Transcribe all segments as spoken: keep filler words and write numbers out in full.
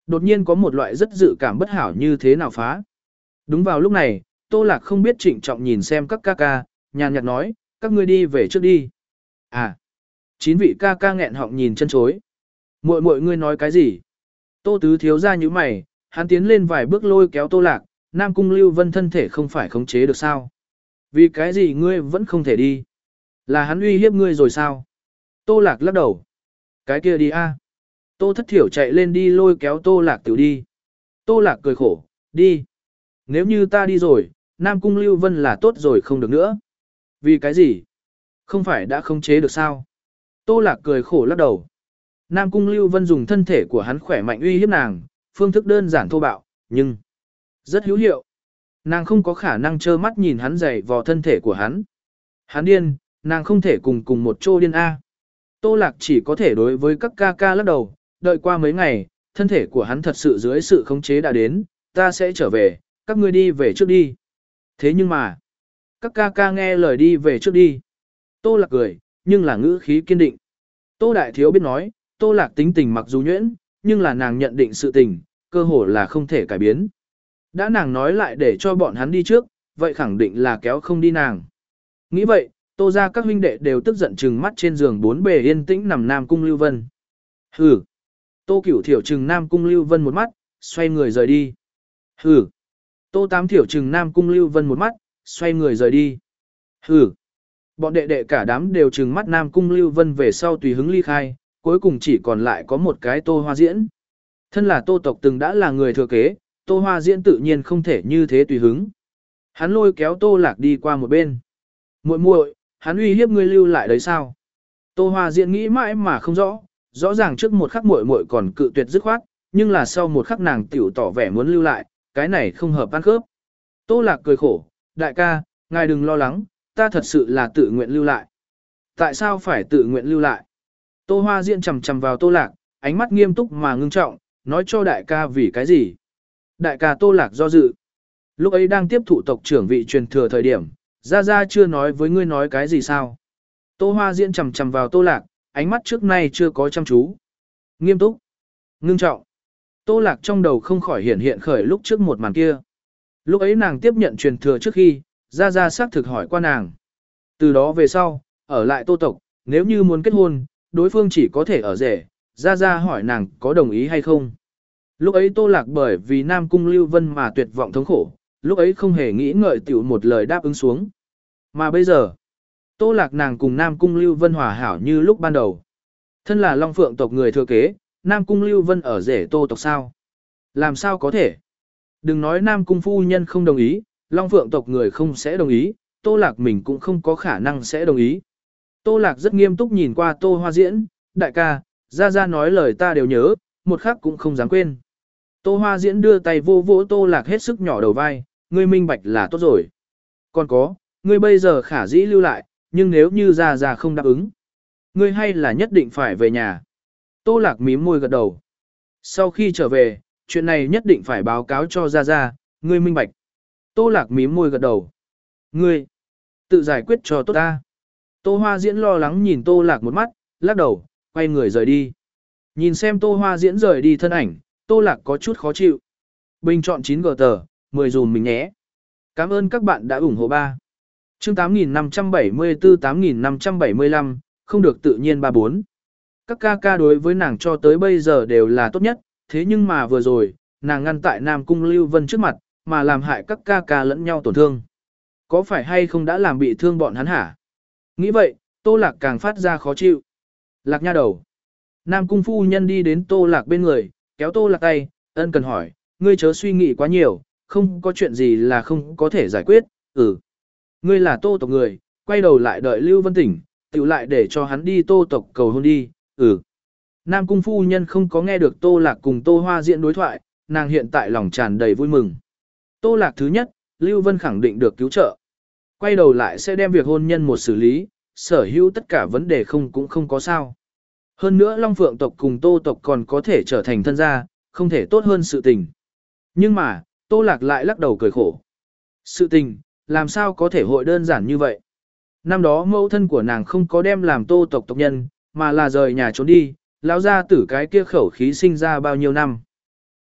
Đột nhiên có một loại rất dự cảm bất hảo như thế nào phá. Đúng vào lúc này, Tô Lạc không biết trịnh trọng nhìn xem các ca ca, nhàn nhạt nói, các ngươi đi về trước đi. À, chín vị ca ca nghẹn họng nhìn chân chối. Muội muội ngươi nói cái gì? Tô Tứ thiếu ra như mày, hắn tiến lên vài bước lôi kéo Tô Lạc, Nam Cung Lưu Vân thân thể không phải khống chế được sao? Vì cái gì ngươi vẫn không thể đi? Là hắn uy hiếp ngươi rồi sao? Tô Lạc lắc đầu. Cái kia đi a. Tô Thất Thiểu chạy lên đi lôi kéo Tô Lạc tiểu đi. Tô Lạc cười khổ, đi. Nếu như ta đi rồi, Nam Cung Lưu Vân là tốt rồi không được nữa. Vì cái gì? Không phải đã khống chế được sao? Tô Lạc cười khổ lắc đầu. Nam Cung Lưu Vân dùng thân thể của hắn khỏe mạnh uy hiếp nàng, phương thức đơn giản thô bạo, nhưng rất hữu hiệu. Nàng không có khả năng trơ mắt nhìn hắn giày vò thân thể của hắn. Hắn điên, nàng không thể cùng cùng một chỗ điên A. Tô Lạc chỉ có thể đối với các ca ca lắc đầu, đợi qua mấy ngày, thân thể của hắn thật sự dưới sự khống chế đã đến, ta sẽ trở về, các ngươi đi về trước đi. Thế nhưng mà, các ca ca nghe lời đi về trước đi. Tô Lạc cười, nhưng là ngữ khí kiên định. Tô Đại Thiếu biết nói, Tô Lạc tính tình mặc dù nhuyễn, nhưng là nàng nhận định sự tình, cơ hồ là không thể cải biến. Đã nàng nói lại để cho bọn hắn đi trước, vậy khẳng định là kéo không đi nàng. Nghĩ vậy, Tô ra các huynh đệ đều tức giận trừng mắt trên giường bốn bề yên tĩnh nằm Nam Cung Lưu Vân. Hừ. Tô Cửu Thiểu trừng Nam Cung Lưu Vân một mắt, xoay người rời đi. Hừ. Tô Tám Thiểu trừng Nam Cung Lưu Vân một mắt, xoay người rời đi. Hừ. Bọn đệ đệ cả đám đều trừng mắt Nam Cung Lưu Vân về sau tùy hứng ly khai, cuối cùng chỉ còn lại có một cái Tô Hoa Diễn. Thân là Tô tộc từng đã là người thừa kế, Tô Hoa Diễn tự nhiên không thể như thế tùy hứng. Hắn lôi kéo Tô Lạc đi qua một bên. Muội muội, hắn uy hiếp ngươi lưu lại đấy sao? Tô Hoa Diễn nghĩ mãi mà không rõ, rõ ràng trước một khắc muội muội còn cự tuyệt dứt khoát, nhưng là sau một khắc nàng tiểu tỏ vẻ muốn lưu lại, cái này không hợp ăn khớp. Tô Lạc cười khổ, đại ca, ngài đừng lo lắng, ta thật sự là tự nguyện lưu lại. Tại sao phải tự nguyện lưu lại? Tô Hoa Diễn chầm chầm vào Tô Lạc, ánh mắt nghiêm túc mà ngưng trọng, nói cho đại ca vì cái gì? Đại ca Tô Lạc do dự. Lúc ấy đang tiếp thụ tộc trưởng vị truyền thừa thời điểm, Gia Gia chưa nói với ngươi nói cái gì sao? Tô Hoa Diễn chầm chầm vào Tô Lạc, ánh mắt trước nay chưa có chăm chú. Nghiêm túc. Ngưng trọng. Tô Lạc trong đầu không khỏi hiện hiện khởi lúc trước một màn kia. Lúc ấy nàng tiếp nhận truyền thừa trước khi, Gia Gia xác thực hỏi qua nàng. Từ đó về sau, ở lại Tô tộc, nếu như muốn kết hôn, đối phương chỉ có thể ở rể, Gia Gia hỏi nàng có đồng ý hay không. Lúc ấy Tô Lạc bởi vì Nam Cung Lưu Vân mà tuyệt vọng thống khổ, lúc ấy không hề nghĩ ngợi tiểu một lời đáp ứng xuống. Mà bây giờ, Tô Lạc nàng cùng Nam Cung Lưu Vân hòa hảo như lúc ban đầu. Thân là Long Phượng tộc người thừa kế, Nam Cung Lưu Vân ở rể Tô tộc sao? Làm sao có thể? Đừng nói Nam Cung phu nhân không đồng ý, Long Phượng tộc người không sẽ đồng ý, Tô Lạc mình cũng không có khả năng sẽ đồng ý. Tô Lạc rất nghiêm túc nhìn qua Tô Hoa Diễn, đại ca, Gia Gia nói lời ta đều nhớ, một khắc cũng không dám quên. Tô Hoa Diễn đưa tay vô vỗ Tô Lạc hết sức nhỏ đầu vai, ngươi minh bạch là tốt rồi. Còn có, ngươi bây giờ khả dĩ lưu lại, nhưng nếu như Gia Gia không đáp ứng, ngươi hay là nhất định phải về nhà. Tô Lạc mím môi gật đầu. Sau khi trở về, chuyện này nhất định phải báo cáo cho Gia Gia, ngươi minh bạch. Tô Lạc mím môi gật đầu. Ngươi, tự giải quyết cho tốt ta. Tô Hoa Diễn lo lắng nhìn Tô Lạc một mắt, lắc đầu, quay người rời đi. Nhìn xem Tô Hoa Diễn rời đi thân ảnh, Tô Lạc có chút khó chịu. Bình chọn chín G tờ, mười dùm mình nhé. Cảm ơn các bạn đã ủng hộ ba. Chương tám nghìn năm trăm bảy mươi tư tám nghìn năm trăm bảy mươi lăm, không được tự nhiên ba bốn. Các ca ca đối với nàng cho tới bây giờ đều là tốt nhất, thế nhưng mà vừa rồi, nàng ngăn tại Nam Cung Lưu Vân trước mặt, mà làm hại các ca ca lẫn nhau tổn thương. Có phải hay không đã làm bị thương bọn hắn hả? Nghĩ vậy, Tô Lạc càng phát ra khó chịu. Lạc nha đầu. Nam Cung phu nhân đi đến Tô Lạc bên người, kéo Tô Lạc tay, ân cần hỏi, ngươi chớ suy nghĩ quá nhiều, không có chuyện gì là không có thể giải quyết, ừ. Ngươi là Tô tộc người, quay đầu lại đợi Lưu Vân tỉnh, tự lại để cho hắn đi Tô tộc cầu hôn đi, ừ. Nam Cung phu nhân không có nghe được Tô Lạc cùng Tô Hoa Diễn đối thoại, nàng hiện tại lòng tràn đầy vui mừng. Tô Lạc thứ nhất, Lưu Vân khẳng định được cứu trợ. Quay đầu lại sẽ đem việc hôn nhân một xử lý, sở hữu tất cả vấn đề không cũng không có sao. Hơn nữa Long Phượng tộc cùng Tô tộc còn có thể trở thành thân gia, không thể tốt hơn sự tình. Nhưng mà, Tô Lạc lại lắc đầu cười khổ. Sự tình, làm sao có thể hội đơn giản như vậy? Năm đó mẫu thân của nàng không có đem làm Tô tộc tộc nhân, mà là rời nhà trốn đi, lão gia tử cái kia khẩu khí sinh ra bao nhiêu năm.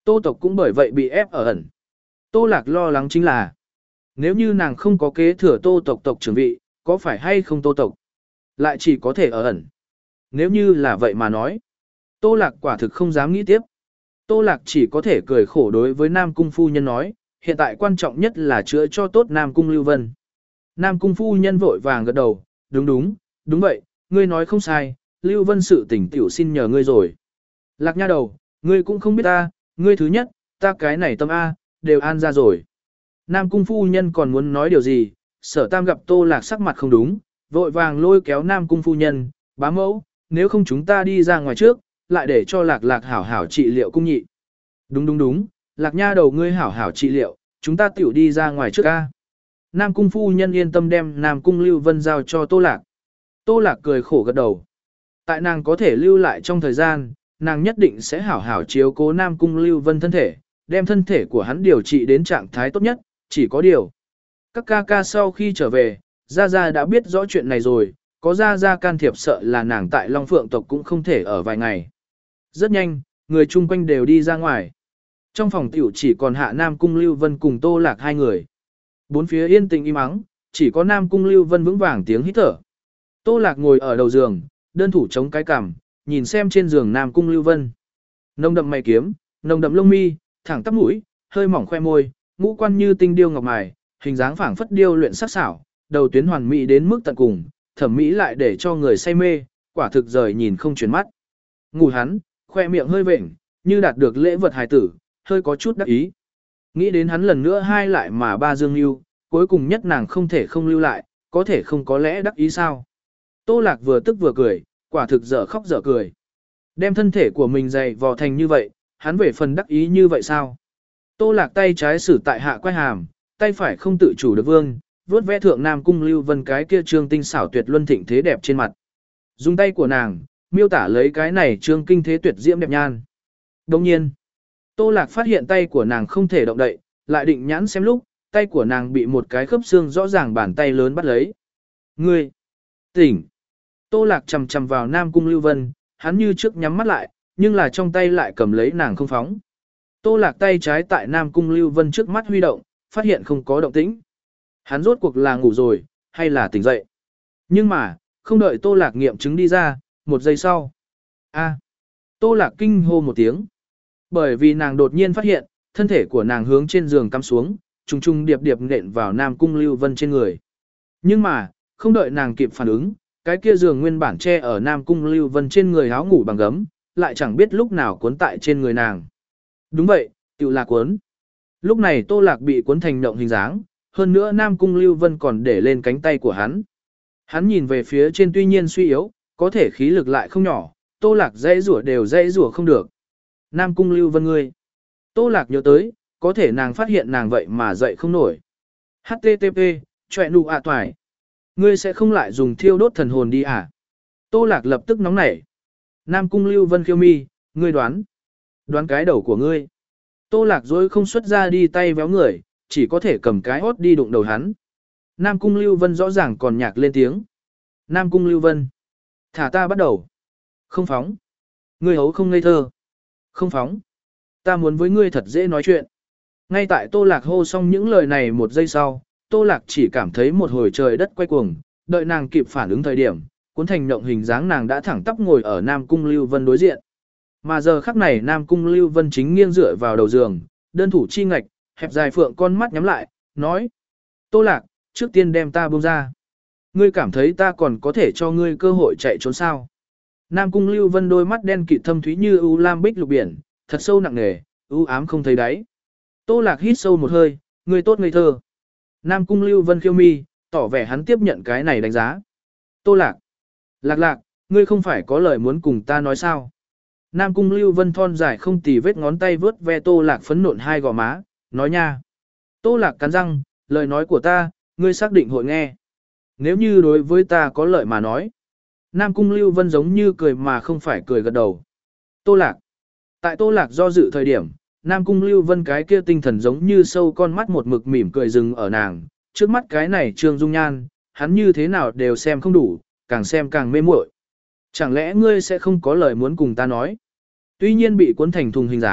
Tô tộc cũng bởi vậy bị ép ở ẩn. Tô Lạc lo lắng chính là, nếu như nàng không có kế thừa Tô tộc tộc trưởng vị, có phải hay không Tô tộc lại chỉ có thể ở ẩn. Nếu như là vậy mà nói, Tô Lạc quả thực không dám nghĩ tiếp. Tô Lạc chỉ có thể cười khổ đối với Nam Cung phu nhân nói, hiện tại quan trọng nhất là chữa cho tốt Nam Cung Lưu Vân. Nam Cung phu nhân vội vàng gật đầu, đúng đúng, đúng vậy, ngươi nói không sai, Lưu Vân sự tình tiểu xin nhờ ngươi rồi. Lạc nha đầu, ngươi cũng không biết ta, ngươi thứ nhất, ta cái này tâm A, đều an ra rồi. Nam Cung phu nhân còn muốn nói điều gì, Sở Tam gặp Tô Lạc sắc mặt không đúng, vội vàng lôi kéo Nam Cung phu nhân, bá mẫu, nếu không chúng ta đi ra ngoài trước, lại để cho Lạc Lạc hảo hảo trị liệu cung nhị. Đúng đúng đúng, Lạc nha đầu ngươi hảo hảo trị liệu, chúng ta tiểu đi ra ngoài trước A. Nam Cung phu nhân yên tâm đem Nam Cung Lưu Vân giao cho Tô Lạc. Tô Lạc cười khổ gật đầu. Tại nàng có thể lưu lại trong thời gian, nàng nhất định sẽ hảo hảo chiếu cố Nam Cung Lưu Vân thân thể, đem thân thể của hắn điều trị đến trạng thái tốt nhất, chỉ có điều. Các ca ca sau khi trở về, Gia Gia đã biết rõ chuyện này rồi, có Gia Gia can thiệp sợ là nàng tại Long Phượng tộc cũng không thể ở vài ngày. Rất nhanh, người chung quanh đều đi ra ngoài. Trong phòng tiểu chỉ còn Hạ Nam Cung Lưu Vân cùng Tô Lạc hai người. Bốn phía yên tĩnh im ắng, chỉ có Nam Cung Lưu Vân vững vàng tiếng hít thở. Tô Lạc ngồi ở đầu giường, đơn thủ chống cái cằm, nhìn xem trên giường Nam Cung Lưu Vân. Nồng đậm mày kiếm, nồng đậm lông mi, thẳng tắp mũi, hơi mỏng khoe môi, ngũ quan như tinh điêu ngọc mài, hình dáng phảng phất điêu luyện sắc sảo, đầu tuyến hoàn mỹ đến mức tận cùng, thẩm mỹ lại để cho người say mê, quả thực rời nhìn không chuyển mắt. Ngủ hắn, khoe miệng hơi vện, như đạt được lễ vật hài tử, hơi có chút đắc ý. Nghĩ đến hắn lần nữa hai lại mà ba dương lưu, cuối cùng nhất nàng không thể không lưu lại, có thể không có lẽ đắc ý sao. Tô Lạc vừa tức vừa cười, quả thực dở khóc dở cười. Đem thân thể của mình dày vò thành như vậy, hắn về phần đắc ý như vậy sao? Tô Lạc tay trái sử tại hạ quay hàm, tay phải không tự chủ được vương, vuốt vẽ thượng Nam Cung Lưu Vân cái kia trương tinh xảo tuyệt luân thịnh thế đẹp trên mặt. Dùng tay của nàng, miêu tả lấy cái này trương kinh thế tuyệt diễm đẹp nhan. Đồng nhiên, Tô Lạc phát hiện tay của nàng không thể động đậy, lại định nhãn xem lúc, tay của nàng bị một cái khớp xương rõ ràng bàn tay lớn bắt lấy. Ngươi! Tỉnh! Tô Lạc chầm chầm vào Nam Cung Lưu Vân, hắn như trước nhắm mắt lại, nhưng là trong tay lại cầm lấy nàng không phóng. Tô Lạc tay trái tại Nam Cung Lưu Vân trước mắt huy động, phát hiện không có động tĩnh. Hắn rốt cuộc là ngủ rồi, hay là tỉnh dậy. Nhưng mà, không đợi Tô Lạc nghiệm chứng đi ra, một giây sau. A! Tô Lạc kinh hô một tiếng. Bởi vì nàng đột nhiên phát hiện, thân thể của nàng hướng trên giường cắm xuống, trùng trùng điệp điệp nện vào Nam Cung Lưu Vân trên người. Nhưng mà, không đợi nàng kịp phản ứng, cái kia giường nguyên bản che ở Nam Cung Lưu Vân trên người áo ngủ bằng gấm, lại chẳng biết lúc nào cuốn tại trên người nàng. Đúng vậy, tự là cuốn. Lúc này Tô Lạc bị cuốn thành động hình dáng, hơn nữa Nam Cung Lưu Vân còn để lên cánh tay của hắn. Hắn nhìn về phía trên tuy nhiên suy yếu, có thể khí lực lại không nhỏ, Tô Lạc dãy rủa đều dãy rủa không được. Nam Cung Lưu Vân ngươi. Tô Lạc nhớ tới, có thể nàng phát hiện nàng vậy mà dậy không nổi. hát tê tê pê, chọe nụ ạ toài. Ngươi sẽ không lại dùng thiêu đốt thần hồn đi à? Tô Lạc lập tức nóng nảy. Nam Cung Lưu Vân khiêu mi, ngươi đoán. Đoán cái đầu của ngươi. Tô Lạc dối không xuất ra đi tay véo người, chỉ có thể cầm cái hốt đi đụng đầu hắn. Nam Cung Lưu Vân rõ ràng còn nhạc lên tiếng. Nam Cung Lưu Vân. Thả ta bắt đầu. Không phóng. Ngươi hấu không ngây thơ. Không phóng. Ta muốn với ngươi thật dễ nói chuyện. Ngay tại Tô Lạc hô xong những lời này một giây sau, Tô Lạc chỉ cảm thấy một hồi trời đất quay cuồng, đợi nàng kịp phản ứng thời điểm, cuốn thành nhộng hình dáng nàng đã thẳng tắp ngồi ở Nam Cung Lưu Vân đối diện. Mà giờ khắc này Nam Cung Lưu Vân chính nghiêng dựa vào đầu giường, đơn thủ chi ngạch, hẹp dài phượng con mắt nhắm lại, nói: Tô Lạc, trước tiên đem ta buông ra. Ngươi cảm thấy ta còn có thể cho ngươi cơ hội chạy trốn sao? Nam Cung Lưu Vân đôi mắt đen kịt thâm thúy như u lam bích lục biển, thật sâu nặng nề, u ám không thấy đáy. Tô Lạc hít sâu một hơi, ngươi tốt ngây thơ. Nam Cung Lưu Vân khiêu mi, tỏ vẻ hắn tiếp nhận cái này đánh giá. Tô Lạc. Lạc lạc, ngươi không phải có lời muốn cùng ta nói sao? Nam Cung Lưu Vân thon dài không tì vết ngón tay vướt ve Tô Lạc phấn nộn hai gò má, nói nha. Tô Lạc cắn răng, lời nói của ta, ngươi xác định hội nghe. Nếu như đối với ta có lợi mà nói. Nam Cung Lưu Vân giống như cười mà không phải cười gật đầu. Tô Lạc. Tại Tô Lạc do dự thời điểm, Nam Cung Lưu Vân cái kia tinh thần giống như sâu con mắt một mực mỉm cười dừng ở nàng, trước mắt cái này Trương Dung Nhan, hắn như thế nào đều xem không đủ, càng xem càng mê muội. Chẳng lẽ ngươi sẽ không có lời muốn cùng ta nói? Tuy nhiên bị cuốn thành thùng hình dáng,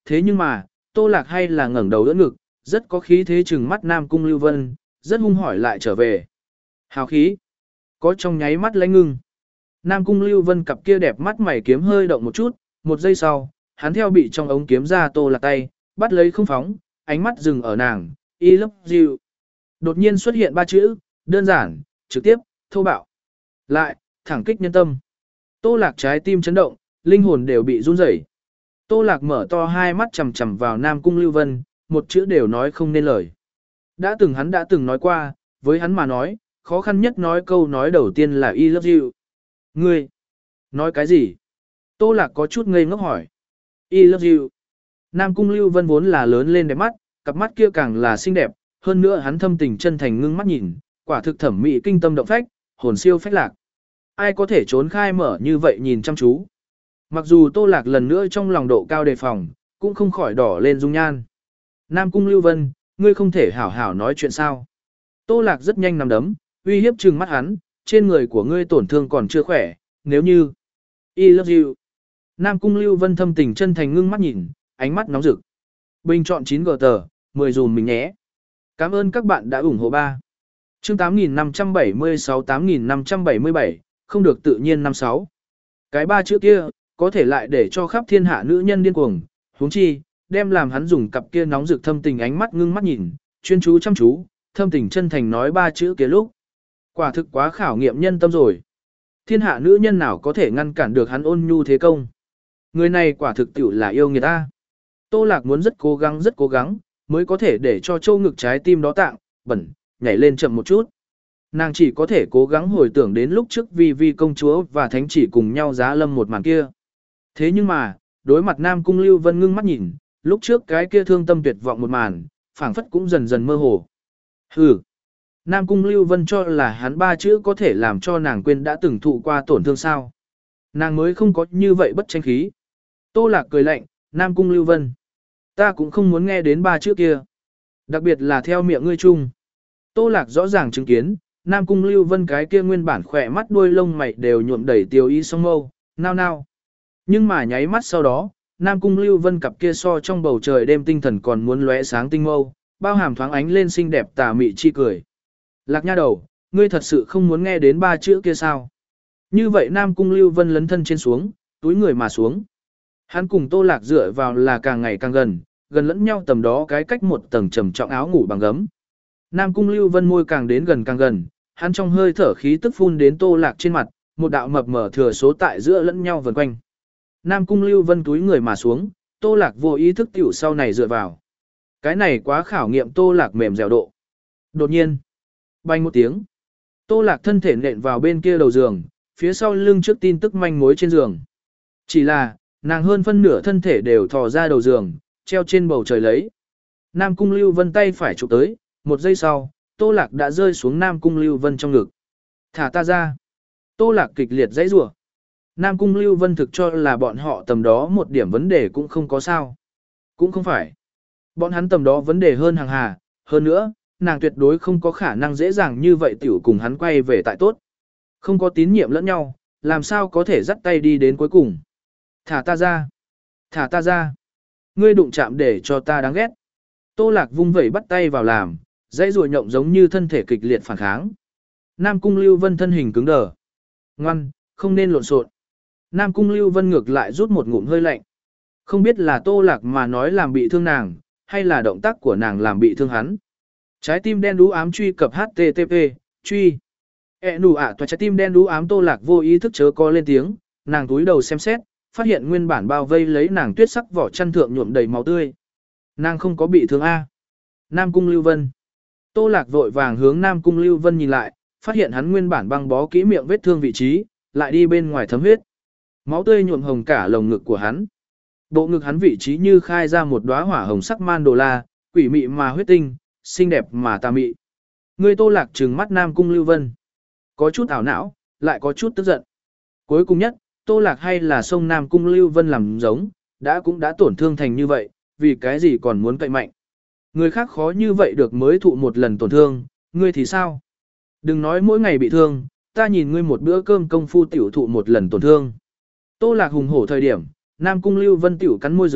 thế nhưng mà, Tô Lạc hay là ngẩng đầu đỡ ngực, rất có khí thế chừng mắt Nam Cung Lưu Vân, rất hung hỏi lại trở về. Hào khí, có trong nháy mắt lãnh ngưng. Nam Cung Lưu Vân cặp kia đẹp mắt mày kiếm hơi động một chút, một giây sau, hắn theo bị trong ống kiếm ra Tô Lạc tay, bắt lấy không phóng, ánh mắt dừng ở nàng, I love you. Đột nhiên xuất hiện ba chữ, đơn giản, trực tiếp, thô bạo. Lại, thẳng kích nhân tâm. Tô Lạc trái tim chấn động, linh hồn đều bị run rẩy. Tô Lạc mở to hai mắt chằm chằm vào Nam Cung Lưu Vân, một chữ đều nói không nên lời. Đã từng hắn đã từng nói qua, với hắn mà nói, khó khăn nhất nói câu nói đầu tiên là I love you. Ngươi, nói cái gì? Tô Lạc có chút ngây ngốc hỏi. I love you. Nam Cung Lưu Vân vốn là lớn lên đẹp mắt, cặp mắt kia càng là xinh đẹp, hơn nữa hắn thâm tình chân thành ngưng mắt nhìn, quả thực thẩm mỹ kinh tâm động phách, hồn siêu phách lạc. Ai có thể trốn khai mở như vậy nhìn chăm chú. Mặc dù Tô Lạc lần nữa trong lòng độ cao đề phòng, cũng không khỏi đỏ lên dung nhan. Nam Cung Lưu Vân, ngươi không thể hảo hảo nói chuyện sao? Tô Lạc rất nhanh nằm đấm, uy hiếp trừng mắt hắn, trên người của ngươi tổn thương còn chưa khỏe, nếu như I love you. Nam Cung Lưu Vân thâm tình chân thành ngưng mắt nhìn, ánh mắt nóng rực. Bình chọn chín gờ tờ, mười dùm mình nhé. Cảm ơn các bạn đã ủng hộ ba. Chương tám nghìn năm trăm bảy mươi sáu tám nghìn năm trăm bảy mươi bảy, không được tự nhiên năm sáu. Cái ba chữ kia, có thể lại để cho khắp thiên hạ nữ nhân điên cuồng, huống chi, đem làm hắn dùng cặp kia nóng rực thâm tình ánh mắt ngưng mắt nhìn, chuyên chú chăm chú, thâm tình chân thành nói ba chữ kia lúc. Quả thực quá khảo nghiệm nhân tâm rồi. Thiên hạ nữ nhân nào có thể ngăn cản được hắn ôn nhu thế công. Người này quả thực tiểu là yêu người ta. Tô Lạc muốn rất cố gắng rất cố gắng, mới có thể để cho châu ngực trái tim đó tạng, bẩn, nhảy lên chậm một chút. Nàng chỉ có thể cố gắng hồi tưởng đến lúc trước Vi Vi công chúa và thánh chỉ cùng nhau giá lâm một màn kia. Thế nhưng mà, đối mặt Nam Cung Lưu Vân ngưng mắt nhìn, lúc trước cái kia thương tâm tuyệt vọng một màn, phảng phất cũng dần dần mơ hồ. Hừ. Nam Cung Lưu Vân cho là hắn ba chữ có thể làm cho nàng quên đã từng thụ qua tổn thương sao. Nàng mới không có như vậy bất tranh khí. Tô Lạc cười lạnh, Nam Cung Lưu Vân. Ta cũng không muốn nghe đến ba chữ kia. Đặc biệt là theo miệng ngươi chung. Tô Lạc rõ ràng chứng kiến, Nam Cung Lưu Vân cái kia nguyên bản khỏe mắt đuôi lông mày đều nhuộm đầy tiêu ý song mâu, nao nao. Nhưng mà nháy mắt sau đó, Nam Cung Lưu Vân cặp kia so trong bầu trời đêm tinh thần còn muốn lóe sáng tinh mâu, bao hàm thoáng ánh lên xinh đẹp tà mị chi cười. Lạc nha đầu, ngươi thật sự không muốn nghe đến ba chữ kia sao? Như vậy Nam Cung Lưu Vân lấn thân trên xuống, túi người mà xuống. Hắn cùng Tô Lạc dựa vào là càng ngày càng gần, gần lẫn nhau tầm đó cái cách một tầng trầm trọng áo ngủ bằng gấm. Nam Cung Lưu Vân môi càng đến gần càng gần, hắn trong hơi thở khí tức phun đến Tô Lạc trên mặt, một đạo mập mở thừa số tại giữa lẫn nhau vần quanh. Nam Cung Lưu Vân túi người mà xuống, Tô Lạc vô ý thức tiểu sau này dựa vào. Cái này quá khảo nghiệm Tô Lạc mềm dẻo độ. Đột nhiên, bành một tiếng, Tô Lạc thân thể nện vào bên kia đầu giường, phía sau lưng trước tin tức manh mối trên giường. Chỉ là, nàng hơn phân nửa thân thể đều thò ra đầu giường, treo trên bầu trời lấy. Nam Cung Lưu Vân tay phải chụp tới, một giây sau, Tô Lạc đã rơi xuống Nam Cung Lưu Vân trong ngực. Thả ta ra. Tô Lạc kịch liệt dãy rủa. Nam Cung Lưu Vân thực cho là bọn họ tầm đó một điểm vấn đề cũng không có sao. Cũng không phải. Bọn hắn tầm đó vấn đề hơn hàng hà, hơn nữa, nàng tuyệt đối không có khả năng dễ dàng như vậy tiểu cùng hắn quay về tại tốt. Không có tín nhiệm lẫn nhau, làm sao có thể dắt tay đi đến cuối cùng. Thả ta ra. Thả ta ra. Ngươi đụng chạm để cho ta đáng ghét. Tô Lạc vung vẩy bắt tay vào làm, dãy rùa nhộng giống như thân thể kịch liệt phản kháng. Nam Cung Lưu Vân thân hình cứng đờ. Ngoan, không nên lộn xộn. Nam Cung Lưu Vân ngược lại rút một ngụm hơi lạnh. Không biết là Tô Lạc mà nói làm bị thương nàng, hay là động tác của nàng làm bị thương hắn. Trái tim đen đú ám truy cập hát tê tê pê, truy. E nụ ạ toa trái tim đen đú ám Tô Lạc vô ý thức chớ có lên tiếng, nàng túi đầu xem xét, phát hiện nguyên bản bao vây lấy nàng tuyết sắc vỏ chăn thượng nhuộm đầy máu tươi. Nàng không có bị thương A. Nam Cung Lưu Vân. Tô Lạc vội vàng hướng Nam Cung Lưu Vân nhìn lại, phát hiện hắn nguyên bản băng bó kỹ miệng vết thương vị trí, lại đi bên ngoài thấm huyết. Máu tươi nhuộm hồng cả lồng ngực của hắn. Bộ ngực hắn vị trí như khai ra một đóa hỏa hồng sắc man đồ la, quỷ mị mà huyết tinh, xinh đẹp mà tà mị. Người Tô Lạc trừng mắt Nam Cung Lưu Vân. Có chút ảo não, lại có chút tức giận. Cuối cùng nhất, Tô Lạc hay là xông Nam Cung Lưu Vân làm giống, đã cũng đã tổn thương thành như vậy, vì cái gì còn muốn cậy mạnh. Người khác khó như vậy được mới thụ một lần tổn thương, ngươi thì sao? Đừng nói mỗi ngày bị thương, ta nhìn ngươi một bữa cơm công phu tiểu thụ một lần tổn thương. Tô Lạc hùng hổ thời điểm, Nam Cung Lưu Vân tiểu cắn môi dưới,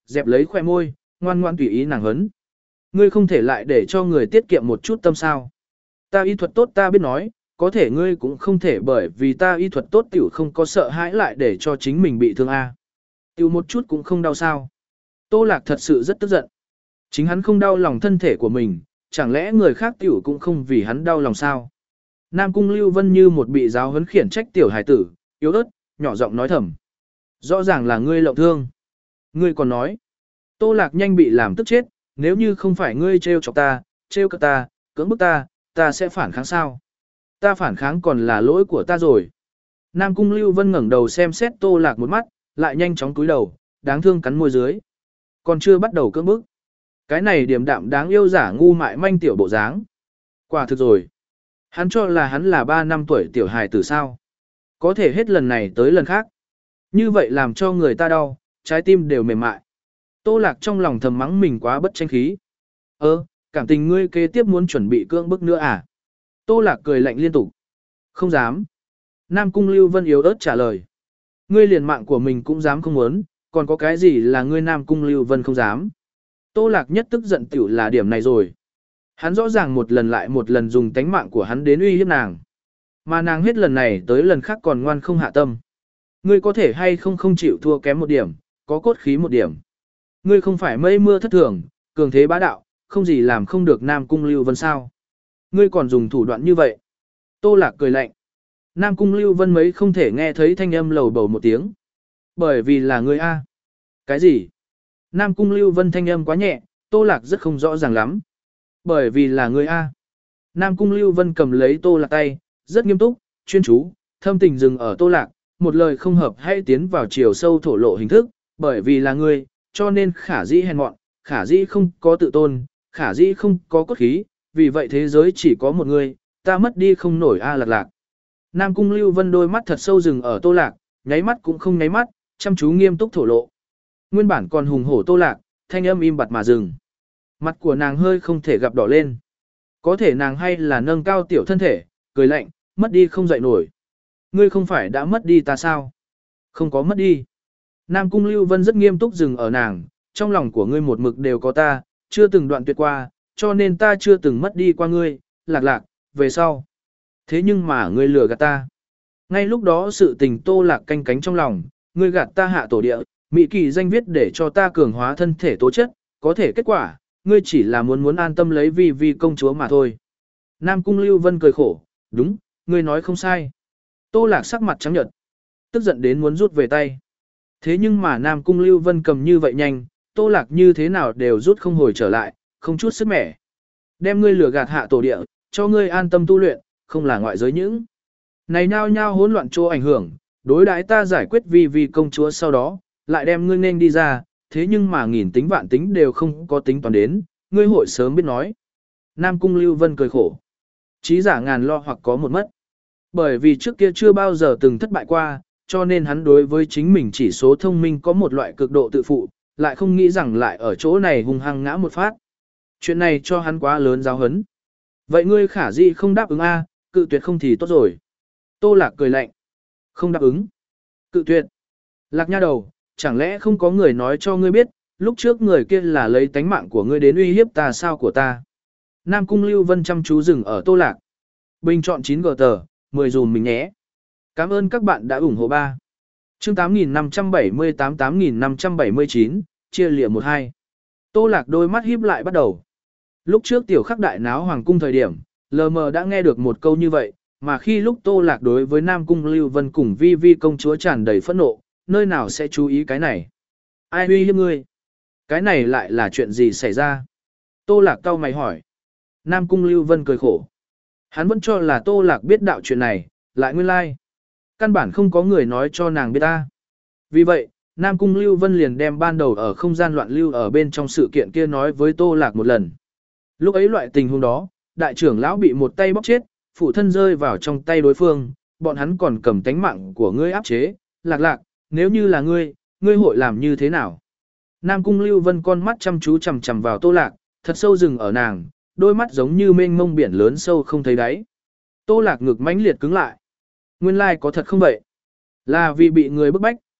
dẹp lấy khoe môi, ngoan ngoan tùy ý nàng hấn. Ngươi không thể lại để cho người tiết kiệm một chút tâm sao. Ta y thuật tốt ta biết nói, có thể ngươi cũng không thể bởi vì ta y thuật tốt tiểu không có sợ hãi lại để cho chính mình bị thương a. Tiểu một chút cũng không đau sao. Tô Lạc thật sự rất tức giận. Chính hắn không đau lòng thân thể của mình, chẳng lẽ người khác tiểu cũng không vì hắn đau lòng sao. Nam Cung Lưu Vân như một bị giáo huấn khiển trách tiểu hài tử, yếu ớt, nhỏ giọng nói thầm. Rõ ràng là ngươi lộng thương. Ngươi còn nói. Tô Lạc nhanh bị làm tức chết, nếu như không phải ngươi trêu chọc ta, trêu cợt ta, cưỡng bức ta, ta sẽ phản kháng sao? Ta phản kháng còn là lỗi của ta rồi. Nam Cung Lưu Vân ngẩng đầu xem xét Tô Lạc một mắt, lại nhanh chóng cúi đầu, đáng thương cắn môi dưới. Còn chưa bắt đầu cưỡng bức. Cái này điềm đạm đáng yêu giả ngu mại manh tiểu bộ dáng. Quả thực rồi. Hắn cho là hắn là ba năm tuổi tiểu hài tử sao. Có thể hết lần này tới lần khác. Như vậy làm cho người ta đau, trái tim đều mềm mại. Tô Lạc trong lòng thầm mắng mình quá bất tranh khí. Ơ, cảm tình ngươi kế tiếp muốn chuẩn bị cưỡng bức nữa à? Tô Lạc cười lạnh liên tục. Không dám. Nam Cung Lưu Vân yếu ớt trả lời. Ngươi liền mạng của mình cũng dám không muốn, còn có cái gì là ngươi Nam Cung Lưu Vân không dám. Tô Lạc nhất tức giận tiểu là điểm này rồi. Hắn rõ ràng một lần lại một lần dùng tánh mạng của hắn đến uy hiếp nàng. Mà nàng hết lần này tới lần khác còn ngoan không hạ tâm. Ngươi có thể hay không không chịu thua kém một điểm, có cốt khí một điểm. Ngươi không phải mây mưa thất thường, cường thế bá đạo, không gì làm không được Nam Cung Lưu Vân sao. Ngươi còn dùng thủ đoạn như vậy. Tô Lạc cười lạnh. Nam Cung Lưu Vân mấy không thể nghe thấy thanh âm lầu bầu một tiếng. Bởi vì là ngươi A. Cái gì? Nam Cung Lưu Vân thanh âm quá nhẹ, Tô Lạc rất không rõ ràng lắm. Bởi vì là ngươi A. Nam Cung Lưu Vân cầm lấy Tô Lạc tay, rất nghiêm túc, chuyên chú, thâm tình dừng ở Tô Lạc, một lời không hợp hay tiến vào chiều sâu thổ lộ hình thức, bởi vì là ngươi, cho nên khả dĩ hèn mọn, khả dĩ không có tự tôn, khả dĩ không có cốt khí, vì vậy thế giới chỉ có một người, ta mất đi không nổi A Lạc Lạc. Nam Cung Lưu Vân đôi mắt thật sâu rừng ở Tô Lạc, nháy mắt cũng không nháy mắt, chăm chú nghiêm túc thổ lộ. Nguyên bản còn hùng hổ Tô Lạc, thanh âm im bặt mà dừng. Mặt của nàng hơi không thể gặp đỏ lên. Có thể nàng hay là nâng cao tiểu thân thể, cười lạnh, mất đi không dậy nổi. Ngươi không phải đã mất đi ta sao? Không có mất đi. Nam Cung Lưu Vân rất nghiêm túc dừng ở nàng, trong lòng của ngươi một mực đều có ta, chưa từng đoạn tuyệt qua, cho nên ta chưa từng mất đi qua ngươi, Lạc Lạc, về sau. Thế nhưng mà ngươi lừa gạt ta. Ngay lúc đó sự tình Tô Lạc canh cánh trong lòng, ngươi gạt ta hạ tổ địa, mỹ kỳ danh viết để cho ta cường hóa thân thể tố chất, có thể kết quả, ngươi chỉ là muốn muốn an tâm lấy vi vi công chúa mà thôi. Nam Cung Lưu Vân cười khổ, đúng, ngươi nói không sai. Tô Lạc sắc mặt trắng nhợt, tức giận đến muốn rút về tay. Thế nhưng mà Nam Cung Lưu Vân cầm như vậy nhanh, Tô Lạc như thế nào đều rút không hồi trở lại, không chút sức mẻ. Đem ngươi lừa gạt hạ tổ địa, cho ngươi an tâm tu luyện, không là ngoại giới những. Này nhao nhao hỗn loạn chỗ ảnh hưởng, đối đãi ta giải quyết vi vi công chúa sau đó, lại đem ngươi nên đi ra, thế nhưng mà nghìn tính vạn tính đều không có tính toán đến, ngươi hội sớm biết nói. Nam Cung Lưu Vân cười khổ. Chí giả ngàn lo hoặc có một mất. Bởi vì trước kia chưa bao giờ từng thất bại qua, cho nên hắn đối với chính mình chỉ số thông minh có một loại cực độ tự phụ, lại không nghĩ rằng lại ở chỗ này hung hăng ngã một phát. Chuyện này cho hắn quá lớn giáo hấn. Vậy ngươi khả dĩ không đáp ứng A, cự tuyệt không thì tốt rồi. Tô Lạc cười lạnh. Không đáp ứng. Cự tuyệt. Lạc nha đầu, chẳng lẽ không có người nói cho ngươi biết, lúc trước người kia là lấy tánh mạng của ngươi đến uy hiếp ta sao của ta. Nam Cung Lưu Vân chăm chú dừng ở Tô Lạc. Bình chọn chín gờ tờ, mười dùm mình nhé. Cảm ơn các bạn đã ủng hộ ba. Chương tám nghìn năm trăm bảy mươi tám tám nghìn năm trăm bảy mươi chín, chia lịa một hai. Tô Lạc đôi mắt híp lại bắt đầu. Lúc trước tiểu khắc đại náo hoàng cung thời điểm, lờ mờ đã nghe được một câu như vậy, mà khi lúc Tô Lạc đối với Nam Cung Lưu Vân cùng vi vi công chúa tràn đầy phẫn nộ, nơi nào sẽ chú ý cái này? Ai uy hiếp ngươi? Cái này lại là chuyện gì xảy ra? Tô Lạc cau mày hỏi. Nam Cung Lưu Vân cười khổ. Hắn vẫn cho là Tô Lạc biết đạo chuyện này, lại nguyên lai. Căn bản không có người nói cho nàng biết ta. Vì vậy, Nam Cung Lưu Vân liền đem ban đầu ở không gian loạn lưu ở bên trong sự kiện kia nói với Tô Lạc một lần. Lúc ấy loại tình huống đó, đại trưởng lão bị một tay bóc chết, phụ thân rơi vào trong tay đối phương, bọn hắn còn cầm tánh mạng của ngươi áp chế. Lạc Lạc, nếu như là ngươi, ngươi hội làm như thế nào? Nam Cung Lưu Vân con mắt chăm chú chằm chằm vào Tô Lạc, thật sâu rừng ở nàng, đôi mắt giống như mênh mông biển lớn sâu không thấy đáy. Tô Lạc ngực mãnh liệt cứng lại. Nguyên lai like có thật không vậy? Là vì bị người bức bách,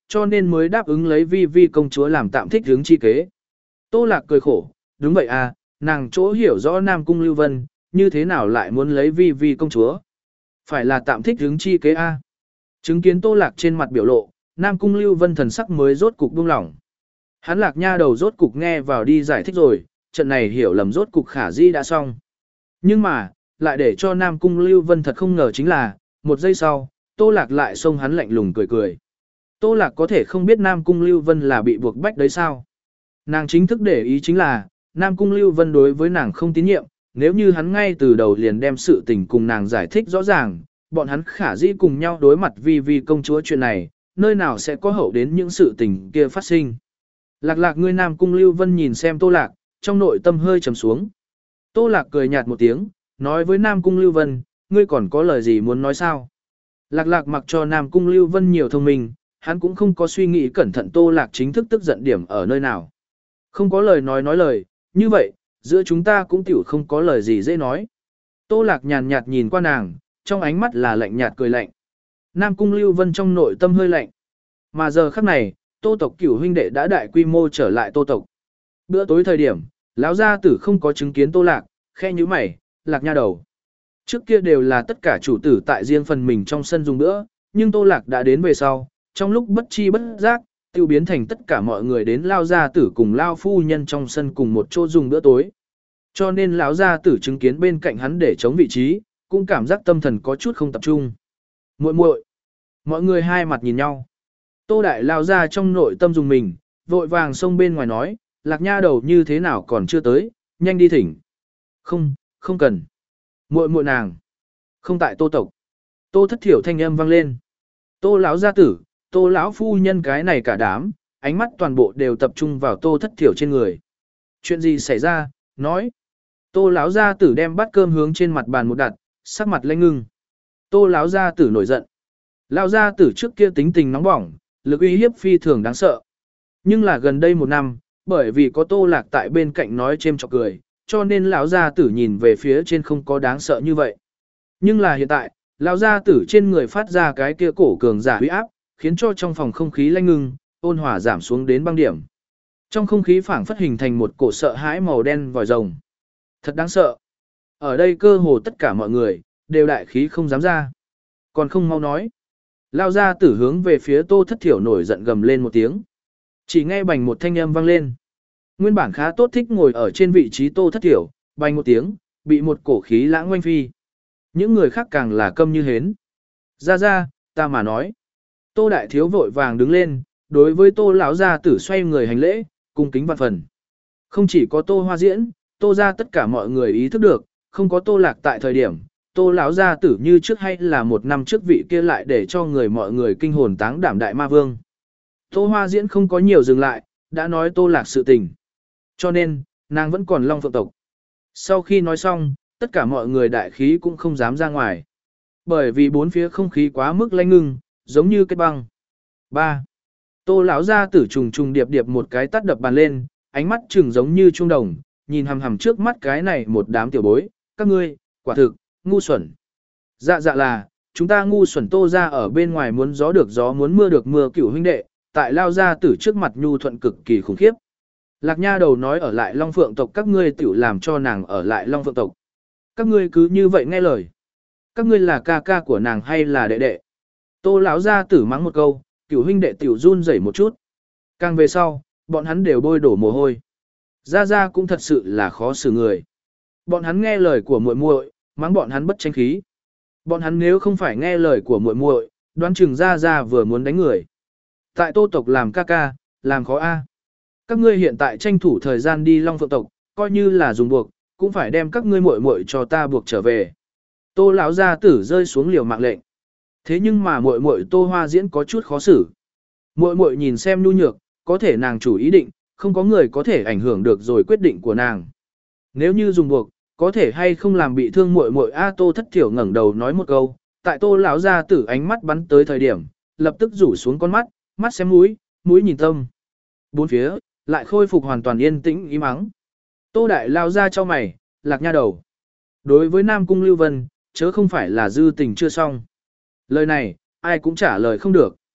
cho nên mới đáp ứng lấy vi vi công chúa làm tạm thích hướng chi kế. Tô Lạc cười khổ, đúng vậy à, nàng chỗ hiểu rõ Nam Cung Lưu Vân, như thế nào lại muốn lấy vi vi công chúa. Phải là tạm thích hướng chi kế a. Chứng kiến Tô Lạc trên mặt biểu lộ, Nam Cung Lưu Vân thần sắc mới rốt cục buông lỏng. Hắn Lạc Nha đầu rốt cục nghe vào đi giải thích rồi, trận này hiểu lầm rốt cục khả di đã xong. Nhưng mà, lại để cho Nam Cung Lưu Vân thật không ngờ chính là, một giây sau, Tô Lạc lại xông hắn lạnh lùng cười cười. Tô Lạc có thể không biết Nam Cung Lưu Vân là bị buộc bách đấy sao? Nàng chính thức để ý chính là, Nam Cung Lưu Vân đối với nàng không tín nhiệm, nếu như hắn ngay từ đầu liền đem sự tình cùng nàng giải thích rõ ràng, bọn hắn khả dĩ cùng nhau đối mặt vì vì công chúa chuyện này, nơi nào sẽ có hậu đến những sự tình kia phát sinh. Lạc lạc ngươi Nam Cung Lưu Vân nhìn xem Tô Lạc, trong nội tâm hơi trầm xuống. Tô Lạc cười nhạt một tiếng, nói với Nam Cung Lưu Vân, ngươi còn có lời gì muốn nói sao? Lạc lạc mặc cho Nam Cung Lưu Vân nhiều thông minh, hắn cũng không có suy nghĩ cẩn thận Tô Lạc chính thức tức giận điểm ở nơi nào. Không có lời nói nói lời, như vậy, giữa chúng ta cũng tiểu không có lời gì dễ nói. Tô Lạc nhàn nhạt nhìn qua nàng, trong ánh mắt là lạnh nhạt cười lạnh. Nam Cung Lưu Vân trong nội tâm hơi lạnh. Mà giờ khắc này, Tô tộc cửu huynh đệ đã đại quy mô trở lại Tô tộc. Bữa tối thời điểm, lão gia tử không có chứng kiến Tô Lạc, khe như mày, Lạc nha đầu. Trước kia đều là tất cả chủ tử tại riêng phần mình trong sân dùng bữa, nhưng Tô Lạc đã đến về sau, trong lúc bất chi bất giác, tiêu biến thành tất cả mọi người đến lao gia tử cùng lao phu nhân trong sân cùng một chỗ dùng bữa tối. Cho nên lão gia tử chứng kiến bên cạnh hắn để chống vị trí, cũng cảm giác tâm thần có chút không tập trung. Muội muội, mọi người hai mặt nhìn nhau. Tô đại lao ra trong nội tâm dùng mình, vội vàng xông bên ngoài nói, Lạc nha đầu như thế nào còn chưa tới, nhanh đi thỉnh. Không, không cần. Muội muội nàng, không tại Tô tộc. Tô thất thiểu thanh âm vang lên. Tô lão gia tử, Tô lão phu nhân cái này cả đám, ánh mắt toàn bộ đều tập trung vào Tô thất thiểu trên người. Chuyện gì xảy ra, nói. Tô lão gia tử đem bát cơm hướng trên mặt bàn một đặt, sắc mặt lanh ngưng. Tô lão gia tử nổi giận. Lão gia tử trước kia tính tình nóng bỏng, lực uy hiếp phi thường đáng sợ. Nhưng là gần đây một năm, bởi vì có Tô Lạc tại bên cạnh nói chêm chọc cười, cho nên lão gia tử nhìn về phía trên không có đáng sợ như vậy. Nhưng là hiện tại, lão gia tử trên người phát ra cái kia cổ cường giả uy áp, khiến cho trong phòng không khí lanh ngưng, ôn hòa giảm xuống đến băng điểm. Trong không khí phảng phất hình thành một cổ sợ hãi màu đen vòi rồng. Thật đáng sợ. Ở đây cơ hồ tất cả mọi người, đều đại khí không dám ra. Còn không mau nói. Lao ra tử hướng về phía Tô thất thiểu nổi giận gầm lên một tiếng. Chỉ nghe bành một thanh âm vang lên. Nguyên bản khá tốt thích ngồi ở trên vị trí Tô thất thiểu, bành một tiếng, bị một cổ khí lãng oanh phi. Những người khác càng là câm như hến. Ra ra, ta mà nói. Tô đại thiếu vội vàng đứng lên, đối với Tô lão gia tử xoay người hành lễ, cung kính vạn phần. Không chỉ có Tô Hoa Diễn, Tô ra tất cả mọi người ý thức được, không có Tô Lạc tại thời điểm, Tô lão gia tử như trước hay là một năm trước vị kia lại để cho người mọi người kinh hồn táng đảm đại ma vương. Tô Hoa Diễn không có nhiều dừng lại, đã nói Tô Lạc sự tình. Cho nên, nàng vẫn còn Long Phượng tộc. Sau khi nói xong, tất cả mọi người đại khí cũng không dám ra ngoài. Bởi vì bốn phía không khí quá mức lanh ngưng, giống như kết băng. ba. Tô lão gia tử trùng trùng điệp điệp một cái tát đập bàn lên, ánh mắt trừng giống như trung đồng, nhìn hằm hằm trước mắt cái này một đám tiểu bối, các ngươi, quả thực, ngu xuẩn. Dạ dạ là, chúng ta ngu xuẩn Tô ra ở bên ngoài muốn gió được gió muốn mưa được mưa cửu huynh đệ, tại lao ra tử trước mặt nhu thuận cực kỳ khủng khiếp. Lạc nha đầu nói ở lại Long Phượng tộc các ngươi tiểu làm cho nàng ở lại Long Phượng tộc. Các ngươi cứ như vậy nghe lời. Các ngươi là ca ca của nàng hay là đệ đệ? Tô lão gia tử mắng một câu, cửu huynh đệ tiểu run rẩy một chút. Càng về sau, bọn hắn đều bôi đổ mồ hôi. Gia Gia cũng thật sự là khó xử người. Bọn hắn nghe lời của muội muội, mắng bọn hắn bất tranh khí. Bọn hắn nếu không phải nghe lời của muội muội, đoán chừng Gia Gia vừa muốn đánh người. Tại Tô tộc làm ca ca, làm khó a. Các ngươi hiện tại tranh thủ thời gian đi Long Phượng tộc, coi như là dùng buộc, cũng phải đem các ngươi muội muội cho ta buộc trở về. Tô lão gia tử rơi xuống liều mạng lệnh. Thế nhưng mà muội muội Tô Hoa Diễn có chút khó xử. Muội muội nhìn xem nhu nhược, có thể nàng chủ ý định, không có người có thể ảnh hưởng được rồi quyết định của nàng. Nếu như dùng buộc, có thể hay không làm bị thương muội muội a. Tô thất thiểu ngẩng đầu nói một câu, tại Tô lão gia tử ánh mắt bắn tới thời điểm, lập tức rủ xuống con mắt, mắt xem mũi, mũi nhìn tâm. Bốn phía lại khôi phục hoàn toàn yên tĩnh im ắng. Tô đại lao ra cho mày, Lạc nha đầu. Đối với Nam Cung Lưu Vân, chớ không phải là dư tình chưa xong. Lời này, ai cũng trả lời không được.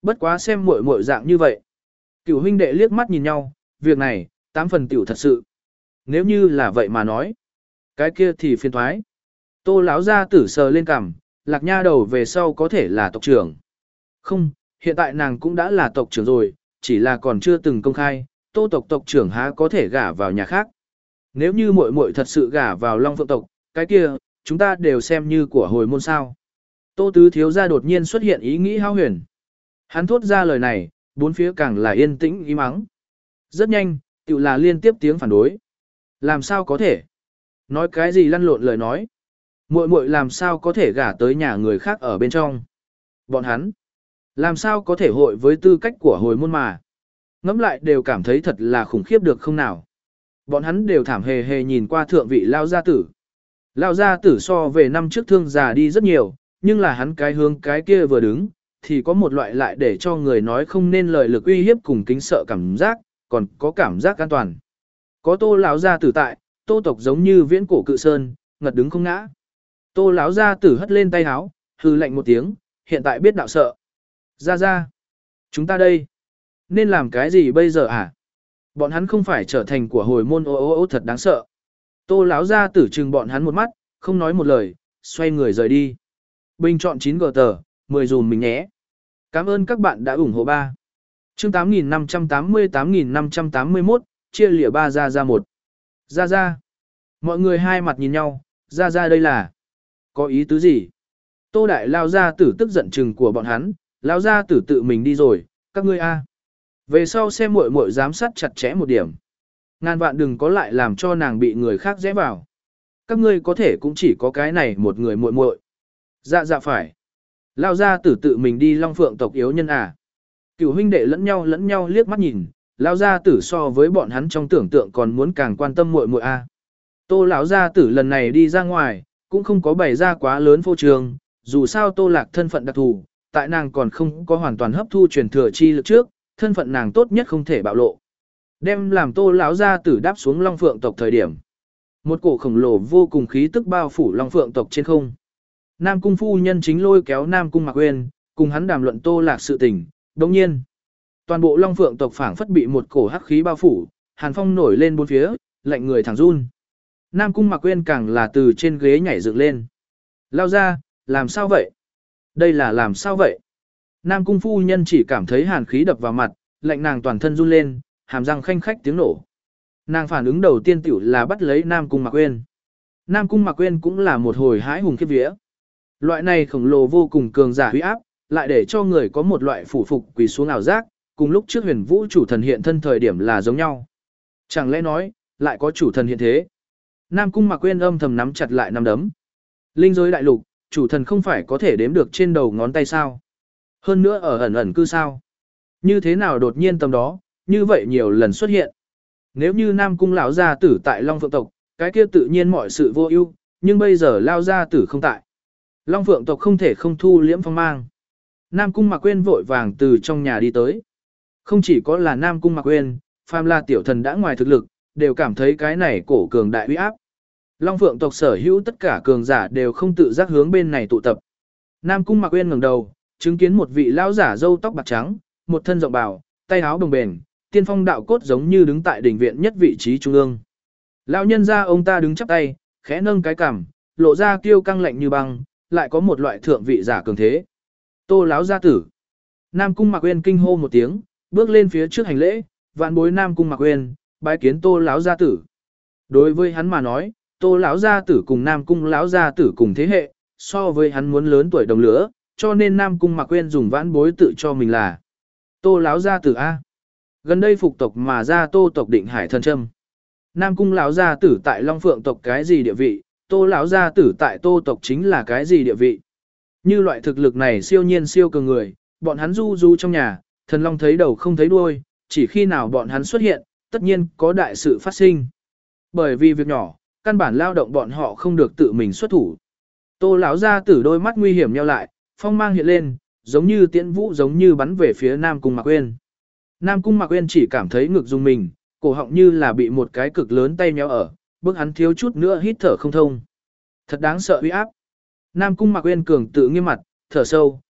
bất quá xem muội muội dạng như vậy. Cửu huynh đệ liếc mắt nhìn nhau, việc này, tám phần tiểu thật sự. Nếu như là vậy mà nói, cái kia thì phiền thoái. Tô lão gia tử sờ lên cằm, Lạc Nha đầu về sau có thể là tộc trưởng. Không, hiện tại nàng cũng đã là tộc trưởng rồi, chỉ là còn chưa từng công khai, Tô tộc tộc trưởng há có thể gả vào nhà khác. Nếu như muội muội thật sự gả vào Long Phượng tộc, cái kia, chúng ta đều xem như của hồi môn sao. Tô tứ thiếu gia đột nhiên xuất hiện ý nghĩ hao huyền. Hắn thốt ra lời này, bốn phía càng là yên tĩnh ý mắng. Rất nhanh, tự là liên tiếp tiếng phản đối. Làm sao có thể? Nói cái gì lăn lộn lời nói? Muội muội làm sao có thể gả tới nhà người khác ở bên trong? Bọn hắn làm sao có thể hội với tư cách của hồi môn mà? Ngẫm lại đều cảm thấy thật là khủng khiếp được không nào? Bọn hắn đều thảm hề hề nhìn qua thượng vị lao gia tử. Lao gia tử so về năm trước thương già đi rất nhiều, nhưng là hắn cái hướng cái kia vừa đứng, thì có một loại lại để cho người nói không nên lời lực uy hiếp cùng kính sợ cảm giác, còn có cảm giác an toàn. Có Tô lão gia tử tại, Tô tộc giống như viễn cổ cự sơn, ngật đứng không ngã. Tô lão gia tử hất lên tay áo, hừ lạnh một tiếng, hiện tại biết đạo sợ. Ra ra, chúng ta đây, nên làm cái gì bây giờ à? Bọn hắn không phải trở thành của hồi môn ô ô ô thật đáng sợ. Tô lão gia tử trừng bọn hắn một mắt, không nói một lời, xoay người rời đi. Bình chọn chín gờ tờ, mười dùm mình nhé. Cảm ơn các bạn đã ủng hộ ba. Chương tám nghìn năm trăm tám mươi tám nghìn năm trăm tám mươi mốt, chia lìa ba ra ra một. Ra ra. Mọi người hai mặt nhìn nhau, ra ra đây là. Có ý tứ gì? Tô đại lao gia tử tức giận chừng của bọn hắn, lao gia tử tự mình đi rồi, các ngươi a. Về sau xem muội muội giám sát chặt chẽ một điểm. Ngàn vạn đừng có lại làm cho nàng bị người khác rẽ vào. Các ngươi có thể cũng chỉ có cái này một người muội muội. Dạ dạ phải. Lao gia tử tự mình đi Long Phượng tộc yếu nhân à. Cửu huynh đệ lẫn nhau lẫn nhau liếc mắt nhìn, lao gia tử so với bọn hắn trong tưởng tượng còn muốn càng quan tâm muội muội a. Tô lão gia tử lần này đi ra ngoài, cũng không có bày ra quá lớn phô trương, dù sao Tô Lạc thân phận đặc thù, tại nàng còn không có hoàn toàn hấp thu truyền thừa chi lực trước, thân phận nàng tốt nhất không thể bạo lộ. Đem làm Tô lão gia tử đáp xuống Long Phượng tộc thời điểm. Một cổ khổng lồ vô cùng khí tức bao phủ Long Phượng tộc trên không. Nam cung phu nhân chính lôi kéo Nam cung Mạc Uyên, cùng hắn đàm luận Tô Lạc sự tình. Đồng nhiên, toàn bộ Long Phượng tộc phảng phất bị một cổ hắc khí bao phủ, hàn phong nổi lên bốn phía, lạnh người thẳng run. Nam cung Mạc Uyên càng là từ trên ghế nhảy dựng lên. Lao ra, làm sao vậy? Đây là làm sao vậy? Nam cung phu nhân chỉ cảm thấy hàn khí đập vào mặt, lạnh nàng toàn thân run lên, hàm răng khanh khách tiếng nổ. Nàng phản ứng đầu tiên tiểu là bắt lấy Nam cung Mạc Uyên. Nam cung Mạc Uyên cũng là một hồi hãi hùng khiếp vía. Loại này khổng lồ vô cùng cường giả uy áp, lại để cho người có một loại phủ phục quỳ xuống ảo giác, cùng lúc trước huyền vũ chủ thần hiện thân thời điểm là giống nhau. Chẳng lẽ nói, lại có chủ thần hiện thế? Nam cung Mạc Uyên âm thầm nắm chặt lại nắm đấm. Linh giới đại lục, chủ thần không phải có thể đếm được trên đầu ngón tay sao? Hơn nữa ở ẩn ẩn cư sao? Như thế nào đột nhiên tầm đó, như vậy nhiều lần xuất hiện? Nếu như Nam cung lão gia tử tại Long Phượng tộc, cái kia tự nhiên mọi sự vô ưu, nhưng bây giờ lão gia tử không tại. Long Phượng tộc không thể không thu liễm phong mang. Nam cung Mạc Uyên vội vàng từ trong nhà đi tới. Không chỉ có là Nam cung Mạc Uyên, phàm là tiểu thần đã ngoài thực lực, đều cảm thấy cái này cổ cường đại uy áp. Long Phượng tộc sở hữu tất cả cường giả đều không tự giác hướng bên này tụ tập. Nam cung Mạc Uyên ngẩng đầu, chứng kiến một vị lão giả râu tóc bạc trắng, một thân rộng bào, tay áo đồng bền, tiên phong đạo cốt giống như đứng tại đỉnh viện nhất vị trí trung ương. Lão nhân gia ông ta đứng chắp tay, khẽ nâng cái cằm, lộ ra kiêu căng lạnh như băng, lại có một loại thượng vị giả cường thế. Tô lão gia tử. Nam cung Mạc Uyên kinh hô một tiếng, bước lên phía trước hành lễ, vạn bối Nam cung Mạc Uyên, bái kiến Tô lão gia tử. Đối với hắn mà nói, Tô lão gia tử cùng Nam cung lão gia tử cùng thế hệ, so với hắn muốn lớn tuổi đồng lứa, cho nên Nam cung Mạc Uyên dùng vãn bối tự cho mình là Tô lão gia tử a. Gần đây phục tộc mà ra Tô tộc Định Hải thần châm. Nam cung lão gia tử tại Long Phượng tộc cái gì địa vị, Tô lão gia tử tại Tô tộc chính là cái gì địa vị. Như loại thực lực này siêu nhiên siêu cường người, bọn hắn du du trong nhà, thần long thấy đầu không thấy đuôi, chỉ khi nào bọn hắn xuất hiện, tất nhiên có đại sự phát sinh. Bởi vì việc nhỏ, căn bản lao động bọn họ không được tự mình xuất thủ. Tô lão gia tử đôi mắt nguy hiểm nheo lại, phong mang hiện lên, giống như tiễn vũ giống như bắn về phía Nam cung Mạc Uyên. Nam cung Mạc Uyên chỉ cảm thấy ngực rung mình, cổ họng như là bị một cái cực lớn tay méo ở, bước hắn thiếu chút nữa hít thở không thông. Thật đáng sợ uy áp. Nam cung Mạc Uyên cường tự nghiêm mặt, thở sâu,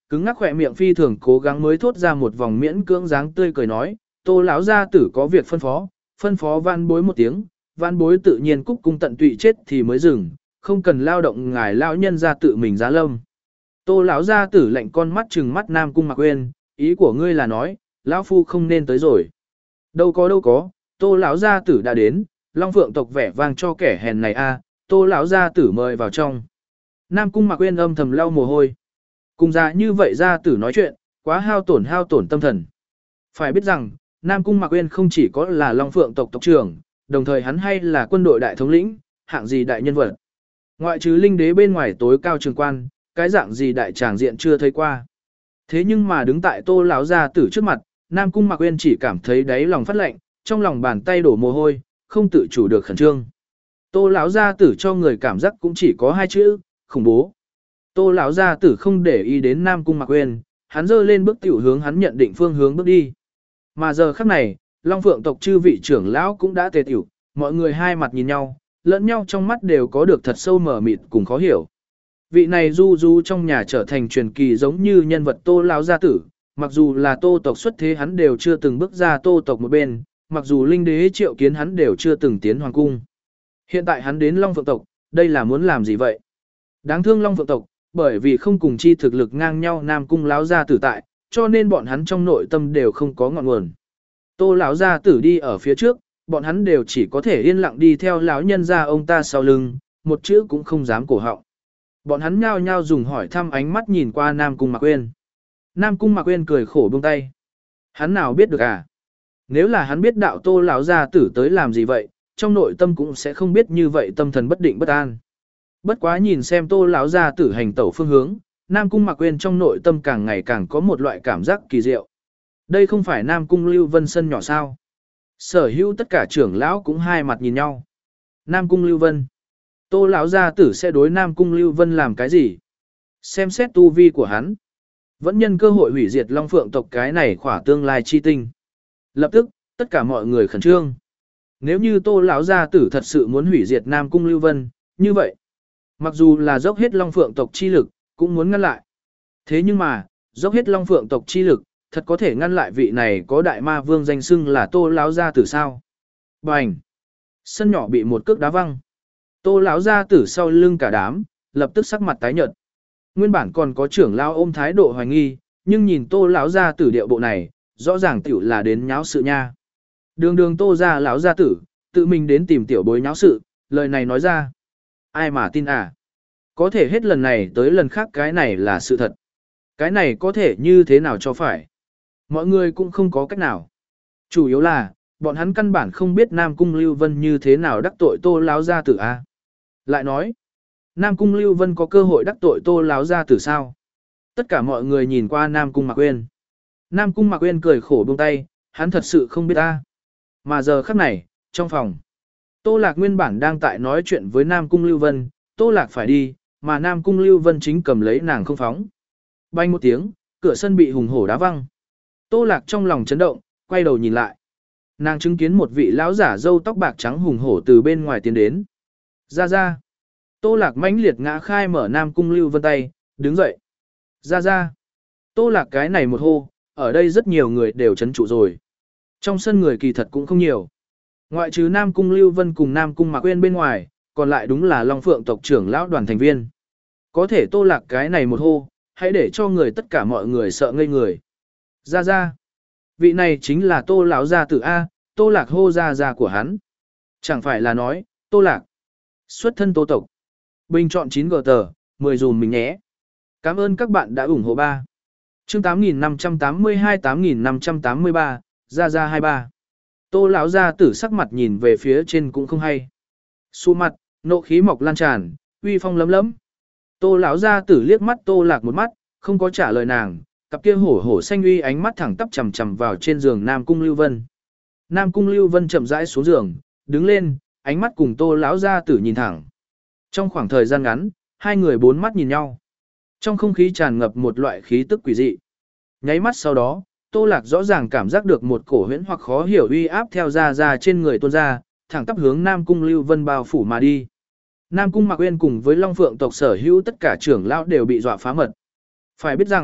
cứng ngắc khỏe miệng phi thường cố gắng mới thốt ra một vòng miễn cưỡng dáng tươi cười nói, Tô lão gia tử có việc phân phó, phân phó van bối một tiếng, van bối tự nhiên cúc cung tận tụy chết thì mới dừng, không cần lao động ngài lão nhân ra tự mình giá lâm. Tô lão gia tử lạnh con mắt trừng mắt Nam Cung Mạc Uyên, ý của ngươi là nói, lão phu không nên tới rồi. Đâu có đâu có, Tô lão gia tử đã đến, Long Phượng tộc vẻ vang cho kẻ hèn này a, Tô lão gia tử mời vào trong. Nam Cung Mạc Uyên âm thầm lau mồ hôi. Cùng ra như vậy gia tử nói chuyện, quá hao tổn hao tổn tâm thần. Phải biết rằng, Nam Cung Mạc Uyên không chỉ có là Long Phượng tộc tộc trưởng, đồng thời hắn hay là quân đội đại thống lĩnh, hạng gì đại nhân vật. Ngoại trừ linh đế bên ngoài tối cao trường quan, cái dạng gì đại tràng diện chưa thấy qua. Thế nhưng mà đứng tại Tô lão gia tử trước mặt, Nam Cung Mạc Uyên chỉ cảm thấy đáy lòng phát lạnh, trong lòng bàn tay đổ mồ hôi, không tự chủ được khẩn trương. Tô lão gia tử cho người cảm giác cũng chỉ có hai chữ, khủng bố. Tô lão gia tử không để ý đến Nam Cung Mạc Uyên, hắn giơ lên bước tiểu hướng hắn nhận định phương hướng bước đi. Mà giờ khắc này, Long Phượng tộc chư vị trưởng lão cũng đã tề tiểu, mọi người hai mặt nhìn nhau, lẫn nhau trong mắt đều có được thật sâu mở mịt cùng khó hiểu. Vị này du du trong nhà trở thành truyền kỳ giống như nhân vật Tô lão gia tử, mặc dù là Tô tộc xuất thế hắn đều chưa từng bước ra Tô tộc một bên, mặc dù linh đế triệu kiến hắn đều chưa từng tiến hoàng cung. Hiện tại hắn đến Long Phượng tộc, đây là muốn làm gì vậy? Đáng thương Long Phượng tộc, bởi vì không cùng chi thực lực ngang nhau Nam Cung lão gia tử tại, cho nên bọn hắn trong nội tâm đều không có ngọn nguồn. Tô lão gia tử đi ở phía trước, bọn hắn đều chỉ có thể yên lặng đi theo lão nhân gia ông ta sau lưng, một chữ cũng không dám cổ họng. Bọn hắn nhao nhao dùng hỏi thăm ánh mắt nhìn qua Nam Cung Mạc Uyên. Nam Cung Mạc Uyên cười khổ buông tay. Hắn nào biết được à? Nếu là hắn biết đạo Tô lão gia tử tới làm gì vậy, trong nội tâm cũng sẽ không biết như vậy tâm thần bất định bất an. Bất quá nhìn xem Tô lão gia tử hành tẩu phương hướng, Nam Cung Mạc Uyên trong nội tâm càng ngày càng có một loại cảm giác kỳ diệu. Đây không phải Nam Cung Lưu Vân sân nhỏ sao? Sở hữu tất cả trưởng lão cũng hai mặt nhìn nhau. Nam Cung Lưu Vân. Tô lão gia tử sẽ đối Nam Cung Lưu Vân làm cái gì? Xem xét tu vi của hắn, vẫn nhân cơ hội hủy diệt Long Phượng tộc cái này khỏa tương lai chi tinh. Lập tức, tất cả mọi người khẩn trương. Nếu như Tô lão gia tử thật sự muốn hủy diệt Nam Cung Lưu Vân, như vậy, mặc dù là dốc hết Long Phượng tộc chi lực, cũng muốn ngăn lại. Thế nhưng mà, dốc hết Long Phượng tộc chi lực, thật có thể ngăn lại vị này có đại ma vương danh xưng là Tô lão gia tử sao? Bành! Sân nhỏ bị một cước đá văng. Tô lão gia tử sau lưng cả đám, lập tức sắc mặt tái nhợt. Nguyên bản còn có trưởng lão ôm thái độ hoài nghi, nhưng nhìn Tô lão gia tử điệu bộ này, rõ ràng tiểu là đến nháo sự nha. Đường đường Tô gia lão gia tử, tự mình đến tìm tiểu bối nháo sự, lời này nói ra. Ai mà tin à? Có thể hết lần này tới lần khác cái này là sự thật. Cái này có thể như thế nào cho phải? Mọi người cũng không có cách nào. Chủ yếu là, bọn hắn căn bản không biết Nam Cung Lưu Vân như thế nào đắc tội Tô lão gia tử a. Lại nói, Nam Cung Lưu Vân có cơ hội đắc tội Tô lão gia tử sao? Tất cả mọi người nhìn qua Nam Cung Mạc Uyên. Nam Cung Mạc Uyên cười khổ buông tay, hắn thật sự không biết a. Mà giờ khắc này, trong phòng, Tô Lạc nguyên bản đang tại nói chuyện với Nam Cung Lưu Vân, Tô Lạc phải đi, mà Nam Cung Lưu Vân chính cầm lấy nàng không phóng. Bang một tiếng, cửa sân bị hùng hổ đá văng. Tô Lạc trong lòng chấn động, quay đầu nhìn lại. Nàng chứng kiến một vị lão giả râu tóc bạc trắng hùng hổ từ bên ngoài tiến đến. Ra ra. Tô Lạc mãnh liệt ngã khai mở Nam Cung Lưu Vân tay, đứng dậy. Ra ra. Tô Lạc cái này một hô, ở đây rất nhiều người đều chấn trụ rồi. Trong sân người kỳ thật cũng không nhiều. Ngoại trừ Nam Cung Lưu Vân cùng Nam Cung Mạc Uyên bên ngoài, còn lại đúng là Long Phượng tộc trưởng lão đoàn thành viên. Có thể Tô Lạc cái này một hô, hãy để cho người tất cả mọi người sợ ngây người. Ra ra. Vị này chính là Tô lão gia tử A, Tô Lạc hô ra ra của hắn. Chẳng phải là nói, Tô Lạc. Xuất thân Tô tộc. Bình chọn chín gờ tờ, mười dùm mình nhé. Cảm ơn các bạn đã ủng hộ ba. Chương tám nghìn năm trăm tám mươi hai tám nghìn năm trăm tám mươi ba, ra ra hai ba. Tô lão gia tử sắc mặt nhìn về phía trên cũng không hay. Xu mặt, nộ khí mọc lan tràn, uy phong lấm lấm. Tô lão gia tử liếc mắt Tô Lạc một mắt, không có trả lời nàng, cặp kia hổ hổ xanh uy ánh mắt thẳng tắp chằm chằm vào trên giường Nam Cung Lưu Vân. Nam Cung Lưu Vân chậm rãi xuống giường, đứng lên, ánh mắt cùng Tô lão gia tử nhìn thẳng. Trong khoảng thời gian ngắn, hai người bốn mắt nhìn nhau. Trong không khí tràn ngập một loại khí tức quỷ dị. Nháy mắt sau đó, Tô Lạc rõ ràng cảm giác được một cổ huyễn hoặc khó hiểu uy áp theo ra ra trên người tuôn ra, thẳng tắp hướng Nam Cung Lưu Vân bao phủ mà đi. Nam Cung Mạc Uyên cùng với Long Phượng tộc sở hữu tất cả trưởng lão đều bị dọa phá mật. Phải biết rằng,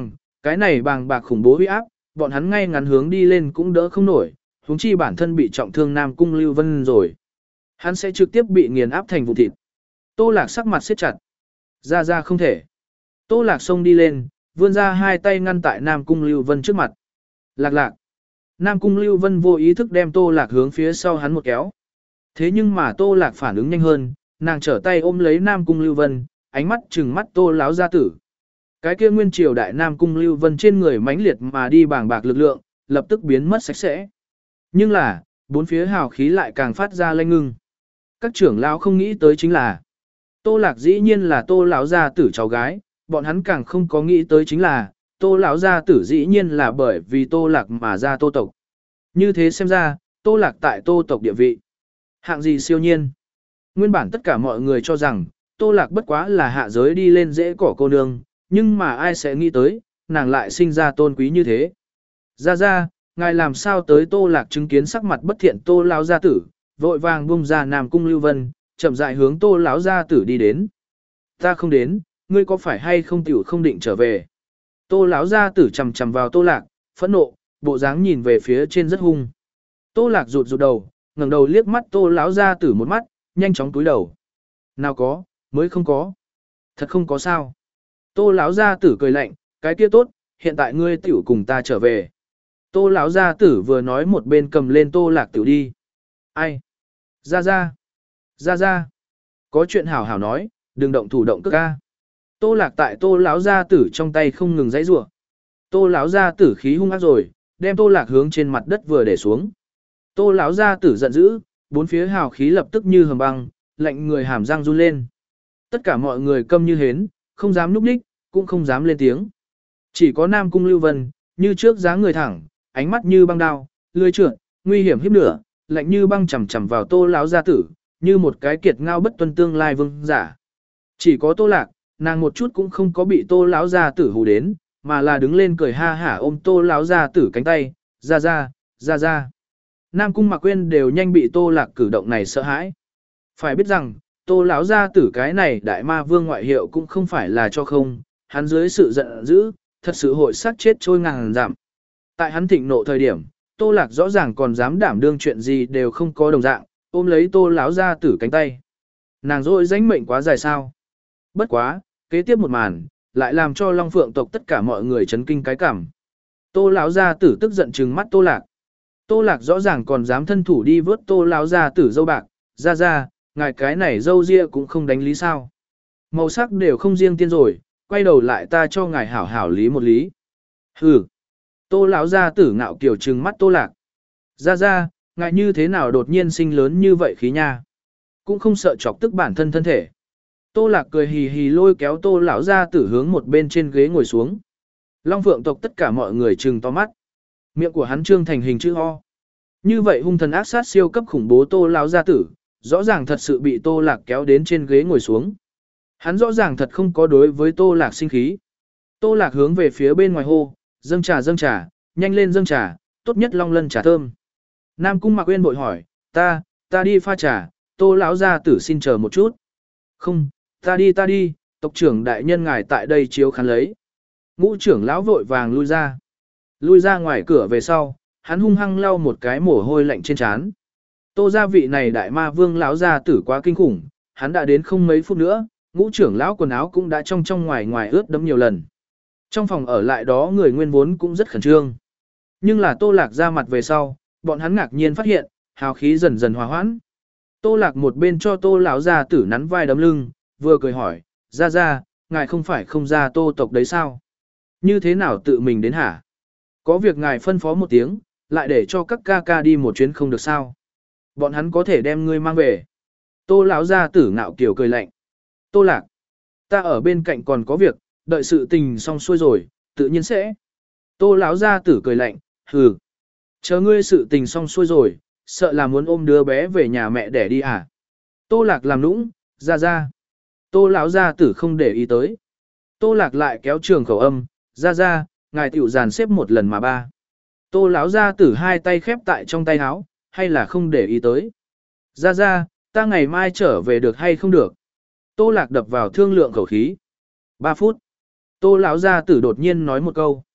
Cái này bàng bạc khủng bố uy áp, bọn hắn ngay ngắn hướng đi lên cũng đỡ không nổi, huống chi bản thân bị trọng thương Nam Cung Lưu Vân rồi. Hắn sẽ trực tiếp bị nghiền áp thành vụn thịt. Tô Lạc sắc mặt siết chặt. Ra ra không thể. Tô Lạc xông đi lên, vươn ra hai tay ngăn tại Nam Cung Lưu Vân trước mặt. Lạc lạc. Nam Cung Lưu Vân vô ý thức đem Tô Lạc hướng phía sau hắn một kéo. Thế nhưng mà Tô Lạc phản ứng nhanh hơn, nàng trở tay ôm lấy Nam Cung Lưu Vân, ánh mắt trừng mắt Tô lão gia tử. Cái kia nguyên triều đại Nam Cung Lưu Vân trên người mãnh liệt mà đi bàng bạc lực lượng, lập tức biến mất sạch sẽ. Nhưng là, bốn phía hào khí lại càng phát ra lanh ngưng. Các trưởng lão không nghĩ tới chính là Tô Lạc dĩ nhiên là Tô lão gia tử cháu gái, bọn hắn càng không có nghĩ tới chính là Tô lão gia tử dĩ nhiên là bởi vì Tô Lạc mà ra Tô tộc. Như thế xem ra, Tô Lạc tại Tô tộc địa vị hạng gì siêu nhiên. Nguyên bản tất cả mọi người cho rằng Tô Lạc bất quá là hạ giới đi lên dễ cỏ cô nương, nhưng mà ai sẽ nghĩ tới, nàng lại sinh ra tôn quý như thế. Ra ra, ngài làm sao tới Tô Lạc chứng kiến sắc mặt bất thiện Tô lão gia tử, vội vàng bung ra Nam Cung Lưu Vân, chậm rãi hướng Tô lão gia tử đi đến. Ta không đến, ngươi có phải hay không tiểu không định trở về? Tô lão gia tử chằm chằm vào Tô Lạc, phẫn nộ, bộ dáng nhìn về phía trên rất hung. Tô Lạc rụt rụt đầu, ngẩng đầu liếc mắt Tô lão gia tử một mắt, nhanh chóng cúi đầu. Nào có, mới không có. Thật không có sao. Tô lão gia tử cười lạnh, cái kia tốt, hiện tại ngươi tiểu cùng ta trở về. Tô lão gia tử vừa nói một bên cầm lên Tô Lạc tiểu đi. Ai? Ra ra. Ra ra. Có chuyện hảo hảo nói, đừng động thủ động cước ca. Tô Lạc tại Tô lão gia tử trong tay không ngừng giãy giụa. Tô lão gia tử khí hung ác rồi, đem Tô Lạc hướng trên mặt đất vừa để xuống. Tô lão gia tử giận dữ, bốn phía hào khí lập tức như hầm băng, lạnh người hàm răng run lên. Tất cả mọi người câm như hến, không dám núp đích, cũng không dám lên tiếng. Chỉ có Nam Cung Lưu Vân, như trước dáng người thẳng, ánh mắt như băng đao, lưỡi trượt, nguy hiểm hiếp nửa, lạnh như băng chằm chằm vào Tô lão gia tử, như một cái kiệt ngao bất tuân tương lai vương giả. Chỉ có Tô Lạc, nàng một chút cũng không có bị Tô lão gia tử hù đến, mà là đứng lên cười ha hả ôm Tô lão gia tử cánh tay, ra ra, ra ra. Nam Cung Mạc Quyên đều nhanh bị Tô Lạc cử động này sợ hãi. Phải biết rằng, Tô lão gia tử cái này đại ma vương ngoại hiệu cũng không phải là cho không, hắn dưới sự giận dữ, thật sự hội sát chết trôi ngàn giảm. Tại hắn thịnh nộ thời điểm, Tô Lạc rõ ràng còn dám đảm đương chuyện gì đều không có đồng dạng, ôm lấy Tô lão gia tử cánh tay. Nàng dỗi danh mệnh quá dài sao? Bất quá, kế tiếp một màn, lại làm cho Long Phượng tộc tất cả mọi người chấn kinh cái cảm. Tô lão gia tử tức giận trừng mắt Tô Lạc. Tô Lạc rõ ràng còn dám thân thủ đi vớt Tô lão gia tử dâu bạc, ra ra, ngài cái này dâu ria cũng không đánh lý sao? Màu sắc đều không riêng tiên rồi, quay đầu lại ta cho ngài hảo hảo lý một lý. Hừ. Tô lão gia tử ngạo kiều trừng mắt Tô Lạc. Ra ra, ngài như thế nào đột nhiên sinh lớn như vậy khí nha? Cũng không sợ chọc tức bản thân thân thể. Tô Lạc cười hì hì lôi kéo Tô lão gia tử hướng một bên trên ghế ngồi xuống. Long Phượng tộc tất cả mọi người trừng to mắt. Miệng của hắn trương thành hình chữ O. Như vậy hung thần ác sát siêu cấp khủng bố Tô lão gia tử, rõ ràng thật sự bị Tô Lạc kéo đến trên ghế ngồi xuống. Hắn rõ ràng thật không có đối với Tô Lạc sinh khí. Tô Lạc hướng về phía bên ngoài hô, dâng trà dâng trà, nhanh lên dâng trà, tốt nhất long lân trà thơm. Nam Cung Mạc Uyên vội hỏi, ta, ta đi pha trà, Tô lão gia tử xin chờ một chút. Không, ta đi ta đi, tộc trưởng đại nhân ngài tại đây chiếu khán lấy. Ngũ trưởng lão vội vàng lui ra. Lui ra ngoài cửa về sau, hắn hung hăng lau một cái mồ hôi lạnh trên trán. Tô gia vị này đại ma vương lão gia tử quá kinh khủng, hắn đã đến không mấy phút nữa, ngũ trưởng lão quần áo cũng đã trong trong ngoài ngoài ướt đẫm nhiều lần. Trong phòng ở lại đó người nguyên vốn cũng rất khẩn trương. Nhưng là Tô Lạc ra mặt về sau, bọn hắn ngạc nhiên phát hiện, hào khí dần dần hòa hoãn. Tô Lạc một bên cho Tô lão gia tử nắn vai đấm lưng, vừa cười hỏi, ra ra, ngài không phải không ra Tô tộc đấy sao? Như thế nào tự mình đến hả? Có việc ngài phân phó một tiếng, lại để cho các ca ca đi một chuyến không được sao? Bọn hắn có thể đem ngươi mang về. Tô lão gia tử ngạo kiều cười lạnh. Tô Lạc, ta ở bên cạnh còn có việc, đợi sự tình xong xuôi rồi, tự nhiên sẽ. Tô lão gia tử cười lạnh, hừ. Chờ ngươi sự tình xong xuôi rồi, sợ là muốn ôm đứa bé về nhà mẹ để đi à? Tô Lạc làm nũng, ra ra. Tô lão gia tử không để ý tới. Tô Lạc lại kéo trường khẩu âm, ra ra, ngài tiểu dàn xếp một lần mà ba. Tô lão gia tử hai tay khép tại trong tay áo, hay là không để ý tới. Ra ra, ta ngày mai trở về được hay không được? Tô Lạc đập vào thương lượng khẩu khí. Ba phút. Tô lão gia tử đột nhiên nói một câu.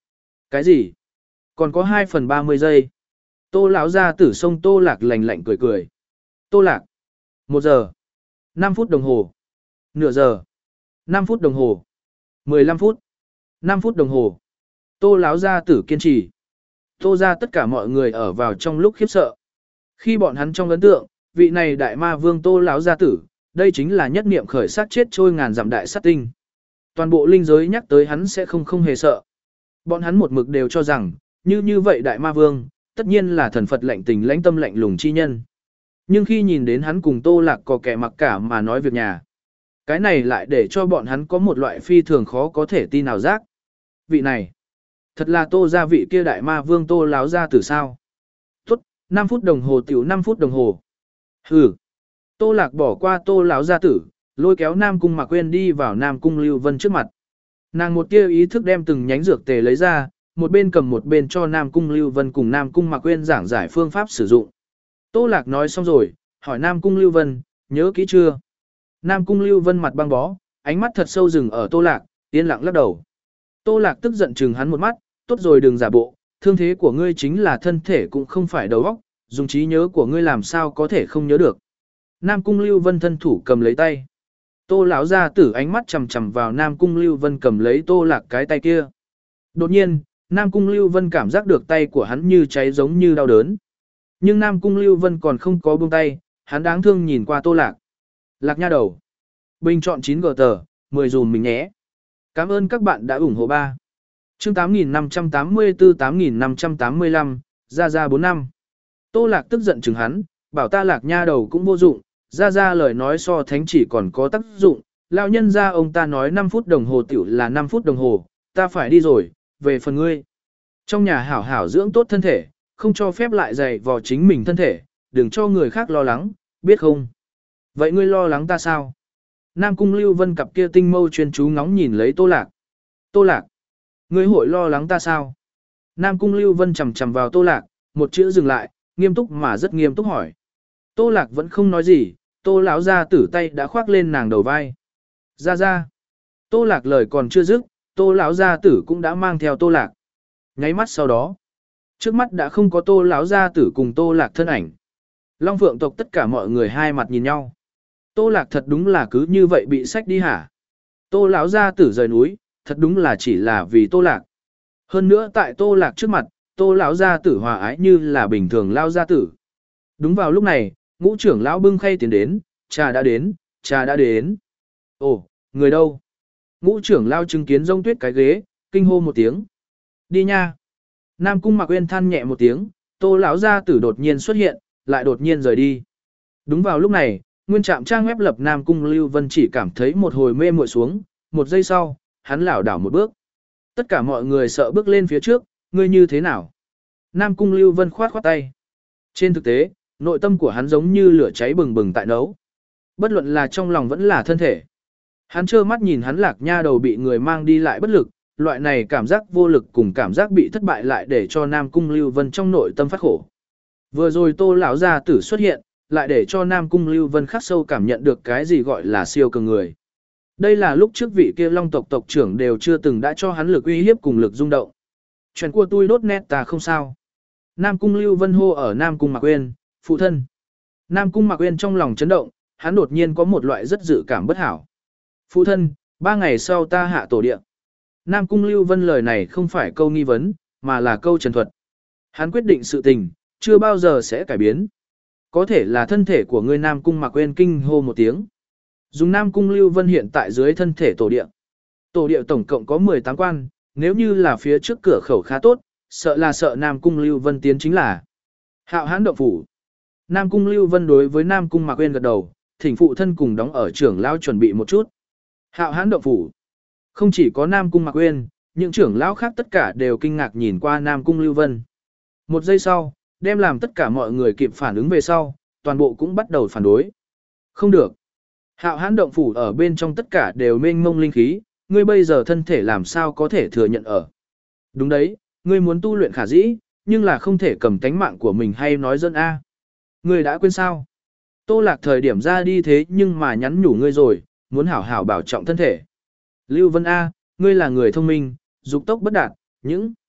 Cái gì? Còn có hai phần ba mươi giây. Tô lão gia tử sông Tô Lạc lạnh lạnh cười cười. Tô Lạc. Một giờ. Năm phút đồng hồ. Nửa giờ. Năm phút đồng hồ. Mười lăm phút. Năm phút đồng hồ. Tô lão gia tử kiên trì. Tô ra tất cả mọi người ở vào trong lúc khiếp sợ. Khi bọn hắn trong ấn tượng, vị này đại ma vương Tô lão gia tử, đây chính là nhất niệm khởi sát chết trôi ngàn dặm đại sát tinh. Toàn bộ linh giới nhắc tới hắn sẽ không không hề sợ. Bọn hắn một mực đều cho rằng, như như vậy đại ma vương, tất nhiên là thần Phật lạnh tình lãnh tâm lạnh lùng chi nhân. Nhưng khi nhìn đến hắn cùng Tô Lạc có kẻ mặc cả mà nói việc nhà, cái này lại để cho bọn hắn có một loại phi thường khó có thể tin nào giác. Vị này, thật là Tô gia vị kia đại ma vương Tô láo gia tử sao? Tốt, năm phút đồng hồ tiểu năm phút đồng hồ. Hừ. Tô Lạc bỏ qua Tô láo gia tử, lôi kéo Nam Cung Mạc Quyên đi vào Nam Cung Lưu Vân trước mặt. Nàng một tia ý thức đem từng nhánh dược tề lấy ra, một bên cầm một bên cho Nam Cung Lưu Vân cùng Nam Cung Mạc Quyên giảng giải phương pháp sử dụng. Tô Lạc nói xong rồi, hỏi Nam Cung Lưu Vân, nhớ kỹ chưa? Nam Cung Lưu Vân mặt băng bó, ánh mắt thật sâu rừng ở Tô Lạc, yên lặng lắc đầu. Tô Lạc tức giận chừng hắn một mắt, tốt rồi đừng giả bộ, thương thế của ngươi chính là thân thể cũng không phải đầu óc, dùng trí nhớ của ngươi làm sao có thể không nhớ được. Nam Cung Lưu Vân thân thủ cầm lấy tay. Tô lão gia tử ánh mắt chằm chằm vào Nam Cung Lưu Vân cầm lấy Tô Lạc cái tay kia. Đột nhiên, Nam Cung Lưu Vân cảm giác được tay của hắn như cháy giống như đau đớn. Nhưng Nam Cung Lưu Vân còn không có buông tay, hắn đáng thương nhìn qua Tô Lạc. Lạc nha đầu. Bình chọn chín gờ tờ, mười dùm mình nhé. Cảm ơn các bạn đã ủng hộ ba. Chương tám nghìn năm trăm tám mươi tư tám nghìn năm trăm tám mươi lăm, ra ra bốn năm. Tô Lạc tức giận chừng hắn, bảo ta Lạc nha đầu cũng vô dụng, ra ra lời nói so thánh chỉ còn có tác dụng, lão nhân ra ông ta nói năm phút đồng hồ tiểu là năm phút đồng hồ, ta phải đi rồi, về phần ngươi. Trong nhà hảo hảo dưỡng tốt thân thể, không cho phép lại dày vò chính mình thân thể, đừng cho người khác lo lắng, biết không? Vậy ngươi lo lắng ta sao? Nam Cung Lưu Vân cặp kia tinh mâu chuyên chú ngóng nhìn lấy Tô Lạc. Tô Lạc, ngươi hội lo lắng ta sao? Nam Cung Lưu Vân chầm chầm vào Tô Lạc, một chữ dừng lại, nghiêm túc mà rất nghiêm túc hỏi. Tô Lạc vẫn không nói gì, Tô lão gia tử tay đã khoác lên nàng đầu vai. Ra ra. Tô Lạc lời còn chưa dứt, Tô lão gia tử cũng đã mang theo Tô Lạc. Nháy mắt sau đó, trước mắt đã không có Tô lão gia tử cùng Tô Lạc thân ảnh. Long Phượng tộc tất cả mọi người hai mặt nhìn nhau. Tô Lạc thật đúng là cứ như vậy bị xách đi hả? Tô lão gia tử rời núi, thật đúng là chỉ là vì Tô Lạc. Hơn nữa tại Tô Lạc trước mặt, Tô lão gia tử hòa ái như là bình thường lao gia tử. Đúng vào lúc này, ngũ trưởng lão bưng khay tiến đến, trà đã đến, trà đã đến. Ồ, người đâu? Ngũ trưởng lão chứng kiến rông tuyết cái ghế, kinh hô một tiếng. Đi nha. Nam Cung Mạc Uyên than nhẹ một tiếng, Tô lão gia tử đột nhiên xuất hiện, lại đột nhiên rời đi. Đúng vào lúc này, nguyên trạm trang web lập Nam Cung Lưu Vân chỉ cảm thấy một hồi mê muội xuống, một giây sau, hắn lảo đảo một bước. Tất cả mọi người sợ bước lên phía trước, ngươi như thế nào? Nam Cung Lưu Vân khoát khoát tay. Trên thực tế, nội tâm của hắn giống như lửa cháy bừng bừng tại nấu. Bất luận là trong lòng vẫn là thân thể. Hắn trơ mắt nhìn hắn Lạc nha đầu bị người mang đi lại bất lực, loại này cảm giác vô lực cùng cảm giác bị thất bại lại để cho Nam Cung Lưu Vân trong nội tâm phát khổ. Vừa rồi Tô lão gia tử xuất hiện, lại để cho Nam Cung Lưu Vân khắc sâu cảm nhận được cái gì gọi là siêu cường người. Đây là lúc trước vị kia Long tộc tộc trưởng đều chưa từng đã cho hắn lực uy hiếp cùng lực rung động. Chuyện của tôi đốt nét ta không sao. Nam Cung Lưu Vân hô ở Nam Cung Mạc Uyên, phụ thân. Nam Cung Mạc Uyên trong lòng chấn động, hắn đột nhiên có một loại rất dự cảm bất hảo. Phụ thân, ba ngày sau ta hạ tổ địa. Nam Cung Lưu Vân lời này không phải câu nghi vấn, mà là câu trần thuật. Hắn quyết định sự tình, chưa bao giờ sẽ cải biến. Có thể là thân thể của ngươi Nam Cung Mạc Uyên kinh hô một tiếng. Dùng Nam Cung Lưu Vân hiện tại dưới thân thể tổ địa. Tổ địa tổng cộng có mười tám quan, nếu như là phía trước cửa khẩu khá tốt, sợ là sợ Nam Cung Lưu Vân tiến chính là Hạo Hán động phủ. Nam Cung Lưu Vân đối với Nam Cung Mạc Uyên gật đầu, thỉnh phụ thân cùng đóng ở trưởng lão chuẩn bị một chút. Hạo Hán động phủ. Không chỉ có Nam Cung Mạc Uyên, những trưởng lão khác tất cả đều kinh ngạc nhìn qua Nam Cung Lưu Vân. Một giây sau, đem làm tất cả mọi người kịp phản ứng về sau, toàn bộ cũng bắt đầu phản đối. Không được. Hạo Hán động phủ ở bên trong tất cả đều mênh mông linh khí, ngươi bây giờ thân thể làm sao có thể thừa nhận ở. Đúng đấy, ngươi muốn tu luyện khả dĩ, nhưng là không thể cầm tánh mạng của mình hay nói dân A. Ngươi đã quên sao? Tô Lạc thời điểm ra đi thế nhưng mà nhắn nhủ ngươi rồi, muốn hảo hảo bảo trọng thân thể. Lưu Vân A, ngươi là người thông minh, dục tốc bất đạt, những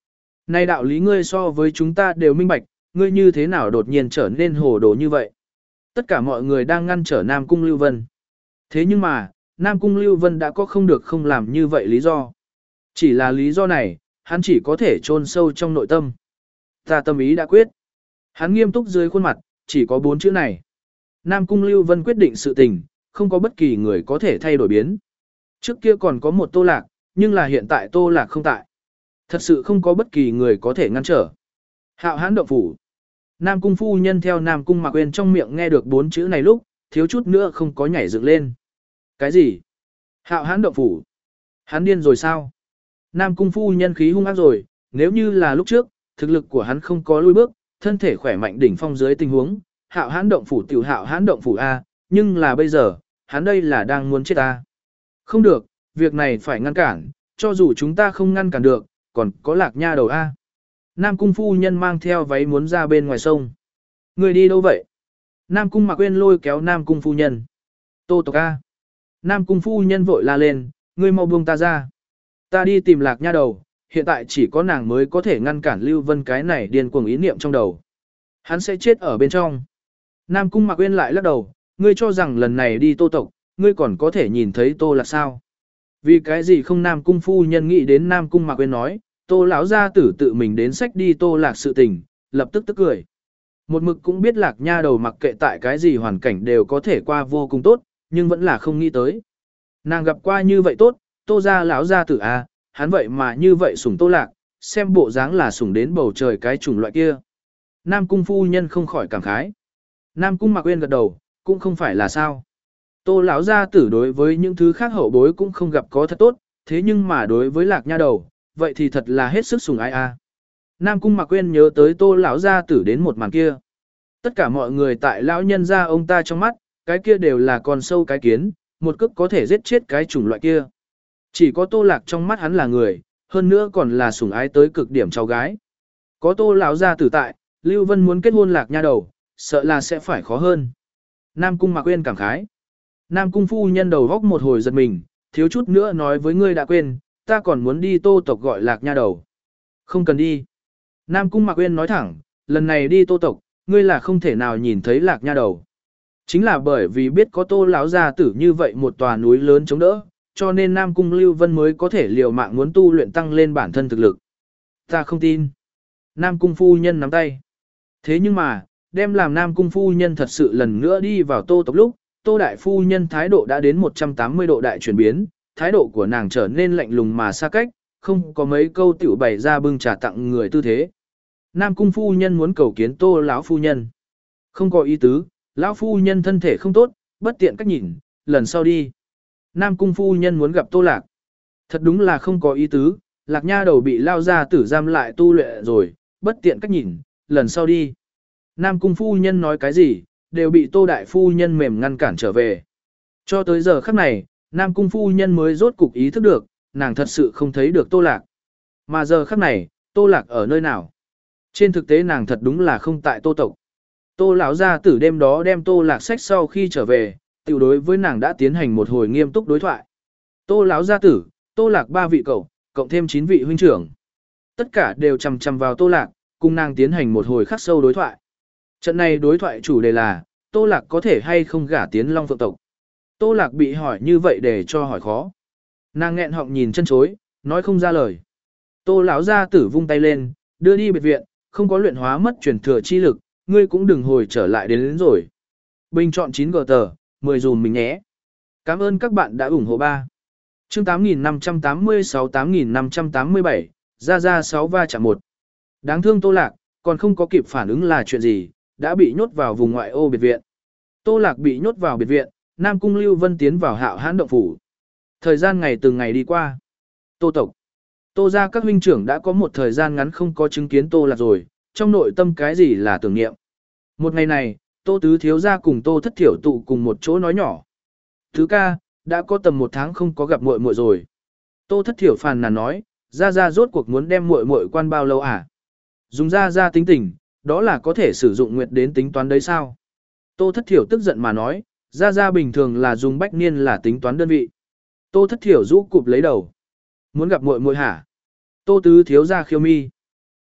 Này đạo lý ngươi so với chúng ta đều minh bạch, ngươi như thế nào đột nhiên trở nên hồ đồ như vậy? Tất cả mọi người đang ngăn trở Nam Cung Lưu Vân. Thế nhưng mà, Nam Cung Lưu Vân đã có không được không làm như vậy lý do. Chỉ là lý do này, hắn chỉ có thể chôn sâu trong nội tâm. Ta tâm ý đã quyết. Hắn nghiêm túc dưới khuôn mặt, chỉ có bốn chữ này. Nam Cung Lưu Vân quyết định sự tình, không có bất kỳ người có thể thay đổi biến. Trước kia còn có một Tô Lạc, nhưng là hiện tại Tô Lạc không tại. Thật sự không có bất kỳ người có thể ngăn trở. Hạo Hán động phủ. Nam Cung phu nhân theo Nam Cung Mạc Uyên trong miệng nghe được bốn chữ này lúc, thiếu chút nữa không có nhảy dựng lên. Cái gì? Hạo Hán động phủ. Hắn điên rồi sao? Nam Cung phu nhân khí hung ác rồi, nếu như là lúc trước, thực lực của hắn không có lui bước, thân thể khỏe mạnh đỉnh phong dưới tình huống, Hạo Hán động phủ tiểu Hạo Hán động phủ A, nhưng là bây giờ, hắn đây là đang muốn chết ta. Không được, việc này phải ngăn cản, cho dù chúng ta không ngăn cản được, còn có Lạc Nha đầu A. Nam Cung phu nhân mang theo váy muốn ra bên ngoài sông. Người đi đâu vậy? Nam Cung Mạc Uyên lôi kéo Nam Cung phu nhân. Tô Tộc A. Nam Cung phu nhân vội la lên, ngươi mau buông ta ra. Ta đi tìm Lạc Nha đầu, hiện tại chỉ có nàng mới có thể ngăn cản Lưu Vân cái này điên cuồng ý niệm trong đầu. Hắn sẽ chết ở bên trong. Nam Cung Mạc Uyên lại lắc đầu, ngươi cho rằng lần này đi Tô Tộc, ngươi còn có thể nhìn thấy Tô Lạc sao? Vì cái gì không Nam Cung phu nhân nghĩ đến Nam Cung Mạc Uyên nói, Tô lão gia tử tự mình đến sách đi Tô Lạc sự tình, lập tức tức cười. Một mực cũng biết Lạc Nha đầu mặc kệ tại cái gì hoàn cảnh đều có thể qua vô cùng tốt, nhưng vẫn là không nghĩ tới. Nàng gặp qua như vậy tốt, Tô gia lão gia tử à, hắn vậy mà như vậy sủng Tô Lạc, xem bộ dáng là sủng đến bầu trời cái chủng loại kia. Nam Cung phu nhân không khỏi cảm khái. Nam Cung Mạc Uyên gật đầu, cũng không phải là sao. Tô lão gia tử đối với những thứ khác hậu bối cũng không gặp có thật tốt, thế nhưng mà đối với Lạc Nha đầu, vậy thì thật là hết sức sủng ái a. Nam Cung Mạc Uyên nhớ tới Tô lão gia tử đến một màn kia. Tất cả mọi người tại lão nhân gia ông ta trong mắt, cái kia đều là con sâu cái kiến, một cước có thể giết chết cái chủng loại kia. Chỉ có Tô Lạc trong mắt hắn là người, hơn nữa còn là sủng ái tới cực điểm cháu gái. Có Tô lão gia tử tại, Lưu Vân muốn kết hôn Lạc Nha đầu, sợ là sẽ phải khó hơn. Nam Cung Mạc Uyên cảm khái. Nam Cung phu nhân đầu góc một hồi giật mình, thiếu chút nữa nói với ngươi đã quên, ta còn muốn đi Tô Tộc gọi Lạc Nha đầu. Không cần đi. Nam Cung Mạc Uyên nói thẳng, lần này đi Tô Tộc, ngươi là không thể nào nhìn thấy Lạc Nha đầu. Chính là bởi vì biết có Tô lão gia tử như vậy một tòa núi lớn chống đỡ, cho nên Nam Cung Lưu Vân mới có thể liều mạng muốn tu luyện tăng lên bản thân thực lực. Ta không tin. Nam Cung phu nhân nắm tay. Thế nhưng mà, đem làm Nam Cung phu nhân thật sự lần nữa đi vào Tô Tộc lúc, Tô đại phu nhân thái độ đã đến một trăm tám mươi độ đại chuyển biến, thái độ của nàng trở nên lạnh lùng mà xa cách, không có mấy câu tiểu bày ra bưng trà tặng người tư thế. Nam Cung phu nhân muốn cầu kiến Tô lão phu nhân. Không có ý tứ, lão phu nhân thân thể không tốt, bất tiện cách nhìn, lần sau đi. Nam Cung phu nhân muốn gặp Tô Lạc. Thật đúng là không có ý tứ, Lạc Nha đầu bị lao ra tử giam lại tu luyện rồi, bất tiện cách nhìn, lần sau đi. Nam Cung phu nhân nói cái gì, đều bị Tô đại phu nhân mềm ngăn cản trở về. Cho tới giờ khắc này, Nam Cung phu nhân mới rốt cục ý thức được, nàng thật sự không thấy được Tô Lạc. Mà giờ khắc này, Tô Lạc ở nơi nào? Trên thực tế nàng thật đúng là không tại Tô Tộc. Tô lão gia tử đêm đó đem Tô Lạc sách sau khi trở về, tiểu đối với nàng đã tiến hành một hồi nghiêm túc đối thoại. Tô lão gia tử, Tô Lạc ba vị cậu, cộng thêm chín vị huynh trưởng. Tất cả đều chằm chằm vào Tô Lạc, cùng nàng tiến hành một hồi khắc sâu đối thoại. Trận này đối thoại chủ đề là, Tô Lạc có thể hay không gả tiến Long Phượng tộc. Tô Lạc bị hỏi như vậy để cho hỏi khó. Nàng nghẹn họng nhìn chân chối, nói không ra lời. Tô lão gia tử vung tay lên, đưa đi biệt viện, không có luyện hóa mất truyền thừa chi lực, ngươi cũng đừng hồi trở lại đến, đến rồi. Bình chọn chín gờ tờ, mười dùm mình nhé. Cảm ơn các bạn đã ủng hộ ba. Chương tám nghìn năm trăm tám mươi sáu tám nghìn năm trăm tám mươi bảy, ra ra sáu va chạm một. Đáng thương Tô Lạc, còn không có kịp phản ứng là chuyện gì, đã bị nhốt vào vùng ngoại ô biệt viện. Tô Lạc bị nhốt vào biệt viện, Nam Cung Lưu Vân tiến vào Hạo Hán động phủ. Thời gian ngày từng ngày đi qua. Tô Tộc. Tô gia các huynh trưởng đã có một thời gian ngắn không có chứng kiến Tô Lạc rồi, trong nội tâm cái gì là tưởng niệm. Một ngày này, Tô Tứ thiếu gia cùng Tô Thất Thiểu tụ cùng một chỗ nói nhỏ. Thứ ca, đã có tầm một tháng không có gặp muội muội rồi. Tô Thất Thiểu phàn nàn nói, gia gia rốt cuộc muốn đem muội muội quan bao lâu à? Dùng gia gia tính tình, đó là có thể sử dụng nguyệt đến tính toán đấy sao? Tô Thất Thiểu tức giận mà nói, gia gia bình thường là dùng bách niên là tính toán đơn vị. Tô Thất Thiểu rũ cụp lấy đầu. Muốn gặp muội muội hả? Tô Tứ thiếu gia khiêu mi.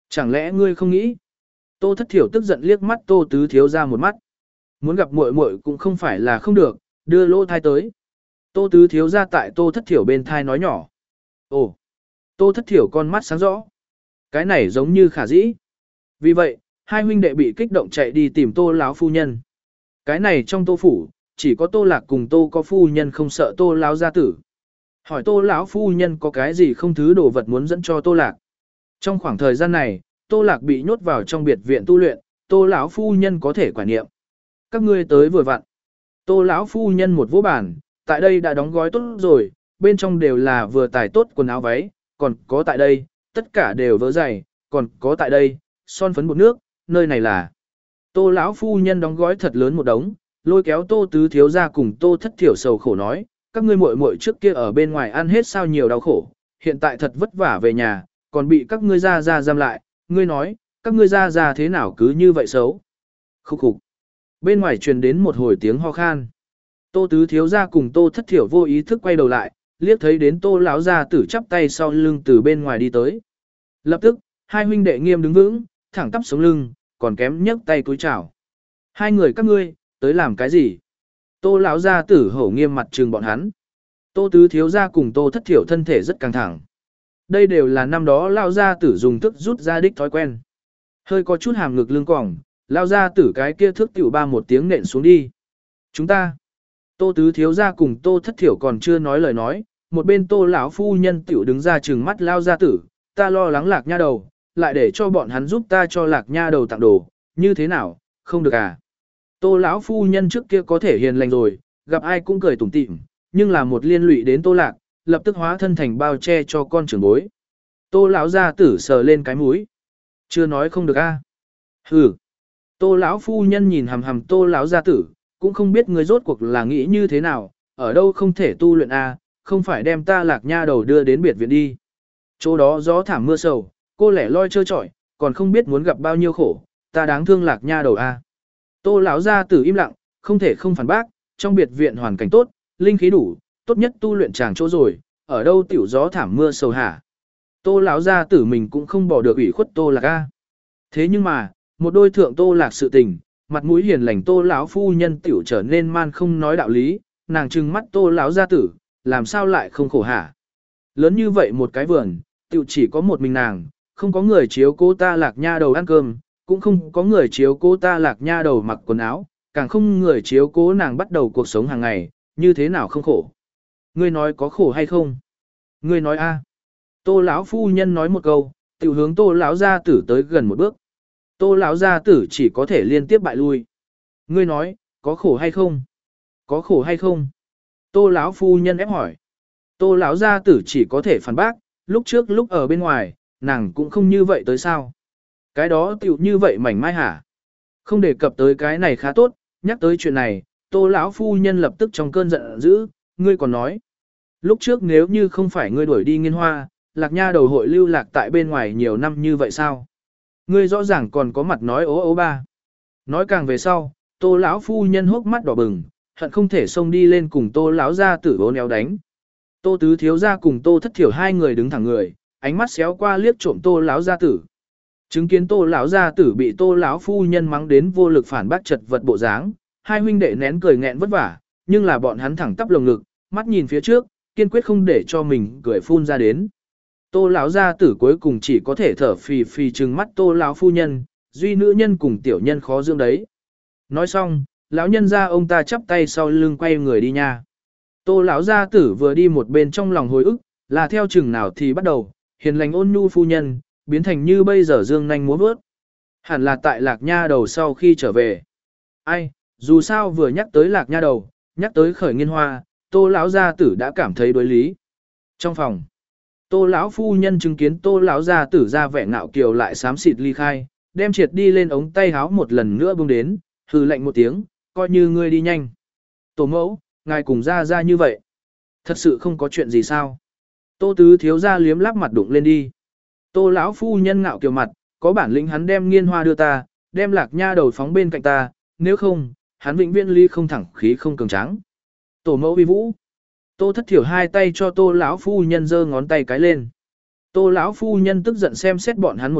Chẳng lẽ ngươi không nghĩ? Tô Thất Thiểu tức giận liếc mắt Tô Tứ Thiếu ra một mắt. Muốn gặp muội muội cũng không phải là không được, đưa lỗ thai tới. Tô Tứ Thiếu ra tại Tô Thất Thiểu bên thai nói nhỏ. Ồ, Tô Thất Thiểu con mắt sáng rõ. Cái này giống như khả dĩ. Vì vậy, hai huynh đệ bị kích động chạy đi tìm Tô lão phu nhân. Cái này trong Tô phủ, chỉ có Tô Lạc cùng Tô có phu nhân không sợ Tô lão gia tử. Hỏi Tô lão phu nhân có cái gì không thứ đồ vật muốn dẫn cho Tô Lạc. Trong khoảng thời gian này, Tô Lạc bị nhốt vào trong biệt viện tu luyện, Tô lão phu nhân có thể quả niệm. Các ngươi tới vừa vặn. Tô lão phu nhân một vỗ bản, tại đây đã đóng gói tốt rồi, bên trong đều là vừa tải tốt quần áo váy, còn có tại đây, tất cả đều vớ giày, còn có tại đây, son phấn bột nước, nơi này là. Tô lão phu nhân đóng gói thật lớn một đống, lôi kéo Tô Tứ Thiếu ra cùng Tô Thất Thiểu sầu khổ nói, các ngươi muội muội trước kia ở bên ngoài ăn hết sao nhiều đau khổ, hiện tại thật vất vả về nhà, còn bị các ngươi ra ra giam lại, ngươi nói, các ngươi ra ra thế nào cứ như vậy xấu. Khúc khục. Bên ngoài truyền đến một hồi tiếng ho khan. Tô Tứ Thiếu ra cùng Tô Thất Thiểu vô ý thức quay đầu lại, liếc thấy đến Tô lão gia tử chắp tay sau lưng từ bên ngoài đi tới. Lập tức, hai huynh đệ nghiêm đứng vững, thẳng tắp sống lưng, còn kém nhấc tay cúi chào. Hai người các ngươi, tới làm cái gì? Tô lão gia tử hổ nghiêm mặt trừng bọn hắn. Tô Tứ Thiếu ra cùng Tô Thất Thiểu thân thể rất căng thẳng. Đây đều là năm đó lão gia tử dùng thức rút ra đích thói quen. Hơi có chút hàm ngực lưng còng, lão gia tử cái kia thước tiểu ba một tiếng nện xuống đi. Chúng ta. Tô Tứ Thiếu ra cùng Tô Thất Thiểu còn chưa nói lời nói, một bên Tô lão phu nhân tiểu đứng ra trừng mắt lão gia tử, ta lo lắng Lạc Nha đầu, lại để cho bọn hắn giúp ta cho Lạc Nha đầu tặng đồ, như thế nào, không được à? Tô lão phu nhân trước kia có thể hiền lành rồi, gặp ai cũng cười tủm tỉm, nhưng là một liên lụy đến Tô Lạc, lập tức hóa thân thành bao che cho con trưởng bối. Tô lão gia tử sờ lên cái mũi, chưa nói không được a. À? Hừ. Tô lão phu nhân nhìn hằm hằm Tô lão gia tử, cũng không biết người rốt cuộc là nghĩ như thế nào, ở đâu không thể tu luyện a, à, không phải đem ta Lạc Nha đầu đưa đến biệt viện đi. Chỗ đó gió thảm mưa sầu, cô lẻ loi trơ trọi, còn không biết muốn gặp bao nhiêu khổ, ta đáng thương Lạc Nha đầu a. À. Tô lão gia tử im lặng, không thể không phản bác, trong biệt viện hoàn cảnh tốt, linh khí đủ, tốt nhất tu luyện chàng chỗ rồi, ở đâu tiểu gió thảm mưa sầu hả? Tô lão gia tử mình cũng không bỏ được ủy khuất Tô Lạc a. Thế nhưng mà, một đôi thượng Tô Lạc sự tình, mặt mũi hiền lành Tô lão phu nhân tiểu trở nên man không nói đạo lý, nàng trừng mắt Tô lão gia tử, làm sao lại không khổ hả? Lớn như vậy một cái vườn, tiểu chỉ có một mình nàng, không có người chiếu cố ta Lạc Nha đầu ăn cơm, cũng không có người chiếu cố ta Lạc Nha đầu mặc quần áo, càng không người chiếu cố nàng bắt đầu cuộc sống hàng ngày, như thế nào không khổ? Ngươi nói có khổ hay không? Ngươi nói a? Tô lão phu nhân nói một câu, tiểu hướng Tô lão gia tử tới gần một bước. Tô lão gia tử chỉ có thể liên tiếp bại lui. Ngươi nói, có khổ hay không? Có khổ hay không? Tô lão phu nhân ép hỏi. Tô lão gia tử chỉ có thể phản bác, lúc trước lúc ở bên ngoài, nàng cũng không như vậy tới sao? Cái đó tiểu như vậy mảnh mai hả? Không đề cập tới cái này khá tốt, nhắc tới chuyện này, Tô lão phu nhân lập tức trong cơn giận dữ, ngươi còn nói. Lúc trước nếu như không phải ngươi đuổi đi Nghiên Hoa, Lạc Nha đầu hội lưu lạc tại bên ngoài nhiều năm như vậy sao? Ngươi rõ ràng còn có mặt nói ố ố ba. Nói càng về sau, Tô lão phu nhân hốc mắt đỏ bừng, hận không thể xông đi lên cùng Tô lão gia tử bố néo đánh. Tô Tứ Thiếu gia cùng Tô Thất Thiểu hai người đứng thẳng người, ánh mắt xéo qua liếc trộm Tô lão gia tử. Chứng kiến Tô lão gia tử bị Tô lão phu nhân mắng đến vô lực phản bác chật vật bộ dáng, hai huynh đệ nén cười nghẹn vất vả, nhưng là bọn hắn thẳng tắp lồng ngực, mắt nhìn phía trước, kiên quyết không để cho mình cười phun ra đến. Tô lão gia tử cuối cùng chỉ có thể thở phì phì trừng mắt Tô lão phu nhân, duy nữ nhân cùng tiểu nhân khó dưỡng đấy. Nói xong, lão nhân gia ông ta chắp tay sau lưng quay người đi nha. Tô lão gia tử vừa đi một bên trong lòng hồi ức, là theo chừng nào thì bắt đầu, hiền lành ôn nhu phu nhân, biến thành như bây giờ dương nanh múa vớt. Hẳn là tại Lạc Nha đầu sau khi trở về. Ai, dù sao vừa nhắc tới Lạc Nha đầu, nhắc tới khởi Nghiên Hoa, Tô lão gia tử đã cảm thấy đối lý. Trong phòng, Tô lão phu nhân chứng kiến Tô lão gia tử ra vẻ ngạo kiều lại xám xịt ly khai, đem triệt đi lên ống tay háo một lần nữa buông đến, hừ lạnh một tiếng, coi như ngươi đi nhanh. Tổ mẫu, ngài cùng ra ra như vậy. Thật sự không có chuyện gì sao? Tô Tứ Thiếu gia liếm láp mặt đụng lên đi. Tô lão phu nhân ngạo kiều mặt, có bản lĩnh hắn đem Nghiên Hoa đưa ta, đem Lạc Nha đầu phóng bên cạnh ta, nếu không, hắn vĩnh viễn ly không thẳng khí không cường tráng. Tổ mẫu uy vũ. Tô Thất Thiểu hai tay cho Tô lão phu nhân giơ ngón tay cái lên. Tô lão phu nhân tức giận xem xét bọn hắn một mắt,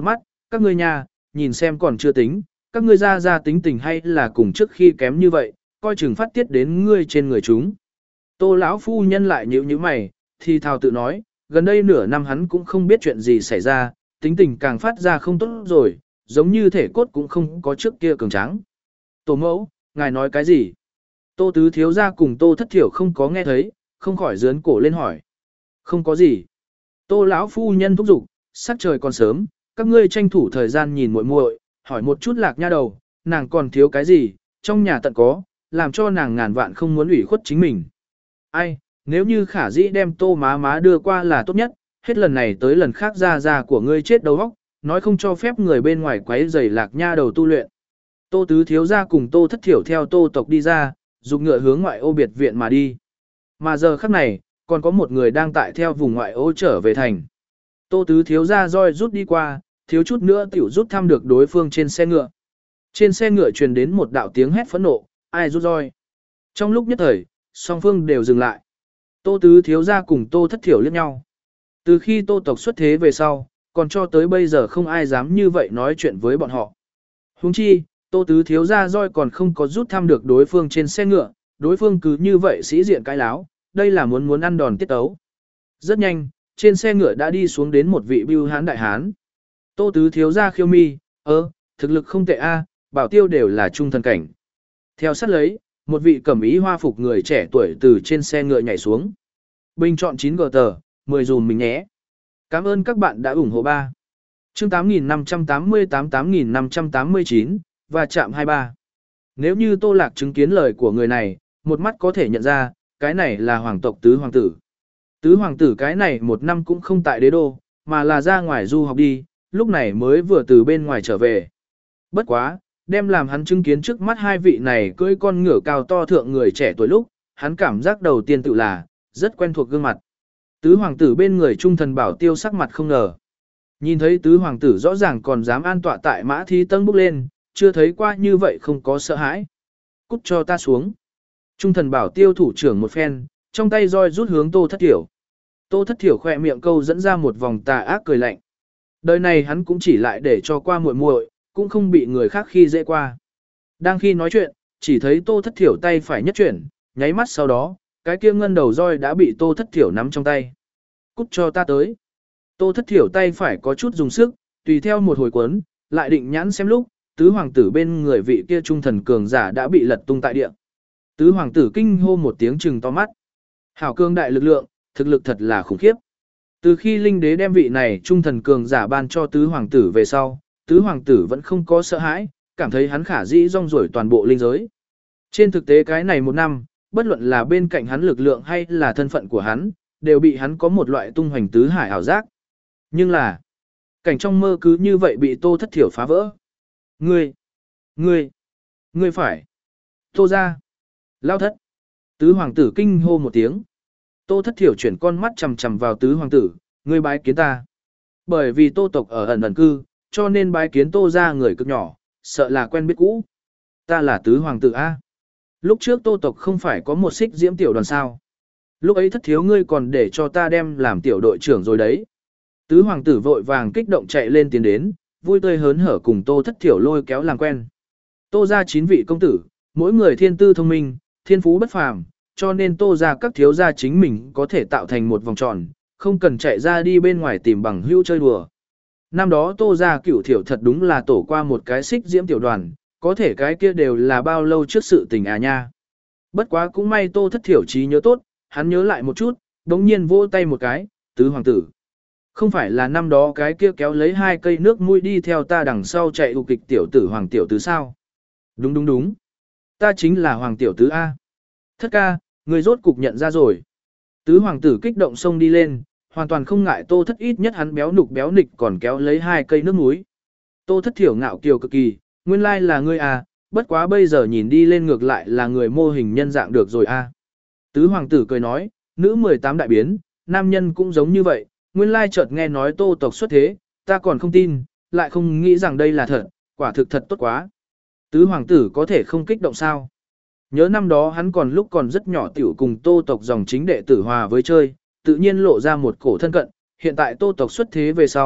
các ngươi nhà, nhìn xem còn chưa tính, các ngươi ra ra tính tình hay là cùng trước khi kém như vậy, coi chừng phát tiết đến ngươi trên người chúng. Tô lão phu nhân lại nhíu nhíu mày, thì thào tự nói, gần đây nửa năm hắn cũng không biết chuyện gì xảy ra, tính tình càng phát ra không tốt rồi, giống như thể cốt cũng không có trước kia cường tráng. Tổ mẫu, ngài nói cái gì? Tô tứ thiếu gia cùng Tô thất thiểu không có nghe thấy, không khỏi dướn cổ lên hỏi. Không có gì. Tô lão phu nhân thúc giục, sắc trời còn sớm, các ngươi tranh thủ thời gian nhìn muội muội, hỏi một chút Lạc Nha đầu, nàng còn thiếu cái gì, trong nhà tận có, làm cho nàng ngàn vạn không muốn ủy khuất chính mình. Ai, nếu như khả dĩ đem Tô má má đưa qua là tốt nhất, hết lần này tới lần khác ra ra của ngươi chết đầu óc, nói không cho phép người bên ngoài quấy rầy Lạc Nha đầu tu luyện. Tô tứ thiếu gia cùng Tô thất thiểu theo Tô tộc đi ra, dục ngựa hướng ngoại ô biệt viện mà đi. Mà giờ khắc này, còn có một người đang tại theo vùng ngoại ô trở về thành. Tô tứ thiếu gia roi rút đi qua, thiếu chút nữa tiểu rút thăm được đối phương trên xe ngựa. Trên xe ngựa truyền đến một đạo tiếng hét phẫn nộ, ai rút roi. Trong lúc nhất thời, song phương đều dừng lại. Tô tứ thiếu gia cùng Tô thất thiểu liếc nhau. Từ khi Tô tộc xuất thế về sau, còn cho tới bây giờ không ai dám như vậy nói chuyện với bọn họ. Huống chi, Tô tứ thiếu gia roi còn không có rút thăm được đối phương trên xe ngựa, đối phương cứ như vậy sĩ diện cái láo, đây là muốn muốn ăn đòn tiết tấu. Rất nhanh, trên xe ngựa đã đi xuống đến một vị bưu hán đại hán. Tô tứ thiếu gia khiêu mi, ơ, thực lực không tệ a, bảo tiêu đều là trung thần cảnh. Theo sát lấy, một vị cẩm ý hoa phục người trẻ tuổi từ trên xe ngựa nhảy xuống. Bình chọn chín gờ tờ, mười dùm mình nhé. Cảm ơn các bạn đã ủng hộ ba. Chương tám nghìn năm trăm tám mươi tám tám nghìn năm trăm tám mươi chín và chạm hai mươi ba. Nếu như Tô Lạc chứng kiến lời của người này, một mắt có thể nhận ra, cái này là hoàng tộc tứ hoàng tử. Tứ hoàng tử cái này một năm cũng không tại đế đô, mà là ra ngoài du học đi, lúc này mới vừa từ bên ngoài trở về. Bất quá, đem làm hắn chứng kiến trước mắt hai vị này cưỡi con ngựa cao to thượng người trẻ tuổi lúc, hắn cảm giác đầu tiên tự là, rất quen thuộc gương mặt. Tứ hoàng tử bên người trung thần bảo tiêu sắc mặt không ngờ. Nhìn thấy tứ hoàng tử rõ ràng còn dám an tọa tại mã thi tân bước lên, chưa thấy qua như vậy không có sợ hãi. Cút cho ta xuống. Trung thần bảo tiêu thủ trưởng một phen, trong tay roi rút hướng Tô thất thiểu. Tô thất thiểu khỏe miệng câu dẫn ra một vòng tà ác cười lạnh. Đời này hắn cũng chỉ lại để cho qua muội muội, cũng không bị người khác khi dễ qua. Đang khi nói chuyện, chỉ thấy Tô thất thiểu tay phải nhất chuyển, nháy mắt sau đó, cái kia ngân đầu roi đã bị Tô thất thiểu nắm trong tay. Cút cho ta tới. Tô thất thiểu tay phải có chút dùng sức, tùy theo một hồi cuốn, lại định nhãn xem lúc, tứ hoàng tử bên người vị kia trung thần cường giả đã bị lật tung tại địa. Tứ hoàng tử kinh hô một tiếng trừng to mắt. Hảo cương đại lực lượng, thực lực thật là khủng khiếp. Từ khi linh đế đem vị này trung thần cường giả ban cho tứ hoàng tử về sau, tứ hoàng tử vẫn không có sợ hãi, cảm thấy hắn khả dĩ rong ruổi toàn bộ linh giới. Trên thực tế cái này một năm, bất luận là bên cạnh hắn lực lượng hay là thân phận của hắn, đều bị hắn có một loại tung hoành tứ hải ảo giác. Nhưng là, cảnh trong mơ cứ như vậy bị Tô thất thiểu phá vỡ. Ngươi, ngươi, ngươi phải. Tô ra. Lao thất. Tứ hoàng tử kinh hô một tiếng. Tô thất thiểu chuyển con mắt chằm chằm vào tứ hoàng tử, ngươi bái kiến ta. Bởi vì Tô tộc ở ẩn ẩn cư, cho nên bái kiến Tô ra người cực nhỏ, sợ là quen biết cũ. Ta là tứ hoàng tử A. Lúc trước Tô tộc không phải có một xích diễm tiểu đoàn sao. Lúc ấy thất thiếu ngươi còn để cho ta đem làm tiểu đội trưởng rồi đấy. Tứ hoàng tử vội vàng kích động chạy lên tiến đến, vui tươi hớn hở cùng Tô thất thiểu lôi kéo làm quen. Tô ra chín vị công tử, mỗi người thiên tư thông minh, thiên phú bất phàm, cho nên Tô ra các thiếu gia chính mình có thể tạo thành một vòng tròn, không cần chạy ra đi bên ngoài tìm bằng hữu chơi đùa. Năm đó Tô ra cửu thiểu thật đúng là tổ qua một cái xích diễm tiểu đoàn, có thể cái kia đều là bao lâu trước sự tình à nha. Bất quá cũng may Tô thất thiểu trí nhớ tốt, hắn nhớ lại một chút, đống nhiên vỗ tay một cái, tứ hoàng tử. Không phải là năm đó cái kia kéo lấy hai cây nước mũi đi theo ta đằng sau chạy ụ kịch tiểu tử hoàng tiểu tứ sao? Đúng đúng đúng. Ta chính là hoàng tiểu tứ A. Thất ca, người rốt cục nhận ra rồi. Tứ hoàng tử kích động xông đi lên, hoàn toàn không ngại Tô thất ít nhất hắn béo nục béo nịch còn kéo lấy hai cây nước muối. Tô thất thiểu ngạo kiều cực kỳ, nguyên lai là ngươi à, bất quá bây giờ nhìn đi lên ngược lại là người mô hình nhân dạng được rồi a. Tứ hoàng tử cười nói, nữ mười tám đại biến, nam nhân cũng giống như vậy, nguyên lai chợt nghe nói Tô tộc xuất thế, ta còn không tin, lại không nghĩ rằng đây là thật, quả thực thật tốt quá. Tứ hoàng tử có thể không kích động sao? Nhớ năm đó hắn còn lúc còn rất nhỏ tiểu cùng Tô tộc dòng chính đệ tử hòa với chơi, tự nhiên lộ ra một cổ thân cận, hiện tại Tô tộc xuất thế về sau,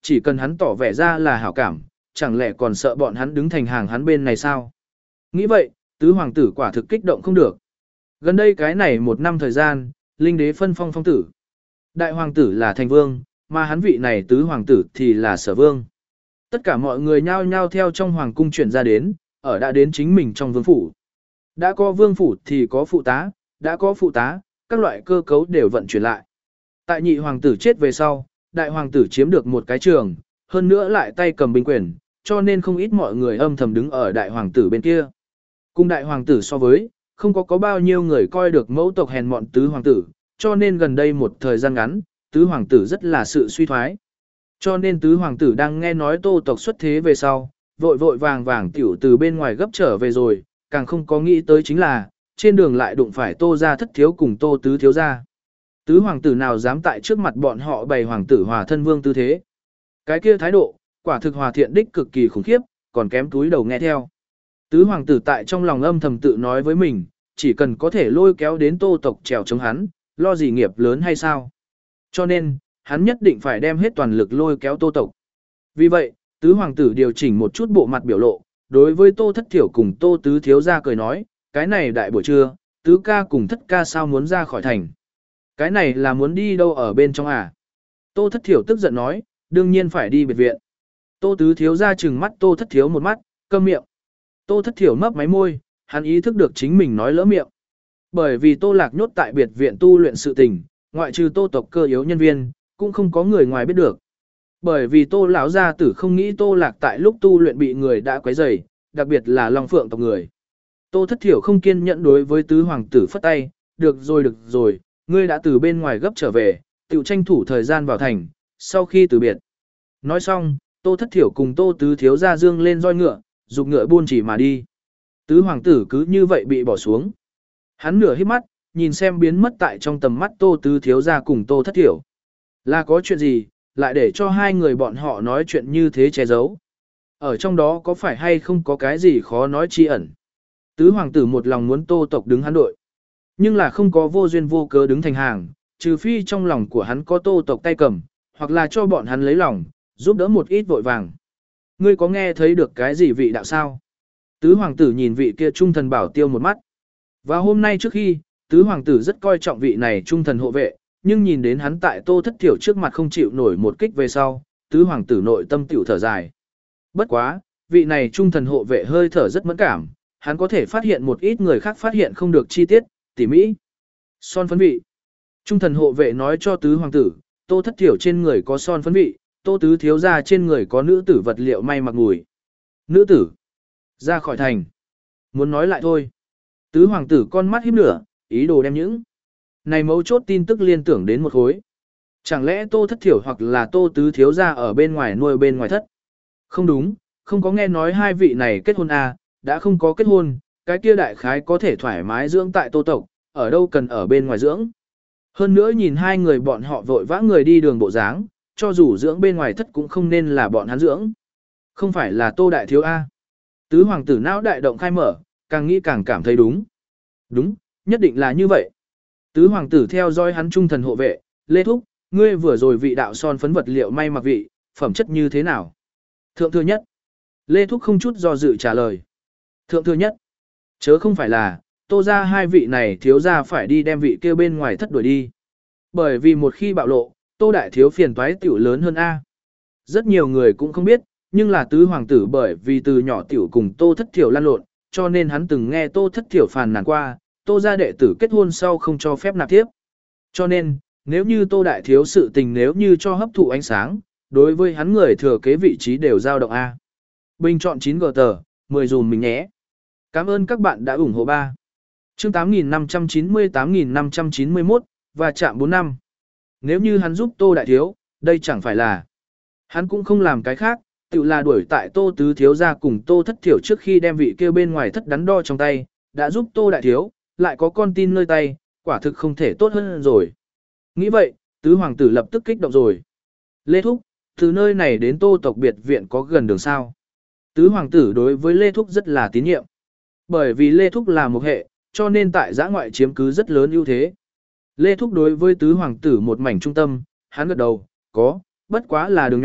chỉ cần hắn tỏ vẻ ra là hảo cảm, chẳng lẽ còn sợ bọn hắn đứng thành hàng hắn bên này sao? Nghĩ vậy, tứ hoàng tử quả thực kích động không được. Gần đây cái này một năm thời gian, linh đế phân phong phong tử. Đại hoàng tử là thành vương, mà hắn vị này tứ hoàng tử thì là sở vương. Tất cả mọi người nhao nhao theo trong hoàng cung chuyển ra đến, ở đã đến chính mình trong vương phủ. Đã có vương phủ thì có phụ tá, đã có phụ tá, các loại cơ cấu đều vận chuyển lại. Tại nhị hoàng tử chết về sau, đại hoàng tử chiếm được một cái trường, hơn nữa lại tay cầm binh quyền, cho nên không ít mọi người âm thầm đứng ở đại hoàng tử bên kia. Cùng đại hoàng tử so với, không có có bao nhiêu người coi được mẫu tộc hèn mọn tứ hoàng tử, cho nên gần đây một thời gian ngắn, tứ hoàng tử rất là sự suy thoái. Cho nên tứ hoàng tử đang nghe nói tô tộc xuất thế về sau, vội vội vàng vàng tiểu từ bên ngoài gấp trở về rồi, càng không có nghĩ tới chính là, trên đường lại đụng phải tô gia thất thiếu cùng tô tứ thiếu gia. Tứ hoàng tử nào dám tại trước mặt bọn họ bày hoàng tử hòa thân vương tư thế. Cái kia thái độ, quả thực hòa thiện đích cực kỳ khủng khiếp, còn kém túi đầu nghe theo. Tứ hoàng tử tại trong lòng âm thầm tự nói với mình, chỉ cần có thể lôi kéo đến tô tộc trèo chống hắn, lo gì nghiệp lớn hay sao. Cho nên, hắn nhất định phải đem hết toàn lực lôi kéo tô tộc. Vì vậy, tứ hoàng tử điều chỉnh một chút bộ mặt biểu lộ, đối với tô thất thiểu cùng tô tứ thiếu ra cười nói, cái này đại buổi trưa, tứ ca cùng thất ca sao muốn ra khỏi thành. Cái này là muốn đi đâu ở bên trong à? Tô thất thiểu tức giận nói, đương nhiên phải đi biệt viện. Tô tứ thiếu ra chừng mắt tô thất thiếu một mắt, câm miệng. Tô thất thiểu mấp máy môi, hắn ý thức được chính mình nói lỡ miệng. Bởi vì tô lạc nhốt tại biệt viện tu luyện sự tình, ngoại trừ tô tộc cơ yếu nhân viên, cũng không có người ngoài biết được. Bởi vì tô lão gia tử không nghĩ tô lạc tại lúc tu luyện bị người đã quấy rầy, đặc biệt là long phượng tộc người. Tô thất thiểu không kiên nhẫn đối với tứ hoàng tử phất tay, được rồi được rồi, ngươi đã từ bên ngoài gấp trở về, tự tranh thủ thời gian vào thành, sau khi từ biệt. Nói xong, tô thất thiểu cùng tô tứ thiếu ra dương lên roi ngựa, dục ngựa buôn chỉ mà đi. Tứ hoàng tử cứ như vậy bị bỏ xuống. Hắn nửa hít mắt, nhìn xem biến mất tại trong tầm mắt tô tứ thiếu ra cùng tô thất thiểu. Là có chuyện gì, lại để cho hai người bọn họ nói chuyện như thế che giấu. Ở trong đó có phải hay không có cái gì khó nói chi ẩn. Tứ hoàng tử một lòng muốn tô tộc đứng hắn đội. Nhưng là không có vô duyên vô cớ đứng thành hàng, trừ phi trong lòng của hắn có tô tộc tay cầm, hoặc là cho bọn hắn lấy lòng, giúp đỡ một ít vội vàng. Ngươi có nghe thấy được cái gì vị đạo sao? Tứ hoàng tử nhìn vị kia trung thần bảo tiêu một mắt. Và hôm nay trước khi, tứ hoàng tử rất coi trọng vị này trung thần hộ vệ, nhưng nhìn đến hắn tại tô thất thiểu trước mặt không chịu nổi một kích về sau, tứ hoàng tử nội tâm tiểu thở dài. Bất quá, vị này trung thần hộ vệ hơi thở rất mẫn cảm, hắn có thể phát hiện một ít người khác phát hiện không được chi tiết, tỉ mỹ. Son phấn vị. Trung thần hộ vệ nói cho tứ hoàng tử, tô thất thiểu trên người có son phấn vị, tô tứ thiếu ra trên người có nữ tử vật liệu may mặc mùi. Nữ tử. Ra khỏi thành. Muốn nói lại thôi. Tứ hoàng tử con mắt híp lửa, ý đồ đem những này mấu chốt tin tức liên tưởng đến một khối. Chẳng lẽ tô thất thiểu hoặc là tô tứ thiếu ra ở bên ngoài nuôi bên ngoài thất? Không đúng, không có nghe nói hai vị này kết hôn à, đã không có kết hôn, cái kia đại khái có thể thoải mái dưỡng tại tô tộc, ở đâu cần ở bên ngoài dưỡng. Hơn nữa nhìn hai người bọn họ vội vã người đi đường bộ dáng, cho dù dưỡng bên ngoài thất cũng không nên là bọn hắn dưỡng. Không phải là tô đại thiếu A. Tứ hoàng tử não đại động khai mở, càng nghĩ càng cảm thấy đúng. Đúng, nhất định là như vậy. Tứ hoàng tử theo dõi hắn trung thần hộ vệ, Lê Thúc, ngươi vừa rồi vị đạo son phấn vật liệu may mặc vị, phẩm chất như thế nào? Thượng thừa nhất. Lê Thúc không chút do dự trả lời. Thượng thừa nhất. Chớ không phải là, tô ra hai vị này thiếu ra phải đi đem vị kêu bên ngoài thất đuổi đi. Bởi vì một khi bạo lộ, tô đại thiếu phiền toái tiểu lớn hơn A. Rất nhiều người cũng không biết, nhưng là tứ hoàng tử bởi vì từ nhỏ tiểu cùng tô thất thiểu lan lộn, cho nên hắn từng nghe tô thất thiểu phàn nàn qua, tô gia đệ tử kết hôn sau không cho phép nạp tiếp. Cho nên, nếu như tô đại thiếu sự tình nếu như cho hấp thụ ánh sáng, đối với hắn người thừa kế vị trí đều dao động A. Bình chọn chín g tờ, mười dùm mình nhé. Cảm ơn các bạn đã ủng hộ ba. Chương tám nghìn năm trăm chín mươi tám nghìn năm trăm chín mươi mốt, và chạm bốn năm. Nếu như hắn giúp tô đại thiếu, đây chẳng phải là. Hắn cũng không làm cái khác, tự là đuổi tại tô tứ thiếu ra cùng tô thất thiểu trước khi đem vị kêu bên ngoài thất đắn đo trong tay, đã giúp tô đại thiếu, lại có con tin nơi tay, quả thực không thể tốt hơn rồi. Nghĩ vậy, tứ hoàng tử lập tức kích động rồi. Lê Thúc, từ nơi này đến tô tộc biệt viện có gần đường sao. Tứ hoàng tử đối với Lê Thúc rất là tín nhiệm. Bởi vì Lê Thúc là một hệ, cho nên tại giã ngoại chiếm cứ rất lớn ưu thế. Lê Thúc đối với tứ hoàng tử một mảnh trung tâm, hắn gật đầu, có, bất quá là đường nhỏ,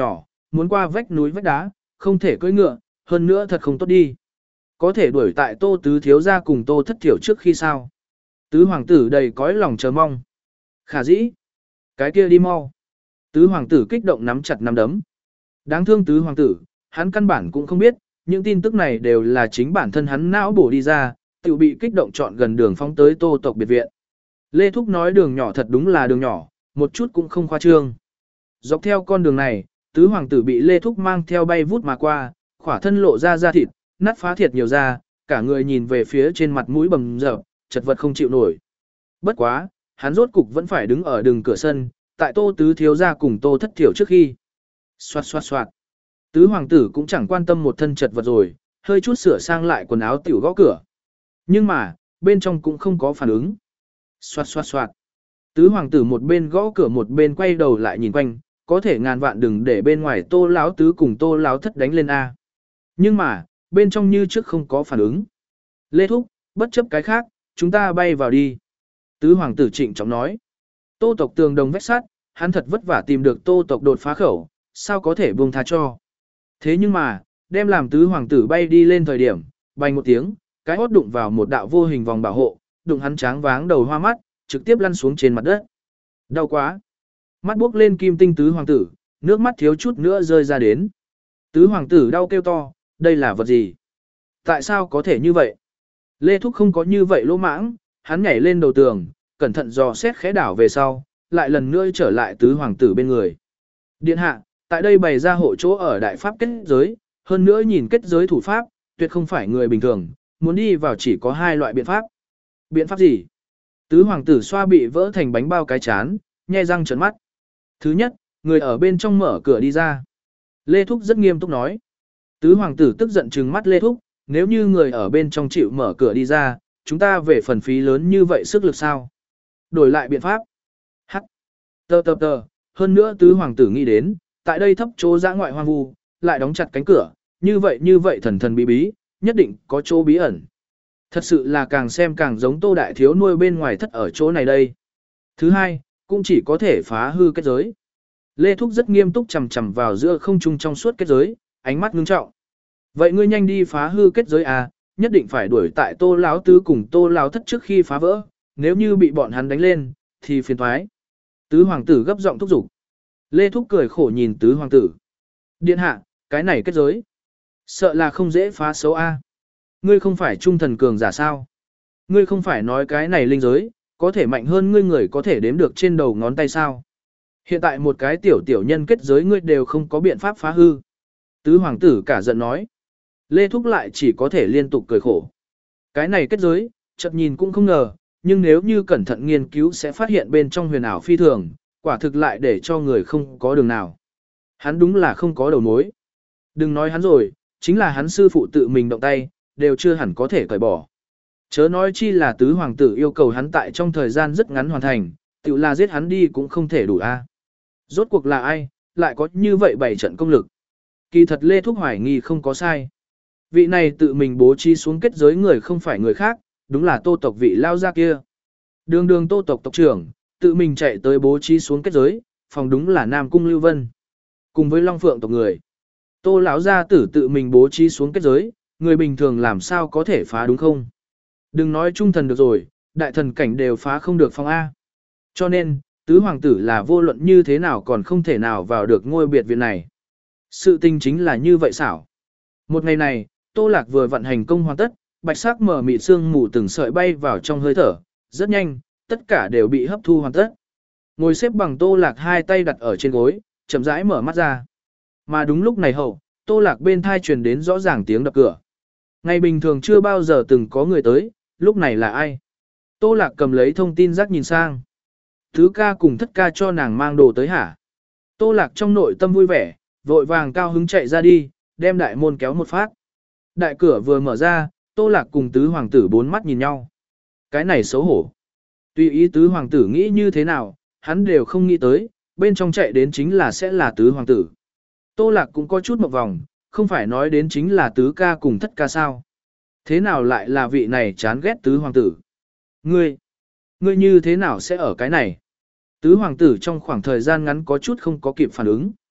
muốn qua vách núi vách đá, không thể cưỡi ngựa, hơn nữa thật không tốt đi. Có thể đuổi tại Tô Tứ thiếu gia cùng Tô Thất Thiểu trước khi sao. Tứ hoàng tử đầy cõi lòng chờ mong. Khả dĩ. Cái kia đi mau. Tứ hoàng tử kích động nắm chặt nắm đấm. Đáng thương tứ hoàng tử, hắn căn bản cũng không biết, những tin tức này đều là chính bản thân hắn não bổ đi ra, tự bị kích động chọn gần đường phóng tới Tô tộc biệt viện. Lê Thúc nói đường nhỏ thật đúng là đường nhỏ, một chút cũng không khoa trương. Dọc theo con đường này, tứ hoàng tử bị Lê Thúc mang theo bay vút mà qua, khỏa thân lộ ra da thịt, nát phá thiệt nhiều da, cả người nhìn về phía trên mặt mũi bầm dập, chật vật không chịu nổi. Bất quá, hắn rốt cục vẫn phải đứng ở đường cửa sân, tại Tô Tứ thiếu gia cùng Tô Thất Thiểu trước khi. Xoạt xoạt xoạt. Tứ hoàng tử cũng chẳng quan tâm một thân chật vật rồi, hơi chút sửa sang lại quần áo tiểu gõ cửa. Nhưng mà, bên trong cũng không có phản ứng. Xoạt xoạt xoạt. Tứ hoàng tử một bên gõ cửa một bên quay đầu lại nhìn quanh, có thể ngàn vạn đừng để bên ngoài Tô láo tứ cùng Tô láo thất đánh lên a. Nhưng mà, bên trong như trước không có phản ứng. Lê Thúc, bất chấp cái khác, chúng ta bay vào đi. Tứ hoàng tử trịnh trọng nói. Tô tộc tường đồng vách sắt, hắn thật vất vả tìm được Tô tộc đột phá khẩu, sao có thể buông tha cho. Thế nhưng mà, đem làm tứ hoàng tử bay đi lên thời điểm, bành một tiếng, cái hót đụng vào một đạo vô hình vòng bảo hộ, đụng hắn tráng váng đầu hoa mắt, trực tiếp lăn xuống trên mặt đất. Đau quá. Mắt buốc lên kim tinh tứ hoàng tử, nước mắt thiếu chút nữa rơi ra đến. Tứ hoàng tử đau kêu to, đây là vật gì? Tại sao có thể như vậy? Lê Thúc không có như vậy lỗ mãng, hắn nhảy lên đầu tường, cẩn thận dò xét khẽ đảo về sau, lại lần nữa trở lại tứ hoàng tử bên người. Điện hạ, tại đây bày ra hộ chỗ ở đại pháp kết giới, hơn nữa nhìn kết giới thủ pháp, tuyệt không phải người bình thường, muốn đi vào chỉ có hai loại biện pháp. Biện pháp gì? Tứ hoàng tử xoa bị vỡ thành bánh bao cái chán, nhe răng trợn mắt. Thứ nhất, người ở bên trong mở cửa đi ra. Lê Thúc rất nghiêm túc nói. Tứ hoàng tử tức giận trừng mắt Lê Thúc, nếu như người ở bên trong chịu mở cửa đi ra, chúng ta về phần phí lớn như vậy sức lực sao? Đổi lại biện pháp. Hắc. Tờ tờ tờ, hơn nữa tứ hoàng tử nghĩ đến, tại đây thấp chỗ dã ngoại hoang vu, lại đóng chặt cánh cửa, như vậy như vậy thần thần bí bí, nhất định có chỗ bí ẩn. Thật sự là càng xem càng giống Tô đại thiếu nuôi bên ngoài thất ở chỗ này đây. Thứ hai, cũng chỉ có thể phá hư kết giới. Lê Thúc rất nghiêm túc chằm chằm vào giữa không trung trong suốt kết giới, ánh mắt ngưng trọng. Vậy ngươi nhanh đi phá hư kết giới à, nhất định phải đuổi tại Tô lão tứ cùng Tô lão thất trước khi phá vỡ, nếu như bị bọn hắn đánh lên, thì phiền toái. Tứ hoàng tử gấp giọng thúc giục. Lê Thúc cười khổ nhìn tứ hoàng tử. Điện hạ, cái này kết giới, sợ là không dễ phá xấu a. Ngươi không phải trung thần cường giả sao? Ngươi không phải nói cái này linh giới, có thể mạnh hơn ngươi người có thể đếm được trên đầu ngón tay sao? Hiện tại một cái tiểu tiểu nhân kết giới ngươi đều không có biện pháp phá hư. Tứ hoàng tử cả giận nói. Lê Thúc lại chỉ có thể liên tục cười khổ. Cái này kết giới, chợt nhìn cũng không ngờ, nhưng nếu như cẩn thận nghiên cứu sẽ phát hiện bên trong huyền ảo phi thường, quả thực lại để cho người không có đường nào. Hắn đúng là không có đầu mối. Đừng nói hắn rồi, chính là hắn sư phụ tự mình động tay, đều chưa hẳn có thể cởi bỏ. Chớ nói chi là tứ hoàng tử yêu cầu hắn tại trong thời gian rất ngắn hoàn thành, tự là giết hắn đi cũng không thể đủ a. Rốt cuộc là ai, lại có như vậy bảy trận công lực. Kỳ thật Lê Thúc hoài nghi không có sai. Vị này tự mình bố trí xuống kết giới người không phải người khác, đúng là Tô tộc vị lao ra kia. Đường đường Tô tộc tộc trưởng, tự mình chạy tới bố trí xuống kết giới, phòng đúng là Nam Cung Lưu Vân. Cùng với Long Phượng tộc người. Tô lão gia tử tự mình bố trí xuống kết giới, người bình thường làm sao có thể phá đúng không? Đừng nói trung thần được rồi, đại thần cảnh đều phá không được phong A. Cho nên, tứ hoàng tử là vô luận như thế nào còn không thể nào vào được ngôi biệt viện này. Sự tình chính là như vậy xảo. Một ngày này, Tô Lạc vừa vận hành công hoàn tất, bạch sắc mở mịt sương mù từng sợi bay vào trong hơi thở, rất nhanh, tất cả đều bị hấp thu hoàn tất. Ngồi xếp bằng Tô Lạc hai tay đặt ở trên gối, chậm rãi mở mắt ra. Mà đúng lúc này hậu, Tô Lạc bên thai truyền đến rõ ràng tiếng đập cửa. Ngày bình thường chưa bao giờ từng có người tới, lúc này là ai? Tô Lạc cầm lấy thông tin rác nhìn sang. Thứ ca cùng thất ca cho nàng mang đồ tới hả? Tô Lạc trong nội tâm vui vẻ, vội vàng cao hứng chạy ra đi, đem đại môn kéo một phát. Đại cửa vừa mở ra, Tô Lạc cùng tứ hoàng tử bốn mắt nhìn nhau. Cái này xấu hổ. Tuy ý tứ hoàng tử nghĩ như thế nào, hắn đều không nghĩ tới, bên trong chạy đến chính là sẽ là tứ hoàng tử. Tô Lạc cũng có chút một vòng, không phải nói đến chính là tứ ca cùng thất ca sao. Thế nào lại là vị này chán ghét tứ hoàng tử? Ngươi, ngươi như thế nào sẽ ở cái này? Tứ hoàng tử trong khoảng thời gian ngắn có chút không có kịp phản ứng.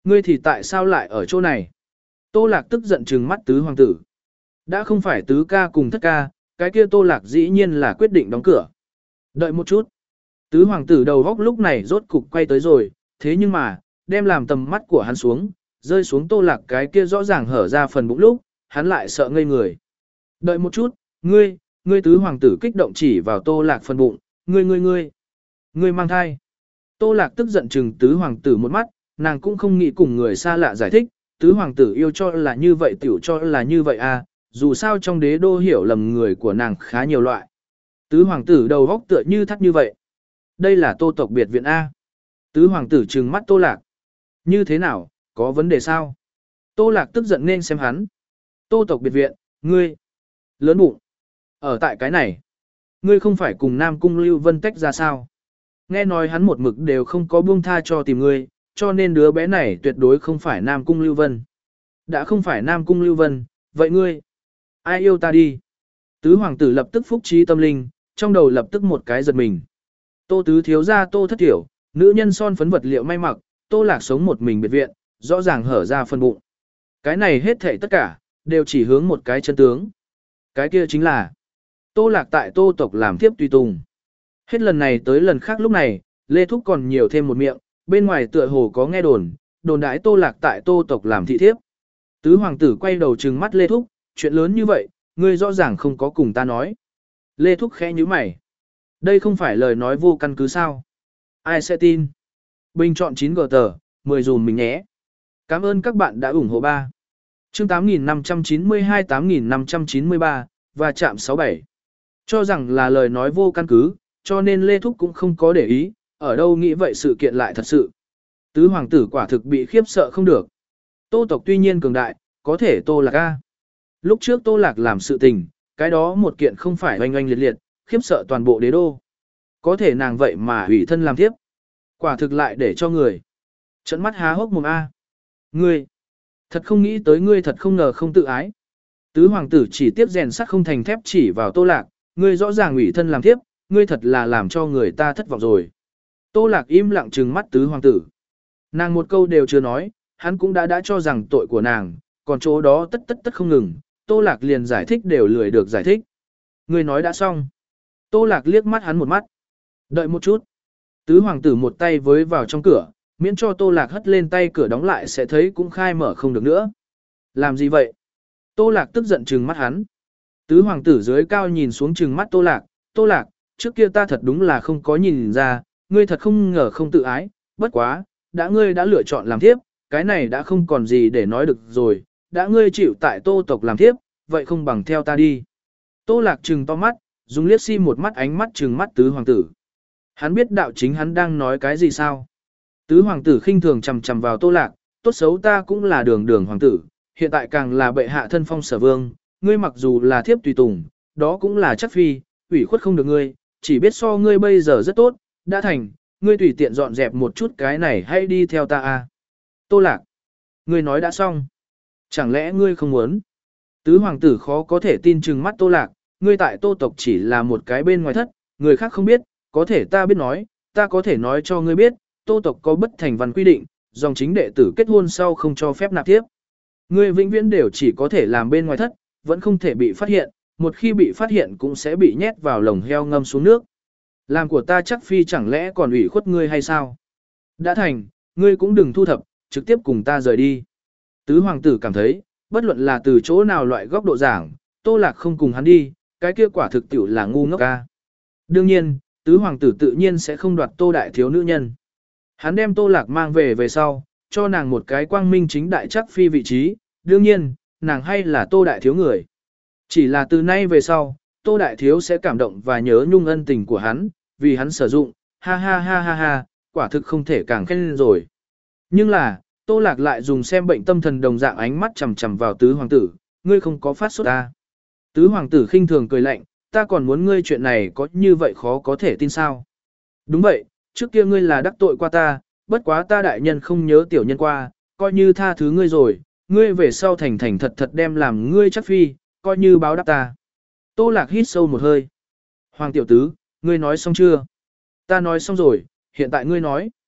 Ngươi thì tại sao lại ở chỗ này? Tô Lạc tức giận trừng mắt tứ hoàng tử. Đã không phải tứ ca cùng thất ca, cái kia Tô Lạc dĩ nhiên là quyết định đóng cửa. Đợi một chút. Tứ hoàng tử đầu góc lúc này rốt cục quay tới rồi, thế nhưng mà, đem làm tầm mắt của hắn xuống, rơi xuống Tô Lạc cái kia rõ ràng hở ra phần bụng lúc, hắn lại sợ ngây người. Đợi một chút, ngươi, ngươi tứ hoàng tử kích động chỉ vào Tô Lạc phần bụng, ngươi ngươi ngươi, ngươi mang thai. Tô Lạc tức giận trừng tứ hoàng tử một mắt, nàng cũng không nghĩ cùng người xa lạ giải thích, tứ hoàng tử yêu cho là như vậy tiểu cho là như vậy à, dù sao trong đế đô hiểu lầm người của nàng khá nhiều loại. Tứ hoàng tử đầu góc tựa như thắt như vậy. Đây là Tô tộc biệt viện A. Tứ hoàng tử trừng mắt Tô Lạc. Như thế nào, có vấn đề sao? Tô Lạc tức giận nên xem hắn. Tô tộc biệt viện, ngươi, lớn bụng. Ở tại cái này, ngươi không phải cùng Nam Cung Lưu Vân tách ra sao? Nghe nói hắn một mực đều không có buông tha cho tìm ngươi, cho nên đứa bé này tuyệt đối không phải Nam Cung Lưu Vân. Đã không phải Nam Cung Lưu Vân, vậy ngươi, ai yêu ta đi? Tứ hoàng tử lập tức phúc trí tâm linh, trong đầu lập tức một cái giật mình. Tô tứ thiếu gia Tô thất tiểu, nữ nhân son phấn vật liệu may mặc, Tô Lạc sống một mình biệt viện, rõ ràng hở ra phân bụng. Cái này hết thảy tất cả, đều chỉ hướng một cái chân tướng. Cái kia chính là, Tô Lạc tại Tô tộc làm tiếp tùy tùng. Hết lần này tới lần khác lúc này, Lê Thúc còn nhiều thêm một miệng, bên ngoài tựa hồ có nghe đồn, đồn đãi Tô Lạc tại Tô tộc làm thị thiếp. Tứ hoàng tử quay đầu trừng mắt Lê Thúc, chuyện lớn như vậy, ngươi rõ ràng không có cùng ta nói. Lê Thúc khẽ nhíu mày. Đây không phải lời nói vô căn cứ sao? Ai sẽ tin? Bình chọn chín gờ tờ, mười dùm mình nhé. Cảm ơn các bạn đã ủng hộ ba. Chương tám nghìn năm trăm chín mươi hai tám nghìn năm trăm chín mươi ba, và chạm sáu bảy. Cho rằng là lời nói vô căn cứ, cho nên Lê Thúc cũng không có để ý, ở đâu nghĩ vậy sự kiện lại thật sự. Tứ hoàng tử quả thực bị khiếp sợ không được. Tô tộc tuy nhiên cường đại, có thể Tô Lạc A. Lúc trước Tô Lạc làm sự tình, cái đó một kiện không phải oanh oanh liệt liệt, khiếp sợ toàn bộ đế đô. Có thể nàng vậy mà hủy thân làm tiếp. Quả thực lại để cho người trận mắt há hốc mồm A. Ngươi, thật không nghĩ tới ngươi thật không ngờ không tự ái. Tứ hoàng tử chỉ tiếp rèn sắt không thành thép chỉ vào Tô Lạc, ngươi rõ ràng hủy thân làm tiếp, ngươi thật là làm cho người ta thất vọng rồi. Tô Lạc im lặng trừng mắt tứ hoàng tử. Nàng một câu đều chưa nói, hắn cũng đã đã cho rằng tội của nàng, còn chỗ đó tất tất tất không ngừng, Tô Lạc liền giải thích đều lười được giải thích. Ngươi nói đã xong. Tô Lạc liếc mắt hắn một mắt. Đợi một chút. Tứ hoàng tử một tay với vào trong cửa, miễn cho Tô Lạc hất lên tay cửa đóng lại sẽ thấy cũng khai mở không được nữa. Làm gì vậy? Tô Lạc tức giận trừng mắt hắn. Tứ hoàng tử dưới cao nhìn xuống trừng mắt Tô Lạc. Tô Lạc, trước kia ta thật đúng là không có nhìn ra, ngươi thật không ngờ không tự ái, bất quá, đã ngươi đã lựa chọn làm thiếp, cái này đã không còn gì để nói được rồi, đã ngươi chịu tại Tô tộc làm thiếp, vậy không bằng theo ta đi. Tô Lạc trừng to mắt, dùng liếc si một mắt ánh mắt trừng mắt tứ hoàng tử. Hắn biết đạo chính hắn đang nói cái gì sao? Tứ hoàng tử khinh thường chằm chằm vào Tô Lạc, tốt xấu ta cũng là đường đường hoàng tử, hiện tại càng là bệ hạ thân phong sở vương, ngươi mặc dù là thiếp tùy tùng, đó cũng là chắc phi, ủy khuất không được ngươi, chỉ biết so ngươi bây giờ rất tốt, đã thành, ngươi tùy tiện dọn dẹp một chút cái này hay đi theo ta à. Tô Lạc, ngươi nói đã xong. Chẳng lẽ ngươi không muốn? Tứ hoàng tử khó có thể tin chừng mắt Tô Lạc, ngươi tại Tô tộc chỉ là một cái bên ngoài thất, người khác không biết, có thể ta biết nói, ta có thể nói cho ngươi biết, Tô tộc có bất thành văn quy định, dòng chính đệ tử kết hôn sau không cho phép nạp tiếp. Ngươi vĩnh viễn đều chỉ có thể làm bên ngoài thất, vẫn không thể bị phát hiện, một khi bị phát hiện cũng sẽ bị nhét vào lồng heo ngâm xuống nước. Làm của ta chắc phi chẳng lẽ còn ủy khuất ngươi hay sao? Đã thành, ngươi cũng đừng thu thập, trực tiếp cùng ta rời đi. Tứ hoàng tử cảm thấy, bất luận là từ chỗ nào loại góc độ giảng, Tô Lạc không cùng hắn đi, cái kia quả thực tiểu là ngu ngốc ca. Đương nhiên, tứ hoàng tử tự nhiên sẽ không đoạt Tô đại thiếu nữ nhân. Hắn đem Tô Lạc mang về về sau, cho nàng một cái quang minh chính đại chắc phi vị trí, đương nhiên, nàng hay là Tô đại thiếu người. Chỉ là từ nay về sau, Tô đại thiếu sẽ cảm động và nhớ nhung ân tình của hắn, vì hắn sử dụng, ha ha ha ha ha, quả thực không thể càng khen lên rồi. Nhưng là, Tô Lạc lại dùng xem bệnh tâm thần đồng dạng ánh mắt chằm chằm vào tứ hoàng tử, ngươi không có phát sốt ta. Tứ hoàng tử khinh thường cười lạnh, ta còn muốn ngươi chuyện này có như vậy khó có thể tin sao. Đúng vậy, trước kia ngươi là đắc tội qua ta, bất quá ta đại nhân không nhớ tiểu nhân qua, coi như tha thứ ngươi rồi, ngươi về sau thành thành thật thật đem làm ngươi chắc phi, coi như báo đáp ta. Tô Lạc hít sâu một hơi. Hoàng tiểu tứ, ngươi nói xong chưa? Ta nói xong rồi, hiện tại ngươi nói.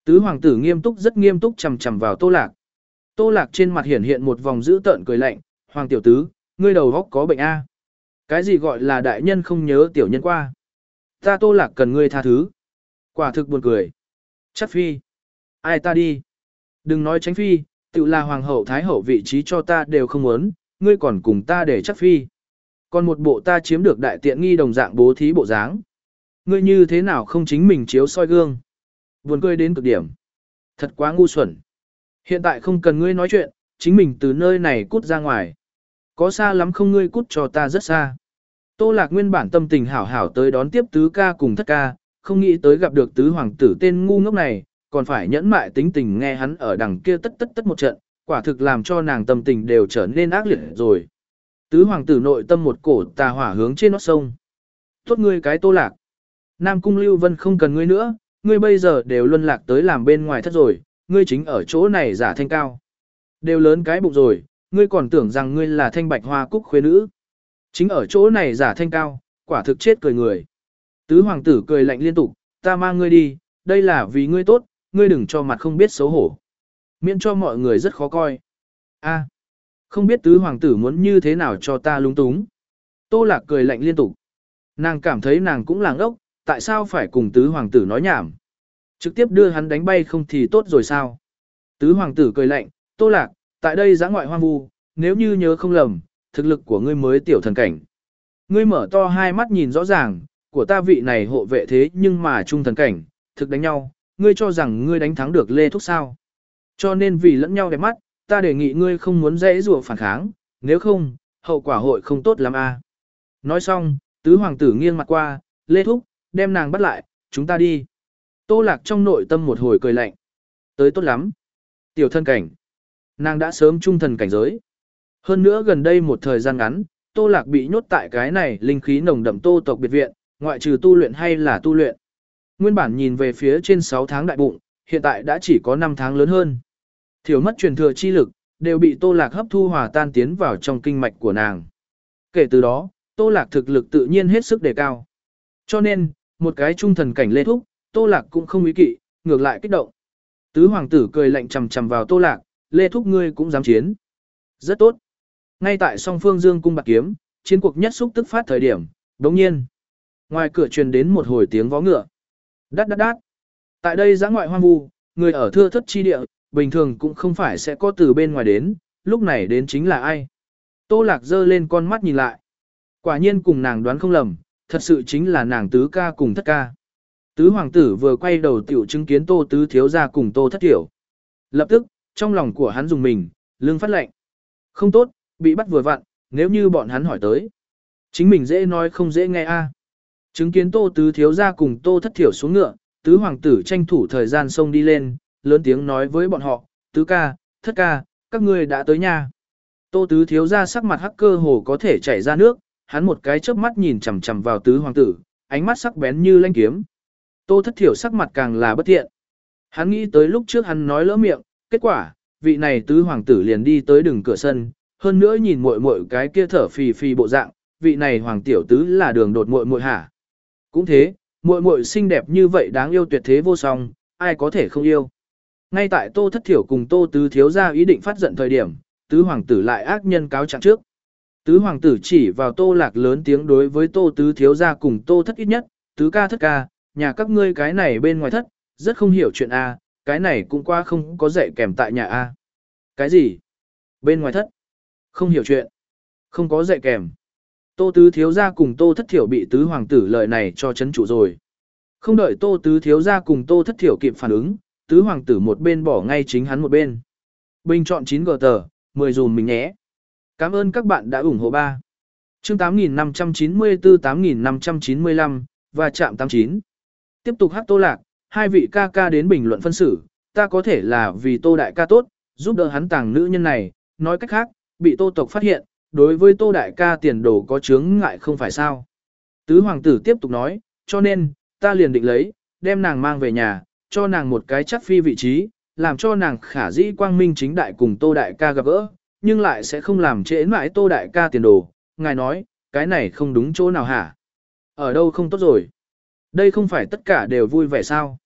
Tứ hoàng tử nghiêm túc rất nghiêm túc chằm chằm vào Tô Lạc. Tô Lạc trên mặt hiện hiện một vòng dữ tợn cười lạnh, "Hoàng tiểu tứ, ngươi đầu óc có bệnh a? Cái gì gọi là đại nhân không nhớ tiểu nhân qua? Ta Tô Lạc cần ngươi tha thứ." Quả thực buồn cười. Chắc phi. Ai ta đi? Đừng nói tránh phi, tự là hoàng hậu thái hậu vị trí cho ta đều không muốn, ngươi còn cùng ta để chắc phi. Còn một bộ ta chiếm được đại tiện nghi đồng dạng bố thí bộ dáng. Ngươi như thế nào không chính mình chiếu soi gương? Buồn cười đến cực điểm. Thật quá ngu xuẩn. Hiện tại không cần ngươi nói chuyện, chính mình từ nơi này cút ra ngoài. Có xa lắm không ngươi cút cho ta rất xa. Tô Lạc nguyên bản tâm tình hảo hảo tới đón tiếp tứ ca cùng thất ca, không nghĩ tới gặp được tứ hoàng tử tên ngu ngốc này, còn phải nhẫn mại tính tình nghe hắn ở đằng kia tất tất tất một trận, quả thực làm cho nàng tâm tình đều trở nên ác liệt rồi. Tứ hoàng tử nội tâm một cổ tà hỏa hướng trên nót sông. Tốt ngươi cái Tô Lạc. Nam cung Lưu Vân không cần ngươi nữa, ngươi bây giờ đều luân lạc tới làm bên ngoài thất rồi, ngươi chính ở chỗ này giả thanh cao. Đều lớn cái bụng rồi, ngươi còn tưởng rằng ngươi là thanh bạch hoa cúc khuê nữ. Chính ở chỗ này giả thanh cao, quả thực chết cười người. Tứ hoàng tử cười lạnh liên tục, ta mang ngươi đi, đây là vì ngươi tốt, ngươi đừng cho mặt không biết xấu hổ. Miễn cho mọi người rất khó coi. A, không biết tứ hoàng tử muốn như thế nào cho ta lung túng. Tô Lạc cười lạnh liên tục. Nàng cảm thấy nàng cũng làng ốc, tại sao phải cùng tứ hoàng tử nói nhảm. Trực tiếp đưa hắn đánh bay không thì tốt rồi sao. Tứ hoàng tử cười lạnh, Tô Lạc, tại đây giã ngoại hoang vu, nếu như nhớ không lầm, thực lực của ngươi mới tiểu thần cảnh. Ngươi mở to hai mắt nhìn rõ ràng, của ta vị này hộ vệ thế nhưng mà trung thần cảnh, thực đánh nhau, ngươi cho rằng ngươi đánh thắng được Lê Thúc sao. Cho nên vì lẫn nhau đẹp mắt, ta đề nghị ngươi không muốn dễ rùa phản kháng, nếu không, hậu quả hội không tốt lắm a. Nói xong, tứ hoàng tử nghiêng mặt qua, Lê Thúc, đem nàng bắt lại, chúng ta đi. Tô Lạc trong nội tâm một hồi cười lạnh. Tới tốt lắm. Tiểu thân cảnh. Nàng đã sớm trung thần cảnh giới. Hơn nữa gần đây một thời gian ngắn, Tô Lạc bị nhốt tại cái này linh khí nồng đậm Tô tộc biệt viện, ngoại trừ tu luyện hay là tu luyện. Nguyên bản nhìn về phía trên sáu tháng đại bụng, hiện tại đã chỉ có năm tháng lớn hơn. Thiếu mất truyền thừa chi lực, đều bị Tô Lạc hấp thu hòa tan tiến vào trong kinh mạch của nàng. Kể từ đó, Tô Lạc thực lực tự nhiên hết sức đề cao. Cho nên, một cái trung thần cảnh Lê Thúc, Tô Lạc cũng không ý kỵ, ngược lại kích động. Tứ hoàng tử cười lạnh chằm chằm vào Tô Lạc, Lê Thúc ngươi cũng dám chiến. Rất tốt. Ngay tại song phương dương cung bạc kiếm, chiến cuộc nhất xúc tức phát thời điểm, đồng nhiên. Ngoài cửa truyền đến một hồi tiếng vó ngựa. Đát đát đát. Tại đây giã ngoại hoang vu, người ở thưa thất chi địa, bình thường cũng không phải sẽ có từ bên ngoài đến, lúc này đến chính là ai. Tô Lạc giơ lên con mắt nhìn lại. Quả nhiên cùng nàng đoán không lầm, thật sự chính là nàng tứ ca cùng thất ca. Tứ hoàng tử vừa quay đầu tiểu chứng kiến Tô tứ thiếu gia cùng Tô thất tiểu. Lập tức, trong lòng của hắn dùng mình, lưng phát lệnh. Không tốt, bị bắt vừa vặn, nếu như bọn hắn hỏi tới. Chính mình dễ nói không dễ nghe a. Chứng kiến Tô tứ thiếu gia cùng Tô thất thiểu xuống ngựa, tứ hoàng tử tranh thủ thời gian xông đi lên, lớn tiếng nói với bọn họ, tứ ca, thất ca, các ngươi đã tới nhà. Tô tứ thiếu gia sắc mặt hắc cơ hồ có thể chảy ra nước, hắn một cái chớp mắt nhìn chằm chằm vào tứ hoàng tử, ánh mắt sắc bén như lanh kiếm. Tô thất thiểu sắc mặt càng là bất thiện. Hắn nghĩ tới lúc trước hắn nói lỡ miệng, kết quả, vị này tứ hoàng tử liền đi tới đường cửa sân, hơn nữa nhìn muội muội cái kia thở phì phì bộ dạng, vị này hoàng tiểu tứ là đường đột muội muội hả? Cũng thế, muội muội xinh đẹp như vậy đáng yêu tuyệt thế vô song, ai có thể không yêu. Ngay tại Tô thất thiểu cùng Tô tứ thiếu gia ý định phát giận thời điểm, tứ hoàng tử lại ác nhân cáo trạng trước. Tứ hoàng tử chỉ vào Tô Lạc lớn tiếng đối với Tô tứ thiếu gia cùng Tô thất ít nhất, tứ ca thất ca, nhà các ngươi cái này bên ngoài thất, rất không hiểu chuyện a, cái này cũng qua không có dạy kèm tại nhà a. Cái gì? Bên ngoài thất? Không hiểu chuyện. Không có dạy kèm. Tô tứ thiếu gia cùng Tô thất thiểu bị tứ hoàng tử lời này cho chấn trụ rồi. Không đợi Tô tứ thiếu gia cùng Tô thất thiểu kịp phản ứng, tứ hoàng tử một bên bỏ ngay chính hắn một bên. Bình chọn chín gờ tờ, mười dùm mình nhé. Cảm ơn các bạn đã ủng hộ ba. Chương tám nghìn năm trăm chín mươi tư tám nghìn năm trăm chín mươi lăm và chạm tám chín. Tiếp tục hát Tô Lạc, hai vị ca ca đến bình luận phân xử, ta có thể là vì Tô đại ca tốt, giúp đỡ hắn tàng nữ nhân này, nói cách khác, bị Tô tộc phát hiện, đối với Tô đại ca tiền đồ có chướng ngại không phải sao. Tứ hoàng tử tiếp tục nói, cho nên, ta liền định lấy, đem nàng mang về nhà, cho nàng một cái chắc phi vị trí, làm cho nàng khả dĩ quang minh chính đại cùng Tô đại ca gặp gỡ, nhưng lại sẽ không làm trễ mãi Tô đại ca tiền đồ. Ngài nói, cái này không đúng chỗ nào hả? Ở đâu không tốt rồi? Đây không phải tất cả đều vui vẻ sao?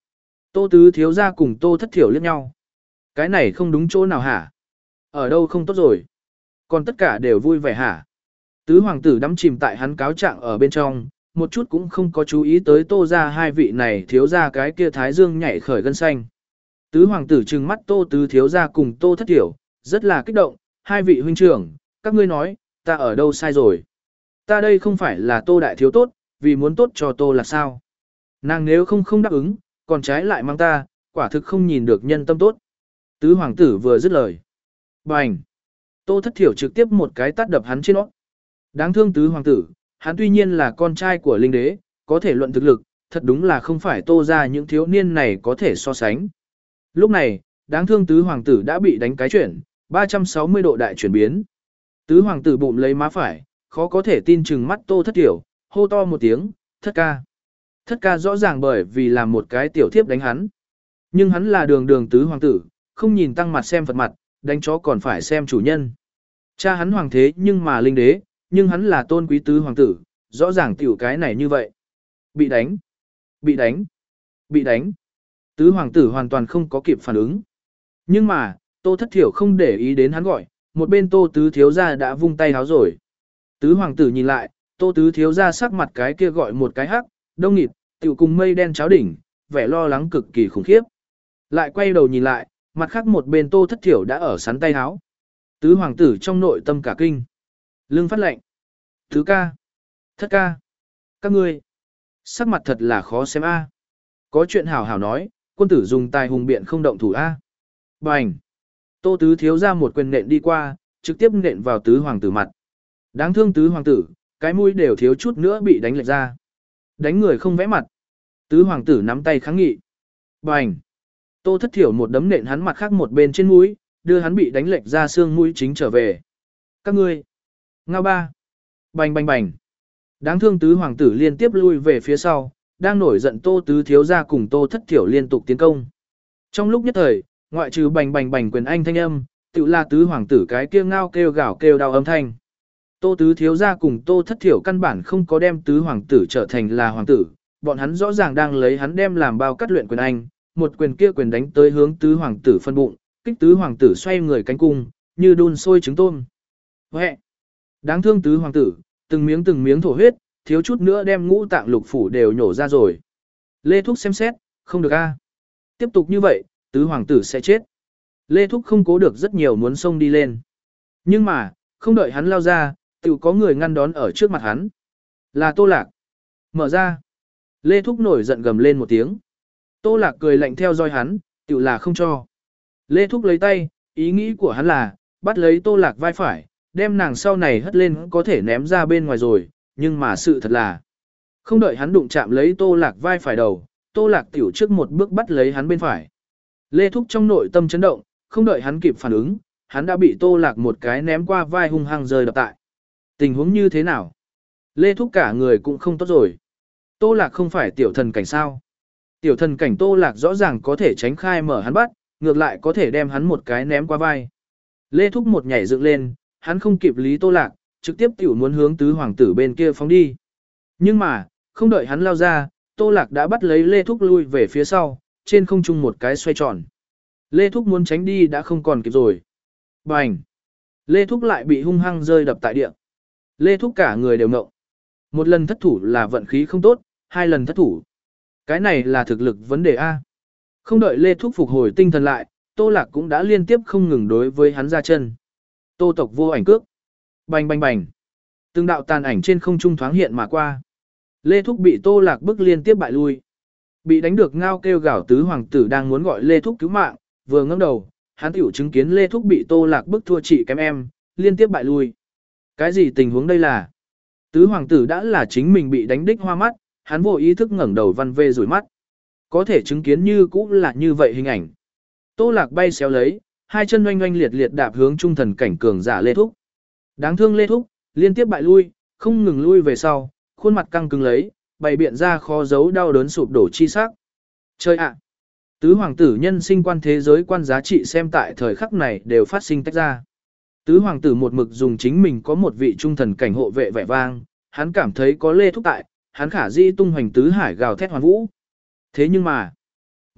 Tô tứ thiếu gia cùng Tô Thất Thiểu liếc nhau. Cái này không đúng chỗ nào hả? Ở đâu không tốt rồi? Còn tất cả đều vui vẻ hả? Tứ hoàng tử đắm chìm tại hắn cáo trạng ở bên trong, một chút cũng không có chú ý tới Tô gia hai vị này thiếu gia cái kia thái dương nhảy khởi gân xanh. Tứ hoàng tử trừng mắt Tô tứ thiếu gia cùng Tô Thất Thiểu, rất là kích động, hai vị huynh trưởng, các ngươi nói, ta ở đâu sai rồi? Ta đây không phải là Tô đại thiếu tốt, vì muốn tốt cho Tô là sao? Nàng nếu không không đáp ứng, còn trái lại mang ta, quả thực không nhìn được nhân tâm tốt. Tứ hoàng tử vừa dứt lời. Bành! Tô Thất Thiểu trực tiếp một cái tát đập hắn trên nó. Đáng thương tứ hoàng tử, hắn tuy nhiên là con trai của linh đế, có thể luận thực lực, thật đúng là không phải Tô ra những thiếu niên này có thể so sánh. Lúc này, đáng thương tứ hoàng tử đã bị đánh cái chuyển, ba trăm sáu mươi độ đại chuyển biến. Tứ hoàng tử bụng lấy má phải, khó có thể tin chừng mắt Tô Thất Thiểu, hô to một tiếng, thất ca. Thất ca rõ ràng bởi vì làm một cái tiểu thiếp đánh hắn. Nhưng hắn là đường đường tứ hoàng tử, không nhìn tăng mặt xem Phật mặt, đánh chó còn phải xem chủ nhân. Cha hắn hoàng thế nhưng mà linh đế, nhưng hắn là tôn quý tứ hoàng tử, rõ ràng tiểu cái này như vậy. Bị đánh, bị đánh, bị đánh. Tứ hoàng tử hoàn toàn không có kịp phản ứng. Nhưng mà, Tô Thất Thiểu không để ý đến hắn gọi, một bên Tô tứ thiếu gia đã vung tay háo rồi. Tứ hoàng tử nhìn lại, Tô tứ thiếu gia sắc mặt cái kia gọi một cái hắc, đông nghịt, tiểu cùng mây đen cháo đỉnh, vẻ lo lắng cực kỳ khủng khiếp. Lại quay đầu nhìn lại, mặt khác một bên Tô Thất Thiểu đã ở sắn tay háo. Tứ hoàng tử trong nội tâm cả kinh. Lưng phát lệnh. Tứ ca. Thất ca. Các ngươi. Sắc mặt thật là khó xem a. Có chuyện hảo hảo nói, quân tử dùng tài hùng biện không động thủ a. Bành. Tô tứ thiếu ra một quyền nện đi qua, trực tiếp nện vào tứ hoàng tử mặt. Đáng thương tứ hoàng tử, cái mũi đều thiếu chút nữa bị đánh lệch ra. Đánh người không vẽ mặt. Tứ hoàng tử nắm tay kháng nghị. Bành. Tô Thất Thiểu một đấm nện hắn mặt khác một bên trên mũi, đưa hắn bị đánh lệch ra xương mũi chính trở về. Các ngươi. Ngao ba. Bành bành bành. Đáng thương tứ hoàng tử liên tiếp lui về phía sau, đang nổi giận Tô tứ thiếu gia cùng Tô Thất Thiểu liên tục tiến công. Trong lúc nhất thời, ngoại trừ bành bành bành quyền anh thanh âm, tự là tứ hoàng tử cái kia ngao kêu gào kêu đau âm thanh. Tô tứ thiếu gia cùng Tô Thất Thiểu căn bản không có đem tứ hoàng tử trở thành là hoàng tử, bọn hắn rõ ràng đang lấy hắn đem làm bao cắt luyện quyền anh, một quyền kia quyền đánh tới hướng tứ hoàng tử phân bụng, kích tứ hoàng tử xoay người cánh cung, như đun sôi trứng tôm. Huệ! Đáng thương tứ hoàng tử, từng miếng từng miếng thổ huyết, thiếu chút nữa đem ngũ tạng lục phủ đều nhổ ra rồi. Lê Thúc xem xét, không được a. Tiếp tục như vậy, tứ hoàng tử sẽ chết. Lê Thúc không cố được rất nhiều muốn xông đi lên. Nhưng mà, không đợi hắn lao ra, tự có người ngăn đón ở trước mặt hắn. Là Tô Lạc. Mở ra. Lê Thúc nổi giận gầm lên một tiếng. Tô Lạc cười lạnh theo dõi hắn, tự là không cho. Lê Thúc lấy tay, ý nghĩ của hắn là, bắt lấy Tô Lạc vai phải, đem nàng sau này hất lên có thể ném ra bên ngoài rồi, nhưng mà sự thật là, không đợi hắn đụng chạm lấy Tô Lạc vai phải đầu, Tô Lạc tiểu trước một bước bắt lấy hắn bên phải. Lê Thúc trong nội tâm chấn động, không đợi hắn kịp phản ứng, hắn đã bị Tô Lạc một cái ném qua vai hung hăng rơi đập tại. Tình huống như thế nào? Lê Thúc cả người cũng không tốt rồi. Tô Lạc không phải tiểu thần cảnh sao? Tiểu thần cảnh Tô Lạc rõ ràng có thể tránh khai mở hắn bắt, ngược lại có thể đem hắn một cái ném qua vai. Lê Thúc một nhảy dựng lên, hắn không kịp lý Tô Lạc, trực tiếp tiểu muốn hướng tứ hoàng tử bên kia phóng đi. Nhưng mà, không đợi hắn lao ra, Tô Lạc đã bắt lấy Lê Thúc lui về phía sau, trên không trung một cái xoay tròn. Lê Thúc muốn tránh đi đã không còn kịp rồi. Bành! Lê Thúc lại bị hung hăng rơi đập tại địa. Lê Thúc cả người đều ngộng. Một lần thất thủ là vận khí không tốt, hai lần thất thủ. Cái này là thực lực vấn đề A. Không đợi Lê Thúc phục hồi tinh thần lại, Tô Lạc cũng đã liên tiếp không ngừng đối với hắn ra chân. Tô tộc vô ảnh cước. Bành bành bành. Từng đạo tàn ảnh trên không trung thoáng hiện mà qua. Lê Thúc bị Tô Lạc bức liên tiếp bại lui. Bị đánh được ngao kêu gào tứ hoàng tử đang muốn gọi Lê Thúc cứu mạng, vừa ngẩng đầu, hắn tiểu chứng kiến Lê Thúc bị Tô Lạc bức thua chị kém em, liên tiếp bại lui. Cái gì tình huống đây là? Tứ hoàng tử đã là chính mình bị đánh đích hoa mắt, hắn vô ý thức ngẩng đầu văn vê rủi mắt. Có thể chứng kiến như cũng là như vậy hình ảnh. Tô Lạc bay xéo lấy, hai chân oanh oanh liệt liệt đạp hướng trung thần cảnh cường giả Lê Thúc. Đáng thương Lê Thúc, liên tiếp bại lui, không ngừng lui về sau, khuôn mặt căng cứng lấy, bày biện ra khó giấu đau đớn sụp đổ chi sắc. Chơi ạ! Tứ hoàng tử nhân sinh quan thế giới quan giá trị xem tại thời khắc này đều phát sinh tách ra. Tứ hoàng tử một mực dùng chính mình có một vị trung thần cảnh hộ vệ vẻ vang, hắn cảm thấy có Lê Thúc tại, hắn khả dĩ tung hoành tứ hải gào thét hoàn vũ. Thế nhưng mà,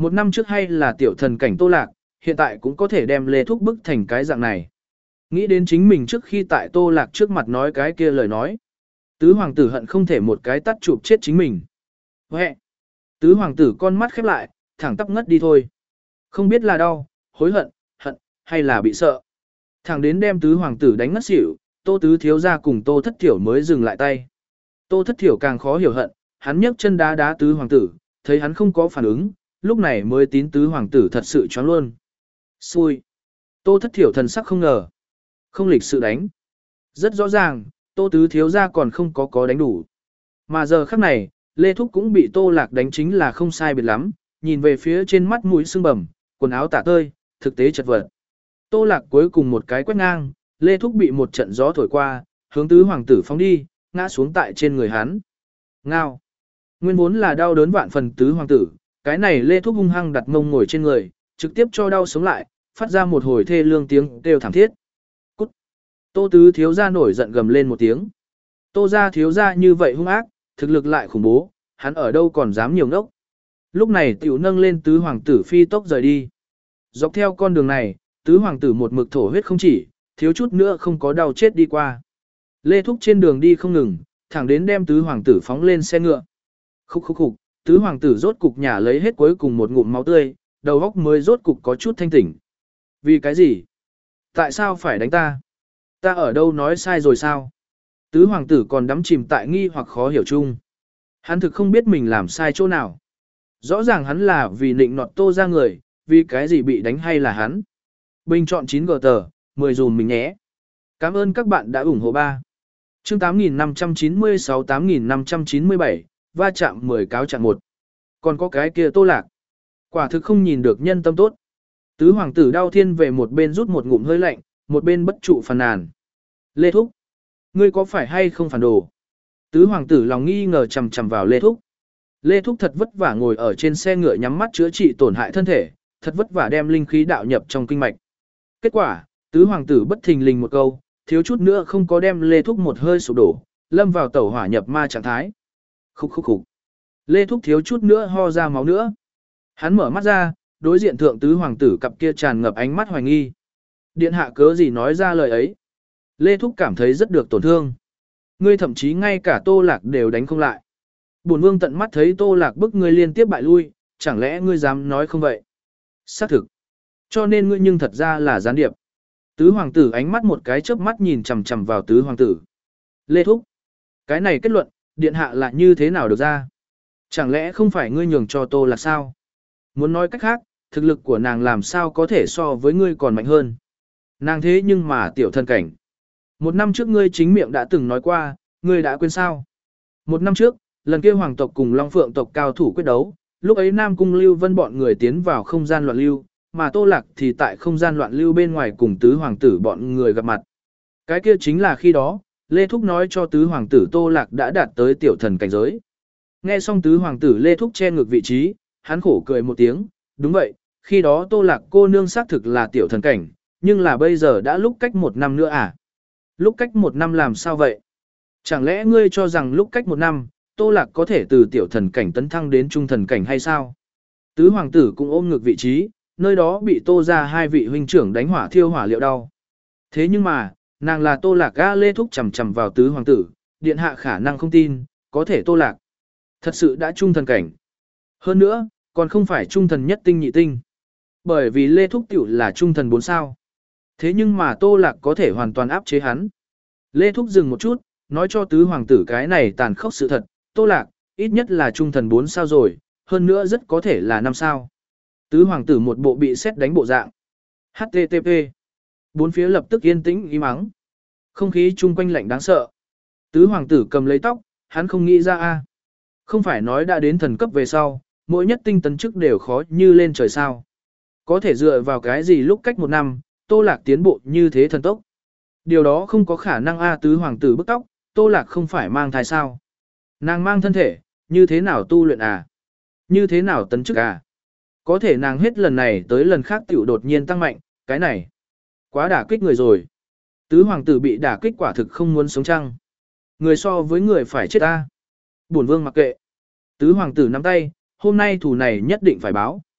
Một năm trước hay là tiểu thần cảnh Tô Lạc, hiện tại cũng có thể đem Lê Thúc bức thành cái dạng này. Nghĩ đến chính mình trước khi tại Tô Lạc trước mặt nói cái kia lời nói. Tứ hoàng tử hận không thể một cái tắt chụp chết chính mình. Huệ! Tứ hoàng tử con mắt khép lại, thẳng tắp ngất đi thôi. Không biết là đau, hối hận, hận, hay là bị sợ. Thẳng đến đem tứ hoàng tử đánh ngất xỉu, Tô Tứ thiếu ra cùng Tô Thất Thiểu mới dừng lại tay. Tô Thất Thiểu càng khó hiểu hận, hắn nhấc chân đá đá tứ hoàng tử, thấy hắn không có phản ứng, lúc này mới tín tứ hoàng tử thật sự choáng luôn. Xui! Tô Thất Thiểu thần sắc không ngờ. Không lịch sự đánh. Rất rõ ràng, Tô Tứ thiếu ra còn không có có đánh đủ. Mà giờ khắc này, Lê Thúc cũng bị Tô Lạc đánh chính là không sai biệt lắm, nhìn về phía trên mắt mũi sưng bầm, quần áo tả tơi, thực tế chật vật. Tô Lạc cuối cùng một cái quét ngang, Lê Thúc bị một trận gió thổi qua, hướng tứ hoàng tử phóng đi, ngã xuống tại trên người hắn. Ngao. Nguyên vốn là đau đớn vạn phần tứ hoàng tử, cái này Lê Thúc hung hăng đặt mông ngồi trên người, trực tiếp cho đau sống lại, phát ra một hồi thê lương tiếng kêu thảm thiết. Cút. Tô Tứ thiếu gia nổi giận gầm lên một tiếng. Tô gia thiếu gia như vậy hung ác, thực lực lại khủng bố, hắn ở đâu còn dám nhiều ngốc. Lúc này tiểu nâng lên tứ hoàng tử phi tốc rời đi. Dọc theo con đường này, tứ hoàng tử một mực thổ huyết không chỉ, thiếu chút nữa không có đau chết đi qua. Lê Thúc trên đường đi không ngừng, thẳng đến đem tứ hoàng tử phóng lên xe ngựa. Khúc khúc khúc, tứ hoàng tử rốt cục nhả lấy hết cuối cùng một ngụm máu tươi, đầu óc mới rốt cục có chút thanh tỉnh. Vì cái gì? Tại sao phải đánh ta? Ta ở đâu nói sai rồi sao? Tứ hoàng tử còn đắm chìm tại nghi hoặc khó hiểu chung. Hắn thực không biết mình làm sai chỗ nào. Rõ ràng hắn là vì nịnh nọt Tô ra người, vì cái gì bị đánh hay là hắn. Bình chọn chín gờ tờ, mười dùm mình nhé. Cảm ơn các bạn đã ủng hộ ba. Chương tám nghìn năm trăm chín mươi sáu tám nghìn năm trăm chín mươi bảy, va chạm mười cáo trạng một. Còn có cái kia Tô Lạc. Quả thực không nhìn được nhân tâm tốt. Tứ hoàng tử đau thiên về một bên rút một ngụm hơi lạnh, một bên bất trụ phàn nàn. Lê Thúc, ngươi có phải hay không phản đồ? Tứ hoàng tử lòng nghi ngờ chằm chằm vào Lê Thúc. Lê Thúc thật vất vả ngồi ở trên xe ngựa nhắm mắt chữa trị tổn hại thân thể, thật vất vả đem linh khí đạo nhập trong kinh mạch. Kết quả, tứ hoàng tử bất thình lình một câu, thiếu chút nữa không có đem Lê Thúc một hơi sụp đổ, lâm vào tẩu hỏa nhập ma trạng thái. Khúc khúc khúc. Lê Thúc thiếu chút nữa ho ra máu nữa. Hắn mở mắt ra, đối diện thượng tứ hoàng tử cặp kia tràn ngập ánh mắt hoài nghi. Điện hạ cớ gì nói ra lời ấy. Lê Thúc cảm thấy rất được tổn thương. Ngươi thậm chí ngay cả Tô Lạc đều đánh không lại. Bổn vương tận mắt thấy Tô Lạc bức ngươi liên tiếp bại lui, chẳng lẽ ngươi dám nói không vậy? Xác thực. Cho nên ngươi nhưng thật ra là gián điệp. Tứ hoàng tử ánh mắt một cái chớp mắt nhìn chằm chằm vào tứ hoàng tử. Lê Thúc. Cái này kết luận, điện hạ là như thế nào được ra? Chẳng lẽ không phải ngươi nhường cho Tô Lạc sao? Muốn nói cách khác, thực lực của nàng làm sao có thể so với ngươi còn mạnh hơn? Nàng thế nhưng mà tiểu thân cảnh. Một năm trước ngươi chính miệng đã từng nói qua, ngươi đã quên sao? Một năm trước, lần kia hoàng tộc cùng Long Phượng tộc cao thủ quyết đấu, lúc ấy Nam Cung Lưu Vân bọn người tiến vào không gian loạn lưu, mà Tô Lạc thì tại không gian loạn lưu bên ngoài cùng tứ hoàng tử bọn người gặp mặt. Cái kia chính là khi đó, Lê Thúc nói cho tứ hoàng tử Tô Lạc đã đạt tới tiểu thần cảnh giới. Nghe xong tứ hoàng tử Lê Thúc che ngược vị trí, hắn khổ cười một tiếng, đúng vậy, khi đó Tô Lạc cô nương xác thực là tiểu thần cảnh, nhưng là bây giờ đã lúc cách một năm nữa à? Lúc cách một năm làm sao vậy? Chẳng lẽ ngươi cho rằng lúc cách một năm, Tô Lạc có thể từ tiểu thần cảnh tấn thăng đến trung thần cảnh hay sao? Tứ hoàng tử cũng ôm ngược vị trí, nơi đó bị Tô ra hai vị huynh trưởng đánh hỏa thiêu hỏa liệu đau. Thế nhưng mà, nàng là Tô Lạc ga Lê Thúc chầm chầm vào tứ hoàng tử, điện hạ khả năng không tin, có thể Tô Lạc thật sự đã trung thần cảnh. Hơn nữa, còn không phải trung thần nhất tinh nhị tinh. Bởi vì Lê Thúc tiểu là trung thần bốn sao. Thế nhưng mà Tô Lạc có thể hoàn toàn áp chế hắn. Lê Thúc dừng một chút, nói cho tứ hoàng tử cái này tàn khốc sự thật, Tô Lạc, ít nhất là trung thần bốn sao rồi, hơn nữa rất có thể là năm sao. Tứ hoàng tử một bộ bị xét đánh bộ dạng. hát tê tê pê. Bốn phía lập tức yên tĩnh im ắng. Không khí chung quanh lạnh đáng sợ. Tứ hoàng tử cầm lấy tóc, hắn không nghĩ ra a. Không phải nói đã đến thần cấp về sau, mỗi nhất tinh tấn chức đều khó như lên trời sao. Có thể dựa vào cái gì lúc cách một năm, Tô Lạc tiến bộ như thế thần tốc. Điều đó không có khả năng a. Tứ hoàng tử bức tóc, Tô Lạc không phải mang thai sao. Nàng mang thân thể, như thế nào tu luyện à? Như thế nào tấn chức à? Có thể nàng hết lần này tới lần khác tiểu đột nhiên tăng mạnh, cái này quá đả kích người rồi. Tứ hoàng tử bị đả kích quả thực không muốn sống chăng. Người so với người phải chết ta. Bổn vương mặc kệ. Tứ hoàng tử nắm tay, hôm nay thủ này nhất định phải báo.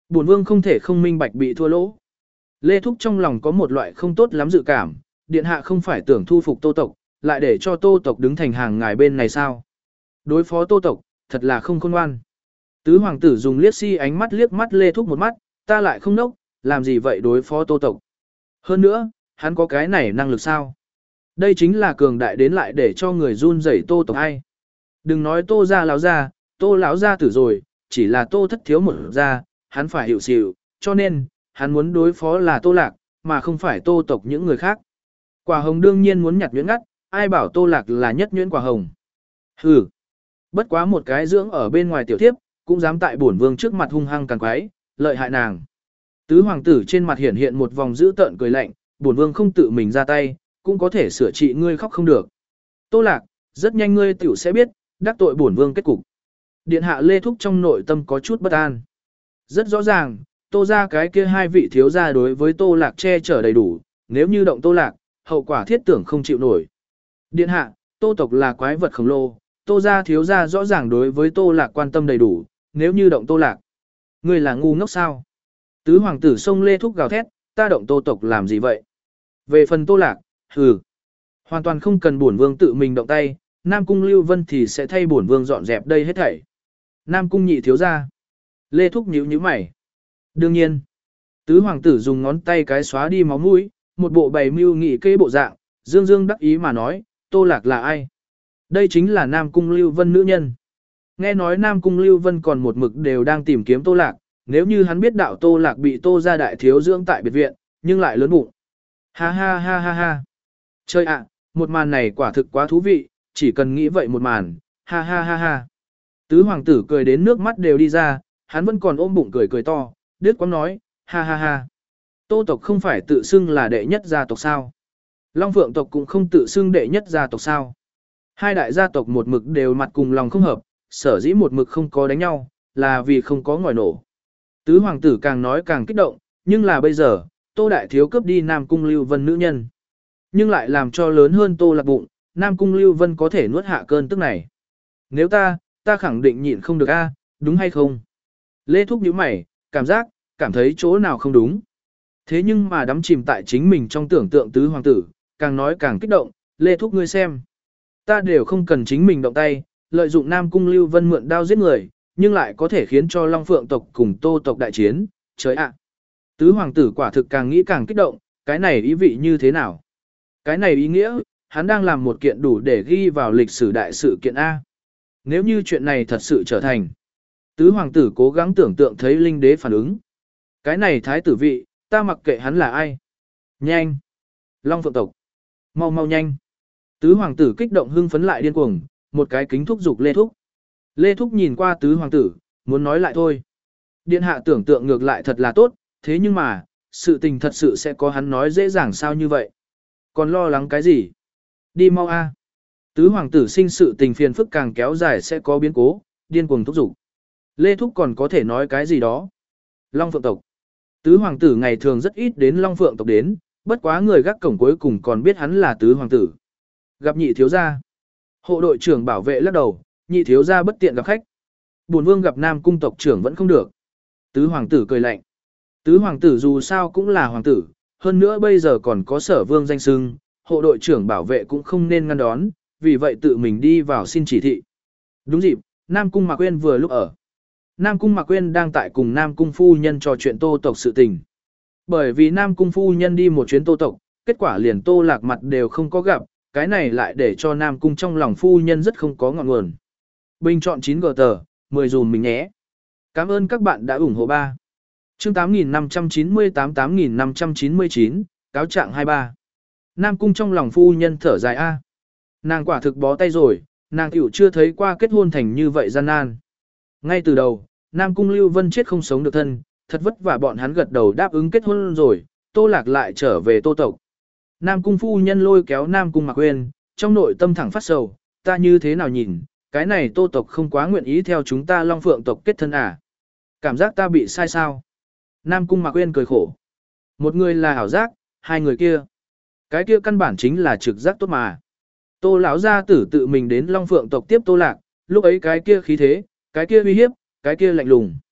Bổn vương không thể không minh bạch bị thua lỗ. Lê Thúc trong lòng có một loại không tốt lắm dự cảm, điện hạ không phải tưởng thu phục Tô tộc, lại để cho Tô tộc đứng thành hàng ngài bên này sao? Đối phó Tô tộc, thật là không khôn ngoan. Tứ hoàng tử dùng liếc si ánh mắt liếc mắt Lê Thúc một mắt, ta lại không nốc, làm gì vậy đối phó Tô tộc? Hơn nữa, hắn có cái này năng lực sao? Đây chính là cường đại đến lại để cho người run rẩy Tô tộc hay. Đừng nói Tô gia lão gia, Tô lão gia tử rồi, chỉ là Tô thất thiếu một gia, hắn phải hiểu xỉu, cho nên, hắn muốn đối phó là Tô Lạc, mà không phải Tô tộc những người khác. Quả hồng đương nhiên muốn nhặt nhuyễn ngắt, ai bảo Tô Lạc là nhất nhuyễn quả hồng. Hừ, bất quá một cái dưỡng ở bên ngoài tiểu thiếp, cũng dám tại bổn vương trước mặt hung hăng càng quái, lợi hại nàng. Tứ hoàng tử trên mặt hiện hiện một vòng dữ tợn cười lạnh, bổn vương không tự mình ra tay, cũng có thể sửa trị ngươi khóc không được. Tô Lạc, rất nhanh ngươi tiểu sẽ biết, đắc tội bổn vương kết cục. Điện hạ Lê Thúc trong nội tâm có chút bất an. Rất rõ ràng, Tô ra cái kia hai vị thiếu gia đối với Tô Lạc che chở đầy đủ, nếu như động Tô Lạc, hậu quả thiết tưởng không chịu nổi. Điện hạ, Tô tộc là quái vật khổng lồ, Tô gia thiếu gia rõ ràng đối với Tô Lạc quan tâm đầy đủ, nếu như động Tô Lạc, ngươi là ngu ngốc sao? Tứ hoàng tử xông Lê Thúc gào thét, ta động Tô tộc làm gì vậy? Về phần Tô Lạc, hừ, hoàn toàn không cần bổn vương tự mình động tay, Nam cung Lưu Vân thì sẽ thay bổn vương dọn dẹp đây hết thảy. Nam cung nhị thiếu gia. Lê Thúc nhíu nhíu mày. Đương nhiên, tứ hoàng tử dùng ngón tay cái xóa đi máu mũi, một bộ bày mưu nghị kế bộ dạng, dương dương đắc ý mà nói, Tô Lạc là ai? Đây chính là Nam cung Lưu Vân nữ nhân. Nghe nói Nam cung Lưu Vân còn một mực đều đang tìm kiếm Tô Lạc, nếu như hắn biết đạo Tô Lạc bị Tô gia đại thiếu dưỡng tại biệt viện, nhưng lại lớn bụng. Ha ha ha ha ha. Chơi ạ, một màn này quả thực quá thú vị, chỉ cần nghĩ vậy một màn, ha ha ha ha. Tứ hoàng tử cười đến nước mắt đều đi ra, hắn vẫn còn ôm bụng cười cười to, đứt quãng nói, ha ha ha. Tô tộc không phải tự xưng là đệ nhất gia tộc sao? Long Phượng tộc cũng không tự xưng đệ nhất gia tộc sao? Hai đại gia tộc một mực đều mặt cùng lòng không hợp, sở dĩ một mực không có đánh nhau, là vì không có ngòi nổ. Tứ hoàng tử càng nói càng kích động, nhưng là bây giờ, Tô đại thiếu cướp đi Nam cung Lưu Vân nữ nhân. Nhưng lại làm cho lớn hơn Tô Lạc bụng, Nam cung Lưu Vân có thể nuốt hạ cơn tức này. Nếu ta, ta khẳng định nhịn không được a, đúng hay không? Lê Thúc nhíu mày, cảm giác, cảm thấy chỗ nào không đúng. Thế nhưng mà đắm chìm tại chính mình trong tưởng tượng tứ hoàng tử, càng nói càng kích động, Lê Thúc ngươi xem. Ta đều không cần chính mình động tay, lợi dụng Nam cung Lưu Vân mượn đao giết người, nhưng lại có thể khiến cho Long Phượng tộc cùng Tô tộc đại chiến, trời ạ. Tứ hoàng tử quả thực càng nghĩ càng kích động, cái này ý vị như thế nào? Cái này ý nghĩa, hắn đang làm một kiện đủ để ghi vào lịch sử đại sự kiện A. Nếu như chuyện này thật sự trở thành, tứ hoàng tử cố gắng tưởng tượng thấy linh đế phản ứng. Cái này thái tử vị, ta mặc kệ hắn là ai. Nhanh! Long Phượng tộc! Mau mau nhanh! Tứ hoàng tử kích động hưng phấn lại điên cuồng, một cái kính thúc giục Lê Thúc. Lê Thúc nhìn qua tứ hoàng tử, muốn nói lại thôi. Điện hạ tưởng tượng ngược lại thật là tốt, thế nhưng mà, sự tình thật sự sẽ có hắn nói dễ dàng sao như vậy. Còn lo lắng cái gì? Đi mau a! Tứ hoàng tử sinh sự tình phiền phức càng kéo dài sẽ có biến cố, điên cuồng thúc giục. Lê Thúc còn có thể nói cái gì đó. Long Phượng tộc. Tứ hoàng tử ngày thường rất ít đến Long Phượng tộc đến, bất quá người gác cổng cuối cùng còn biết hắn là tứ hoàng tử. Gặp nhị thiếu gia. Hộ đội trưởng bảo vệ lắc đầu, nhị thiếu gia bất tiện gặp khách. Bổn vương gặp Nam cung tộc trưởng vẫn không được. Tứ hoàng tử cười lạnh. Tứ hoàng tử dù sao cũng là hoàng tử, hơn nữa bây giờ còn có sở vương danh xưng, hộ đội trưởng bảo vệ cũng không nên ngăn đón, vì vậy tự mình đi vào xin chỉ thị. Đúng dịp, Nam cung Mạc Quyên vừa lúc ở. Nam cung Mạc Quyên đang tại cùng Nam cung phu nhân trò chuyện Tô tộc sự tình. Bởi vì Nam cung phu nhân đi một chuyến Tô tộc, kết quả liền Tô Lạc mặt đều không có gặp, cái này lại để cho Nam cung trong lòng phu nhân rất không có ngọn nguồn. Bình chọn chín gờ tờ, mười dùm mình nhé. Cảm ơn các bạn đã ủng hộ ba. Chương tám nghìn năm trăm chín mươi tám tám nghìn năm trăm chín mươi chín, cáo trạng hai mươi ba. Nam cung trong lòng phu nhân thở dài a. Nàng quả thực bó tay rồi, nàng tiểu chưa thấy qua kết hôn thành như vậy gian nan. Ngay từ đầu, Nam cung Lưu Vân chết không sống được thân, thật vất vả bọn hắn gật đầu đáp ứng kết hôn rồi, Tô Lạc lại trở về Tô tộc. Nam cung phu nhân lôi kéo Nam cung Mạc Quyên, trong nội tâm thẳng phát sầu, ta như thế nào nhìn, cái này Tô tộc không quá nguyện ý theo chúng ta Long Phượng tộc kết thân à. Cảm giác ta bị sai sao. Nam cung Mạc Quyên cười khổ. Một người là ảo giác, hai người kia. Cái kia căn bản chính là trực giác tốt mà. Tô lão gia tử tự mình đến Long Phượng tộc tiếp Tô Lạc, lúc ấy cái kia khí thế, cái kia uy hiếp, cái kia lạnh lùng.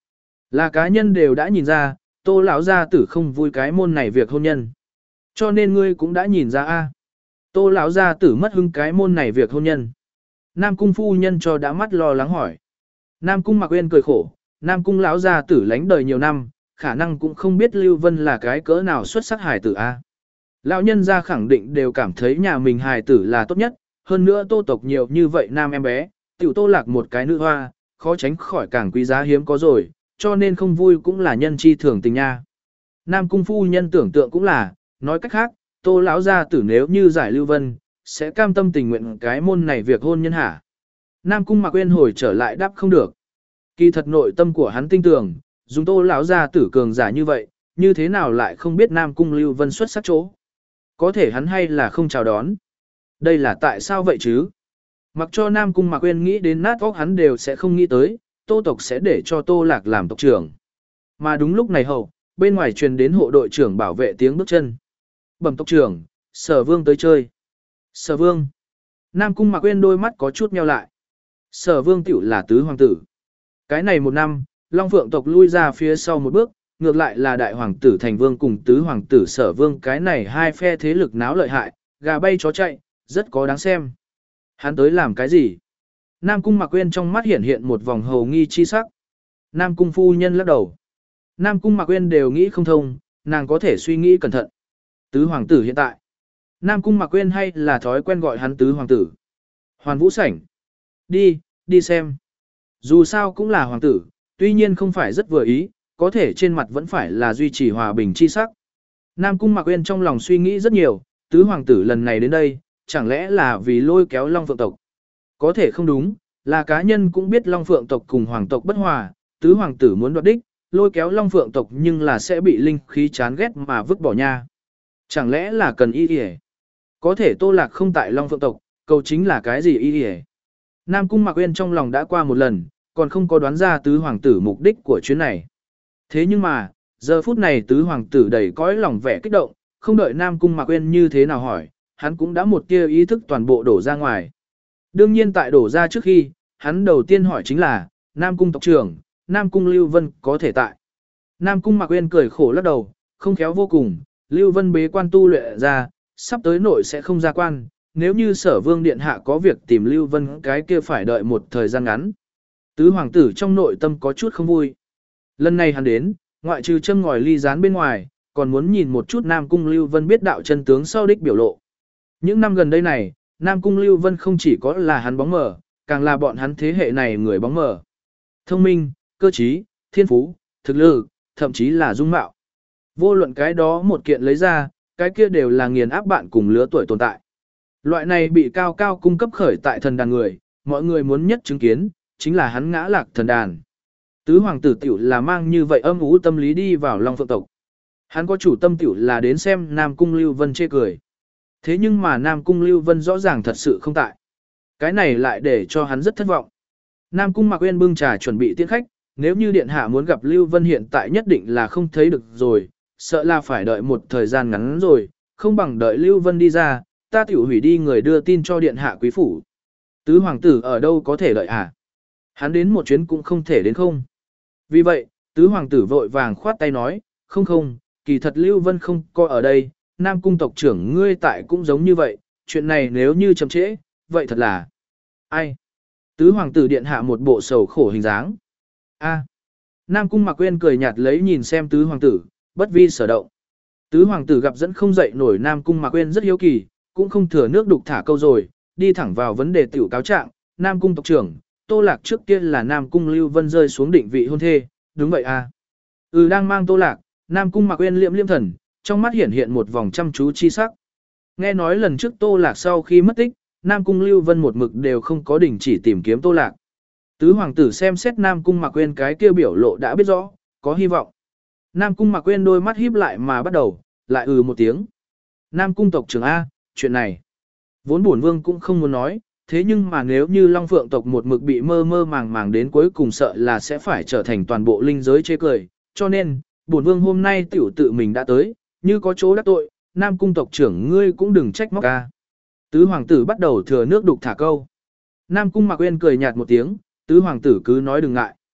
Là cá nhân đều đã nhìn ra, Tô lão gia tử không vui cái môn này việc hôn nhân. Cho nên ngươi cũng đã nhìn ra a. Tô lão gia tử mất hứng cái môn này việc hôn nhân. Nam cung phu nhân cho đã mắt lo lắng hỏi. Nam cung Mặc Uyên cười khổ, Nam cung lão gia tử lánh đời nhiều năm, khả năng cũng không biết Lưu Vân là cái cỡ nào xuất sắc hài tử a. Lão nhân gia khẳng định đều cảm thấy nhà mình hài tử là tốt nhất, hơn nữa Tô tộc nhiều như vậy nam em bé, tiểu Tô Lạc một cái nữ hoa, khó tránh khỏi càng quý giá hiếm có rồi, cho nên không vui cũng là nhân chi thường tình nha. Nam cung phu nhân tưởng tượng cũng là, nói cách khác, Tô lão gia tử nếu như giải Lưu Vân, sẽ cam tâm tình nguyện cái môn này việc hôn nhân hả? Nam cung Mặc Uyên hồi trở lại đáp không được. Kỳ thật nội tâm của hắn tinh tường, dùng Tô lão gia tử cường giả như vậy, như thế nào lại không biết Nam cung Lưu Vân xuất sắc chỗ? Có thể hắn hay là không chào đón. Đây là tại sao vậy chứ? Mặc cho Nam cung Mặc Uyên nghĩ đến nát óc hắn đều sẽ không nghĩ tới, Tô tộc sẽ để cho Tô Lạc làm tộc trưởng. Mà đúng lúc này hậu, bên ngoài truyền đến hộ đội trưởng bảo vệ tiếng bước chân. Bẩm tộc trưởng, Sở Vương tới chơi. Sở Vương. Nam cung Mặc Uyên đôi mắt có chút nheo lại. Sở Vương tiểu là tứ hoàng tử. Cái này một năm, Long Phượng tộc lui ra phía sau một bước, ngược lại là đại hoàng tử Thành Vương cùng tứ hoàng tử Sở Vương, cái này hai phe thế lực náo lợi hại, gà bay chó chạy, rất có đáng xem. Hắn tới làm cái gì? Nam cung Mặc Uyên trong mắt hiện hiện một vòng hầu nghi chi sắc. Nam cung phu nhân lắc đầu. Nam cung Mặc Uyên đều nghĩ không thông, nàng có thể suy nghĩ cẩn thận. Tứ hoàng tử hiện tại. Nam cung Mặc Uyên hay là thói quen gọi hắn tứ hoàng tử. Hoàn Vũ sảnh. Đi, đi xem. Dù sao cũng là hoàng tử, tuy nhiên không phải rất vừa ý, có thể trên mặt vẫn phải là duy trì hòa bình chi sắc. Nam cung Mặc Uyên trong lòng suy nghĩ rất nhiều, tứ hoàng tử lần này đến đây, chẳng lẽ là vì lôi kéo Long Phượng tộc. Có thể không đúng, là cá nhân cũng biết Long Phượng tộc cùng hoàng tộc bất hòa, tứ hoàng tử muốn đoạt đích, lôi kéo Long Phượng tộc nhưng là sẽ bị linh khí chán ghét mà vứt bỏ nha. Chẳng lẽ là cần y y? Có thể Tô Lạc không tại Long Phượng tộc, cầu chính là cái gì y y? Nam cung Mặc Uyên trong lòng đã qua một lần, còn không có đoán ra tứ hoàng tử mục đích của chuyến này. Thế nhưng mà, giờ phút này tứ hoàng tử đầy cõi lòng vẻ kích động, không đợi Nam cung Mặc Uyên như thế nào hỏi, hắn cũng đã một tia ý thức toàn bộ đổ ra ngoài. Đương nhiên tại đổ ra trước khi, hắn đầu tiên hỏi chính là, Nam cung tộc trưởng, Nam cung Lưu Vân có thể tại. Nam cung Mặc Uyên cười khổ lắc đầu, không khéo vô cùng, Lưu Vân bế quan tu luyện ra, sắp tới nội sẽ không ra quan, nếu như Sở Vương điện hạ có việc tìm Lưu Vân cái kia phải đợi một thời gian ngắn. Tứ hoàng tử trong nội tâm có chút không vui. Lần này hắn đến, ngoại trừ châm ngòi ly gián bên ngoài, còn muốn nhìn một chút Nam cung Lưu Vân biết đạo chân tướng sau đích biểu lộ. Những năm gần đây này, Nam cung Lưu Vân không chỉ có là hắn bóng mờ, càng là bọn hắn thế hệ này người bóng mờ. Thông minh, cơ trí, thiên phú, thực lực, thậm chí là dung mạo. Vô luận cái đó một kiện lấy ra, cái kia đều là nghiền áp bạn cùng lứa tuổi tồn tại. Loại này bị cao cao cung cấp khởi tại thần đàn người, mọi người muốn nhất chứng kiến, chính là hắn ngã lạc thần đàn. Tứ hoàng tử tiểu là mang như vậy âm ú tâm lý đi vào Long Phượng tộc. Hắn có chủ tâm tiểu là đến xem Nam cung Lưu Vân chê cười. Thế nhưng mà Nam cung Lưu Vân rõ ràng thật sự không tại. Cái này lại để cho hắn rất thất vọng. Nam cung Mặc Uyên bưng trà chuẩn bị tiễn khách, nếu như điện hạ muốn gặp Lưu Vân hiện tại nhất định là không thấy được rồi, sợ là phải đợi một thời gian ngắn rồi, không bằng đợi Lưu Vân đi ra, ta tiểu hủy đi người đưa tin cho điện hạ quý phủ. Tứ hoàng tử ở đâu có thể đợi à? Hắn đến một chuyến cũng không thể đến không. Vì vậy, tứ hoàng tử vội vàng khoát tay nói, không không, kỳ thật Lưu Vân không có ở đây, Nam cung tộc trưởng ngươi tại cũng giống như vậy, chuyện này nếu như chậm trễ, vậy thật là... Ai? Tứ hoàng tử điện hạ một bộ sầu khổ hình dáng. A. Nam cung Mặc Uyên cười nhạt lấy nhìn xem tứ hoàng tử, bất vi sở động. Tứ hoàng tử gặp dẫn không dậy nổi Nam cung Mặc Uyên rất hiếu kỳ, cũng không thừa nước đục thả câu rồi, đi thẳng vào vấn đề tiểu cáo trạng, Nam cung tộc trưởng, Tô Lạc trước kia là Nam cung Lưu Vân rơi xuống định vị hôn thê, đúng vậy à? Ừ, đang mang Tô Lạc, Nam cung Mặc Uyên liệm liêm thần, trong mắt hiện hiện một vòng chăm chú chi sắc. Nghe nói lần trước Tô Lạc sau khi mất tích, Nam cung Lưu Vân một mực đều không có đình chỉ tìm kiếm Tô Lạc. Tứ hoàng tử xem xét Nam cung Mặc Uyên cái kia biểu lộ đã biết rõ, có hy vọng. Nam cung Mặc Uyên đôi mắt híp lại mà bắt đầu, lại ừ một tiếng. Nam cung tộc trưởng A, chuyện này. Vốn bổn vương cũng không muốn nói, thế nhưng mà nếu như Long Phượng tộc một mực bị mơ mơ màng màng đến cuối cùng sợ là sẽ phải trở thành toàn bộ linh giới chê cười. Cho nên, bổn vương hôm nay tiểu tự mình đã tới, như có chỗ đắc tội, Nam cung tộc trưởng ngươi cũng đừng trách móc ca. Tứ hoàng tử bắt đầu thừa nước đục thả câu. Nam cung Mặc Uyên cười nhạt một tiếng, tứ hoàng tử cứ nói đừng ngại.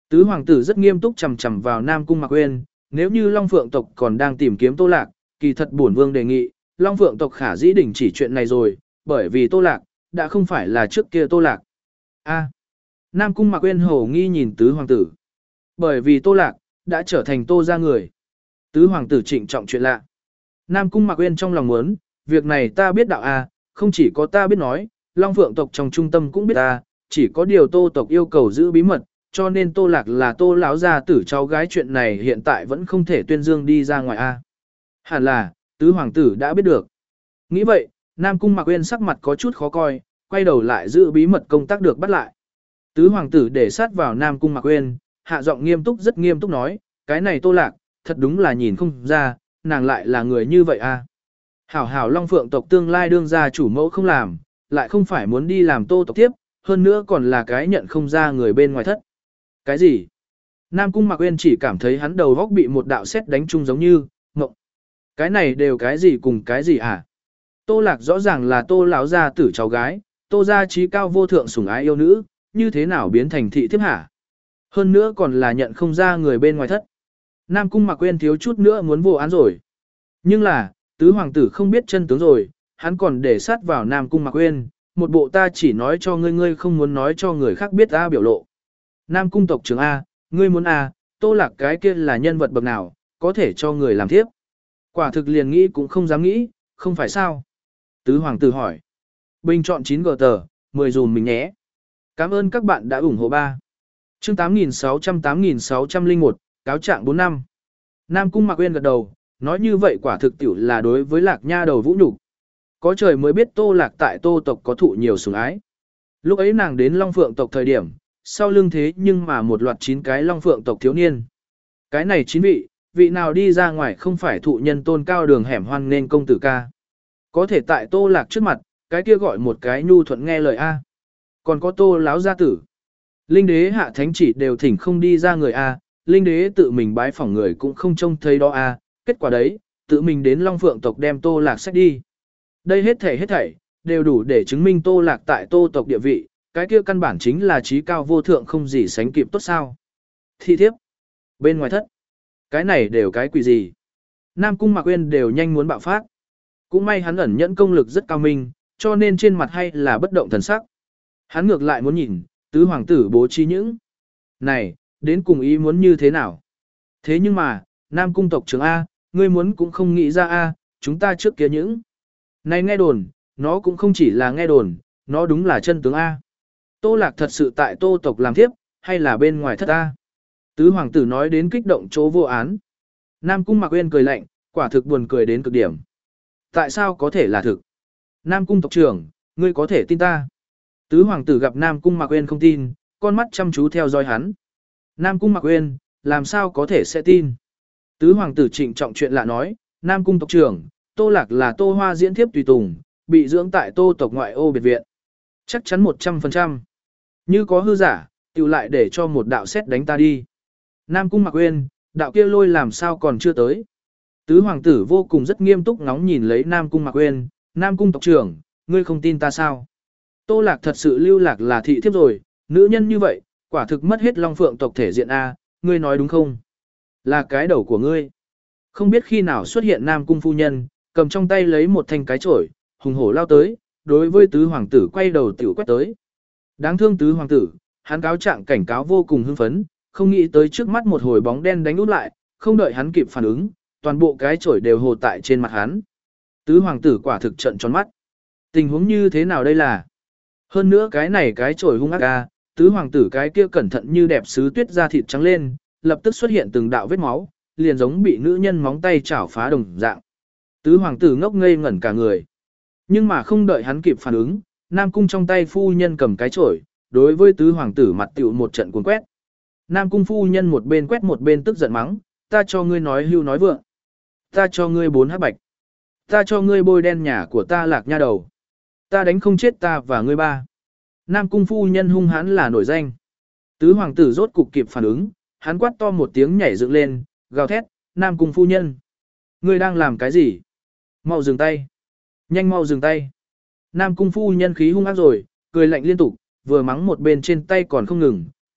Tứ hoàng tử rất nghiêm túc chằm chằm vào Nam Cung Mạc Uyên, nếu như Long Phượng tộc còn đang tìm kiếm Tô Lạc, kỳ thật bổn vương đề nghị, Long Phượng tộc khả dĩ đình chỉ chuyện này rồi, bởi vì Tô Lạc đã không phải là trước kia Tô Lạc. A. Nam Cung Mạc Uyên hồ nghi nhìn tứ hoàng tử. Bởi vì Tô Lạc đã trở thành Tô gia người. Tứ hoàng tử trịnh trọng chuyện lạ. Nam Cung Mạc Uyên trong lòng muốn, việc này ta biết đạo a, không chỉ có ta biết nói, Long Phượng tộc trong trung tâm cũng biết ta, chỉ có điều Tô tộc yêu cầu giữ bí mật, cho nên Tô Lạc là Tô lão gia tử cháu gái, chuyện này hiện tại vẫn không thể tuyên dương đi ra ngoài a. Hẳn là, tứ hoàng tử đã biết được. Nghĩ vậy, Nam Cung Mạc Uyên sắc mặt có chút khó coi, quay đầu lại giữ bí mật công tác được bắt lại. Tứ hoàng tử để sát vào Nam Cung Mạc Uyên, hạ giọng nghiêm túc rất nghiêm túc nói, cái này Tô Lạc, thật đúng là nhìn không ra, nàng lại là người như vậy a. Hảo hảo Long Phượng tộc tương lai đương gia chủ mẫu không làm, lại không phải muốn đi làm Tô tộc tiếp, hơn nữa còn là cái nhận không ra người bên ngoài thất. Cái gì? Nam Cung Mạc Uyên chỉ cảm thấy hắn đầu góc bị một đạo sét đánh chung giống như, ngộng. Cái này đều cái gì cùng cái gì à? Tô Lạc rõ ràng là Tô lão gia tử cháu gái, Tô gia trí cao vô thượng sủng ái yêu nữ, như thế nào biến thành thị thiếp hả? Hơn nữa còn là nhận không ra người bên ngoài thất. Nam Cung Mạc Uyên thiếu chút nữa muốn vô án rồi. Nhưng là, tứ hoàng tử không biết chân tướng rồi, hắn còn để sát vào Nam Cung Mạc Uyên, một bộ ta chỉ nói cho ngươi ngươi không muốn nói cho người khác biết ta biểu lộ. Nam Cung tộc trưởng A, ngươi muốn A, Tô Lạc cái kia là nhân vật bậc nào, có thể cho người làm thiếp. Quả thực liền nghĩ cũng không dám nghĩ, không phải sao? Tứ hoàng tử hỏi. Bình chọn chín gờ tờ, mười dùm mình nhé. Cảm ơn các bạn đã ủng hộ ba. Chương tám nghìn sáu trăm tám nghìn sáu trăm lẻ một, cáo trạng bốn năm. Nam Cung Mạc Uyên gật đầu, nói như vậy quả thực tiểu là đối với Lạc Nha đầu vũ nhục. Có trời mới biết Tô Lạc tại Tô tộc có thụ nhiều sủng ái. Lúc ấy nàng đến Long Phượng tộc thời điểm, sau lưng thế nhưng mà một loạt chín cái Long Phượng tộc thiếu niên. Cái này chín vị, vị nào đi ra ngoài không phải thụ nhân tôn cao đường hẻm hoan nên công tử ca. Có thể tại Tô Lạc trước mặt, cái kia gọi một cái nhu thuận nghe lời A. Còn có Tô láo gia tử. Linh đế hạ thánh chỉ đều thỉnh không đi ra người A, linh đế tự mình bái phỏng người cũng không trông thấy đó A, kết quả đấy, tự mình đến Long Phượng tộc đem Tô Lạc sách đi. Đây hết thảy hết thảy, đều đủ để chứng minh Tô Lạc tại Tô tộc địa vị, cái kia căn bản chính là trí cao vô thượng không gì sánh kịp tốt sao. Thị thiếp. Bên ngoài thất. Cái này đều cái quỷ gì. Nam Cung Mạc Uyên đều nhanh muốn bạo phát. Cũng may hắn ẩn nhẫn công lực rất cao minh, cho nên trên mặt hay là bất động thần sắc. Hắn ngược lại muốn nhìn, tứ hoàng tử bố trí những. Này, đến cùng ý muốn như thế nào? Thế nhưng mà, Nam Cung tộc trưởng A, ngươi muốn cũng không nghĩ ra A, chúng ta trước kia những. Này nghe đồn, nó cũng không chỉ là nghe đồn, nó đúng là chân tướng A. Tô Lạc thật sự tại Tô tộc làm thiếp, hay là bên ngoài thất A? Tứ hoàng tử nói đến kích động chỗ vô án. Nam Cung Mạc Uyên cười lạnh, quả thực buồn cười đến cực điểm. Tại sao có thể là thực? Nam Cung tộc trưởng, ngươi có thể tin ta. Tứ hoàng tử gặp Nam Cung Mạc Uyên không tin, con mắt chăm chú theo dõi hắn. Nam Cung Mạc Uyên, làm sao có thể sẽ tin? Tứ hoàng tử trịnh trọng chuyện lạ nói, Nam Cung tộc trưởng, Tô Lạc là Tô Hoa diễn thiếp tùy tùng, bị dưỡng tại Tô tộc ngoại ô biệt viện. Chắc chắn một trăm phần trăm. Như có hư giả, tiểu lại để cho một đạo xét đánh ta đi. Nam Cung Mạc Uyên, đạo kia lôi làm sao còn chưa tới. Tứ hoàng tử vô cùng rất nghiêm túc ngóng nhìn lấy Nam Cung Mạc Uyên, Nam Cung tộc trưởng, ngươi không tin ta sao? Tô Lạc thật sự lưu lạc là thị thiếp rồi, nữ nhân như vậy, quả thực mất hết Long Phượng tộc thể diện A, ngươi nói đúng không? Là cái đầu của ngươi. Không biết khi nào xuất hiện Nam Cung phu nhân, cầm trong tay lấy một thanh cái chổi, hùng hổ lao tới, đối với tứ hoàng tử quay đầu tiểu quét tới. Đáng thương tứ hoàng tử, hắn cáo trạng cảnh cáo vô cùng hưng phấn, không nghĩ tới trước mắt một hồi bóng đen đánh út lại, không đợi hắn kịp phản ứng, toàn bộ cái chổi đều hồ tại trên mặt hắn. Tứ hoàng tử quả thực trận tròn mắt. Tình huống như thế nào đây là? Hơn nữa cái này cái chổi hung ác a, tứ hoàng tử cái kia cẩn thận như đẹp sứ tuyết da thịt trắng lên, lập tức xuất hiện từng đạo vết máu, liền giống bị nữ nhân móng tay chảo phá đồng dạng. Tứ hoàng tử ngốc ngây ngẩn cả người. Nhưng mà không đợi hắn kịp phản ứng, Nam Cung trong tay phu nhân cầm cái chổi, đối với tứ hoàng tử mặt tiểu một trận cuốn quét. Nam Cung phu nhân một bên quét một bên tức giận mắng, ta cho ngươi nói hưu nói vượng. Ta cho ngươi bốn hắc bạch. Ta cho ngươi bôi đen nhà của ta Lạc Nha đầu. Ta đánh không chết ta và ngươi ba. Nam Cung phu nhân hung hãn là nổi danh. Tứ hoàng tử rốt cục kịp phản ứng, hắn quát to một tiếng nhảy dựng lên, gào thét, Nam Cung phu nhân. Ngươi đang làm cái gì? Mau dừng tay. Nhanh mau dừng tay. Nam Cung phu nhân khí hung ác rồi, cười lạnh liên tục, vừa mắng một bên trên tay còn không ngừng,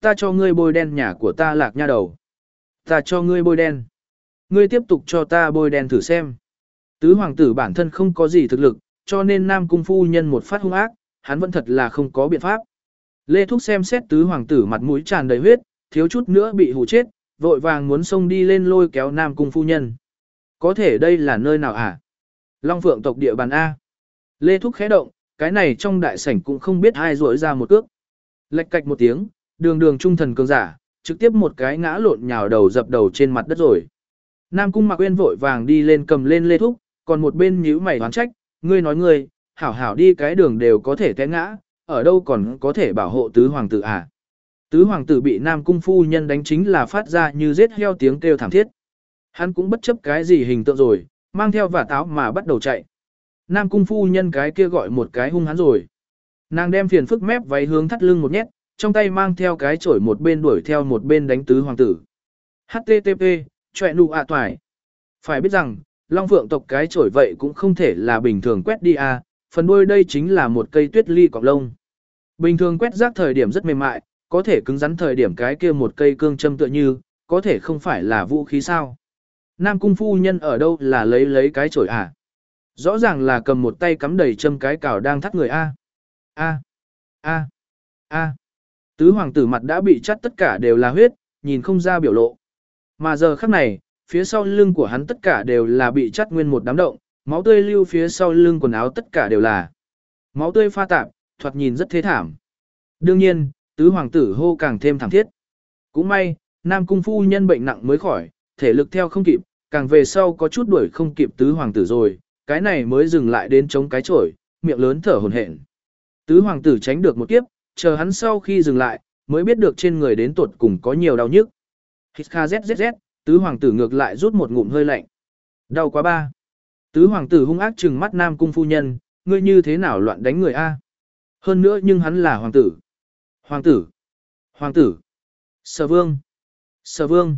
ta cho ngươi bôi đen nhà của ta Lạc Nha đầu. Ta cho ngươi bôi đen. Ngươi tiếp tục cho ta bôi đen thử xem. Tứ hoàng tử bản thân không có gì thực lực, cho nên Nam Cung phu nhân một phát hung ác, hắn vẫn thật là không có biện pháp. Lê Thúc xem xét tứ hoàng tử mặt mũi tràn đầy huyết, thiếu chút nữa bị hù chết, vội vàng muốn xông đi lên lôi kéo Nam Cung phu nhân. Có thể đây là nơi nào hả? Long Phượng tộc địa bàn A. Lê Thúc khẽ động, cái này trong đại sảnh cũng không biết ai rỗi ra một cước. Lệch cạch một tiếng, đường đường trung thần cường giả, trực tiếp một cái ngã lộn nhào đầu dập đầu trên mặt đất rồi. Nam Cung Mạc Uyên vội vàng đi lên cầm lên Lê Thúc, còn một bên nhíu mày oán trách, ngươi nói ngươi, hảo hảo đi cái đường đều có thể té ngã, ở đâu còn có thể bảo hộ tứ hoàng tử à. Tứ hoàng tử bị Nam Cung phu nhân đánh chính là phát ra như giết heo tiếng kêu thảm thiết. Hắn cũng bất chấp cái gì hình tượng rồi, mang theo vả táo mà bắt đầu chạy. Nam Cung phu nhân cái kia gọi một cái hung hắn rồi. Nàng đem phiền phức mép váy hướng thắt lưng một nhét, trong tay mang theo cái chổi một bên đuổi theo một bên đánh tứ hoàng tử. hát tê tê pê, chọe nụ ạ toài. Phải biết rằng, Long Phượng tộc cái chổi vậy cũng không thể là bình thường quét đi à, phần đuôi đây chính là một cây tuyết ly cọc lông. Bình thường quét rác thời điểm rất mềm mại, có thể cứng rắn thời điểm cái kia một cây cương châm tựa như, có thể không phải là vũ khí sao. Nam Cung phu nhân ở đâu là lấy lấy cái chổi à? Rõ ràng là cầm một tay cắm đầy châm cái cào đang thắt người a. A. A. A. Tứ hoàng tử mặt đã bị chắt tất cả đều là huyết, nhìn không ra biểu lộ. Mà giờ khắc này, phía sau lưng của hắn tất cả đều là bị chắt nguyên một đám động, máu tươi lưu phía sau lưng quần áo tất cả đều là máu tươi pha tạp, thoạt nhìn rất thế thảm. Đương nhiên, tứ hoàng tử hô càng thêm thảm thiết. Cũng may, Nam Cung phu nhân bệnh nặng mới khỏi, thể lực theo không kịp, càng về sau có chút đuổi không kịp tứ hoàng tử rồi, cái này mới dừng lại đến chống cái chổi, miệng lớn thở hổn hển. Tứ hoàng tử tránh được một kiếp, chờ hắn sau khi dừng lại, mới biết được trên người đến tuột cùng có nhiều đau nhức. Hít kha zzz, tứ hoàng tử ngược lại rút một ngụm hơi lạnh. Đau quá ba. Tứ hoàng tử hung ác trừng mắt Nam Cung phu nhân, ngươi như thế nào loạn đánh người a? Hơn nữa nhưng hắn là hoàng tử. Hoàng tử. Hoàng tử. Sở vương. Sở vương.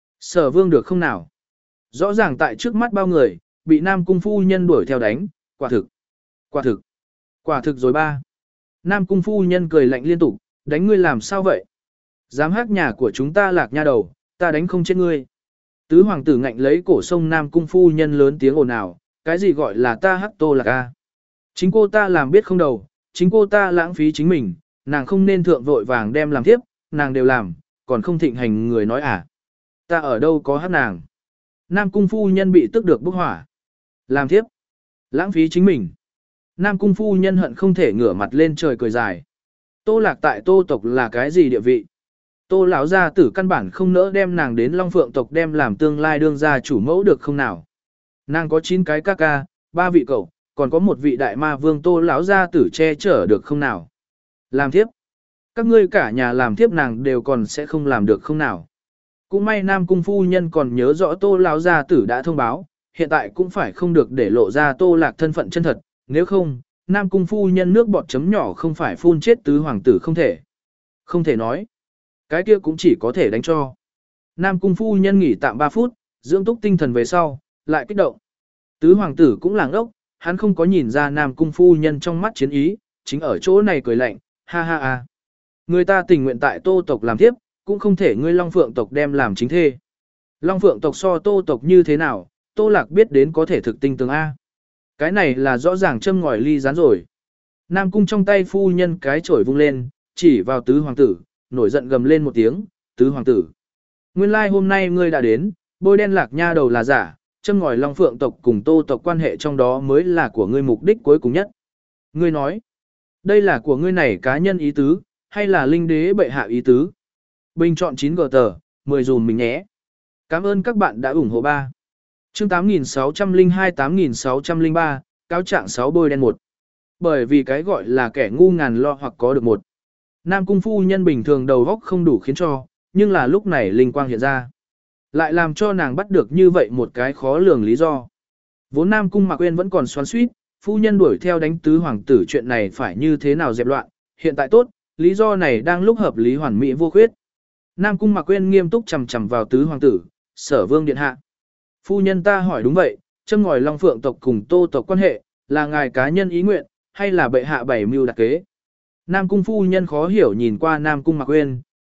Sở vương được không nào? Rõ ràng tại trước mắt bao người, bị Nam Cung phu nhân đuổi theo đánh, quả thực. Quả thực. Quả thực rồi ba. Nam Cung phu nhân cười lạnh liên tục, đánh ngươi làm sao vậy? Dám hát nhà của chúng ta Lạc Nha đầu, ta đánh không chết ngươi. Tứ hoàng tử ngạnh lấy cổ sông Nam Cung phu nhân lớn tiếng ồn ào, cái gì gọi là ta hắc Tô Lạc a? Chính cô ta làm biết không đầu, chính cô ta lãng phí chính mình, nàng không nên thượng vội vàng đem làm tiếp, nàng đều làm, còn không thịnh hành người nói à. Ta ở đâu có hát nàng. Nam Cung phu nhân bị tức được bốc hỏa. Làm tiếp. Lãng phí chính mình. Nam Cung phu nhân hận không thể ngửa mặt lên trời cười dài. Tô Lạc tại Tô tộc là cái gì địa vị? Tô lão gia tử căn bản không nỡ đem nàng đến Long Phượng tộc đem làm tương lai đương gia chủ mẫu được không nào? Nàng có chín cái ca ca, ba vị cậu, còn có một vị đại ma vương Tô lão gia tử che chở được không nào? Làm thiếp. Các ngươi cả nhà làm thiếp nàng đều còn sẽ không làm được không nào? Cũng may Nam Cung phu nhân còn nhớ rõ Tô lão gia tử đã thông báo, hiện tại cũng phải không được để lộ ra Tô Lạc thân phận chân thật, nếu không, Nam Cung phu nhân nước bọt chấm nhỏ không phải phun chết tứ hoàng tử không thể. Không thể nói. Cái kia cũng chỉ có thể đánh cho. Nam Cung phu nhân nghỉ tạm ba phút, dưỡng túc tinh thần về sau, lại kích động. Tứ hoàng tử cũng làng ốc, hắn không có nhìn ra Nam Cung phu nhân trong mắt chiến ý, chính ở chỗ này cười lạnh, ha ha ha. Người ta tình nguyện tại Tô tộc làm tiếp, cũng không thể ngươi Long Phượng tộc đem làm chính thê. Long Phượng tộc so Tô tộc như thế nào, Tô Lạc biết đến có thể thực tinh tường A. Cái này là rõ ràng châm ngòi ly rán rồi. Nam Cung trong tay phu nhân cái chổi vung lên, chỉ vào tứ hoàng tử, nổi giận gầm lên một tiếng, tứ hoàng tử. Nguyên lai like hôm nay ngươi đã đến, bôi đen Lạc Nha đầu là giả, châm ngòi Long Phượng tộc cùng Tô tộc quan hệ trong đó mới là của ngươi mục đích cuối cùng nhất. Ngươi nói, đây là của ngươi này cá nhân ý tứ, hay là linh đế bệ hạ ý tứ? Bình chọn chín gờ tờ, mười dùm mình nhé. Cảm ơn các bạn đã ủng hộ ba. Chương tám nghìn sáu trăm lẻ hai tám nghìn sáu trăm lẻ ba, cáo trạng sáu bôi đen một. Bởi vì cái gọi là kẻ ngu ngàn lo hoặc có được một. Nam Cung phu nhân bình thường đầu óc không đủ khiến cho, nhưng là lúc này linh quang hiện ra. Lại làm cho nàng bắt được như vậy một cái khó lường lý do. Vốn Nam Cung Mạc Uyên vẫn còn xoắn xuýt, phu nhân đuổi theo đánh tứ hoàng tử chuyện này phải như thế nào dẹp loạn, hiện tại tốt, lý do này đang lúc hợp lý hoàn mỹ vô khuyết. Nam Cung Mạc Uyên nghiêm túc chằm chằm vào tứ hoàng tử, Sở Vương điện hạ. Phu nhân ta hỏi đúng vậy, châm ngòi Long Phượng tộc cùng Tô tộc quan hệ, là ngài cá nhân ý nguyện, hay là bệ hạ bảy mưu đặc kế? Nam Cung phu nhân khó hiểu nhìn qua Nam Cung Mạc Uyên,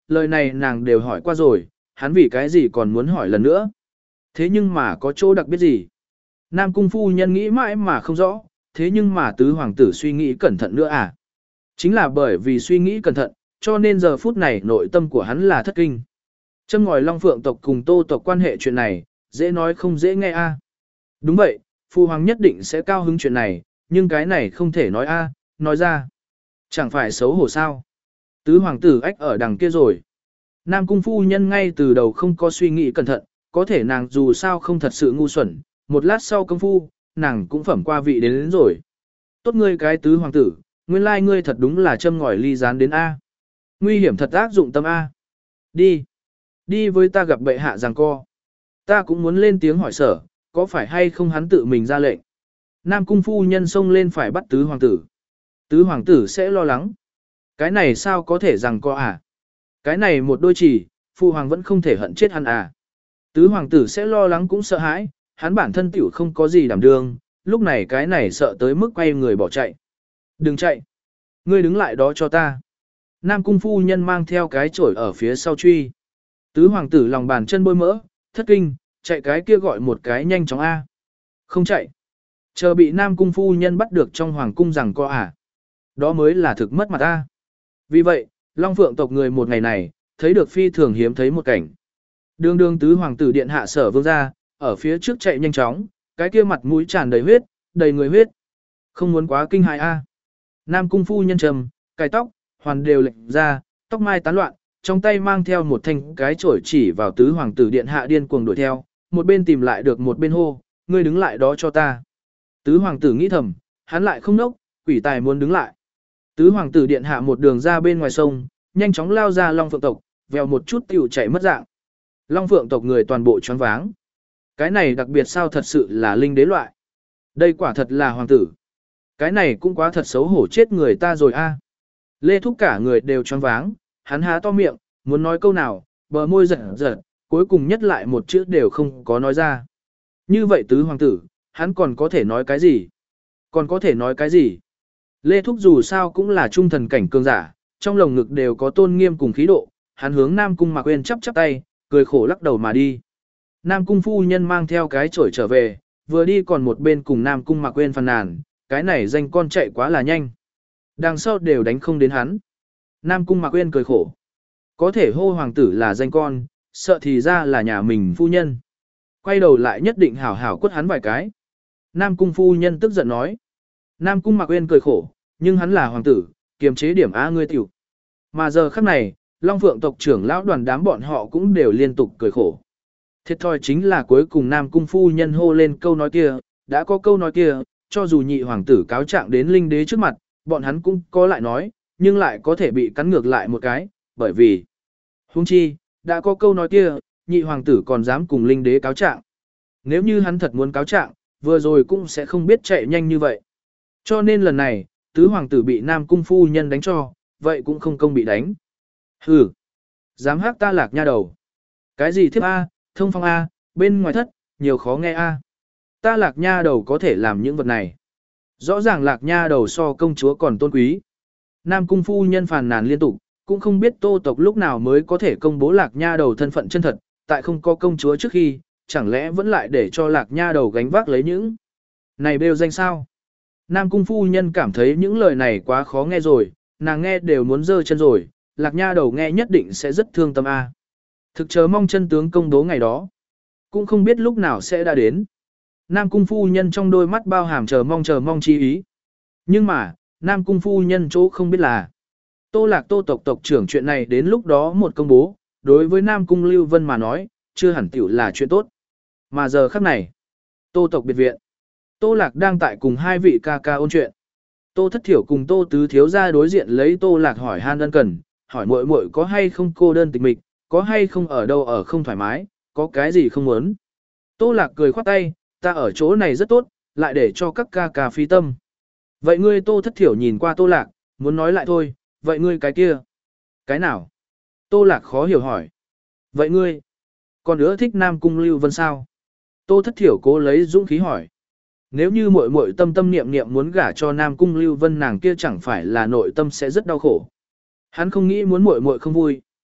lời này nàng đều hỏi qua rồi, hắn vì cái gì còn muốn hỏi lần nữa. Thế nhưng mà có chỗ đặc biệt gì? Nam cung phu nhân nghĩ mãi mà không rõ, thế nhưng mà tứ hoàng tử suy nghĩ cẩn thận nữa à? Chính là bởi vì suy nghĩ cẩn thận, cho nên giờ phút này nội tâm của hắn là thất kinh. Châm ngòi Long Phượng tộc cùng Tô tộc quan hệ chuyện này, dễ nói không dễ nghe a. Đúng vậy, phu hoàng nhất định sẽ cao hứng chuyện này, nhưng cái này không thể nói a, nói ra. Chẳng phải xấu hổ sao? Tứ hoàng tử ách ở đằng kia rồi. Nam cung phu nhân ngay từ đầu không có suy nghĩ cẩn thận, có thể nàng dù sao không thật sự ngu xuẩn, một lát sau công phu, nàng cũng phẩm qua vị đến, đến rồi. Tốt ngươi cái tứ hoàng tử, nguyên lai ngươi thật đúng là châm ngòi ly gián đến A. Nguy hiểm thật ác dụng tâm A. Đi. Đi với ta gặp bệ hạ giằng co. Ta cũng muốn lên tiếng hỏi sở, có phải hay không hắn tự mình ra lệnh. Nam cung phu nhân xông lên phải bắt tứ hoàng tử. Tứ hoàng tử sẽ lo lắng. Cái này sao có thể giằng co à? Cái này một đôi chỉ, phu hoàng vẫn không thể hận chết hắn à. Tứ hoàng tử sẽ lo lắng cũng sợ hãi, hắn bản thân tiểu không có gì đảm đương, lúc này cái này sợ tới mức quay người bỏ chạy. Đừng chạy. Ngươi đứng lại đó cho ta. Nam cung phu nhân mang theo cái chổi ở phía sau truy. Tứ hoàng tử lòng bàn chân bôi mỡ, thất kinh, chạy cái kia gọi một cái nhanh chóng A. Không chạy. Chờ bị Nam cung phu nhân bắt được trong hoàng cung rằng co à. Đó mới là thực mất mặt A. Vì vậy, Long Phượng tộc người một ngày này, thấy được phi thường hiếm thấy một cảnh. Đường đường tứ hoàng tử điện hạ sở vương ra, ở phía trước chạy nhanh chóng, cái kia mặt mũi tràn đầy huyết, đầy người huyết. Không muốn quá kinh hại A. Nam cung phu nhân trầm, cài tóc, hoàn đều lệnh ra, tóc mai tán loạn, trong tay mang theo một thanh cái chổi chỉ vào tứ hoàng tử điện hạ điên cuồng đuổi theo, một bên tìm lại được một bên hô, ngươi đứng lại đó cho ta. Tứ hoàng tử nghĩ thầm, hắn lại không nốc, quỷ tài muốn đứng lại. Tứ hoàng tử điện hạ một đường ra bên ngoài sông, nhanh chóng lao ra Long Phượng tộc, vèo một chút tiểu chạy mất dạng. Long Phượng tộc người toàn bộ choáng váng. Cái này đặc biệt sao thật sự là linh đế loại. Đây quả thật là hoàng tử. Cái này cũng quá thật xấu hổ chết người ta rồi a. Lê Thúc cả người đều choáng váng, hắn há to miệng, muốn nói câu nào, bờ môi giật giật, cuối cùng nhất lại một chữ đều không có nói ra. Như vậy tứ hoàng tử, hắn còn có thể nói cái gì? Còn có thể nói cái gì? Lê Thúc dù sao cũng là trung thần cảnh cường giả, trong lồng ngực đều có tôn nghiêm cùng khí độ, hắn hướng Nam Cung Mạc Uyên chắp chắp tay, cười khổ lắc đầu mà đi. Nam Cung phu nhân mang theo cái chổi trở về, vừa đi còn một bên cùng Nam Cung Mạc Uyên phàn nàn, cái này danh con chạy quá là nhanh. Đằng sau đều đánh không đến hắn. Nam Cung Mạc Uyên cười khổ. Có thể hô hoàng tử là danh con, sợ thì ra là nhà mình phu nhân. Quay đầu lại nhất định hảo hảo quất hắn vài cái. Nam Cung phu nhân tức giận nói. Nam Cung Mạc Uyên cười khổ, nhưng hắn là hoàng tử, kiềm chế điểm á ngươi tiểu. Mà giờ khắc này, Long Phượng tộc trưởng lão đoàn đám bọn họ cũng đều liên tục cười khổ. Thiệt thòi chính là cuối cùng Nam Cung phu nhân hô lên câu nói kia, đã có câu nói kia, cho dù nhị hoàng tử cáo trạng đến linh đế trước mặt, bọn hắn cũng có lại nói, nhưng lại có thể bị cắn ngược lại một cái, bởi vì huống chi, đã có câu nói kia, nhị hoàng tử còn dám cùng linh đế cáo trạng. Nếu như hắn thật muốn cáo trạng, vừa rồi cũng sẽ không biết chạy nhanh như vậy. Cho nên lần này, tứ hoàng tử bị Nam Cung phu nhân đánh cho, vậy cũng không công bị đánh. Hừ, dám hắc ta Lạc Nha đầu. Cái gì thiếp A, thông phong A, bên ngoài thất, nhiều khó nghe A. Ta Lạc Nha đầu có thể làm những vật này. Rõ ràng Lạc Nha đầu so công chúa còn tôn quý. Nam Cung phu nhân phàn nàn liên tục, cũng không biết Tô tộc lúc nào mới có thể công bố Lạc Nha đầu thân phận chân thật, tại không có công chúa trước khi, chẳng lẽ vẫn lại để cho Lạc Nha đầu gánh vác lấy những này bêu danh sao? Nam Cung phu nhân cảm thấy những lời này quá khó nghe rồi, nàng nghe đều muốn giơ chân rồi, Lạc Nha đầu nghe nhất định sẽ rất thương tâm a. Thực chờ mong chân tướng công bố ngày đó, cũng không biết lúc nào sẽ đã đến. Nam Cung phu nhân trong đôi mắt bao hàm chờ mong chờ mong chi ý. Nhưng mà, Nam Cung phu nhân chỗ không biết là Tô Lạc Tô tộc tộc trưởng chuyện này đến lúc đó một công bố, đối với Nam Cung Lưu Vân mà nói, chưa hẳn tiểu là chuyện tốt. Mà giờ khắc này, Tô tộc biệt viện, Tô Lạc đang tại cùng hai vị ca ca ôn chuyện. Tô Thất Thiểu cùng Tô Tứ Thiếu ra đối diện lấy Tô Lạc hỏi han ân cần, hỏi muội muội có hay không cô đơn tịch mịch, có hay không ở đâu ở không thoải mái, có cái gì không muốn. Tô Lạc cười khoát tay, ta ở chỗ này rất tốt, lại để cho các ca ca phi tâm. Vậy ngươi Tô Thất Thiểu nhìn qua Tô Lạc, muốn nói lại thôi, vậy ngươi cái kia. Cái nào? Tô Lạc khó hiểu hỏi. Vậy ngươi, còn nữa thích Nam Cung Lưu Vân sao? Tô Thất Thiểu cố lấy dũng khí hỏi. Nếu như muội muội tâm tâm niệm niệm muốn gả cho Nam Cung Lưu Vân nàng kia chẳng phải là nội tâm sẽ rất đau khổ. Hắn không nghĩ muốn muội muội không vui.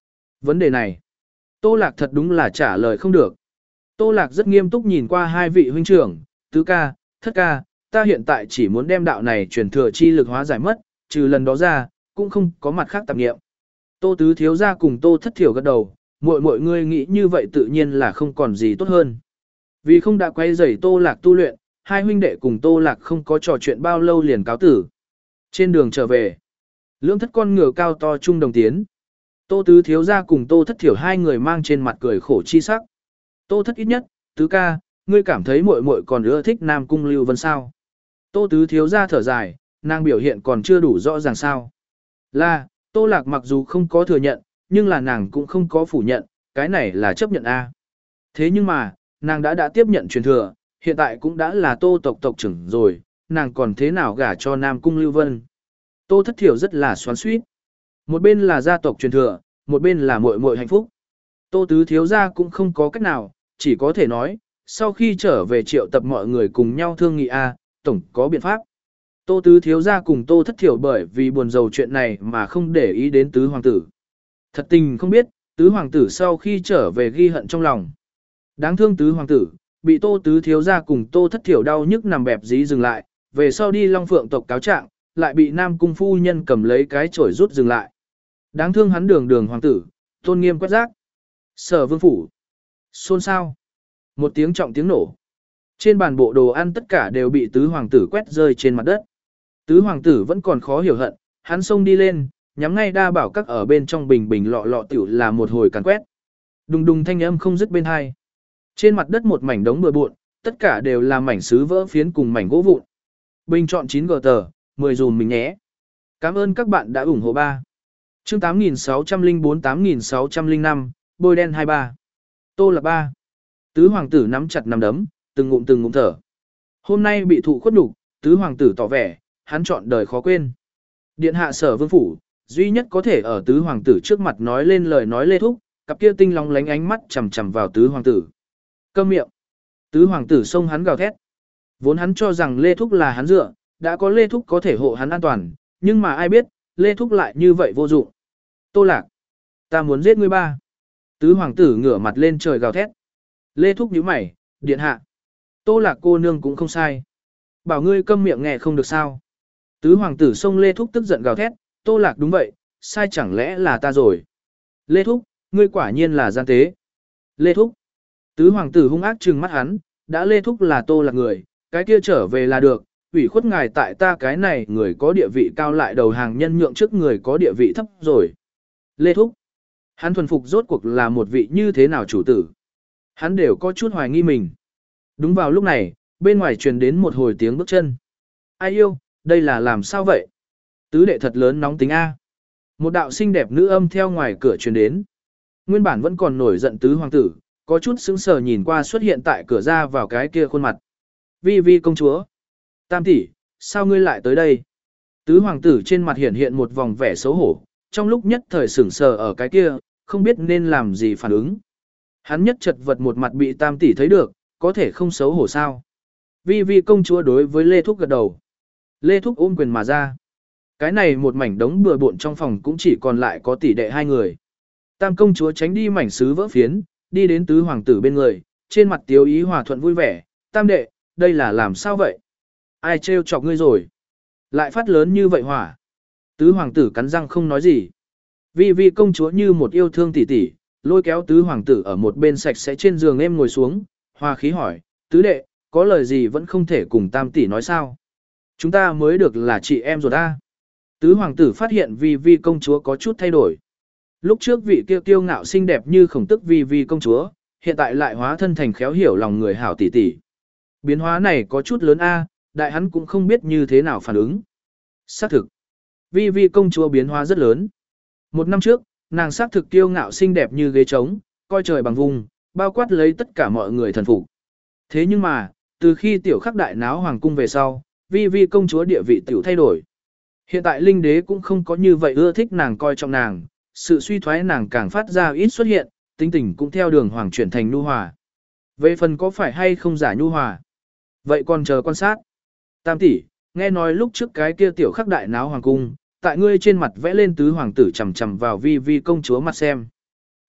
Vấn đề này, Tô Lạc thật đúng là trả lời không được. Tô Lạc rất nghiêm túc nhìn qua hai vị huynh trưởng, tứ ca, thất ca, ta hiện tại chỉ muốn đem đạo này truyền thừa chi lực hóa giải mất, trừ lần đó ra, cũng không có mặt khác tạp nghiệm. Tô tứ thiếu ra cùng Tô thất thiểu gật đầu, mọi mọi người nghĩ như vậy tự nhiên là không còn gì tốt hơn. Vì không đã quay rầy Tô Lạc tu luyện, hai huynh đệ cùng Tô Lạc không có trò chuyện bao lâu liền cáo tử. Trên đường trở về, lưỡng thất con ngựa cao to chung đồng tiến. Tô tứ thiếu ra cùng Tô thất thiểu hai người mang trên mặt cười khổ chi sắc. Tô thất ít nhất, tứ ca, ngươi cảm thấy muội muội còn ưa thích Nam Cung Lưu Vân sao? Tô tứ thiếu ra thở dài, nàng biểu hiện còn chưa đủ rõ ràng sao. Là, Tô Lạc mặc dù không có thừa nhận, nhưng là nàng cũng không có phủ nhận, cái này là chấp nhận A. Thế nhưng mà, nàng đã đã tiếp nhận truyền thừa, hiện tại cũng đã là Tô tộc tộc trưởng rồi, nàng còn thế nào gả cho Nam Cung Lưu Vân. Tô thất thiểu rất là xoắn xuýt. Một bên là gia tộc truyền thừa, một bên là muội muội hạnh phúc. Tô tứ thiếu gia cũng không có cách nào, chỉ có thể nói, sau khi trở về triệu tập mọi người cùng nhau thương nghị A, tổng có biện pháp. Tô tứ thiếu gia cùng Tô thất thiểu bởi vì buồn rầu chuyện này mà không để ý đến tứ hoàng tử. Thật tình không biết, tứ hoàng tử sau khi trở về ghi hận trong lòng. Đáng thương tứ hoàng tử, bị Tô tứ thiếu gia cùng Tô thất thiểu đau nhức nằm bẹp dí dừng lại, về sau đi Long Phượng tộc cáo trạng, lại bị Nam Cung phu nhân cầm lấy cái chổi rút dừng lại. Đáng thương hắn đường đường hoàng tử, tôn nghiêm quét rác. Sở vương phủ. Xôn xao. Một tiếng trọng tiếng nổ. Trên bàn bộ đồ ăn tất cả đều bị tứ hoàng tử quét rơi trên mặt đất. Tứ hoàng tử vẫn còn khó hiểu hận, hắn xông đi lên, nhắm ngay đa bảo các ở bên trong bình bình lọ lọ tiểu là một hồi càn quét. Đùng đùng thanh âm không dứt bên hai. Trên mặt đất một mảnh đống bừa bộn, tất cả đều là mảnh sứ vỡ phiến cùng mảnh gỗ vụn. Bình chọn chín gờ tờ, mười dùm mình nhé. Cảm ơn các bạn đã ủng hộ ba. Chương tám nghìn sáu trăm lẻ bốn tám nghìn sáu trăm lẻ năm, bôi đen hai ba. Tô là ba. Tứ hoàng tử nắm chặt nắm đấm, từng ngụm từng ngụm thở. Hôm nay bị thụ khuất nhục, tứ hoàng tử tỏ vẻ, hắn chọn đời khó quên. Điện hạ Sở vương phủ, duy nhất có thể ở tứ hoàng tử trước mặt nói lên lời nói lê thúc, cặp kia tinh long lánh ánh mắt chằm chằm vào tứ hoàng tử. Câm miệng. Tứ hoàng tử xông hắn gào thét. Vốn hắn cho rằng lê thúc là hắn dựa, đã có lê thúc có thể hộ hắn an toàn, nhưng mà ai biết, lê thúc lại như vậy vô dụng. Tô Lạc, ta muốn giết ngươi ba. Tứ hoàng tử ngửa mặt lên trời gào thét. Lê thúc nhíu mày, điện hạ. Tô Lạc cô nương cũng không sai. Bảo ngươi câm miệng nghe không được sao. Tứ hoàng tử xông Lê thúc tức giận gào thét, Tô Lạc đúng vậy, sai chẳng lẽ là ta rồi. Lê thúc, ngươi quả nhiên là gian tế. Lê thúc. Tứ hoàng tử hung ác trừng mắt hắn, đã Lê thúc là Tô Lạc người, cái kia trở về là được, ủy khuất ngài tại ta cái này người có địa vị cao lại đầu hàng nhân nhượng trước người có địa vị thấp rồi. Lê thúc. Hắn thuần phục rốt cuộc là một vị như thế nào chủ tử. Hắn đều có chút hoài nghi mình. Đúng vào lúc này, bên ngoài truyền đến một hồi tiếng bước chân. Ai yêu, đây là làm sao vậy? Tứ đệ thật lớn nóng tính A. Một đạo xinh đẹp nữ âm theo ngoài cửa truyền đến. Nguyên bản vẫn còn nổi giận tứ hoàng tử, có chút sững sờ nhìn qua xuất hiện tại cửa ra vào cái kia khuôn mặt. Vi vi công chúa. Tam tỷ, sao ngươi lại tới đây? Tứ hoàng tử trên mặt hiện hiện một vòng vẻ xấu hổ, trong lúc nhất thời sững sờ ở cái kia, không biết nên làm gì phản ứng. Hắn nhất chật vật một mặt bị tam tỷ thấy được, có thể không xấu hổ sao. Vi vi công chúa đối với Lê Thúc gật đầu. Lê Thúc ôm quyền mà ra. Cái này một mảnh đống bừa bộn trong phòng cũng chỉ còn lại có tỷ đệ hai người. Tam công chúa tránh đi mảnh sứ vỡ phiến, đi đến tứ hoàng tử bên người, trên mặt tiếu ý hòa thuận vui vẻ. Tam đệ, đây là làm sao vậy? Ai trêu chọc ngươi rồi? Lại phát lớn như vậy hỏa. Tứ hoàng tử cắn răng không nói gì. Vi vi công chúa như một yêu thương tỷ tỷ, lôi kéo tứ hoàng tử ở một bên sạch sẽ trên giường em ngồi xuống, hòa khí hỏi, tứ đệ, có lời gì vẫn không thể cùng tam tỷ nói sao? Chúng ta mới được là chị em rồi ta. Tứ hoàng tử phát hiện vi vi công chúa có chút thay đổi. Lúc trước vị kia kiêu ngạo xinh đẹp như khổng tức vi vi công chúa, hiện tại lại hóa thân thành khéo hiểu lòng người hảo tỷ tỷ. Biến hóa này có chút lớn a, đại hắn cũng không biết như thế nào phản ứng. Xác thực, vi vi công chúa biến hóa rất lớn. Một năm trước, nàng xác thực kiêu ngạo xinh đẹp như ghế trống, coi trời bằng vùng, bao quát lấy tất cả mọi người thần phục. Thế nhưng mà, từ khi tiểu khắc đại náo hoàng cung về sau, vi vi công chúa địa vị tiểu thay đổi. Hiện tại linh đế cũng không có như vậy ưa thích nàng coi trọng nàng, sự suy thoái nàng càng phát ra ít xuất hiện, tính tình cũng theo đường hoàng chuyển thành nhu hòa. Về phần có phải hay không giả nhu hòa? Vậy còn chờ quan sát. Tam tỷ, nghe nói lúc trước cái kia tiểu khắc đại náo hoàng cung, tại ngươi trên mặt vẽ lên tứ hoàng tử chầm chầm vào vi vi công chúa mặt xem.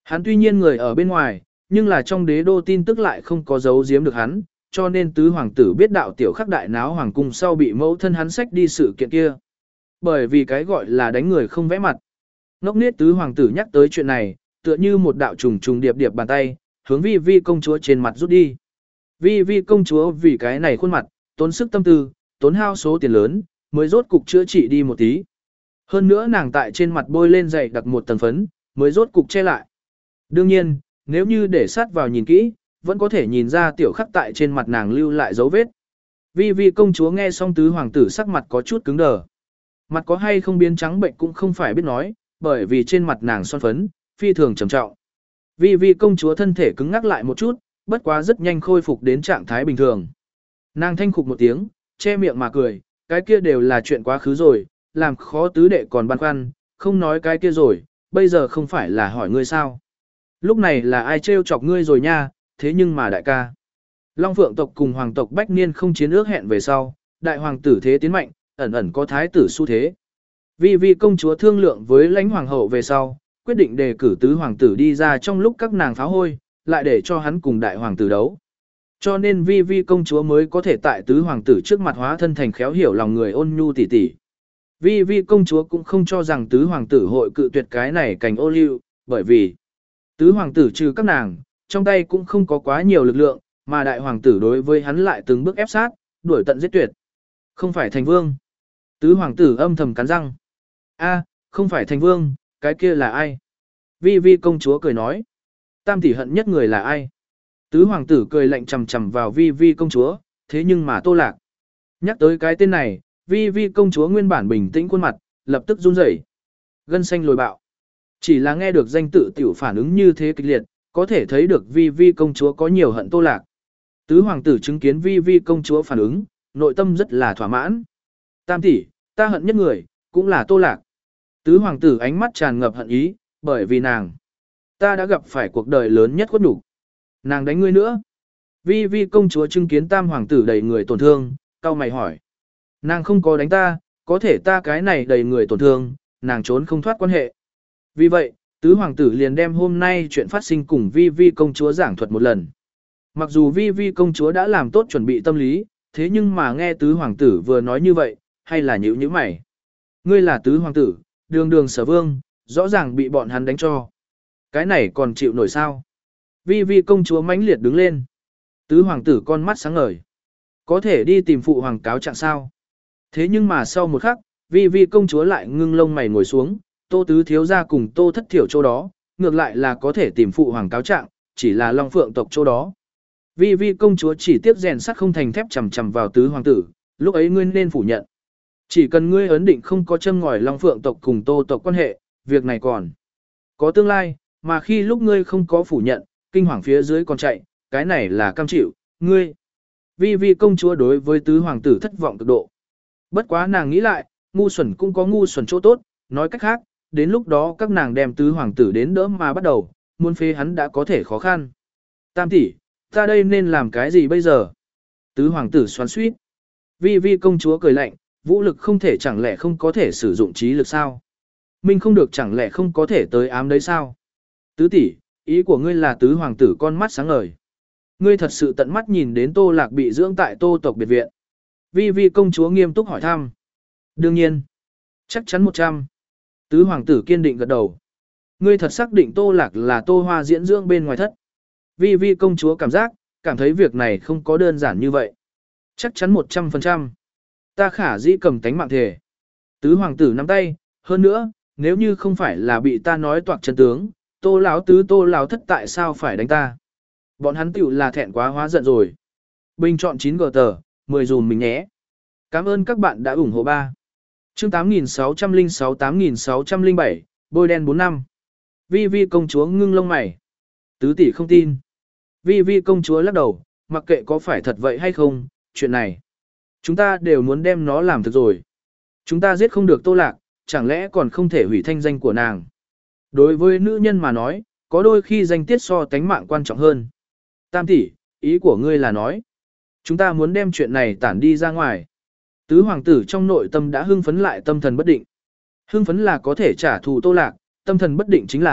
Hắn tuy nhiên người ở bên ngoài, nhưng là trong đế đô tin tức lại không có giấu giếm được hắn, cho nên tứ hoàng tử biết đạo tiểu khắc đại náo hoàng cung sau bị mẫu thân hắn xách đi sự kiện kia. Bởi vì cái gọi là đánh người không vẽ mặt. Ngốc nết tứ hoàng tử nhắc tới chuyện này, tựa như một đạo trùng trùng điệp điệp bàn tay, hướng vi vi công chúa trên mặt rút đi. Vi vi công chúa vì cái này khuôn mặt, tốn sức tâm tư, tốn hao số tiền lớn, mới rốt cục chữa trị đi một tí. Hơn nữa nàng tại trên mặt bôi lên dày đặc một tầng phấn, mới rốt cục che lại. Đương nhiên, nếu như để sát vào nhìn kỹ, vẫn có thể nhìn ra tiểu khắc tại trên mặt nàng lưu lại dấu vết. Vi vi công chúa nghe xong tứ hoàng tử sắc mặt có chút cứng đờ. Mặt có hay không biến trắng bệnh cũng không phải biết nói, bởi vì trên mặt nàng son phấn, phi thường trầm trọng. Vi vi công chúa thân thể cứng ngắc lại một chút, bất quá rất nhanh khôi phục đến trạng thái bình thường. Nàng thanh khục một tiếng, che miệng mà cười, cái kia đều là chuyện quá khứ rồi, làm khó tứ đệ còn băn khoăn, không nói cái kia rồi, bây giờ không phải là hỏi ngươi sao. Lúc này là ai trêu chọc ngươi rồi nha, thế nhưng mà đại ca. Long Phượng tộc cùng hoàng tộc Bách Niên không chiến ước hẹn về sau, đại hoàng tử thế tiến mạnh, ẩn ẩn có thái tử xu thế. Vi vi công chúa thương lượng với lãnh hoàng hậu về sau, quyết định đề cử tứ hoàng tử đi ra trong lúc các nàng pháo hôi, lại để cho hắn cùng đại hoàng tử đấu. Cho nên vi vi công chúa mới có thể tại tứ hoàng tử trước mặt hóa thân thành khéo hiểu lòng người ôn nhu tỉ tỉ. Vi vi công chúa cũng không cho rằng tứ hoàng tử hội cự tuyệt cái này cảnh ô liu, bởi vì tứ hoàng tử trừ các nàng, trong tay cũng không có quá nhiều lực lượng, mà đại hoàng tử đối với hắn lại từng bước ép sát, đuổi tận giết tuyệt. Không phải thành vương. Tứ hoàng tử âm thầm cắn răng. A, không phải thành vương, cái kia là ai? Vi vi công chúa cười nói. Tam tỷ hận nhất người là ai? Tứ hoàng tử cười lạnh chằm chằm vào vi vi công chúa, thế nhưng mà Tô Lạc. Nhắc tới cái tên này, vi vi công chúa nguyên bản bình tĩnh khuôn mặt, lập tức run rẩy, gân xanh lồi bạo. Chỉ là nghe được danh tự tiểu phản ứng như thế kịch liệt, có thể thấy được vi vi công chúa có nhiều hận Tô Lạc. Tứ hoàng tử chứng kiến vi vi công chúa phản ứng, nội tâm rất là thỏa mãn. Tam tỷ, ta hận nhất người, cũng là Tô Lạc. Tứ hoàng tử ánh mắt tràn ngập hận ý, bởi vì nàng, ta đã gặp phải cuộc đời lớn nhất khuất nhục. Nàng đánh ngươi nữa. Vi vi công chúa chứng kiến tam hoàng tử đầy người tổn thương, cau mày hỏi. Nàng không có đánh ta, có thể ta cái này đầy người tổn thương, nàng trốn không thoát quan hệ. Vì vậy, tứ hoàng tử liền đem hôm nay chuyện phát sinh cùng vi vi công chúa giảng thuật một lần. Mặc dù vi vi công chúa đã làm tốt chuẩn bị tâm lý, thế nhưng mà nghe tứ hoàng tử vừa nói như vậy, hay là nhíu nhíu mày. Ngươi là tứ hoàng tử, đường đường sở vương, rõ ràng bị bọn hắn đánh cho. Cái này còn chịu nổi sao? Vi vi công chúa mãnh liệt đứng lên. Tứ hoàng tử con mắt sáng ngời. Có thể đi tìm phụ hoàng cáo trạng sao? Thế nhưng mà sau một khắc, vi vi công chúa lại ngưng lông mày ngồi xuống, Tô tứ thiếu gia cùng Tô thất thiểu chỗ đó, ngược lại là có thể tìm phụ hoàng cáo trạng, chỉ là Long Phượng tộc chỗ đó. Vi vi công chúa chỉ tiếc rèn sắt không thành thép chầm chầm vào tứ hoàng tử, lúc ấy ngươi nên phủ nhận. Chỉ cần ngươi ấn định không có châm ngòi Long Phượng tộc cùng Tô tộc quan hệ, việc này còn có tương lai, mà khi lúc ngươi không có phủ nhận, kinh hoàng phía dưới còn chạy, cái này là cam chịu, ngươi. Vi vi công chúa đối với tứ hoàng tử thất vọng cực độ. Bất quá nàng nghĩ lại, ngu xuẩn cũng có ngu xuẩn chỗ tốt, nói cách khác, đến lúc đó các nàng đem tứ hoàng tử đến đỡ mà bắt đầu, muốn phế hắn đã có thể khó khăn. Tam tỷ, ta đây nên làm cái gì bây giờ? Tứ hoàng tử xoắn xuýt. Vi vi công chúa cười lạnh, vũ lực không thể chẳng lẽ không có thể sử dụng trí lực sao? Minh không được chẳng lẽ không có thể tới ám đấy sao? Tứ tỷ, ý của ngươi là tứ hoàng tử con mắt sáng ngời. Ngươi thật sự tận mắt nhìn đến Tô Lạc bị dưỡng tại Tô tộc biệt viện. Vi vi công chúa nghiêm túc hỏi thăm. Đương nhiên. Chắc chắn một trăm. Tứ hoàng tử kiên định gật đầu. Ngươi thật xác định Tô Lạc là Tô Hoa diễn dưỡng bên ngoài thất. Vi vi công chúa cảm giác, cảm thấy việc này không có đơn giản như vậy. Chắc chắn một trăm phần trăm. Ta khả dĩ cầm tánh mạng thề. Tứ hoàng tử nắm tay, hơn nữa, nếu như không phải là bị ta nói toạc chân tướng, Tô lão tứ Tô lão thất tại sao phải đánh ta? Bọn hắn tiểu là thẹn quá hóa giận rồi. Bình chọn chín gờ tờ, mười dùm mình nhé. Cảm ơn các bạn đã ủng hộ ba. Chương tám nghìn sáu trăm lẻ sáu tám nghìn sáu trăm lẻ bảy, bôi đen bốn năm. Vi vi công chúa ngưng lông mày. Tứ tỷ không tin. Vi vi công chúa lắc đầu, mặc kệ có phải thật vậy hay không, chuyện này. Chúng ta đều muốn đem nó làm thực rồi. Chúng ta giết không được Tô Lạc, chẳng lẽ còn không thể hủy thanh danh của nàng. Đối với nữ nhân mà nói, có đôi khi danh tiết so tánh mạng quan trọng hơn. Tam tỷ, ý của ngươi là nói. Chúng ta muốn đem chuyện này tản đi ra ngoài. Tứ hoàng tử trong nội tâm đã hưng phấn lại tâm thần bất định. Hưng phấn là có thể trả thù Tô Lạc, tâm thần bất định chính là,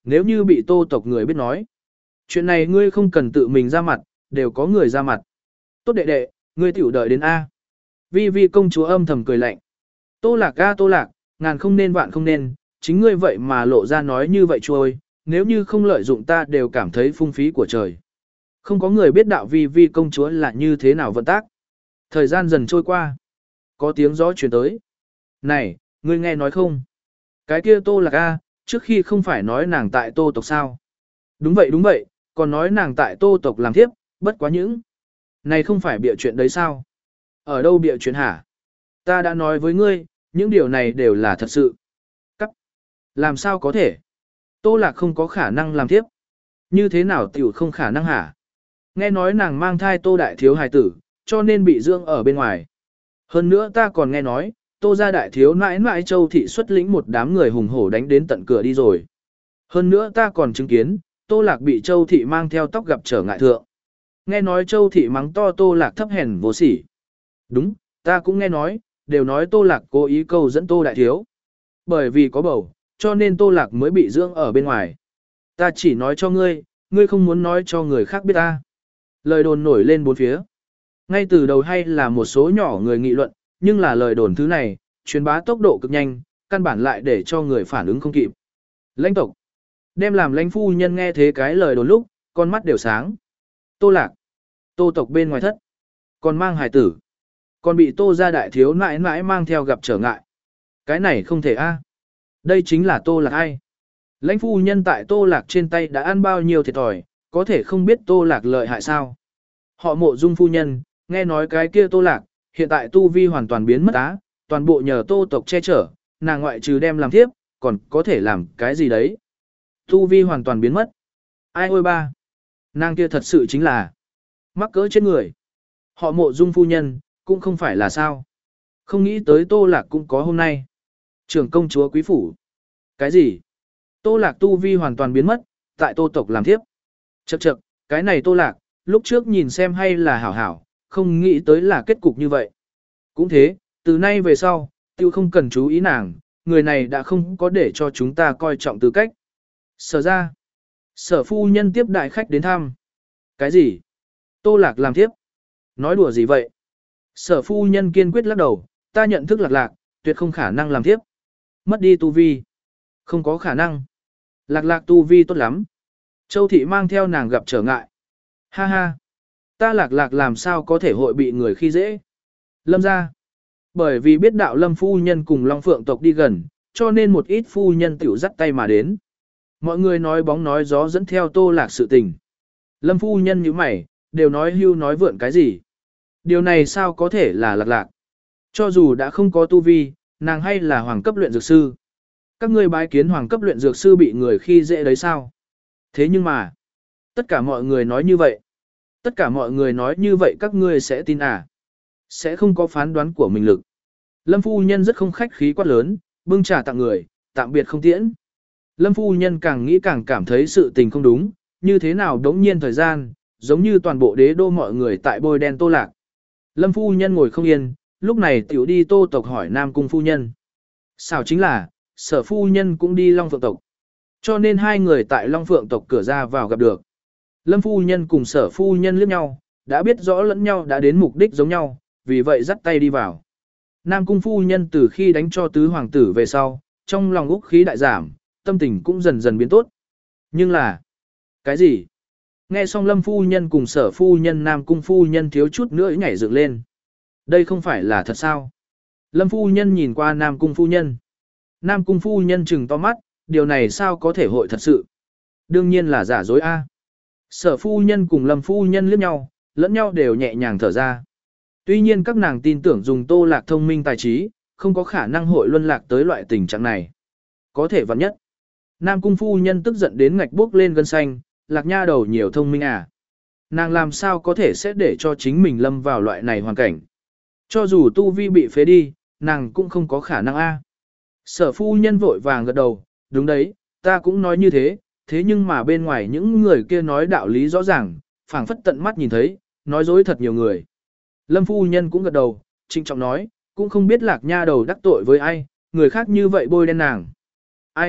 nếu như bị tô tộc người biết nói. Chuyện này ngươi không cần tự mình ra mặt, đều có người ra mặt. Tốt đệ đệ, ngươi tiểu đợi đến A. Vi Vi công chúa âm thầm cười lạnh. Tô lạc A tô lạc, ngàn không nên vạn không nên, chính ngươi vậy mà lộ ra nói như vậy trôi, nếu như không lợi dụng ta đều cảm thấy phung phí của trời. Không có người biết đạo Vi Vi công chúa là như thế nào vận tác. Thời gian dần trôi qua. Có tiếng gió chuyển tới. Này, ngươi nghe nói không? Cái kia tô lạc A, trước khi không phải nói nàng tại tô tộc sao? Đúng vậy đúng vậy, còn nói nàng tại tô tộc làm thiếp, bất quá những. Này không phải bịa chuyện đấy sao? Ở đâu bịa chuyện hả? Ta đã nói với ngươi, những điều này đều là thật sự. Cắt. Làm sao có thể? Tô lạc không có khả năng làm thiếp. Như thế nào tiểu không khả năng hả? Nghe nói nàng mang thai tô đại thiếu hài tử, cho nên bị dưỡng ở bên ngoài. Hơn nữa ta còn nghe nói, tô gia đại thiếu nãi nãi châu thị xuất lĩnh một đám người hùng hổ đánh đến tận cửa đi rồi. Hơn nữa ta còn chứng kiến, tô lạc bị châu thị mang theo tóc gặp trở ngại thượng. Nghe nói châu thị mắng to tô lạc thấp hèn vô sỉ. Đúng, ta cũng nghe nói, đều nói tô lạc cố ý câu dẫn tô đại thiếu. Bởi vì có bầu, cho nên tô lạc mới bị dưỡng ở bên ngoài. Ta chỉ nói cho ngươi, ngươi không muốn nói cho người khác biết ta. Lời đồn nổi lên bốn phía. Ngay từ đầu hay là một số nhỏ người nghị luận, nhưng là lời đồn thứ này, truyền bá tốc độ cực nhanh, căn bản lại để cho người phản ứng không kịp. Lãnh tộc. Đem làm lãnh phu nhân nghe thế cái lời đồn lúc, con mắt đều sáng. Tô lạc. Tô tộc bên ngoài thất. Còn mang hài tử. Còn bị tô gia đại thiếu nãi nãi mang theo gặp trở ngại. Cái này không thể a. Đây chính là tô lạc ai. Lãnh phu nhân tại tô lạc trên tay đã ăn bao nhiêu thiệt thòi, có thể không biết tô lạc lợi hại sao. Họ mộ dung phu nhân, nghe nói cái kia tô lạc, hiện tại tu vi hoàn toàn biến mất á, toàn bộ nhờ tô tộc che chở, nàng ngoại trừ đem làm thiếp, còn có thể làm cái gì đấy. Tu vi hoàn toàn biến mất. Ai ôi ba. Nàng kia thật sự chính là mắc cỡ trên người. Họ mộ dung phu nhân, cũng không phải là sao. Không nghĩ tới tô lạc cũng có hôm nay. Trưởng công chúa quý phủ. Cái gì? Tô lạc tu vi hoàn toàn biến mất, tại tô tộc làm thiếp. Chậc chậc, cái này tô lạc, lúc trước nhìn xem hay là hảo hảo, không nghĩ tới là kết cục như vậy. Cũng thế, từ nay về sau, tiêu không cần chú ý nàng, người này đã không có để cho chúng ta coi trọng tư cách. Sở ra, sở phu nhân tiếp đại khách đến thăm. Cái gì? Tô lạc làm tiếp? Nói đùa gì vậy? Sở phu nhân kiên quyết lắc đầu, ta nhận thức lạc lạc, tuyệt không khả năng làm tiếp. Mất đi tu vi. Không có khả năng. Lạc lạc tu vi tốt lắm. Châu thị mang theo nàng gặp trở ngại. Ha ha. Ta lạc lạc làm sao có thể hội bị người khi dễ. Lâm ra. Bởi vì biết đạo lâm phu nhân cùng Long Phượng tộc đi gần, cho nên một ít phu nhân tiểu dắt tay mà đến. Mọi người nói bóng nói gió dẫn theo tô lạc sự tình. Lâm phu nhân như mày, đều nói hưu nói vượn cái gì. Điều này sao có thể là lạc lạc. Cho dù đã không có tu vi, nàng hay là hoàng cấp luyện dược sư. Các ngươi bái kiến hoàng cấp luyện dược sư bị người khi dễ đấy sao? Thế nhưng mà, tất cả mọi người nói như vậy. Tất cả mọi người nói như vậy các ngươi sẽ tin à? Sẽ không có phán đoán của mình lực. Lâm phu nhân rất không khách khí quát lớn, bưng trà tặng người, tạm biệt không tiễn. Lâm phu nhân càng nghĩ càng cảm thấy sự tình không đúng, như thế nào đống nhiên thời gian, giống như toàn bộ đế đô mọi người tại bôi đen tô lạc. Lâm phu nhân ngồi không yên, lúc này tiểu đi tô tộc hỏi Nam Cung phu nhân. Sao chính là, sở phu nhân cũng đi Long Phượng tộc. Cho nên hai người tại Long Phượng tộc cửa ra vào gặp được. Lâm phu nhân cùng sở phu nhân liếc nhau, đã biết rõ lẫn nhau đã đến mục đích giống nhau, vì vậy dắt tay đi vào. Nam Cung phu nhân từ khi đánh cho tứ hoàng tử về sau, trong lòng úc khí đại giảm, tâm tình cũng dần dần biến tốt. Nhưng là, cái gì? Nghe xong Lâm phu nhân cùng sở phu nhân Nam Cung phu nhân thiếu chút nữa nhảy dựng lên. Đây không phải là thật sao? Lâm phu nhân nhìn qua Nam Cung phu nhân. Nam Cung phu nhân trừng to mắt, điều này sao có thể hội thật sự? Đương nhiên là giả dối a. Sở phu nhân cùng Lâm phu nhân liếc nhau, lẫn nhau đều nhẹ nhàng thở ra. Tuy nhiên các nàng tin tưởng dùng tô lạc thông minh tài trí, không có khả năng hội luân lạc tới loại tình trạng này. Có thể vặn nhất. Nam Cung phu nhân tức giận đến ngạch bước lên gân xanh, lạc nha đầu nhiều thông minh à. Nàng làm sao có thể sẽ để cho chính mình lâm vào loại này hoàn cảnh. Cho dù tu vi bị phế đi, nàng cũng không có khả năng a. Sở phu nhân vội vàng gật đầu, đúng đấy, ta cũng nói như thế, thế nhưng mà bên ngoài những người kia nói đạo lý rõ ràng, phảng phất tận mắt nhìn thấy, nói dối thật nhiều người. Lâm phu nhân cũng gật đầu, trịnh trọng nói, cũng không biết lạc nha đầu đắc tội với ai, người khác như vậy bôi đen nàng. Ai,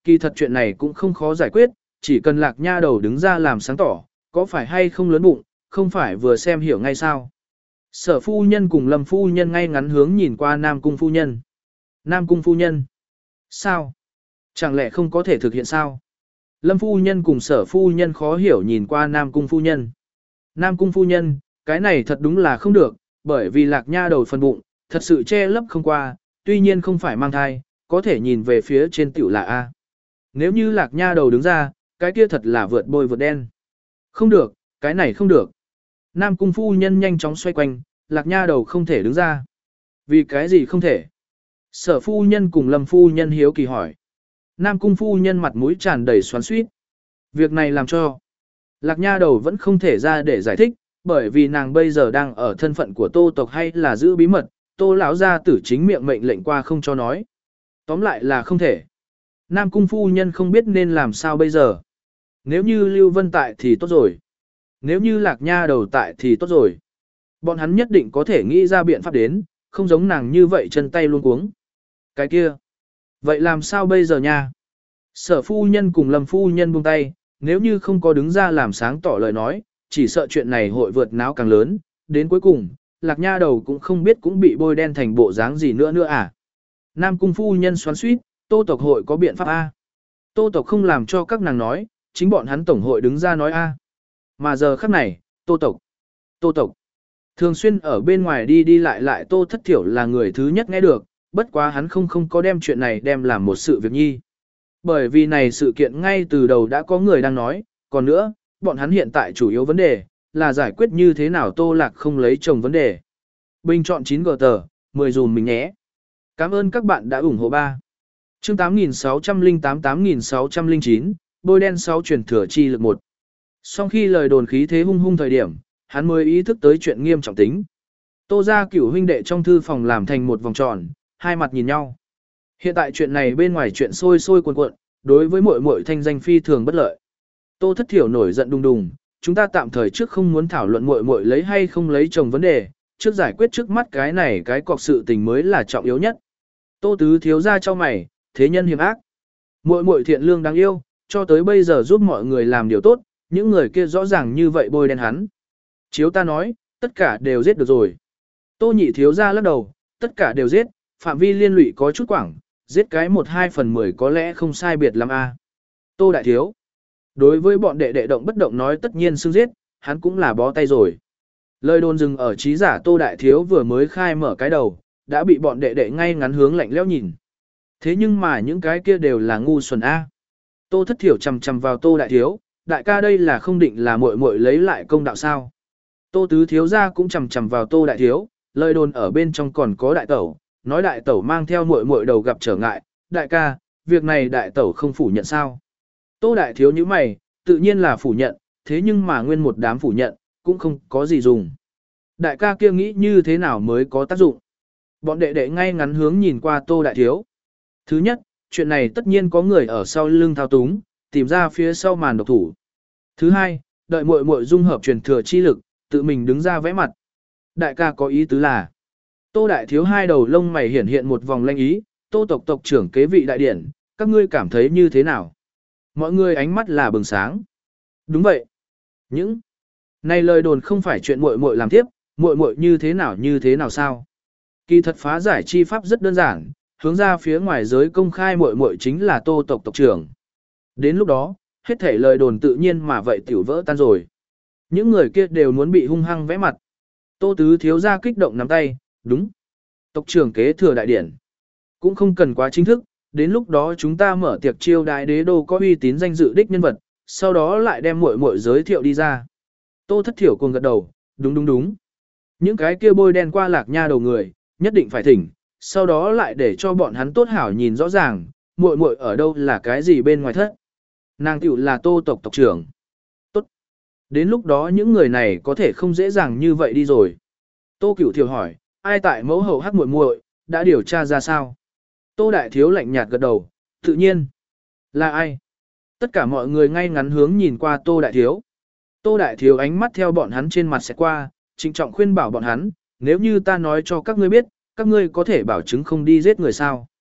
kỳ thật chuyện này cũng không khó giải quyết, chỉ cần lạc nha đầu đứng ra làm sáng tỏ, có phải hay không lớn bụng, không phải vừa xem hiểu ngay sao. Sở phu nhân cùng Lâm phu nhân ngay ngắn hướng nhìn qua Nam cung phu nhân. Nam cung phu nhân. Sao? Chẳng lẽ không có thể thực hiện sao? Lâm phu nhân cùng sở phu nhân khó hiểu nhìn qua Nam cung phu nhân. Nam cung phu nhân, cái này thật đúng là không được, bởi vì lạc nha đầu phần bụng, thật sự che lấp không qua, tuy nhiên không phải mang thai, có thể nhìn về phía trên tiểu là A. Nếu như lạc nha đầu đứng ra, cái kia thật là vượt bôi vượt đen. Không được, cái này không được. Nam cung phu nhân nhanh chóng xoay quanh, lạc nha đầu không thể đứng ra. Vì cái gì không thể? Sở phu nhân cùng Lâm phu nhân hiếu kỳ hỏi. Nam cung phu nhân mặt mũi tràn đầy xoắn xuýt. Việc này làm cho lạc nha đầu vẫn không thể ra để giải thích, bởi vì nàng bây giờ đang ở thân phận của Tô tộc hay là giữ bí mật, Tô lão gia tử chính miệng mệnh lệnh qua không cho nói. Tóm lại là không thể. Nam cung phu nhân không biết nên làm sao bây giờ. Nếu như Lưu Vân tại thì tốt rồi. Nếu như lạc nha đầu tại thì tốt rồi. Bọn hắn nhất định có thể nghĩ ra biện pháp đến, không giống nàng như vậy chân tay luôn cuống. Cái kia. Vậy làm sao bây giờ nha? Sở phu nhân cùng Lâm phu nhân buông tay, nếu như không có đứng ra làm sáng tỏ lời nói, chỉ sợ chuyện này hội vượt náo càng lớn, đến cuối cùng, lạc nha đầu cũng không biết cũng bị bôi đen thành bộ dáng gì nữa nữa à. Nam cung phu nhân xoắn xuýt, Tô tộc hội có biện pháp A. Tô tộc không làm cho các nàng nói, chính bọn hắn tổng hội đứng ra nói A. Mà giờ khắc này, Tô tộc, Tô tộc, thường xuyên ở bên ngoài đi đi lại lại Tô Thất Thiểu là người thứ nhất nghe được, bất quá hắn không không có đem chuyện này đem làm một sự việc nhi. Bởi vì này sự kiện ngay từ đầu đã có người đang nói, còn nữa, bọn hắn hiện tại chủ yếu vấn đề, là giải quyết như thế nào Tô Lạc không lấy chồng vấn đề. Bình chọn chín gờ tờ, mười dùm mình nhé. Cảm ơn các bạn đã ủng hộ ba. Chương tám nghìn sáu trăm lẻ tám tám nghìn sáu trăm lẻ chín, bôi đen sáu truyền thừa chi lực một. Sau khi lời đồn khí thế hung hung thời điểm, hắn mới ý thức tới chuyện nghiêm trọng tính. Tô gia cửu huynh đệ trong thư phòng làm thành một vòng tròn, hai mặt nhìn nhau. Hiện tại chuyện này bên ngoài chuyện sôi sôi cuồn cuộn, đối với muội muội thanh danh phi thường bất lợi. Tô Thất Thiểu nổi giận đùng đùng, chúng ta tạm thời trước không muốn thảo luận muội muội lấy hay không lấy chồng vấn đề, trước giải quyết trước mắt cái này cái cọc sự tình mới là trọng yếu nhất. Tô Tứ thiếu gia cho mày, thế nhân hiểm ác. Muội muội thiện lương đáng yêu, cho tới bây giờ giúp mọi người làm điều tốt, những người kia rõ ràng như vậy bôi đen hắn. Chiếu ta nói, tất cả đều giết được rồi. Tô Nhị thiếu gia lắc đầu, tất cả đều giết, phạm vi liên lụy có chút quảng, giết cái một hai phần mười có lẽ không sai biệt lắm a. Tô Đại thiếu, đối với bọn đệ đệ động bất động nói tất nhiên xưng giết, hắn cũng là bó tay rồi. Lời đồn dừng ở trí giả Tô Đại thiếu vừa mới khai mở cái đầu, đã bị bọn đệ đệ ngay ngắn hướng lạnh lẽo nhìn. Thế nhưng mà những cái kia đều là ngu xuẩn a. Tô Thất Thiểu chằm chằm vào Tô Đại thiếu, đại ca đây là không định là muội muội lấy lại công đạo sao? Tô Tứ thiếu gia cũng chằm chằm vào Tô Đại thiếu, lời đồn ở bên trong còn có đại tẩu, nói đại tẩu mang theo muội muội đầu gặp trở ngại, đại ca, việc này đại tẩu không phủ nhận sao? Tô Đại thiếu như mày, tự nhiên là phủ nhận, thế nhưng mà nguyên một đám phủ nhận, cũng không có gì dùng. Đại ca kia nghĩ như thế nào mới có tác dụng? Bọn đệ đệ ngay ngắn hướng nhìn qua Tô Đại thiếu. Thứ nhất, chuyện này tất nhiên có người ở sau lưng thao túng, tìm ra phía sau màn độc thủ. Thứ hai, đợi muội muội dung hợp truyền thừa chi lực, tự mình đứng ra vẽ mặt. Đại ca có ý tứ là, Tô Đại thiếu hai đầu lông mày hiển hiện một vòng lanh ý, Tô tộc tộc trưởng kế vị đại điển, các ngươi cảm thấy như thế nào? Mọi người ánh mắt là bừng sáng. Đúng vậy. Những này lời đồn không phải chuyện muội muội làm tiếp, muội muội như thế nào như thế nào sao? Kỳ thật phá giải chi pháp rất đơn giản, hướng ra phía ngoài giới công khai muội muội chính là Tô tộc tộc trưởng. Đến lúc đó, hết thảy lời đồn tự nhiên mà vậy tiểu vỡ tan rồi. Những người kia đều muốn bị hung hăng vẽ mặt. Tô Tứ thiếu gia kích động nắm tay, đúng. Tộc trưởng kế thừa đại điển. Cũng không cần quá chính thức, đến lúc đó chúng ta mở tiệc chiêu đại đế đô có uy tín danh dự đích nhân vật, sau đó lại đem muội muội giới thiệu đi ra. Tô Thất Thiểu cùng gật đầu, đúng đúng đúng. Những cái kia bôi đen qua lạc nha đầu người, nhất định phải thỉnh, sau đó lại để cho bọn hắn tốt hảo nhìn rõ ràng, muội muội ở đâu là cái gì bên ngoài thất. Nàng tiểu là Tô tộc tộc trưởng. Tốt. Đến lúc đó những người này có thể không dễ dàng như vậy đi rồi. Tô Cửu Thiểu hỏi, ai tại mẫu hậu hắc muội muội, đã điều tra ra sao? Tô Đại thiếu lạnh nhạt gật đầu, tự nhiên. Là ai? Tất cả mọi người ngay ngắn hướng nhìn qua Tô Đại thiếu. Tô Đại thiếu ánh mắt theo bọn hắn trên mặt sẽ qua, trịnh trọng khuyên bảo bọn hắn, nếu như ta nói cho các ngươi biết, các ngươi có thể bảo chứng không đi giết người sao?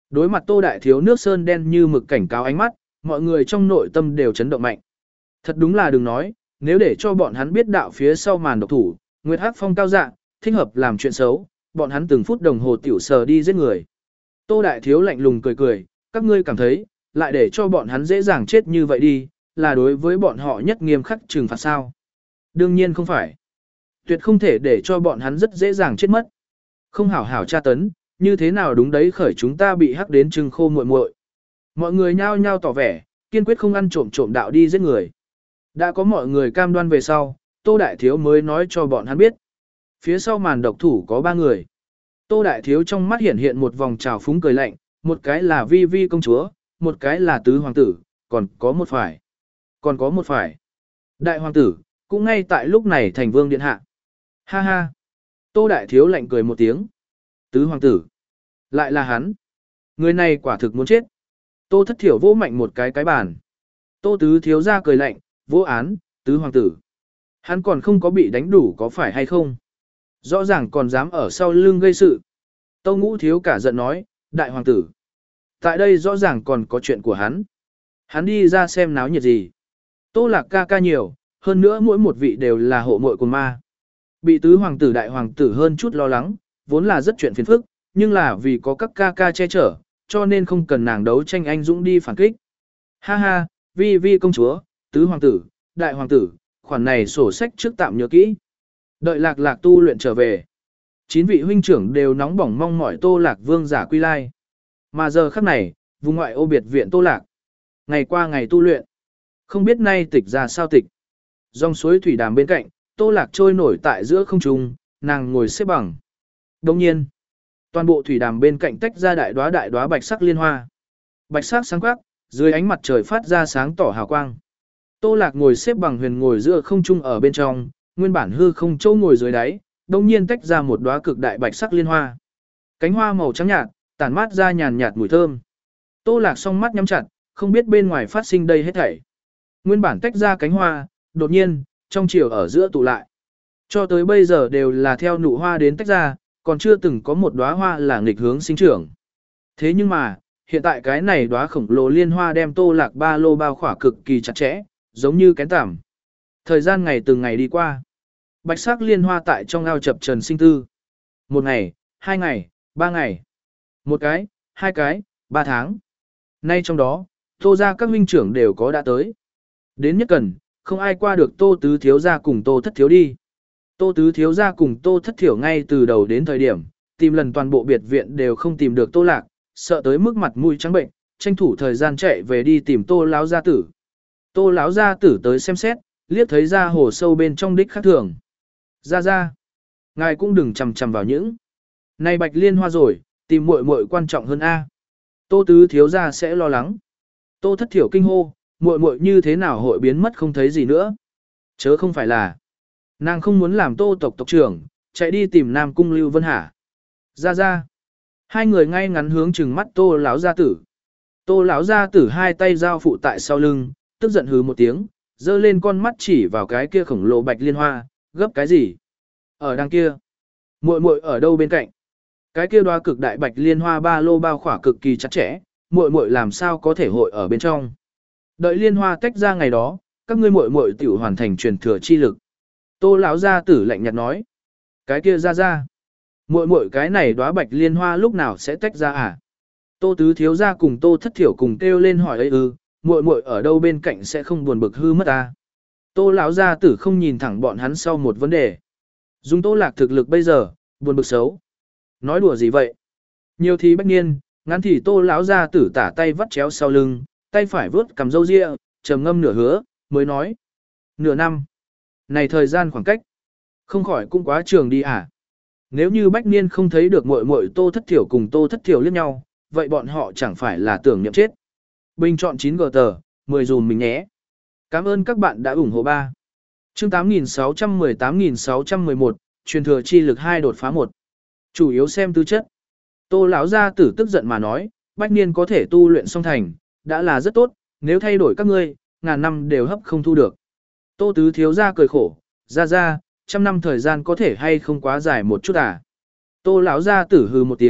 Đối mặt Tô Đại Thiếu nước sơn đen như mực cảnh cáo ánh mắt, mọi người trong nội tâm đều chấn động mạnh. Thật đúng là đừng nói, nếu để cho bọn hắn biết đạo phía sau màn độc thủ, Nguyệt Hắc Phong cao dạ, thích hợp làm chuyện xấu, bọn hắn từng phút đồng hồ tiểu sờ đi giết người. Tô Đại Thiếu lạnh lùng cười cười, các ngươi cảm thấy, lại để cho bọn hắn dễ dàng chết như vậy đi, là đối với bọn họ nhất nghiêm khắc trừng phạt sao? Đương nhiên không phải. Tuyệt không thể để cho bọn hắn rất dễ dàng chết mất. Không hảo hảo tra tấn, như thế nào đúng đấy khởi chúng ta bị hắc đến trừng khô muội muội. Mọi người nhao nhao tỏ vẻ, kiên quyết không ăn trộm trộm đạo đi giết người. Đã có mọi người cam đoan về sau, Tô Đại Thiếu mới nói cho bọn hắn biết. Phía sau màn độc thủ có ba người. Tô Đại Thiếu trong mắt hiện hiện một vòng trào phúng cười lạnh, một cái là Vi Vi công chúa, một cái là tứ hoàng tử, còn có một phải. Còn có một phải. Đại hoàng tử, cũng ngay tại lúc này thành vương điện hạ. Ha ha. Tô Đại Thiếu lạnh cười một tiếng. Tứ hoàng tử. Lại là hắn. Người này quả thực muốn chết. Tô Thất Thiểu vỗ mạnh một cái cái bàn. Tô Tứ Thiếu ra cười lạnh, vô án, tứ hoàng tử. Hắn còn không có bị đánh đủ có phải hay không? Rõ ràng còn dám ở sau lưng gây sự. Tô Ngũ Thiếu cả giận nói, đại hoàng tử. Tại đây rõ ràng còn có chuyện của hắn. Hắn đi ra xem náo nhiệt gì. Tô Lạc ca ca nhiều, hơn nữa mỗi một vị đều là hộ muội của ma. Bị tứ hoàng tử đại hoàng tử hơn chút lo lắng, vốn là rất chuyện phiền phức, nhưng là vì có các ca ca che chở, cho nên không cần nàng đấu tranh anh dũng đi phản kích. Ha ha, Vi Vi công chúa, tứ hoàng tử, đại hoàng tử, khoản này sổ sách trước tạm nhớ kỹ. Đợi Lạc Lạc tu luyện trở về. Chín vị huynh trưởng đều nóng bỏng mong mỏi Tô Lạc vương giả quy lai. Mà giờ khắc này, vùng ngoại ô biệt viện Tô Lạc. Ngày qua ngày tu luyện. Không biết nay tịch ra sao tịch. Dòng suối thủy đàm bên cạnh, Tô Lạc trôi nổi tại giữa không trung, nàng ngồi xếp bằng. Đồng nhiên, toàn bộ thủy đàm bên cạnh tách ra đại đóa đại đóa bạch sắc liên hoa. Bạch sắc sáng quắc, dưới ánh mặt trời phát ra sáng tỏ hào quang. Tô Lạc ngồi xếp bằng huyền ngồi giữa không trung ở bên trong, nguyên bản hư không châu ngồi dưới đáy, đồng nhiên tách ra một đóa cực đại bạch sắc liên hoa. Cánh hoa màu trắng nhạt, tản mát ra nhàn nhạt mùi thơm. Tô Lạc song mắt nhắm chặt, không biết bên ngoài phát sinh đây hết thảy. Nguyên bản tách ra cánh hoa, đột nhiên, trong chiều ở giữa tụ lại. Cho tới bây giờ đều là theo nụ hoa đến tách ra, còn chưa từng có một đóa hoa là nghịch hướng sinh trưởng. Thế nhưng mà, hiện tại cái này đóa khổng lồ liên hoa đem Tô Lạc ba lô bao khỏa cực kỳ chặt chẽ, giống như kén tằm. Thời gian ngày từng ngày đi qua. Bạch sắc liên hoa tại trong ao chập trần sinh tư. Một ngày, hai ngày, ba ngày. Một cái, hai cái, ba tháng. Nay trong đó, Tô gia các huynh trưởng đều có đã tới. Đến nhất cần, không ai qua được Tô Tứ Thiếu gia cùng Tô Thất Thiếu đi. Tô Tứ Thiếu gia cùng Tô Thất Thiểu ngay từ đầu đến thời điểm, tìm lần toàn bộ biệt viện đều không tìm được Tô Lạc, sợ tới mức mặt mũi trắng bệnh, tranh thủ thời gian chạy về đi tìm Tô lão gia tử. Tô lão gia tử tới xem xét, liếc thấy ra hồ sâu bên trong đích khác thường. Ra ra, ngài cũng đừng chằm chằm vào những này bạch liên hoa rồi, tìm muội muội quan trọng hơn a. Tô Tứ Thiếu gia sẽ lo lắng. Tô Thất Thiểu kinh hô, muội muội như thế nào hội biến mất không thấy gì nữa? Chớ không phải là nàng không muốn làm Tô tộc tộc trưởng, chạy đi tìm Nam Cung Lưu Vân hả? Ra ra. Hai người ngay ngắn hướng chừng mắt Tô lão gia tử. Tô lão gia tử hai tay giao phụ tại sau lưng, tức giận hứ một tiếng, giơ lên con mắt chỉ vào cái kia khổng lồ bạch liên hoa, gấp cái gì? Ở đằng kia. Muội muội ở đâu bên cạnh? Cái kia đoá cực đại bạch liên hoa ba lô bao khỏa cực kỳ chặt chẽ, muội muội làm sao có thể hội ở bên trong? Đợi liên hoa tách ra ngày đó, các ngươi muội muội tiểu hoàn thành truyền thừa chi lực. Tô lão gia tử lạnh nhạt nói, cái kia ra ra, muội muội cái này đóa bạch liên hoa lúc nào sẽ tách ra à? Tô Tứ Thiếu gia cùng Tô Thất Thiểu cùng kêu lên hỏi ấy ư, muội muội ở đâu bên cạnh sẽ không buồn bực hư mất à? Tô lão gia tử không nhìn thẳng bọn hắn sau một vấn đề. Dùng Tô Lạc thực lực bây giờ, buồn bực xấu. Nói đùa gì vậy? Nhiều thì bách niên, ngắn thì Tô lão gia tử tả tay vắt chéo sau lưng, tay phải vướt cầm râu ria, trầm ngâm nửa hứa, mới nói: "Nửa năm. Này thời gian khoảng cách, không khỏi cũng quá trường đi à? Nếu như bách niên không thấy được muội muội Tô Thất Thiểu cùng Tô Thất Thiểu liếc nhau, vậy bọn họ chẳng phải là tưởng niệm chết." Bình chọn chín gờ tờ, mười dùm mình nhé. Cảm ơn các bạn đã ủng hộ ba. Chương tám nghìn sáu trăm mười tám nghìn sáu trăm mười một, truyền thừa chi lực hai đột phá một. Chủ yếu xem tư chất. Tô lão gia tử tức giận mà nói, bách niên có thể tu luyện song thành, đã là rất tốt, nếu thay đổi các ngươi, ngàn năm đều hấp không thu được. Tô Tứ Thiếu gia cười khổ, ra ra, trăm năm thời gian có thể hay không quá dài một chút à. Tô lão gia tử hừ một tiếng,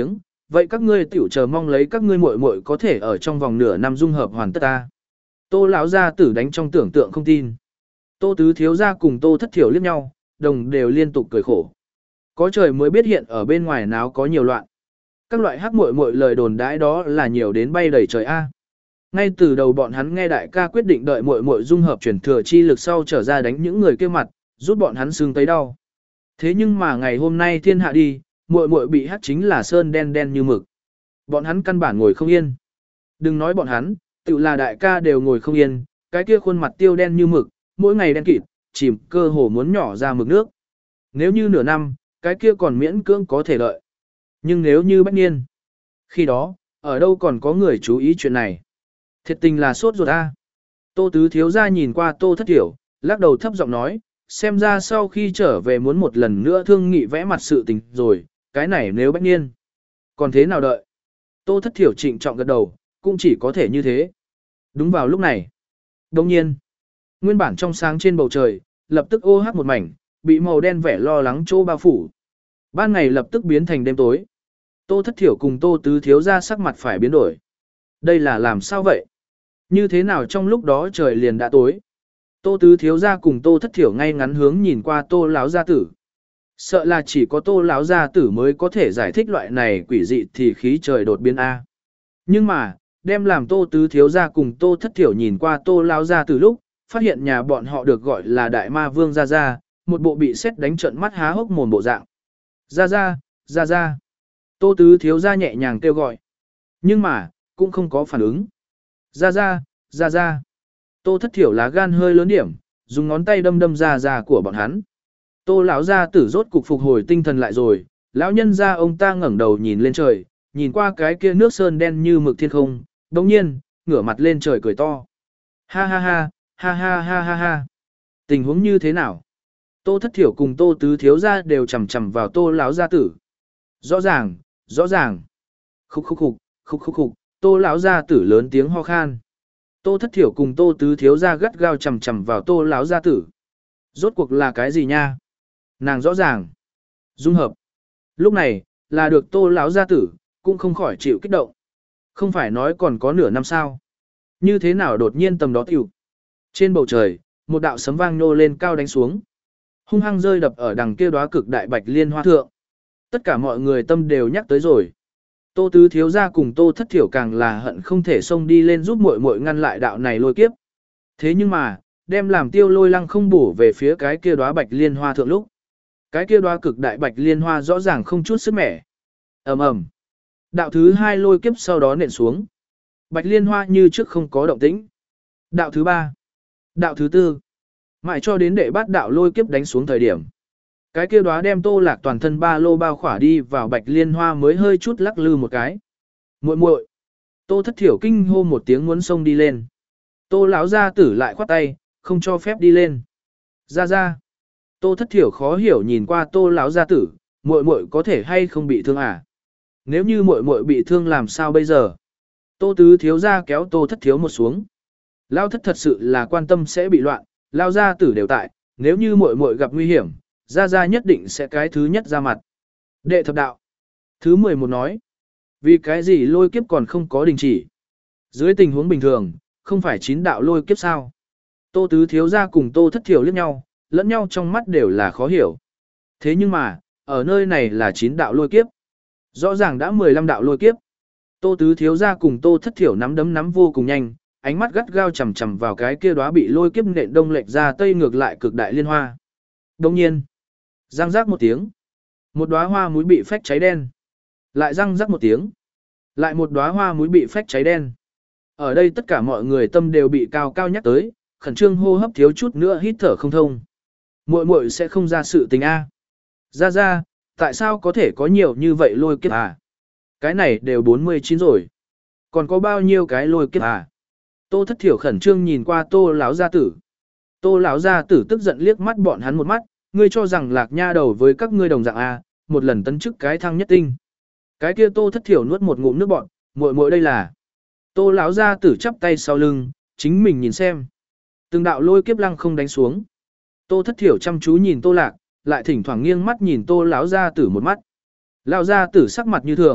vậy các ngươi tiểu chờ mong lấy các ngươi muội muội có thể ở trong vòng nửa năm dung hợp hoàn tất ta. Tô lão gia tử đánh trong tưởng tượng không tin. Tô tứ thiếu gia cùng Tô thất thiểu liếc nhau, đồng đều liên tục cười khổ. Có trời mới biết hiện ở bên ngoài náo có nhiều loạn. Các loại hắc muội muội lời đồn đãi đó là nhiều đến bay đầy trời a. Ngay từ đầu bọn hắn nghe đại ca quyết định đợi muội muội dung hợp chuyển thừa chi lực sau trở ra đánh những người kia mặt, rút bọn hắn xương tấy đau. Thế nhưng mà ngày hôm nay thiên hạ đi, muội muội bị hắc chính là sơn đen đen như mực. Bọn hắn căn bản ngồi không yên. Đừng nói bọn hắn, tự là đại ca đều ngồi không yên, cái kia khuôn mặt tiêu đen như mực, mỗi ngày đen kịt, chìm cơ hồ muốn nhỏ ra mực nước. Nếu như nửa năm, cái kia còn miễn cưỡng có thể lợi. Nhưng nếu như bách niên, khi đó, ở đâu còn có người chú ý chuyện này. Thiệt tình là sốt ruột a. Tô tứ thiếu gia nhìn qua Tô thất thiểu, lắc đầu thấp giọng nói, xem ra sau khi trở về muốn một lần nữa thương nghị vẽ mặt sự tình rồi, cái này nếu bách niên. Còn thế nào đợi? Tô thất thiểu trịnh trọng gật đầu, cũng chỉ có thể như thế. Đúng vào lúc này. Đồng nhiên, nguyên bản trong sáng trên bầu trời, lập tức ô hắc một mảnh, bị màu đen vẻ lo lắng chỗ bao phủ. Ban ngày lập tức biến thành đêm tối. Tô thất thiểu cùng Tô tứ thiếu gia sắc mặt phải biến đổi. Đây là làm sao vậy? Như thế nào trong lúc đó trời liền đã tối? Tô tứ thiếu gia cùng Tô thất thiểu ngay ngắn hướng nhìn qua Tô lão gia tử. Sợ là chỉ có Tô lão gia tử mới có thể giải thích loại này quỷ dị thì khí trời đột biến a. Nhưng mà, đem làm Tô tứ thiếu gia cùng Tô thất thiểu nhìn qua Tô lão gia tử lúc, phát hiện nhà bọn họ được gọi là Đại Ma Vương gia gia, một bộ bị sét đánh trợn mắt há hốc mồm bộ dạng. Gia gia, gia gia. Tô tứ thiếu gia nhẹ nhàng kêu gọi. Nhưng mà, cũng không có phản ứng. Gia gia, gia gia. Tô thất thiểu lá gan hơi lớn điểm, dùng ngón tay đâm đâm gia gia của bọn hắn. Tô lão gia tử rốt cục phục hồi tinh thần lại rồi, lão nhân gia ông ta ngẩng đầu nhìn lên trời, nhìn qua cái kia nước sơn đen như mực thiên không, đồng nhiên, ngửa mặt lên trời cười to. Ha ha ha, ha ha ha ha ha. Tình huống như thế nào? Tô thất thiểu cùng Tô tứ thiếu gia đều chầm chầm vào Tô lão gia tử. Rõ ràng, rõ ràng. Khúc khúc khúc, khúc khúc khúc, Tô lão gia tử lớn tiếng ho khan. Tô thất thiểu cùng Tô tứ thiếu gia gắt gao chầm chầm vào Tô lão gia tử. Rốt cuộc là cái gì nha? Nàng rõ ràng. Dung hợp. Lúc này, là được Tô lão gia tử, cũng không khỏi chịu kích động. Không phải nói còn có nửa năm sao? Như thế nào đột nhiên tầm đó tiểu? Trên bầu trời, một đạo sấm vang nô lên cao đánh xuống. Hung hăng rơi đập ở đằng kia đóa cực đại bạch liên hoa thượng. Tất cả mọi người tâm đều nhắc tới rồi. Tô tứ thiếu gia cùng Tô thất thiểu càng là hận không thể xông đi lên giúp muội muội ngăn lại đạo này lôi kiếp. Thế nhưng mà, đem làm tiêu lôi lăng không bổ về phía cái kia đóa bạch liên hoa thượng lúc. Cái kia đóa cực đại bạch liên hoa rõ ràng không chút sức mẻ. Ầm ầm. Đạo thứ hai lôi kiếp sau đó nện xuống. Bạch liên hoa như trước không có động tĩnh. Đạo thứ ba. Đạo thứ tư. Mãi cho đến đệ bát đạo lôi kiếp đánh xuống thời điểm. Cái kia đóa đem Tô Lạc toàn thân ba lô bao khỏa đi vào bạch liên hoa mới hơi chút lắc lư một cái. Muội muội. Tô thất thiểu kinh hô một tiếng muốn xông đi lên. Tô lão gia tử lại khoát tay, không cho phép đi lên. Ra ra. Tô thất thiểu khó hiểu nhìn qua Tô lão gia tử, muội muội có thể hay không bị thương à? Nếu như muội muội bị thương làm sao bây giờ? Tô tứ thiếu gia kéo Tô thất thiếu một xuống. Lão thất thật sự là quan tâm sẽ bị loạn, lão gia tử đều tại, nếu như muội muội gặp nguy hiểm, gia gia nhất định sẽ cái thứ nhất ra mặt. Đệ thập đạo. Thứ mười một nói. Vì cái gì lôi kiếp còn không có đình chỉ? Dưới tình huống bình thường, không phải chín đạo lôi kiếp sao? Tô tứ thiếu gia cùng Tô thất thiểu liếc nhau, lẫn nhau trong mắt đều là khó hiểu. Thế nhưng mà, ở nơi này là chín đạo lôi kiếp. Rõ ràng đã mười lăm đạo lôi kiếp. Tô tứ thiếu gia cùng Tô thất thiểu nắm đấm nắm vô cùng nhanh, ánh mắt gắt gao chằm chằm vào cái kia đóa bị lôi kiếp nện đông lệch ra tây ngược lại cực đại liên hoa. Đồng nhiên, răng rác một tiếng, một đóa hoa muối bị phách cháy đen. Lại răng rác một tiếng, lại một đóa hoa muối bị phách cháy đen. Ở đây tất cả mọi người tâm đều bị cao cao nhắc tới, khẩn trương hô hấp thiếu chút nữa hít thở không thông. Muội muội sẽ không ra sự tình a. Ra ra, tại sao có thể có nhiều như vậy lôi kiếp à? Cái này đều bốn mươi chín rồi. Còn có bao nhiêu cái lôi kiếp à? Tô thất thiểu khẩn trương nhìn qua Tô lão gia tử. Tô lão gia tử tức giận liếc mắt bọn hắn một mắt, ngươi cho rằng Lạc Nha đầu với các ngươi đồng dạng à, một lần tấn chức cái thăng nhất tinh. Cái kia Tô thất thiểu nuốt một ngụm nước bọt, muội muội đây là. Tô lão gia tử chắp tay sau lưng, chính mình nhìn xem. Từng đạo lôi kiếp lăng không đánh xuống. Tô thất thiểu chăm chú nhìn Tô Lạc, lại thỉnh thoảng nghiêng mắt nhìn Tô lão gia tử một mắt. Lão gia tử sắc mặt như thường,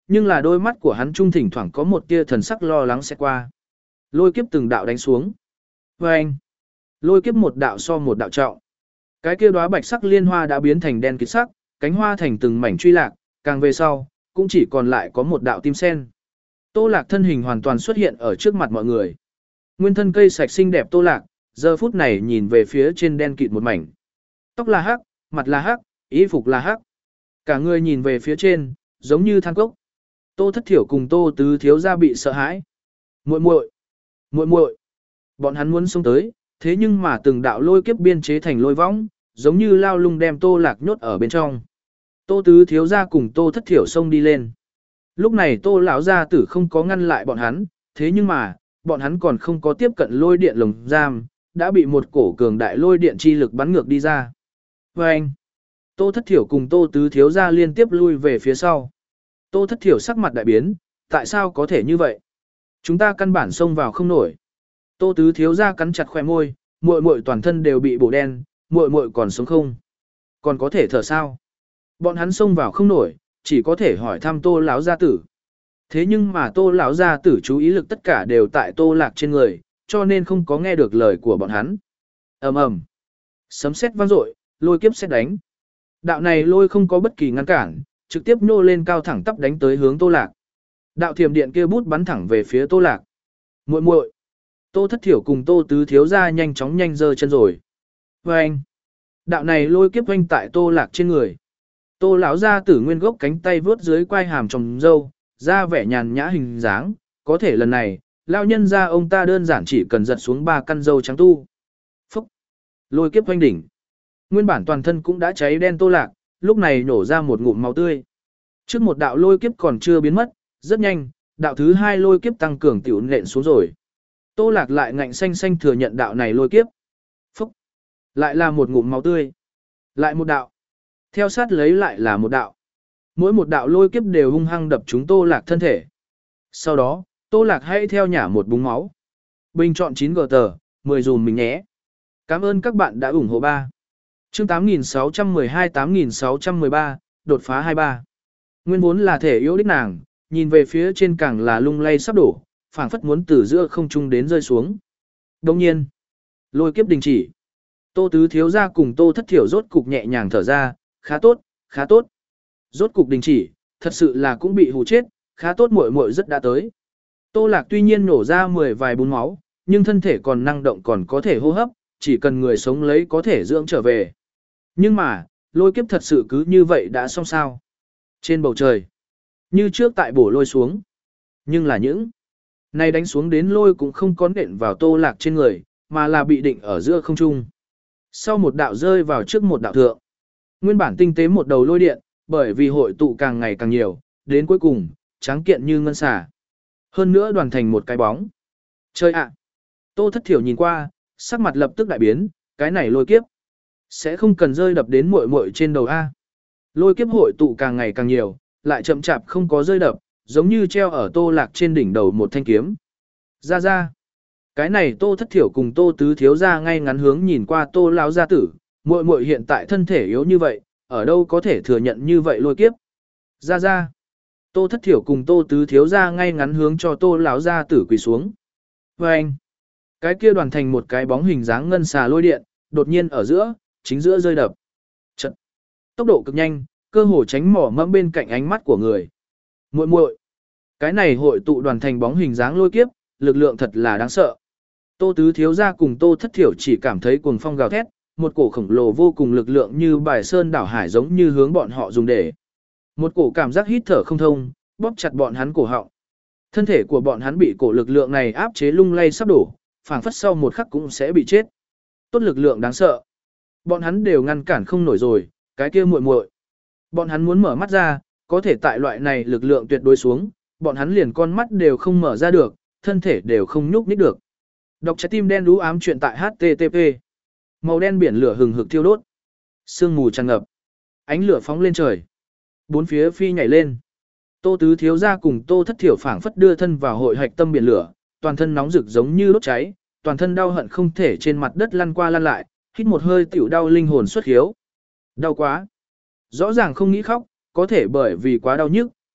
nhưng là đôi mắt của hắn trung thỉnh thoảng có một tia thần sắc lo lắng sẽ qua. Lôi kiếp từng đạo đánh xuống. Và anh, lôi kiếp một đạo so một đạo trọng. Cái kia đóa bạch sắc liên hoa đã biến thành đen kịt sắc, cánh hoa thành từng mảnh truy lạc, càng về sau, cũng chỉ còn lại có một đạo tim sen. Tô Lạc thân hình hoàn toàn xuất hiện ở trước mặt mọi người. Nguyên thân cây sạch xinh đẹp Tô Lạc, giờ phút này nhìn về phía trên đen kịt một mảnh. Tóc là hắc, mặt là hắc, y phục là hắc. Cả người nhìn về phía trên, giống như than cốc. Tô Thất Thiểu cùng Tô Tứ thiếu gia bị sợ hãi. Muội muội, muội muội. Bọn hắn muốn xông tới, thế nhưng mà từng đạo lôi kiếp biên chế thành lôi võng, giống như lao lung đem Tô Lạc nhốt ở bên trong. Tô Tứ thiếu gia cùng Tô Thất Thiểu xông đi lên. Lúc này Tô lão gia tử không có ngăn lại bọn hắn, thế nhưng mà, bọn hắn còn không có tiếp cận lôi điện lồng giam, đã bị một cổ cường đại lôi điện chi lực bắn ngược đi ra. Và anh, Tô Thất Thiểu cùng Tô Tứ thiếu gia liên tiếp lui về phía sau. Tô Thất Thiểu sắc mặt đại biến, tại sao có thể như vậy? Chúng ta căn bản xông vào không nổi. Tô Tứ thiếu gia cắn chặt khóe môi, muội muội toàn thân đều bị bổ đen, muội muội còn sống không? Còn có thể thở sao? Bọn hắn xông vào không nổi, chỉ có thể hỏi thăm Tô lão gia tử. Thế nhưng mà Tô lão gia tử chú ý lực tất cả đều tại Tô Lạc trên người, cho nên không có nghe được lời của bọn hắn. Ầm ầm, sấm sét vang dội, lôi kiếp sét đánh. Đạo này lôi không có bất kỳ ngăn cản, trực tiếp nô lên cao thẳng tắp đánh tới hướng Tô Lạc. Đạo thiểm điện kia bút bắn thẳng về phía Tô Lạc. Muội muội. Tô Thất Thiểu cùng Tô Tứ thiếu gia nhanh chóng nhanh giơ chân rồi. Oeng. Đạo này lôi kiếp oanh tại Tô Lạc trên người. Tô lão gia tử nguyên gốc cánh tay vướt dưới quai hàm trồng dâu, ra vẻ nhàn nhã hình dáng, có thể lần này, lão nhân gia ông ta đơn giản chỉ cần giật xuống ba căn dâu trắng tu. Phúc. Lôi kiếp oanh đỉnh. Nguyên bản toàn thân cũng đã cháy đen Tô Lạc, lúc này nổ ra một ngụm máu tươi. Trước một đạo lôi kiếp còn chưa biến mất, rất nhanh, đạo thứ hai lôi kiếp tăng cường tiểu nện xuống rồi. Tô Lạc lại ngạnh xanh xanh thừa nhận đạo này lôi kiếp. Phúc. Lại là một ngụm máu tươi. Lại một đạo. Theo sát lấy lại là một đạo. Mỗi một đạo lôi kiếp đều hung hăng đập trúng Tô Lạc thân thể. Sau đó, Tô Lạc hãy theo nhả một búng máu. Bình chọn chín G tờ, mười dùm mình nhé. Cảm ơn các bạn đã ủng hộ ba. Chương tám nghìn sáu trăm mười hai tám nghìn sáu trăm mười ba, đột phá hai mươi ba. Nguyên vốn là thể yếu đích nàng, nhìn về phía trên càng là lung lay sắp đổ, phảng phất muốn từ giữa không trung đến rơi xuống. Đồng nhiên, lôi kiếp đình chỉ. Tô Tứ thiếu gia cùng Tô Thất Thiểu rốt cục nhẹ nhàng thở ra, khá tốt, khá tốt. Rốt cục đình chỉ, thật sự là cũng bị hù chết, khá tốt muội muội rất đã tới. Tô Lạc tuy nhiên nổ ra mười vài bún máu, nhưng thân thể còn năng động còn có thể hô hấp, chỉ cần người sống lấy có thể dưỡng trở về. Nhưng mà, lôi kiếp thật sự cứ như vậy đã xong sao. Trên bầu trời, như trước tại bổ lôi xuống. Nhưng là những này đánh xuống đến lôi cũng không có nện vào Tô Lạc trên người, mà là bị định ở giữa không trung. Sau một đạo rơi vào trước một đạo thượng. Nguyên bản tinh tế một đầu lôi điện, bởi vì hội tụ càng ngày càng nhiều, đến cuối cùng, tráng kiện như ngân xà. Hơn nữa đoàn thành một cái bóng. Chơi ạ! Tô Thất Thiểu nhìn qua, sắc mặt lập tức đại biến, cái này lôi kiếp. Sẽ không cần rơi đập đến muội muội trên đầu A. Lôi kiếp hội tụ càng ngày càng nhiều, lại chậm chạp không có rơi đập, giống như treo ở Tô Lạc trên đỉnh đầu một thanh kiếm. Ra ra. Cái này Tô Thất Thiểu cùng Tô Tứ thiếu gia ngay ngắn hướng nhìn qua Tô lão gia tử, muội muội hiện tại thân thể yếu như vậy, ở đâu có thể thừa nhận như vậy lôi kiếp. Ra ra. Tô Thất Thiểu cùng Tô Tứ thiếu gia ngay ngắn hướng cho Tô lão gia tử quỳ xuống. Và anh. Cái kia đoàn thành một cái bóng hình dáng ngân xà lôi điện, đột nhiên ở giữa, chính giữa rơi đập. Trận. Tốc độ cực nhanh, cơ hồ tránh mỏ mẫm bên cạnh ánh mắt của người. Muội muội. Cái này hội tụ đoàn thành bóng hình dáng lôi kiếp, lực lượng thật là đáng sợ. Tô Tứ thiếu gia cùng Tô Thất Thiểu chỉ cảm thấy cuồng phong gào thét, một cổ khổng lồ vô cùng lực lượng như bài sơn đảo hải giống như hướng bọn họ dùng để. Một cổ cảm giác hít thở không thông, bóp chặt bọn hắn cổ họng. Thân thể của bọn hắn bị cổ lực lượng này áp chế lung lay sắp đổ, phảng phất sau một khắc cũng sẽ bị chết. Tốt lực lượng đáng sợ. Bọn hắn đều ngăn cản không nổi rồi, cái kia muội muội. Bọn hắn muốn mở mắt ra, có thể tại loại này lực lượng tuyệt đối xuống, bọn hắn liền con mắt đều không mở ra được, thân thể đều không nhúc nhích được. Đọc trái tim đen đú ám chuyện tại hát tê tê pê. Màu đen biển lửa hừng hực thiêu đốt. Sương mù tràn ngập. Ánh lửa phóng lên trời. Bốn phía phi nhảy lên. Tô Tứ thiếu gia cùng Tô Thất Thiểu phảng phất đưa thân vào hội hạch tâm biển lửa, toàn thân nóng rực giống như đốt cháy, toàn thân đau hận không thể trên mặt đất lăn qua lăn lại, hít một hơi tiểu đau linh hồn xuất khiếu. Đau quá. Rõ ràng không nghĩ khóc, có thể bởi vì quá đau nhức,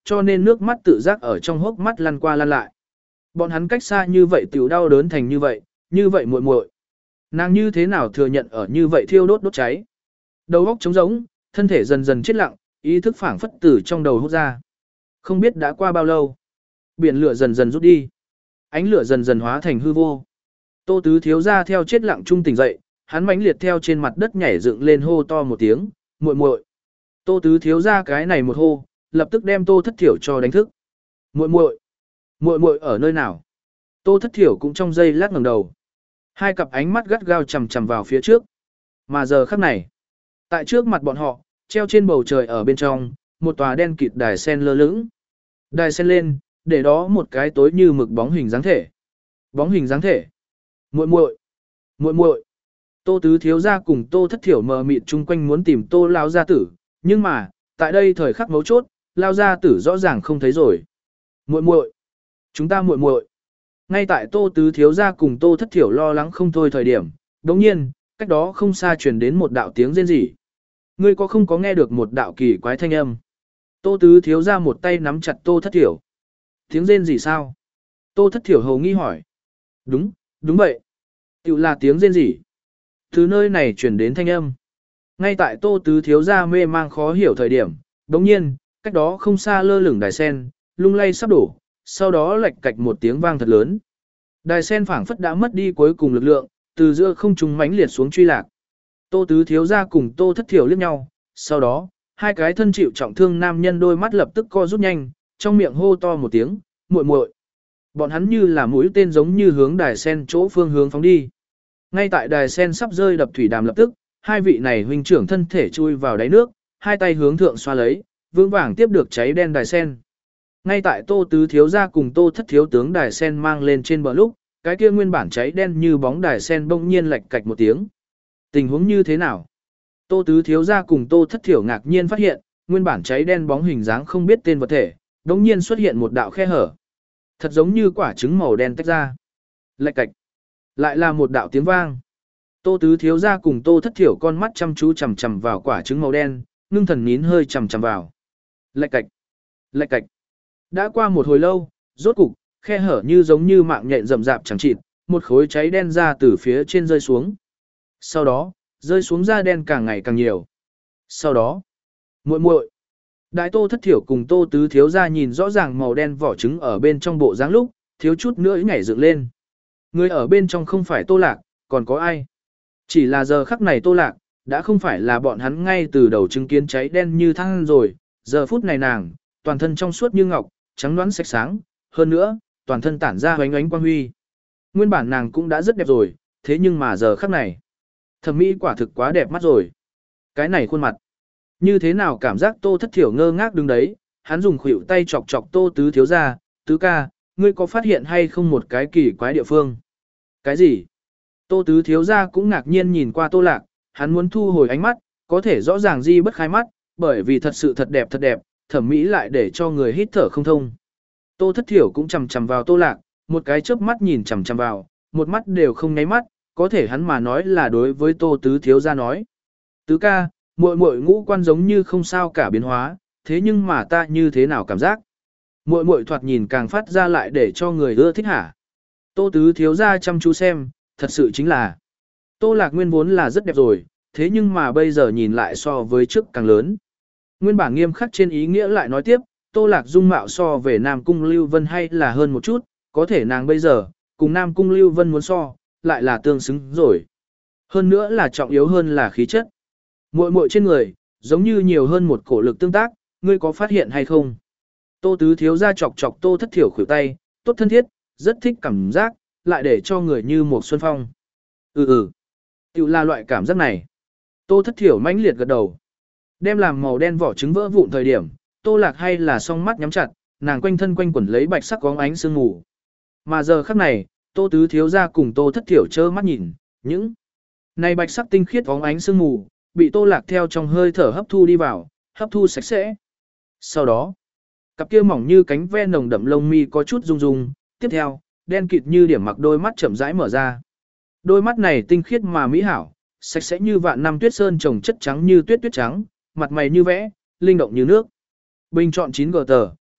cho nên nước mắt tự giác ở trong hốc mắt lăn qua lăn lại. Bọn hắn cách xa như vậy tiểu đau đớn thành như vậy, như vậy muội muội. Nàng như thế nào thừa nhận ở như vậy thiêu đốt đốt cháy. Đầu óc trống rỗng, thân thể dần dần chết lặng, ý thức phảng phất từ trong đầu hút ra. Không biết đã qua bao lâu. Biển lửa dần dần rút đi. Ánh lửa dần dần hóa thành hư vô. Tô Tứ thiếu gia theo chết lặng trung tỉnh dậy, hắn mãnh liệt theo trên mặt đất nhảy dựng lên hô to một tiếng, muội muội. Tô Tứ thiếu gia cái này một hô, lập tức đem Tô Thất Thiểu cho đánh thức. Muội muội, muội muội ở nơi nào? Tô Thất Thiểu cũng trong giây lát ngẩng đầu. Hai cặp ánh mắt gắt gao chằm chằm vào phía trước. Mà giờ khắc này, tại trước mặt bọn họ, treo trên bầu trời ở bên trong, một tòa đen kịt đài sen lơ lửng. Đài sen lên, để đó một cái tối như mực bóng hình dáng thể. Bóng hình dáng thể. Muội muội, muội muội. Tô Tứ thiếu gia cùng Tô Thất Thiểu mờ mịt chung quanh muốn tìm Tô lão gia tử, nhưng mà, tại đây thời khắc mấu chốt, lão gia tử rõ ràng không thấy rồi. Muội muội, chúng ta muội muội. Ngay tại Tô Tứ thiếu gia cùng Tô Thất Thiểu lo lắng không thôi thời điểm, đột nhiên, cách đó không xa truyền đến một đạo tiếng rên rỉ. Ngươi có không có nghe được một đạo kỳ quái thanh âm? Tô Tứ thiếu gia một tay nắm chặt Tô Thất Thiểu. Tiếng rên rỉ sao? Tô Thất Thiểu hầu nghi hỏi. Đúng, đúng vậy. Tiểu là tiếng rên rỉ. Từ nơi này truyền đến thanh âm. Ngay tại Tô Tứ thiếu gia mê mang khó hiểu thời điểm, đột nhiên, cách đó không xa lơ lửng đài sen, lung lay sắp đổ, sau đó lệch cạch một tiếng vang thật lớn. Đài sen phảng phất đã mất đi cuối cùng lực lượng, từ giữa không trung mãnh liệt xuống truy lạc. Tô Tứ thiếu gia cùng Tô Thất Thiểu liếc nhau, sau đó, hai cái thân chịu trọng thương nam nhân đôi mắt lập tức co rút nhanh, trong miệng hô to một tiếng, muội muội. Bọn hắn như là mũi tên giống như hướng đài sen chỗ phương hướng phóng đi. Ngay tại đài sen sắp rơi đập thủy đàm lập tức, hai vị này huynh trưởng thân thể chui vào đáy nước, hai tay hướng thượng xoa lấy, vững vàng tiếp được cháy đen đài sen. Ngay tại Tô Tứ thiếu gia cùng Tô Thất thiếu tướng đài sen mang lên trên bờ lúc, cái kia nguyên bản cháy đen như bóng đài sen bỗng nhiên lệch cạch một tiếng. Tình huống như thế nào? Tô Tứ thiếu gia cùng Tô Thất thiểu ngạc nhiên phát hiện, nguyên bản cháy đen bóng hình dáng không biết tên vật thể, đống nhiên xuất hiện một đạo khe hở. Thật giống như quả trứng màu đen tách ra. Lệch cạch. Lại là một đạo tiếng vang. Tô Tứ thiếu gia cùng Tô Thất thiểu con mắt chăm chú chằm chằm vào quả trứng màu đen, ngưng thần nín hơi chằm chằm vào. Lệch cạch. Lệch cạch. Đã qua một hồi lâu, rốt cục, khe hở như giống như mạng nhện rậm rạp chẳng chịt, một khối cháy đen ra từ phía trên rơi xuống. Sau đó, rơi xuống da đen càng ngày càng nhiều. Sau đó, muội muội, Đại Tô Thất thiểu cùng Tô Tứ thiếu gia nhìn rõ ràng màu đen vỏ trứng ở bên trong bộ dáng lúc, thiếu chút nữa nhảy dựng lên. Người ở bên trong không phải Tô Lạc, còn có ai? Chỉ là giờ khắc này Tô Lạc, đã không phải là bọn hắn ngay từ đầu chứng kiến cháy đen như than rồi, giờ phút này nàng, toàn thân trong suốt như ngọc, trắng nõn sạch sáng, hơn nữa, toàn thân tản ra ánh ánh quang huy. Nguyên bản nàng cũng đã rất đẹp rồi, thế nhưng mà giờ khắc này, thẩm mỹ quả thực quá đẹp mắt rồi. Cái này khuôn mặt, như thế nào cảm giác Tô Thất thiểu ngơ ngác đứng đấy, hắn dùng khuỷu tay chọc chọc Tô Tứ thiếu gia, "Tứ ca, ngươi có phát hiện hay không một cái kỳ quái địa phương?" "Cái gì?" Tô Tứ thiếu gia cũng ngạc nhiên nhìn qua Tô Lạc, hắn muốn thu hồi ánh mắt, có thể rõ ràng di bất khai mắt, bởi vì thật sự thật đẹp thật đẹp, thẩm mỹ lại để cho người hít thở không thông. Tô Thất thiểu cũng chằm chằm vào Tô Lạc, một cái chớp mắt nhìn chằm chằm vào, một mắt đều không nháy mắt, có thể hắn mà nói là đối với Tô Tứ thiếu gia nói. "Tứ ca, muội muội ngũ quan giống như không sao cả biến hóa, thế nhưng mà ta như thế nào cảm giác? Muội muội thoạt nhìn càng phát ra lại để cho người ưa thích hả?" Tô Tứ thiếu gia chăm chú xem, thật sự chính là Tô Lạc nguyên vốn là rất đẹp rồi, thế nhưng mà bây giờ nhìn lại so với trước càng lớn. Nguyên bản nghiêm khắc trên ý nghĩa lại nói tiếp, Tô Lạc dung mạo so về Nam Cung Lưu Vân hay là hơn một chút, có thể nàng bây giờ, cùng Nam Cung Lưu Vân muốn so, lại là tương xứng rồi. Hơn nữa là trọng yếu hơn là khí chất. Muội muội trên người, giống như nhiều hơn một cổ lực tương tác, ngươi có phát hiện hay không? Tô Tứ thiếu gia chọc chọc Tô Thất thiểu khuỷu tay, tốt thân thiết, rất thích cảm giác, lại để cho người như một xuân phong. Ừ ừ, tự là loại cảm giác này. Tô Thất thiểu mãnh liệt gật đầu. Đem làm màu đen vỏ trứng vỡ vụn thời điểm, Tô Lạc hay là song mắt nhắm chặt, nàng quanh thân quanh quẩn lấy bạch sắc óng ánh sương mù. Mà giờ khắc này, Tô Tứ thiếu gia cùng Tô Thất thiểu trơ mắt nhìn, những này bạch sắc tinh khiết óng ánh sương mù, bị Tô Lạc theo trong hơi thở hấp thu đi vào, hấp thu sạch sẽ. Sau đó, cặp kia mỏng như cánh ve nồng đậm lông mi có chút rung rung, tiếp theo, đen kịt như điểm mặc đôi mắt chậm rãi mở ra. Đôi mắt này tinh khiết mà mỹ hảo, sạch sẽ như vạn năm tuyết sơn trồng chất trắng như tuyết tuyết trắng, mặt mày như vẽ, linh động như nước. Bình chọn chín gờ tờ,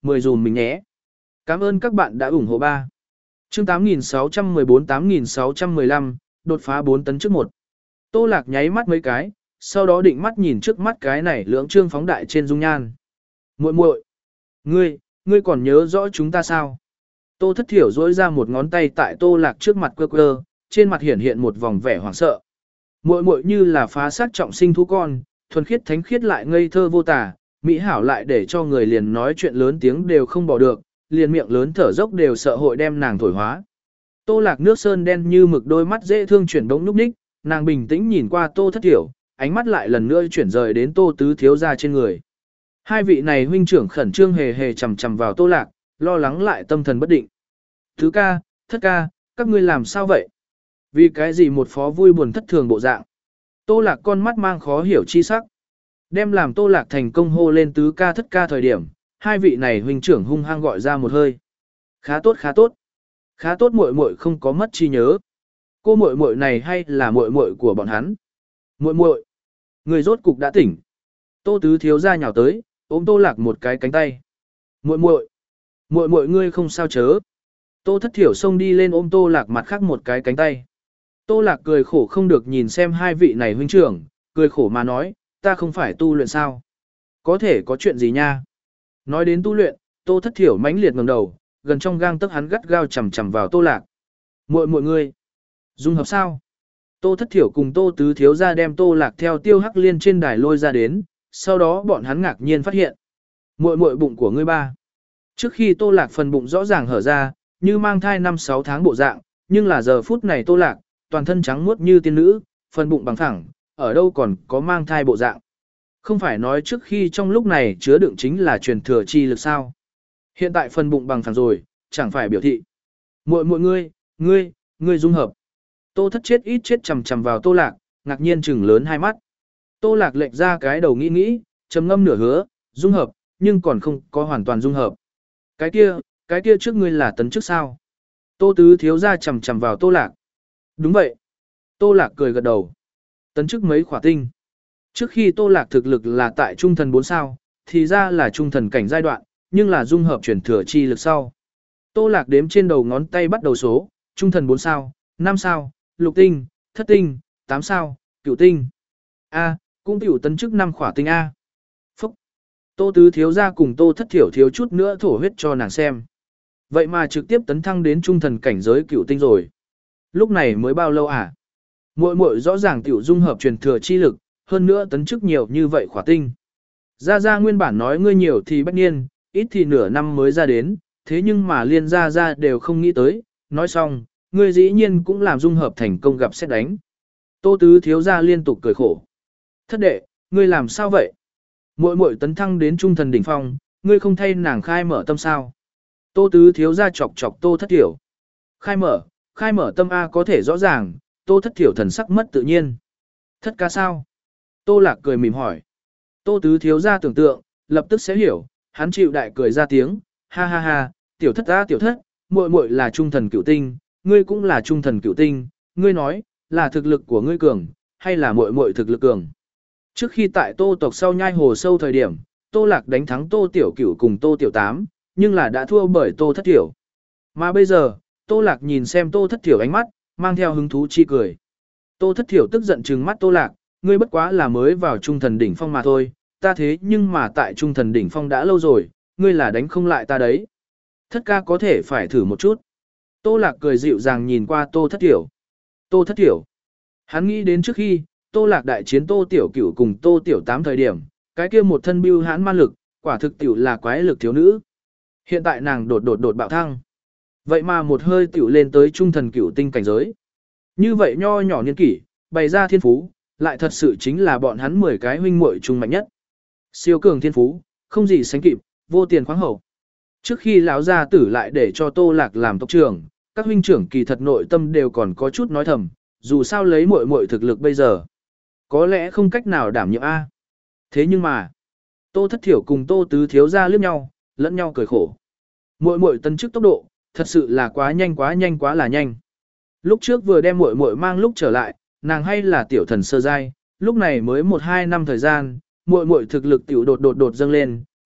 mười dùm mình nhé. Cảm ơn các bạn đã ủng hộ ba. Chương tám nghìn sáu trăm mười bốn tám nghìn sáu trăm mười lăm, đột phá bốn tấn trước một. Tô Lạc nháy mắt mấy cái, sau đó định mắt nhìn trước mắt cái này lưỡng trương phóng đại trên dung nhan. Muội muội, ngươi, ngươi còn nhớ rõ chúng ta sao? Tô Thất Thiểu duỗi ra một ngón tay tại Tô Lạc trước mặt quơ quơ, trên mặt hiển hiện một vòng vẻ hoảng sợ. Muội muội như là phá xác trọng sinh thú con, thuần khiết thánh khiết lại ngây thơ vô tả, mỹ hảo lại để cho người liền nói chuyện lớn tiếng đều không bỏ được, liền miệng lớn thở dốc đều sợ hội đem nàng thổi hóa. Tô Lạc nước sơn đen như mực đôi mắt dễ thương chuyển động núp ních, nàng bình tĩnh nhìn qua Tô Thất Thiểu, ánh mắt lại lần nữa chuyển rời đến Tô Tứ thiếu gia trên người. Hai vị này huynh trưởng khẩn trương hề hề chằm chằm vào Tô Lạc, lo lắng lại tâm thần bất định. Tứ ca, Thất ca, các ngươi làm sao vậy? Vì cái gì một phó vui buồn thất thường bộ dạng? Tô Lạc con mắt mang khó hiểu chi sắc. Đem làm Tô Lạc thành công hô lên tứ ca thất ca thời điểm, hai vị này huynh trưởng hung hăng gọi ra một hơi. Khá tốt khá tốt. Khá tốt muội muội không có mất trí nhớ. Cô muội muội này hay là muội muội của bọn hắn? Muội muội, người rốt cục đã tỉnh. Tô Tứ thiếu gia nhào tới, ôm Tô Lạc một cái cánh tay. Muội muội, muội muội ngươi không sao chớ. Tô Thất Thiểu xông đi lên ôm Tô Lạc mặt khác một cái cánh tay. Tô Lạc cười khổ không được nhìn xem hai vị này huynh trưởng, cười khổ mà nói, ta không phải tu luyện sao? Có thể có chuyện gì nha? Nói đến tu luyện, Tô Thất Thiểu mãnh liệt ngẩng đầu, gần trong gang tấc hắn gắt gao chằm chằm vào Tô Lạc. Muội muội ngươi, dung hợp sao? Tô Thất Thiểu cùng Tô Tứ thiếu gia đem Tô Lạc theo Tiêu Hắc Liên trên đài lôi ra đến, sau đó bọn hắn ngạc nhiên phát hiện, muội muội bụng của ngươi ba. Trước khi Tô Lạc phần bụng rõ ràng hở ra, như mang thai năm sáu tháng bộ dạng, nhưng là giờ phút này Tô Lạc, toàn thân trắng muốt như tiên nữ, phần bụng bằng phẳng, ở đâu còn có mang thai bộ dạng. Không phải nói trước khi trong lúc này chứa đựng chính là truyền thừa chi lực sao? Hiện tại phần bụng bằng phẳng rồi, chẳng phải biểu thị. Muội muội ngươi, ngươi, ngươi dung hợp. Tô Thất chết ít chết chằm chằm vào Tô Lạc, ngạc nhiên trừng lớn hai mắt. Tô Lạc lệch ra cái đầu nghĩ nghĩ, trầm ngâm nửa hứa, dung hợp, nhưng còn không có hoàn toàn dung hợp. Cái kia, cái kia trước ngươi là tấn chức sao? Tô Tứ thiếu gia chằm chằm vào Tô Lạc. Đúng vậy. Tô Lạc cười gật đầu. Tấn chức mấy khỏa tinh. Trước khi Tô Lạc thực lực là tại trung thần bốn sao, thì ra là trung thần cảnh giai đoạn, nhưng là dung hợp chuyển thừa chi lực sau. Tô Lạc đếm trên đầu ngón tay bắt đầu số, trung thần bốn sao, năm sao, lục tinh, thất tinh, tám sao, cửu tinh. A, cũng tiểu tấn chức năm khỏa tinh A. Phúc. Tô Tứ thiếu gia cùng Tô Thất Thiểu thiếu chút nữa thổ huyết cho nàng xem. Vậy mà trực tiếp tấn thăng đến trung thần cảnh giới cửu tinh rồi. Lúc này mới bao lâu à? Muội muội rõ ràng tiểu dung hợp truyền thừa chi lực, hơn nữa tấn chức nhiều như vậy khỏa tinh. Gia Gia nguyên bản nói ngươi nhiều thì bách niên, ít thì nửa năm mới ra đến, thế nhưng mà liên Gia Gia đều không nghĩ tới, nói xong, ngươi dĩ nhiên cũng làm dung hợp thành công gặp xét đánh. Tô Tứ thiếu gia liên tục cười khổ. Thất đệ, ngươi làm sao vậy? Muội muội tấn thăng đến trung thần đỉnh phong, ngươi không thay nàng khai mở tâm sao? Tô Tứ thiếu gia chọc chọc Tô Thất Thiểu. Khai mở, khai mở tâm A có thể rõ ràng, Tô Thất Thiểu thần sắc mất tự nhiên. Thất ca sao? Tô Lạc cười mỉm hỏi. Tô Tứ thiếu gia tưởng tượng, lập tức sẽ hiểu, hắn chịu đại cười ra tiếng, ha ha ha, tiểu thất ta tiểu thất, muội muội là trung thần cửu tinh, ngươi cũng là trung thần cửu tinh, ngươi nói, là thực lực của ngươi cường, hay là muội muội thực lực cường? Trước khi tại Tô tộc sau nhai hồ sâu thời điểm, Tô Lạc đánh thắng Tô Tiểu Cửu cùng Tô Tiểu Tám, nhưng là đã thua bởi Tô Thất Thiểu. Mà bây giờ, Tô Lạc nhìn xem Tô Thất Thiểu ánh mắt, mang theo hứng thú chi cười. Tô Thất Thiểu tức giận trừng mắt Tô Lạc, ngươi bất quá là mới vào trung thần đỉnh phong mà thôi, ta thế nhưng mà tại trung thần đỉnh phong đã lâu rồi, ngươi là đánh không lại ta đấy. Thất ca có thể phải thử một chút. Tô Lạc cười dịu dàng nhìn qua Tô Thất Thiểu. Tô Thất Thiểu. Hắn nghĩ đến trước khi, Tô Lạc đại chiến Tô Tiểu Cửu cùng Tô Tiểu Tám thời điểm, cái kia một thân bưu hãn man lực, quả thực tiểu là quái lực thiếu nữ. Hiện tại nàng đột đột đột bạo thăng. Vậy mà một hơi tiểu lên tới trung thần cửu tinh cảnh giới. Như vậy nho nhỏ niên kỷ, bày ra thiên phú, lại thật sự chính là bọn hắn mười cái huynh muội trung mạnh nhất. Siêu cường thiên phú, không gì sánh kịp, vô tiền khoáng hậu. Trước khi lão gia tử lại để cho Tô Lạc làm tộc trưởng, các huynh trưởng kỳ thật nội tâm đều còn có chút nói thầm, dù sao lấy muội muội thực lực bây giờ, có lẽ không cách nào đảm nhiệm a. Thế nhưng mà, Tô Thất Thiểu cùng Tô Tứ thiếu gia liếc nhau, lẫn nhau cười khổ. Muội muội tấn chức tốc độ, thật sự là quá nhanh quá nhanh quá là nhanh. Lúc trước vừa đem muội muội mang lúc trở lại, nàng hay là tiểu thần sơ giai, lúc này mới một hai năm thời gian, muội muội thực lực tiểu đột đột đột dâng lên,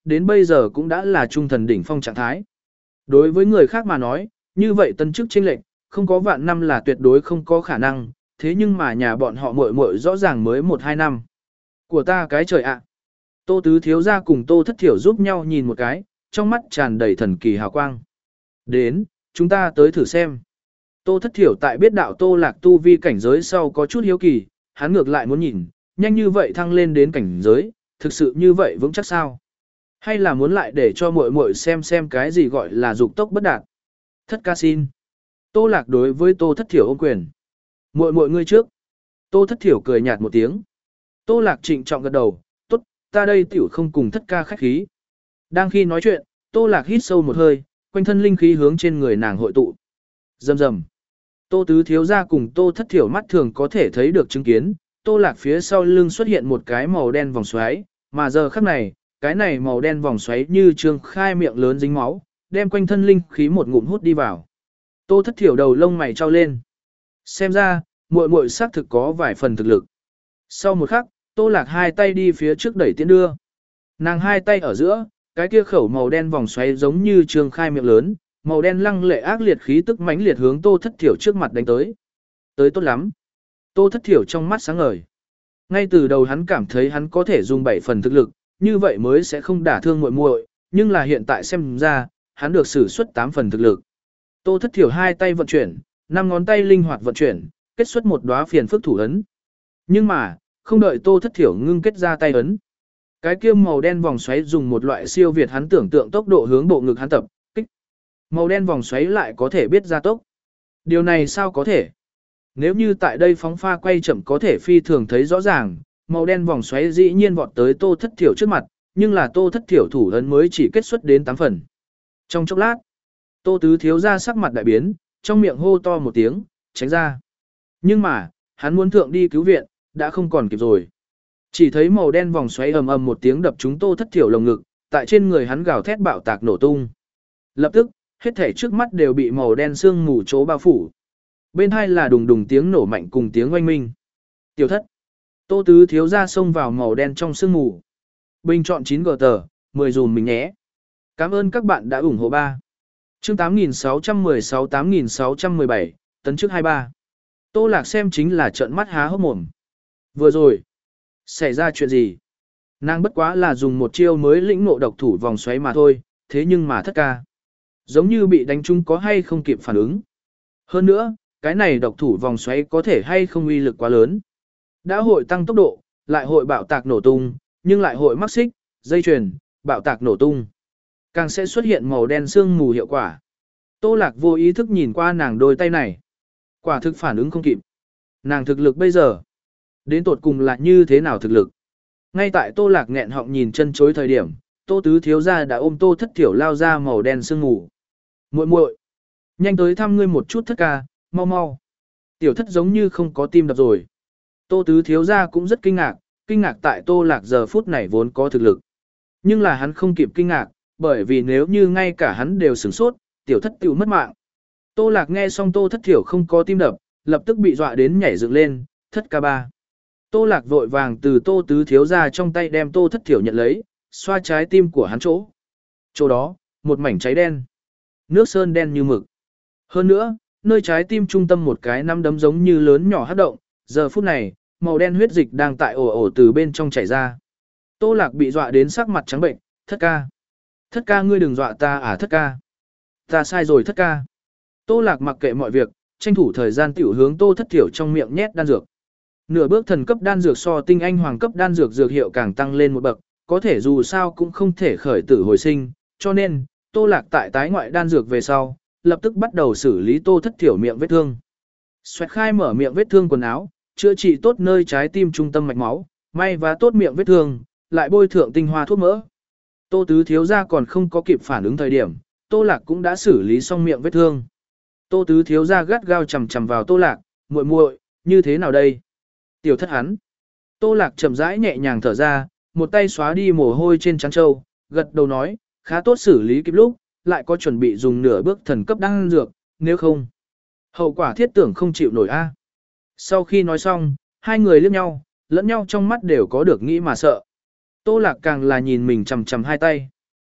đến bây giờ cũng đã là trung thần đỉnh phong trạng thái. Đối với người khác mà nói, như vậy tân chức chênh lệch, không có vạn năm là tuyệt đối không có khả năng, thế nhưng mà nhà bọn họ muội muội rõ ràng mới một hai năm. Của ta cái trời ạ. Tô Tứ thiếu gia cùng Tô Thất Thiểu giúp nhau nhìn một cái, trong mắt tràn đầy thần kỳ hào quang. Đến, chúng ta tới thử xem. Tô Thất Thiểu tại biết đạo Tô Lạc tu vi cảnh giới sau có chút hiếu kỳ, hắn ngược lại muốn nhìn, nhanh như vậy thăng lên đến cảnh giới, thực sự như vậy vững chắc sao? Hay là muốn lại để cho muội muội xem xem cái gì gọi là dục tốc bất đạt? Thất ca xin. Tô Lạc đối với Tô Thất Thiểu ôm quyền. Muội muội ngươi trước. Tô Thất Thiểu cười nhạt một tiếng. Tô Lạc trịnh trọng gật đầu, tốt, ta đây tiểu không cùng thất ca khách khí. Đang khi nói chuyện, Tô Lạc hít sâu một hơi, quanh thân linh khí hướng trên người nàng hội tụ. Rầm rầm. Tô Tứ thiếu gia cùng Tô Thất Thiểu mắt thường có thể thấy được chứng kiến, Tô Lạc phía sau lưng xuất hiện một cái màu đen vòng xoáy, mà giờ khắc này, cái này màu đen vòng xoáy như trương khai miệng lớn dính máu, đem quanh thân linh khí một ngụm hút đi vào. Tô Thất Thiểu đầu lông mày trao lên. Xem ra, muội muội xác thực có vài phần thực lực. Sau một khắc, Tô Lạc hai tay đi phía trước đẩy tiến đưa. Nàng hai tay ở giữa, cái kia khẩu màu đen vòng xoáy giống như trương khai miệng lớn, màu đen lăng lệ ác liệt khí tức mãnh liệt hướng Tô Thất Thiểu trước mặt đánh tới. Tới tốt lắm. Tô Thất Thiểu trong mắt sáng ngời. Ngay từ đầu hắn cảm thấy hắn có thể dùng bảy phần thực lực, như vậy mới sẽ không đả thương muội muội, nhưng là hiện tại xem ra, hắn được sử xuất tám phần thực lực. Tô Thất Thiểu hai tay vận chuyển, năm ngón tay linh hoạt vận chuyển, kết xuất một đóa phiền phức thủ ấn. Nhưng mà, không đợi Tô Thất Thiểu ngưng kết ra tay ấn, cái kia màu đen vòng xoáy dùng một loại siêu việt hắn tưởng tượng tốc độ hướng bộ ngực hắn tập kích. Màu đen vòng xoáy lại có thể biết gia tốc. Điều này sao có thể? Nếu như tại đây phóng pha quay chậm có thể phi thường thấy rõ ràng, màu đen vòng xoáy dĩ nhiên vọt tới Tô Thất Thiểu trước mặt, nhưng là Tô Thất Thiểu thủ ấn mới chỉ kết xuất đến tám phần. Trong chốc lát, Tô Tứ thiếu ra sắc mặt đại biến, trong miệng hô to một tiếng, tránh ra. Nhưng mà, hắn muốn thượng đi cứu viện, đã không còn kịp rồi. Chỉ thấy màu đen vòng xoáy ầm ầm một tiếng đập trúng Tô Thất Thiểu lồng ngực, tại trên người hắn gào thét bạo tạc nổ tung. Lập tức, hết thảy trước mắt đều bị màu đen sương mù chỗ bao phủ. Bên hai là đùng đùng tiếng nổ mạnh cùng tiếng oanh minh. Tiểu thất. Tô Tứ thiếu ra xông vào màu đen trong sương mù. Bình chọn chín gờ tờ, mười dùm mình nhé. Cảm ơn các bạn đã ủng hộ ba. Chương tám nghìn sáu trăm mười sáu tám nghìn sáu trăm mười bảy, tấn trước hai mươi ba. Tô Lạc xem chính là trợn mắt há hốc mồm. Vừa rồi, xảy ra chuyện gì? Nàng bất quá là dùng một chiêu mới lĩnh ngộ độc thủ vòng xoáy mà thôi, thế nhưng mà thất ca. Giống như bị đánh trúng có hay không kịp phản ứng. Hơn nữa, cái này độc thủ vòng xoáy có thể hay không uy lực quá lớn. Đã hội tăng tốc độ, lại hội bạo tạc nổ tung, nhưng lại hội mắc xích, dây chuyền, bạo tạc nổ tung. Càng sẽ xuất hiện màu đen sương mù hiệu quả. Tô Lạc vô ý thức nhìn qua nàng đôi tay này. Quả thực phản ứng không kịp. Nàng thực lực bây giờ, đến tột cùng là như thế nào thực lực? Ngay tại Tô Lạc nghẹn họng nhìn chân chối thời điểm, Tô Tứ thiếu gia đã ôm Tô Thất Thiểu lao ra màu đen sương mù. Muội muội, nhanh tới thăm ngươi một chút thất ca, mau mau. Tiểu thất giống như không có tim đập rồi. Tô Tứ thiếu gia cũng rất kinh ngạc, kinh ngạc tại Tô Lạc giờ phút này vốn có thực lực. Nhưng là hắn không kịp kinh ngạc, bởi vì nếu như ngay cả hắn đều sửng sốt, tiểu thất tiểu mất mạng. Tô Lạc nghe xong Tô Thất Thiểu không có tim đập, lập tức bị dọa đến nhảy dựng lên, thất ca ba. Tô Lạc vội vàng từ Tô Tứ thiếu gia trong tay đem Tô Thất Thiểu nhận lấy, xoa trái tim của hắn chỗ. Chỗ đó, một mảnh cháy đen. Nước sơn đen như mực. Hơn nữa, nơi trái tim trung tâm một cái nắm đấm giống như lớn nhỏ hấp động, giờ phút này, màu đen huyết dịch đang tại ổ ổ từ bên trong chảy ra. Tô Lạc bị dọa đến sắc mặt trắng bệnh, thất ca. Thất ca ngươi đừng dọa ta à thất ca. Ta sai rồi thất ca. Tô Lạc mặc kệ mọi việc, tranh thủ thời gian tiểu hướng Tô Thất Thiểu trong miệng nhét đan dược. Nửa bước thần cấp đan dược so tinh anh hoàng cấp đan dược dược hiệu càng tăng lên một bậc, có thể dù sao cũng không thể khởi tử hồi sinh, cho nên, Tô Lạc tại tái ngoại đan dược về sau, lập tức bắt đầu xử lý Tô Thất Thiểu miệng vết thương. Xoẹt khai mở miệng vết thương quần áo, chữa trị tốt nơi trái tim trung tâm mạch máu, may và tốt miệng vết thương, lại bôi thượng tinh hoa thuốc mỡ. Tô Tứ thiếu gia còn không có kịp phản ứng thời điểm, Tô Lạc cũng đã xử lý xong miệng vết thương. Tô Tứ thiếu gia gắt gao chầm chầm vào Tô Lạc, muội muội, như thế nào đây? Tiểu thất hắn. Tô Lạc chậm rãi nhẹ nhàng thở ra, một tay xóa đi mồ hôi trên trán trâu, gật đầu nói, khá tốt xử lý kịp lúc, lại có chuẩn bị dùng nửa bước thần cấp đan dược, nếu không, hậu quả thiết tưởng không chịu nổi a. Sau khi nói xong, hai người liếc nhau, lẫn nhau trong mắt đều có được nghĩ mà sợ. Tô Lạc càng là nhìn mình chằm chằm hai tay.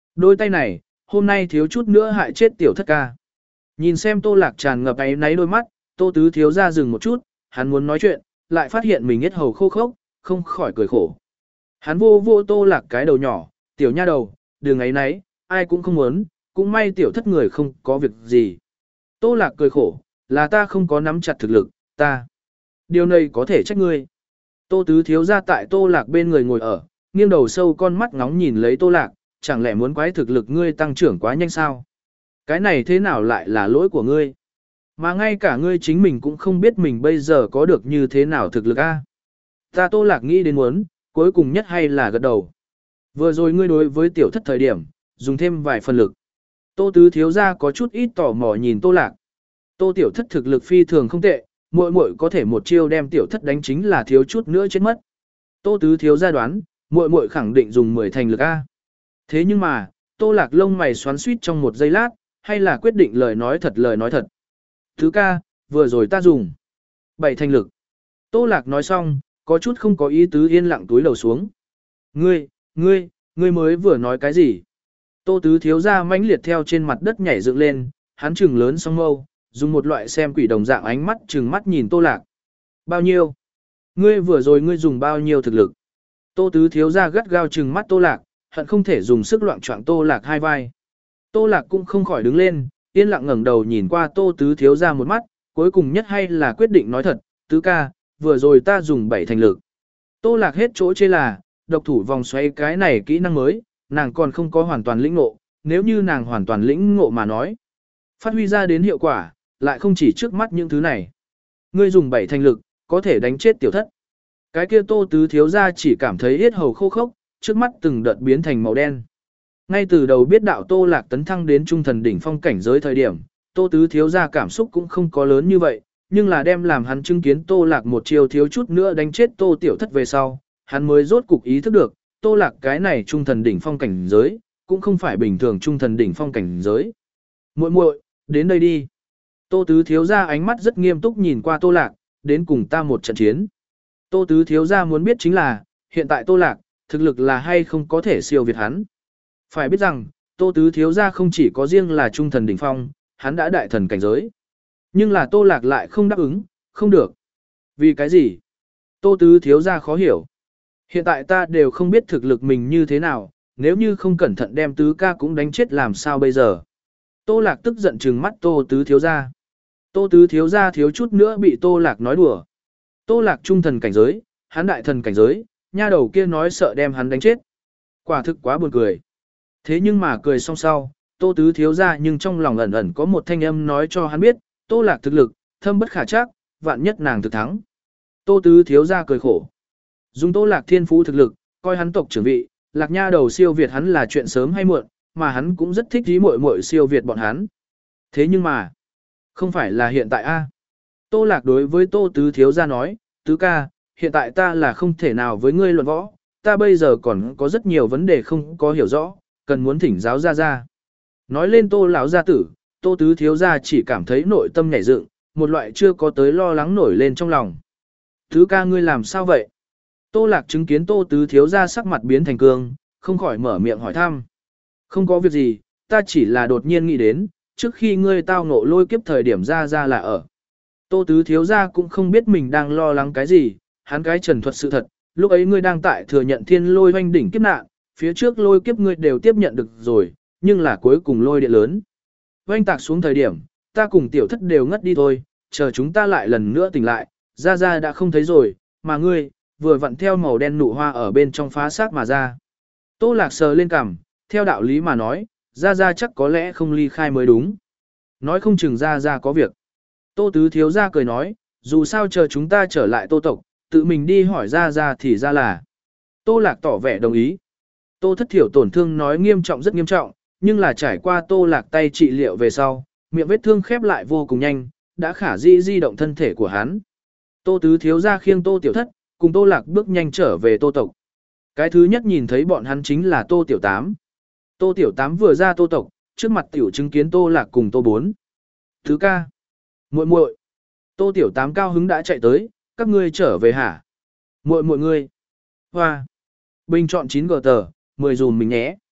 Đôi tay này, hôm nay thiếu chút nữa hại chết tiểu thất ca. Nhìn xem Tô Lạc tràn ngập áy náy đôi mắt, Tô Tứ thiếu ra dừng một chút, hắn muốn nói chuyện, lại phát hiện mình hết hầu khô khốc, không khỏi cười khổ. Hắn vô vô Tô Lạc cái đầu nhỏ, tiểu nha đầu, đừng áy náy, ai cũng không muốn, cũng may tiểu thất người không có việc gì. Tô Lạc cười khổ, là ta không có nắm chặt thực lực, ta. Điều này có thể trách ngươi. Tô Tứ thiếu ra tại Tô Lạc bên người ngồi ở, nghiêng đầu sâu con mắt ngóng nhìn lấy Tô Lạc, chẳng lẽ muốn quái thực lực ngươi tăng trưởng quá nhanh sao? Cái này thế nào lại là lỗi của ngươi? Mà ngay cả ngươi chính mình cũng không biết mình bây giờ có được như thế nào thực lực a? Ta Tô Lạc nghĩ đến muốn, cuối cùng nhất hay là gật đầu. Vừa rồi ngươi đối với tiểu thất thời điểm, dùng thêm vài phần lực. Tô Tứ thiếu gia có chút ít tò mò nhìn Tô Lạc. Tô tiểu thất thực lực phi thường không tệ, muội muội có thể một chiêu đem tiểu thất đánh chính là thiếu chút nữa chết mất. Tô Tứ thiếu gia đoán, muội muội khẳng định dùng mười thành lực a. Thế nhưng mà, Tô Lạc lông mày xoắn xuýt trong một giây lát, hay là quyết định lời nói thật lời nói thật. Thứ ca, vừa rồi ta dùng bảy thành lực. Tô Lạc nói xong, có chút không có ý tứ yên lặng túi đầu xuống. Ngươi, ngươi, ngươi mới vừa nói cái gì? Tô Tứ thiếu ra mãnh liệt theo trên mặt đất nhảy dựng lên, hắn trừng lớn song mâu, dùng một loại xem quỷ đồng dạng ánh mắt trừng mắt nhìn Tô Lạc. Bao nhiêu? Ngươi vừa rồi ngươi dùng bao nhiêu thực lực? Tô Tứ thiếu ra gắt gao trừng mắt Tô Lạc, hận không thể dùng sức loạn choạng Tô Lạc hai vai. Tô Lạc cũng không khỏi đứng lên, yên lặng ngẩng đầu nhìn qua Tô Tứ thiếu ra một mắt, cuối cùng nhất hay là quyết định nói thật, Tứ ca, vừa rồi ta dùng bảy thành lực. Tô Lạc hết chỗ chê là, độc thủ vòng xoay cái này kỹ năng mới, nàng còn không có hoàn toàn lĩnh ngộ, nếu như nàng hoàn toàn lĩnh ngộ mà nói. Phát huy ra đến hiệu quả, lại không chỉ trước mắt những thứ này. Ngươi dùng bảy thành lực, có thể đánh chết tiểu thất. Cái kia Tô Tứ thiếu ra chỉ cảm thấy yết hầu khô khốc, trước mắt từng đợt biến thành màu đen. Ngay từ đầu biết đạo Tô Lạc tấn thăng đến trung thần đỉnh phong cảnh giới thời điểm, Tô Tứ thiếu ra cảm xúc cũng không có lớn như vậy, nhưng là đem làm hắn chứng kiến Tô Lạc một chiều thiếu chút nữa đánh chết Tô tiểu thất về sau, hắn mới rốt cục ý thức được, Tô Lạc cái này trung thần đỉnh phong cảnh giới, cũng không phải bình thường trung thần đỉnh phong cảnh giới. Muội muội, đến đây đi. Tô Tứ thiếu ra ánh mắt rất nghiêm túc nhìn qua Tô Lạc, đến cùng ta một trận chiến. Tô Tứ thiếu ra muốn biết chính là, hiện tại Tô Lạc, thực lực là hay không có thể siêu việt hắn. Phải biết rằng, Tô Tứ thiếu ra không chỉ có riêng là trung thần đỉnh phong, hắn đã đại thần cảnh giới. Nhưng là Tô Lạc lại không đáp ứng, không được. Vì cái gì? Tô Tứ thiếu ra khó hiểu. Hiện tại ta đều không biết thực lực mình như thế nào, nếu như không cẩn thận đem Tứ ca cũng đánh chết làm sao bây giờ. Tô Lạc tức giận trừng mắt Tô Tứ thiếu ra. Tô Tứ thiếu ra thiếu chút nữa bị Tô Lạc nói đùa. Tô Lạc trung thần cảnh giới, hắn đại thần cảnh giới, nha đầu kia nói sợ đem hắn đánh chết. Quả thực quá buồn cười. Thế nhưng mà cười xong sau, Tô Tứ thiếu ra nhưng trong lòng ẩn ẩn có một thanh âm nói cho hắn biết, Tô Lạc thực lực, thâm bất khả trắc, vạn nhất nàng thực thắng. Tô Tứ thiếu ra cười khổ. Dùng Tô Lạc thiên phú thực lực, coi hắn tộc trưởng vị, Lạc nha đầu siêu việt hắn là chuyện sớm hay muộn, mà hắn cũng rất thích ý muội muội siêu việt bọn hắn. Thế nhưng mà, không phải là hiện tại a. Tô Lạc đối với Tô Tứ thiếu ra nói, Tứ ca, hiện tại ta là không thể nào với ngươi luận võ, ta bây giờ còn có rất nhiều vấn đề không có hiểu rõ, cần muốn thỉnh giáo ra ra. Nói lên Tô lão gia tử, Tô Tứ thiếu gia chỉ cảm thấy nội tâm nhảy dựng, một loại chưa có tới lo lắng nổi lên trong lòng. Tứ ca ngươi làm sao vậy? Tô Lạc chứng kiến Tô Tứ thiếu gia sắc mặt biến thành cương, không khỏi mở miệng hỏi thăm. Không có việc gì, ta chỉ là đột nhiên nghĩ đến, trước khi ngươi tao ngộ lôi kiếp thời điểm ra ra là ở. Tô Tứ thiếu gia cũng không biết mình đang lo lắng cái gì, hắn cái trần thuật sự thật, lúc ấy ngươi đang tại thừa nhận thiên lôi hoanh đỉnh kiếp nạn, phía trước lôi kiếp ngươi đều tiếp nhận được rồi, nhưng là cuối cùng lôi điện lớn. Hoanh tạc xuống thời điểm, ta cùng tiểu thất đều ngất đi thôi, chờ chúng ta lại lần nữa tỉnh lại, ra ra đã không thấy rồi, mà ngươi, vừa vặn theo màu đen nụ hoa ở bên trong phá xác mà ra. Tô Lạc sờ lên cằm, theo đạo lý mà nói, ra ra chắc có lẽ không ly khai mới đúng. Nói không chừng ra ra có việc. Tô Tứ thiếu ra cười nói, dù sao chờ chúng ta trở lại Tô tộc, tự mình đi hỏi ra ra thì ra là. Tô Lạc tỏ vẻ đồng ý. Tô Thất Thiểu tổn thương nói nghiêm trọng rất nghiêm trọng, nhưng là trải qua Tô Lạc tay trị liệu về sau, miệng vết thương khép lại vô cùng nhanh, đã khả dĩ di động thân thể của hắn. Tô Tứ thiếu ra khiêng Tô Tiểu Thất, cùng Tô Lạc bước nhanh trở về Tô tộc. Cái thứ nhất nhìn thấy bọn hắn chính là Tô Tiểu Tám. Tô Tiểu Tám vừa ra Tô tộc, trước mặt tiểu chứng kiến Tô Lạc cùng Tô Bốn. Thứ ca. Muội muội. Tô Tiểu Tám cao hứng đã chạy tới, các ngươi trở về hả? Muội muội ngươi. Hoa. Bình chọn chín gờ tờ, mười dùm mình nhé.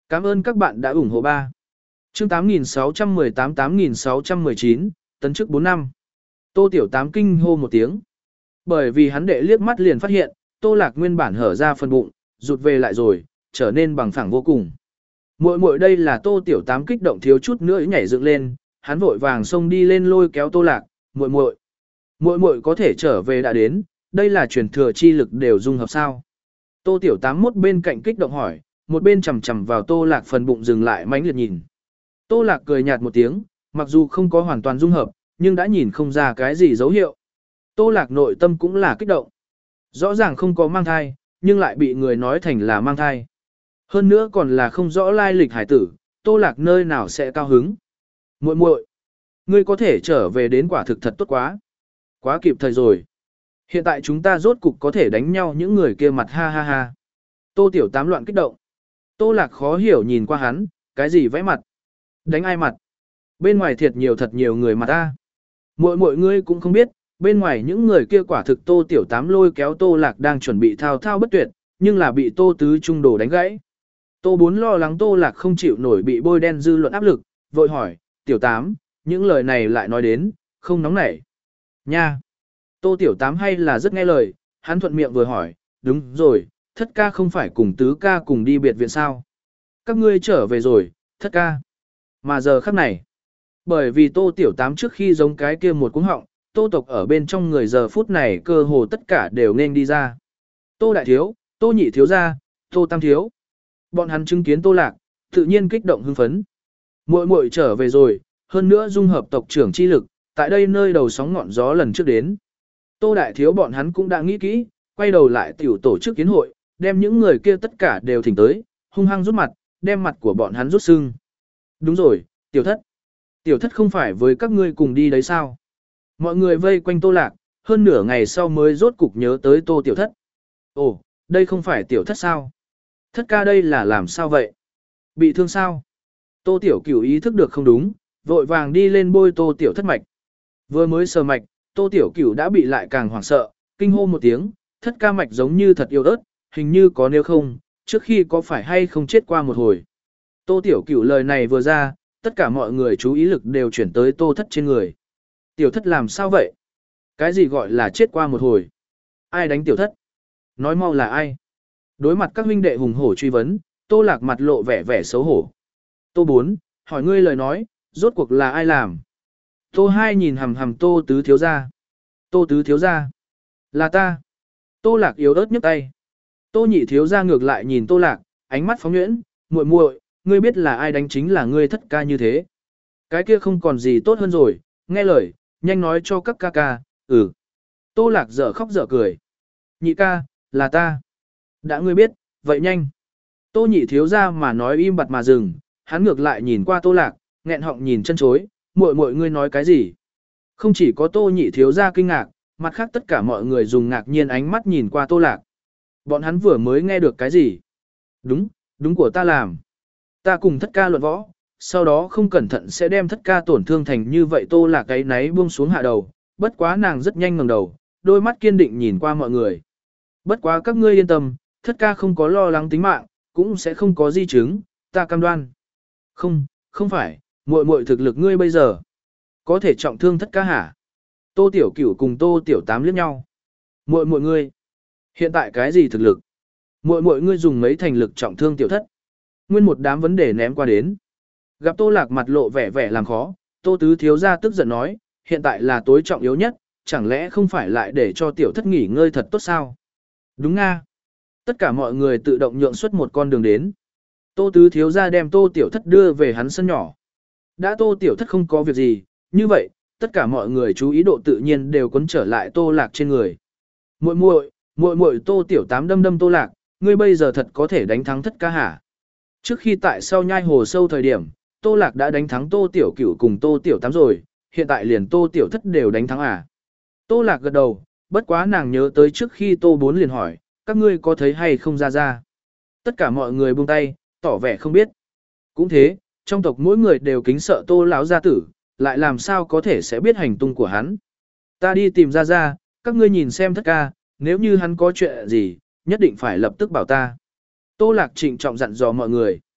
Cảm ơn các bạn đã ủng hộ ba. Chương tám nghìn sáu trăm mười tám tám nghìn sáu trăm mười chín, tấn chức bốn năm. Tô Tiểu Tám kinh hô một tiếng. Bởi vì hắn đệ liếc mắt liền phát hiện, Tô Lạc nguyên bản hở ra phần bụng, rụt về lại rồi, trở nên bằng phẳng vô cùng. Muội muội đây là Tô Tiểu Tám kích động thiếu chút nữa nhảy dựng lên, hắn vội vàng xông đi lên lôi kéo Tô Lạc, "Muội muội, muội muội có thể trở về đã đến, đây là truyền thừa chi lực đều dung hợp sao?" Tô Tiểu Tám một bên cạnh kích động hỏi, một bên chằm chằm vào Tô Lạc phần bụng dừng lại mãnh liệt nhìn. Tô Lạc cười nhạt một tiếng, mặc dù không có hoàn toàn dung hợp, nhưng đã nhìn không ra cái gì dấu hiệu. Tô Lạc nội tâm cũng là kích động. Rõ ràng không có mang thai, nhưng lại bị người nói thành là mang thai. Hơn nữa còn là không rõ lai lịch hải tử, Tô Lạc nơi nào sẽ cao hứng. Muội muội, ngươi có thể trở về đến quả thực thật tốt quá. Quá kịp thời rồi. Hiện tại chúng ta rốt cục có thể đánh nhau những người kia mặt ha ha ha. Tô Tiểu Tám loạn kích động. Tô Lạc khó hiểu nhìn qua hắn, cái gì vẽ mặt? Đánh ai mặt? Bên ngoài thiệt nhiều thật nhiều người mặt ta. Muội muội ngươi cũng không biết, bên ngoài những người kia quả thực Tô Tiểu Tám lôi kéo Tô Lạc đang chuẩn bị thao thao bất tuyệt, nhưng là bị Tô Tứ Trung đồ đánh gãy. Tô Bốn lo lắng Tô Lạc không chịu nổi bị bôi đen dư luận áp lực, vội hỏi, Tiểu Tám, những lời này lại nói đến, không nóng nảy. Nha! Tô Tiểu Tám hay là rất nghe lời, hắn thuận miệng vừa hỏi, đúng rồi, thất ca không phải cùng tứ ca cùng đi biệt viện sao? Các ngươi trở về rồi, thất ca. Mà giờ khắc này, bởi vì Tô Tiểu Tám trước khi giống cái kia một cuống họng, Tô tộc ở bên trong người giờ phút này cơ hồ tất cả đều nên đi ra. Tô Đại Thiếu, Tô Nhị Thiếu gia, Tô Tam Thiếu. Bọn hắn chứng kiến Tô Lạc, tự nhiên kích động hưng phấn. Muội muội trở về rồi, hơn nữa dung hợp tộc trưởng chi lực, tại đây nơi đầu sóng ngọn gió lần trước đến. Tô Đại Thiếu bọn hắn cũng đã nghĩ kỹ, quay đầu lại tiểu tổ chức kiến hội, đem những người kia tất cả đều thỉnh tới, hung hăng rút mặt, đem mặt của bọn hắn rút sưng. Đúng rồi, Tiểu Thất. Tiểu Thất không phải với các ngươi cùng đi đấy sao? Mọi người vây quanh Tô Lạc, hơn nửa ngày sau mới rốt cục nhớ tới Tô Tiểu Thất. Ồ, đây không phải Tiểu Thất sao? Thất ca đây là làm sao vậy? Bị thương sao? Tô Tiểu Cửu ý thức được không đúng, vội vàng đi lên bôi Tô Tiểu Thất mạch. Vừa mới sờ mạch, Tô Tiểu Cửu đã bị lại càng hoảng sợ, kinh hô một tiếng, thất ca mạch giống như thật yêu ớt, hình như có nếu không, trước khi có phải hay không chết qua một hồi. Tô Tiểu Cửu lời này vừa ra, tất cả mọi người chú ý lực đều chuyển tới Tô Thất trên người. Tiểu Thất làm sao vậy? Cái gì gọi là chết qua một hồi? Ai đánh Tiểu Thất? Nói mau là ai? Đối mặt các huynh đệ hùng hổ truy vấn, Tô Lạc mặt lộ vẻ vẻ xấu hổ. Tô Bốn, hỏi ngươi lời nói, rốt cuộc là ai làm? Tô Hai nhìn hằm hằm Tô Tứ Thiếu gia. Tô Tứ Thiếu gia? Là ta. Tô Lạc yếu ớt nhấc tay. Tô Nhị Thiếu gia ngược lại nhìn Tô Lạc, ánh mắt phóng nhuyễn, muội muội, ngươi biết là ai đánh chính là ngươi thất ca như thế. Cái kia không còn gì tốt hơn rồi, nghe lời, nhanh nói cho các ca ca, ừ. Tô Lạc dở khóc dở cười. Nhị ca, là ta. Đã ngươi biết, vậy nhanh. Tô Nhị Thiếu gia mà nói im bặt mà dừng, hắn ngược lại nhìn qua Tô Lạc, nghẹn họng nhìn chân chối, muội muội ngươi nói cái gì? Không chỉ có Tô Nhị Thiếu gia kinh ngạc, mặt khác tất cả mọi người dùng ngạc nhiên ánh mắt nhìn qua Tô Lạc. Bọn hắn vừa mới nghe được cái gì? Đúng, đúng của ta làm. Ta cùng thất ca luận võ, sau đó không cẩn thận sẽ đem thất ca tổn thương thành như vậy. Tô Lạc cái náy buông xuống hạ đầu, bất quá nàng rất nhanh ngẩng đầu, đôi mắt kiên định nhìn qua mọi người. Bất quá các ngươi yên tâm, thất ca không có lo lắng tính mạng, cũng sẽ không có di chứng, ta cam đoan. Không, không phải, muội muội thực lực ngươi bây giờ có thể trọng thương thất ca hả? Tô Tiểu Cửu cùng Tô Tiểu Tám liếc nhau. Muội muội ngươi hiện tại cái gì thực lực? Muội muội ngươi dùng mấy thành lực trọng thương Tiểu Thất? Nguyên một đám vấn đề ném qua đến. Gặp Tô Lạc mặt lộ vẻ vẻ làm khó, Tô Tứ Thiếu gia tức giận nói, hiện tại là tối trọng yếu nhất, chẳng lẽ không phải lại để cho Tiểu Thất nghỉ ngơi thật tốt sao? Đúng nga. Tất cả mọi người tự động nhượng xuất một con đường đến. Tô Tứ Thiếu gia đem Tô Tiểu Thất đưa về hắn sân nhỏ. Đã Tô Tiểu Thất không có việc gì, như vậy, tất cả mọi người chú ý độ tự nhiên đều cuốn trở lại Tô Lạc trên người. Muội muội, muội muội Tô Tiểu Tám đâm đâm Tô Lạc, ngươi bây giờ thật có thể đánh thắng thất ca hả? Trước khi tại sau nhai hồ sâu thời điểm, Tô Lạc đã đánh thắng Tô Tiểu Cửu cùng Tô Tiểu Tám rồi, hiện tại liền Tô Tiểu Thất đều đánh thắng à? Tô Lạc gật đầu, bất quá nàng nhớ tới trước khi Tô Bốn liền hỏi, các ngươi có thấy hay không ra ra? Tất cả mọi người buông tay, tỏ vẻ không biết. Cũng thế, trong tộc mỗi người đều kính sợ Tô lão gia tử, lại làm sao có thể sẽ biết hành tung của hắn. Ta đi tìm ra ra, các ngươi nhìn xem thất ca, nếu như hắn có chuyện gì, nhất định phải lập tức bảo ta. Tô Lạc trịnh trọng dặn dò mọi người.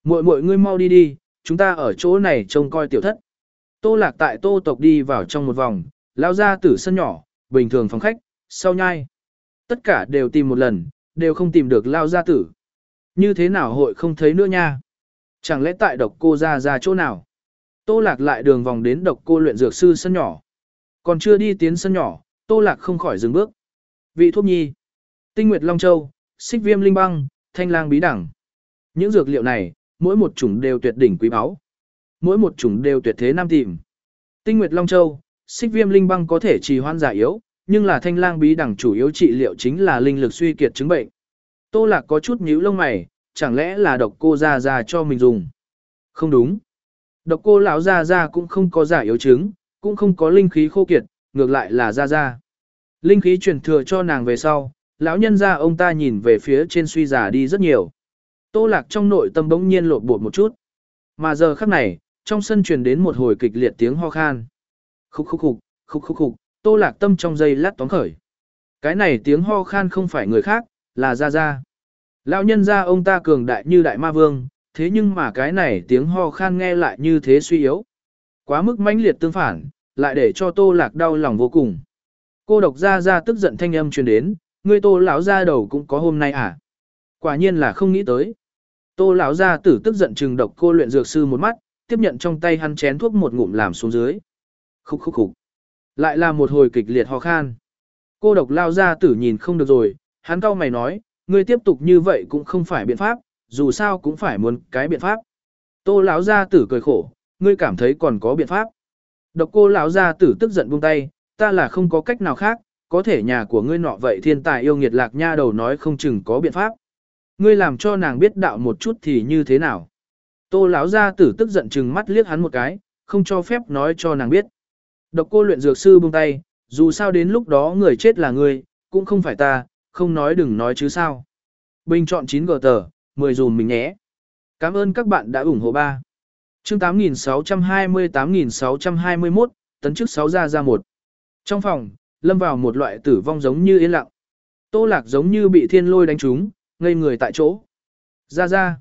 Muội muội ngươi mau đi đi, chúng ta ở chỗ này trông coi tiểu thất. Tô Lạc tại Tô tộc đi vào trong một vòng, lao ra tử sân nhỏ, bình thường phòng khách, sau nhai. Tất cả đều tìm một lần, đều không tìm được lao gia tử. Như thế nào hội không thấy nữa nha? Chẳng lẽ tại độc cô ra ra chỗ nào? Tô Lạc lại đường vòng đến độc cô luyện dược sư sân nhỏ. Còn chưa đi tiến sân nhỏ, Tô Lạc không khỏi dừng bước. Vị thuốc nhi, tinh nguyệt long châu, xích viêm linh băng, thanh lang bí đẳng. Những dược liệu này, mỗi một chủng đều tuyệt đỉnh quý báu. Mỗi một chủng đều tuyệt thế nam tìm. Tinh nguyệt long châu, xích viêm linh băng có thể trì hoãn giả yếu, nhưng là thanh lang bí đẳng chủ yếu trị liệu chính là linh lực suy kiệt chứng bệnh. Tô Lạc có chút nhíu lông mày, chẳng lẽ là độc cô ra ra cho mình dùng? Không đúng. Độc cô lão ra ra cũng không có giả yếu chứng, cũng không có linh khí khô kiệt, ngược lại là ra ra. Linh khí truyền thừa cho nàng về sau, lão nhân ra ông ta nhìn về phía trên suy giả đi rất nhiều. Tô Lạc trong nội tâm bỗng nhiên lột bột một chút. Mà giờ khắc này, trong sân truyền đến một hồi kịch liệt tiếng ho khan. Khúc khúc khúc, khúc khúc khúc, Tô Lạc tâm trong giây lát tóm khởi. Cái này tiếng ho khan không phải người khác, là Gia Gia. Lão nhân gia ông ta cường đại như đại ma vương, thế nhưng mà cái này tiếng ho khan nghe lại như thế suy yếu. Quá mức mãnh liệt tương phản, lại để cho Tô Lạc đau lòng vô cùng. Cô độc Gia Gia tức giận thanh âm truyền đến, ngươi Tô lão gia đầu cũng có hôm nay à? Quả nhiên là không nghĩ tới. Tô lão gia tử tức giận trừng độc cô luyện dược sư một mắt, tiếp nhận trong tay hắn chén thuốc một ngụm làm xuống dưới. Khúc khúc khúc. Lại là một hồi kịch liệt ho khan. Cô độc lao gia tử nhìn không được rồi, hắn cau mày nói, ngươi tiếp tục như vậy cũng không phải biện pháp, dù sao cũng phải muốn cái biện pháp. Tô lão gia tử cười khổ, ngươi cảm thấy còn có biện pháp. Độc cô lão gia tử tức giận buông tay, ta là không có cách nào khác, có thể nhà của ngươi nọ vậy thiên tài yêu nghiệt lạc nha đầu nói không chừng có biện pháp. Ngươi làm cho nàng biết đạo một chút thì như thế nào. Tô lão gia tử tức giận chừng mắt liếc hắn một cái, không cho phép nói cho nàng biết. Độc cô luyện dược sư buông tay, dù sao đến lúc đó người chết là ngươi, cũng không phải ta, không nói đừng nói chứ sao. Bình chọn chín gờ tờ, mười dùm mình nhé. Cảm ơn các bạn đã ủng hộ ba. Chương tám nghìn sáu trăm hai mươi tám nghìn sáu trăm hai mươi mốt, tấn chức sáu ra ra một. Trong phòng, lâm vào một loại tử vong giống như yên lặng. Tô Lạc giống như bị thiên lôi đánh trúng, ngây người tại chỗ. Ra ra.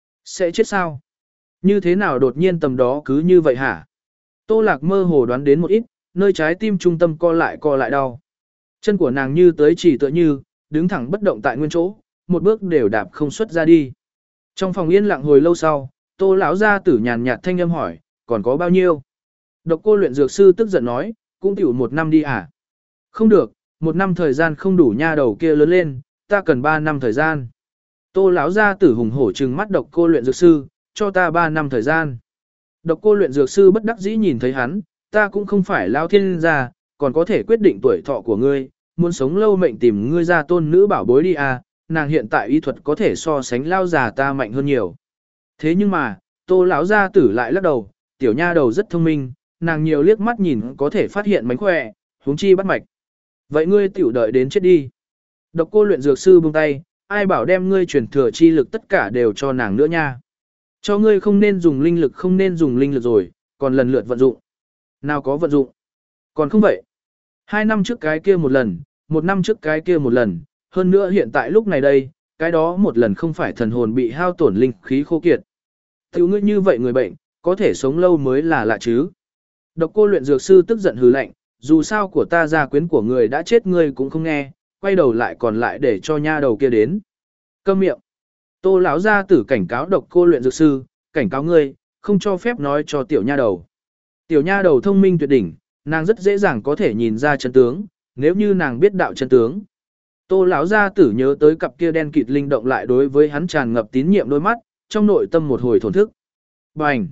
Sẽ chết sao? Như thế nào đột nhiên tầm đó cứ như vậy hả? Tô Lạc mơ hồ đoán đến một ít, nơi trái tim trung tâm co lại co lại đau. Chân của nàng như tới chỉ tựa như, đứng thẳng bất động tại nguyên chỗ, một bước đều đạp không xuất ra đi. Trong phòng yên lặng hồi lâu sau, Tô lão gia tử nhàn nhạt thanh âm hỏi, còn có bao nhiêu? Độc cô luyện dược sư tức giận nói, cũng tiểu một năm đi à? Không được, một năm thời gian không đủ nha đầu kia lớn lên, ta cần ba năm thời gian. Tô lão gia tử hùng hổ trừng mắt độc cô luyện dược sư, cho ta ba năm thời gian. Độc cô luyện dược sư bất đắc dĩ nhìn thấy hắn, ta cũng không phải lao thiên gia, còn có thể quyết định tuổi thọ của ngươi, muốn sống lâu mệnh tìm ngươi ra tôn nữ bảo bối đi à, nàng hiện tại y thuật có thể so sánh lao già ta mạnh hơn nhiều. Thế nhưng mà, Tô lão gia tử lại lắc đầu, tiểu nha đầu rất thông minh, nàng nhiều liếc mắt nhìn có thể phát hiện mánh khỏe, huống chi bắt mạch. Vậy ngươi tiểu đợi đến chết đi. Độc cô luyện dược sư buông tay, ai bảo đem ngươi truyền thừa chi lực tất cả đều cho nàng nữa nha. Cho ngươi không nên dùng linh lực không nên dùng linh lực rồi, còn lần lượt vận dụng. Nào có vận dụng. Còn không vậy. Hai năm trước cái kia một lần, một năm trước cái kia một lần, hơn nữa hiện tại lúc này đây, cái đó một lần không phải thần hồn bị hao tổn linh khí khô kiệt. Tiểu ngươi như vậy người bệnh, có thể sống lâu mới là lạ chứ. Độc cô luyện dược sư tức giận hừ lạnh, dù sao của ta gia quyến của người đã chết ngươi cũng không nghe, quay đầu lại còn lại để cho nha đầu kia đến. Câm miệng. Tô lão gia tử cảnh cáo độc cô luyện dược sư, cảnh cáo ngươi, không cho phép nói cho tiểu nha đầu. Tiểu nha đầu thông minh tuyệt đỉnh, nàng rất dễ dàng có thể nhìn ra chân tướng, nếu như nàng biết đạo chân tướng. Tô lão gia tử nhớ tới cặp kia đen kịt linh động lại đối với hắn tràn ngập tín nhiệm đôi mắt, trong nội tâm một hồi thổn thức. Bành!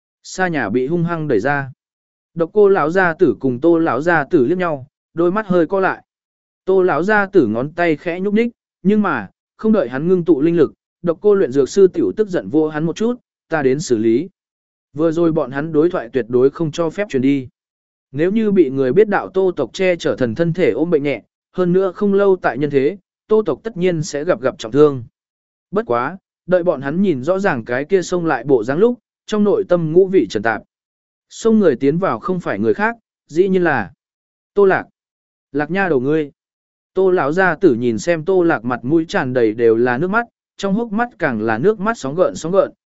Xa nhà bị hung hăng đẩy ra. Độc cô lão gia tử cùng Tô lão gia tử liếc nhau, đôi mắt hơi co lại. Tô lão gia tử ngón tay khẽ nhúc nhích, nhưng mà, không đợi hắn ngưng tụ linh lực, độc cô luyện dược sư tiểu tức giận vô hắn một chút, ta đến xử lý. Vừa rồi bọn hắn đối thoại tuyệt đối không cho phép truyền đi. Nếu như bị người biết đạo Tô tộc che chở thần thân thể ôm bệnh nhẹ, hơn nữa không lâu tại nhân thế, Tô tộc tất nhiên sẽ gặp gặp trọng thương. Bất quá, đợi bọn hắn nhìn rõ ràng cái kia xông lại bộ dáng lúc, trong nội tâm ngũ vị trần tạp. Xông người tiến vào không phải người khác, dĩ nhiên là Tô Lạc. Lạc nha đầu ngươi. Tô lão gia tử nhìn xem Tô Lạc mặt mũi tràn đầy đều là nước mắt, trong hốc mắt càng là nước mắt sóng gợn sóng gợn,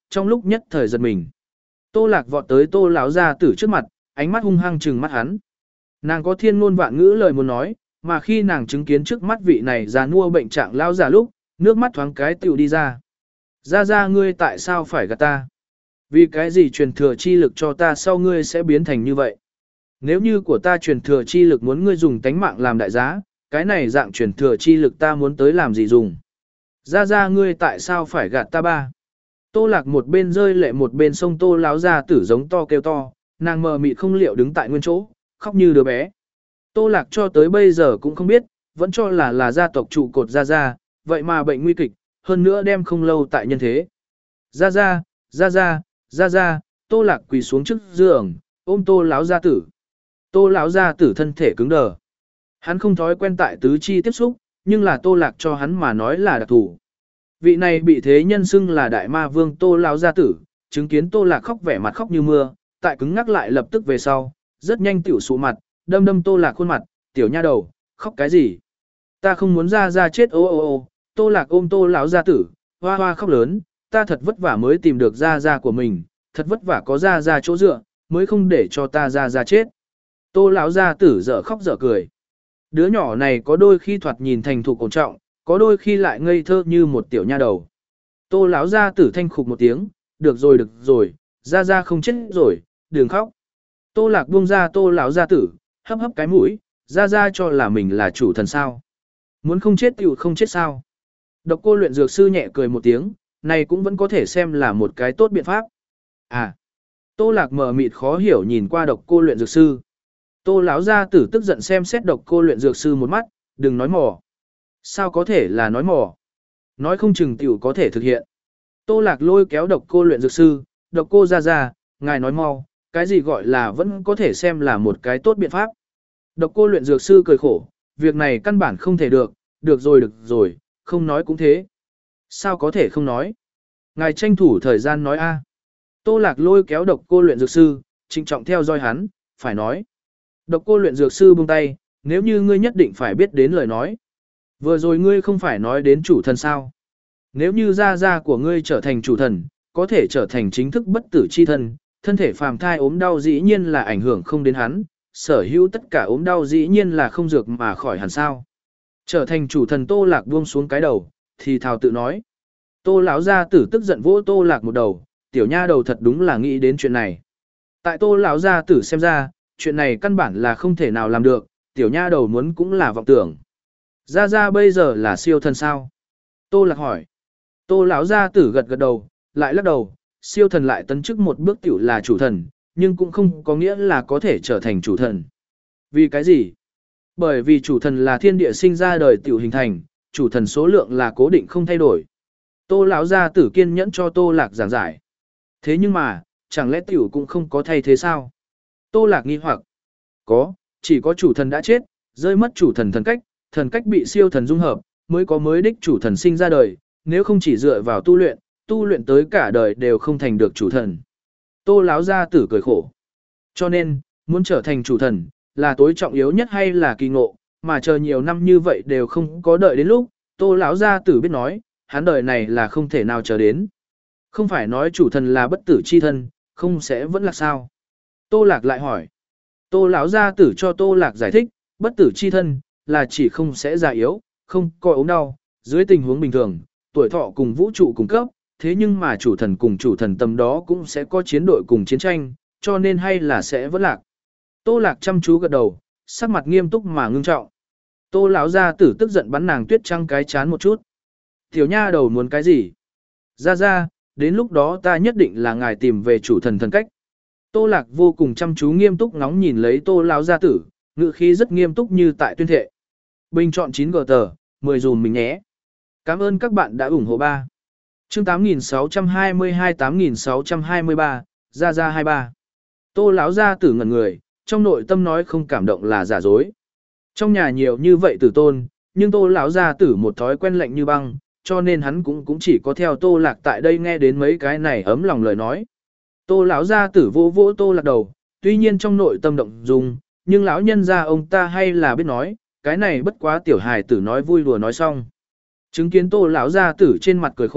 trong lúc nhất thời giật mình. Tô Lạc vọt tới Tô lão gia tử trước mặt, ánh mắt hung hăng trừng mắt hắn. Nàng có thiên ngôn vạn ngữ lời muốn nói, mà khi nàng chứng kiến trước mắt vị này già nua bệnh trạng lao giả lúc, nước mắt thoáng cái tiểu đi ra. Ra ra ngươi tại sao phải gạt ta? Vì cái gì truyền thừa chi lực cho ta sau ngươi sẽ biến thành như vậy? Nếu như của ta truyền thừa chi lực muốn ngươi dùng tánh mạng làm đại giá, cái này dạng truyền thừa chi lực ta muốn tới làm gì dùng? Ra ra ngươi tại sao phải gạt ta ba? Tô Lạc một bên rơi lệ một bên sông Tô lão gia tử giống to kêu to, nàng mờ mịt không liệu đứng tại nguyên chỗ, khóc như đứa bé. Tô Lạc cho tới bây giờ cũng không biết, vẫn cho là là gia tộc trụ cột Gia Gia, vậy mà bệnh nguy kịch, hơn nữa đem không lâu tại nhân thế. Gia Gia, Gia Gia, Gia Gia, Tô Lạc quỳ xuống trước giường, ôm Tô lão gia tử. Tô lão gia tử thân thể cứng đờ. Hắn không thói quen tại tứ chi tiếp xúc, nhưng là Tô Lạc cho hắn mà nói là đặc thủ. Vị này bị thế nhân xưng là đại ma vương Tô lão gia tử, chứng kiến Tô Lạc khóc vẻ mặt khóc như mưa, tại cứng ngắc lại lập tức về sau, rất nhanh tiểu sụ mặt, đâm đâm Tô Lạc khuôn mặt, tiểu nha đầu, khóc cái gì? Ta không muốn ra ra chết ô ô ô, Tô Lạc ôm Tô lão gia tử, hoa hoa khóc lớn, ta thật vất vả mới tìm được ra ra của mình, thật vất vả có ra ra chỗ dựa, mới không để cho ta ra ra chết. Tô lão gia tử dở khóc dở cười. Đứa nhỏ này có đôi khi thoạt nhìn thành thục ổn trọng, có đôi khi lại ngây thơ như một tiểu nha đầu. Tô lão gia tử thanh khục một tiếng, được rồi được rồi, ra ra không chết rồi, đừng khóc. Tô Lạc buông ra Tô lão gia tử, hấp hấp cái mũi, ra ra cho là mình là chủ thần sao. Muốn không chết tiểu không chết sao. Độc Cô luyện dược sư nhẹ cười một tiếng, này cũng vẫn có thể xem là một cái tốt biện pháp. À, Tô Lạc mờ mịt khó hiểu nhìn qua Độc Cô luyện dược sư. Tô lão gia tử tức giận xem xét Độc Cô luyện dược sư một mắt, đừng nói mò. Sao có thể là nói mò? Nói không chừng tiểu có thể thực hiện. Tô Lạc lôi kéo Độc Cô luyện dược sư, Độc Cô ra ra, ngài nói mau, cái gì gọi là vẫn có thể xem là một cái tốt biện pháp. Độc Cô luyện dược sư cười khổ, việc này căn bản không thể được, được rồi được rồi, không nói cũng thế. Sao có thể không nói? Ngài tranh thủ thời gian nói a. Tô Lạc lôi kéo Độc Cô luyện dược sư, trịnh trọng theo dõi hắn, phải nói. Độc Cô luyện dược sư buông tay, nếu như ngươi nhất định phải biết đến lời nói. Vừa rồi ngươi không phải nói đến chủ thần sao? Nếu như gia gia của ngươi trở thành chủ thần, có thể trở thành chính thức bất tử chi thân, thân thể phàm thai ốm đau dĩ nhiên là ảnh hưởng không đến hắn, sở hữu tất cả ốm đau dĩ nhiên là không dược mà khỏi hẳn sao. Trở thành chủ thần Tô Lạc buông xuống cái đầu, thì thào tự nói. Tô lão gia tử tức giận vỗ Tô Lạc một đầu, tiểu nha đầu thật đúng là nghĩ đến chuyện này. Tại Tô lão gia tử xem ra, chuyện này căn bản là không thể nào làm được, tiểu nha đầu muốn cũng là vọng tưởng. Gia Gia bây giờ là siêu thần sao? Tô Lạc hỏi. Tô lão gia tử gật gật đầu, lại lắc đầu, siêu thần lại tấn chức một bước tiểu là chủ thần, nhưng cũng không có nghĩa là có thể trở thành chủ thần. Vì cái gì? Bởi vì chủ thần là thiên địa sinh ra đời tiểu hình thành, chủ thần số lượng là cố định không thay đổi. Tô lão gia tử kiên nhẫn cho Tô Lạc giảng giải. Thế nhưng mà, chẳng lẽ tiểu cũng không có thay thế sao? Tô Lạc nghi hoặc. Có, chỉ có chủ thần đã chết, rơi mất chủ thần thần cách, thần cách bị siêu thần dung hợp, mới có mới đích chủ thần sinh ra đời, nếu không chỉ dựa vào tu luyện, tu luyện tới cả đời đều không thành được chủ thần. Tô lão gia tử cười khổ. Cho nên, muốn trở thành chủ thần, là tối trọng yếu nhất hay là kỳ ngộ, mà chờ nhiều năm như vậy đều không có đợi đến lúc, Tô lão gia tử biết nói, hắn đời này là không thể nào chờ đến. Không phải nói chủ thần là bất tử chi thân, không sẽ vẫn là sao? Tô Lạc lại hỏi. Tô lão gia tử cho Tô Lạc giải thích, bất tử chi thân là chỉ không sẽ già yếu, không có ốm đau, dưới tình huống bình thường, tuổi thọ cùng vũ trụ cùng cấp, thế nhưng mà chủ thần cùng chủ thần tầm đó cũng sẽ có chiến đội cùng chiến tranh, cho nên hay là sẽ vẫn lạc. Tô Lạc chăm chú gật đầu, sắc mặt nghiêm túc mà ngưng trọng. Tô lão gia tử tức giận bắn nàng tuyết trăng cái chán một chút. Tiểu nha đầu muốn cái gì? Ra ra, đến lúc đó ta nhất định là ngài tìm về chủ thần thần cách. Tô Lạc vô cùng chăm chú nghiêm túc ngóng nhìn lấy Tô lão gia tử, ngữ khí rất nghiêm túc như tại tuyên thệ. Bình chọn chín gờ tờ, mười dùm mình nhé. Cảm ơn các bạn đã ủng hộ ba. Chương tám nghìn sáu trăm hai mươi hai tám nghìn sáu trăm hai mươi ba, ra ra hai mươi ba. Tô lão gia tử ngẩn người, trong nội tâm nói không cảm động là giả dối. Trong nhà nhiều như vậy tử tôn, nhưng Tô lão gia tử một thói quen lạnh như băng, cho nên hắn cũng cũng chỉ có theo Tô Lạc tại đây nghe đến mấy cái này ấm lòng lời nói. Tô lão gia tử vô vỗ Tô Lạc đầu, tuy nhiên trong nội tâm động dung, nhưng lão nhân gia ông ta hay là biết nói, cái này bất quá tiểu hài tử nói vui đùa nói xong. Chứng kiến Tô lão gia tử trên mặt cười khổ,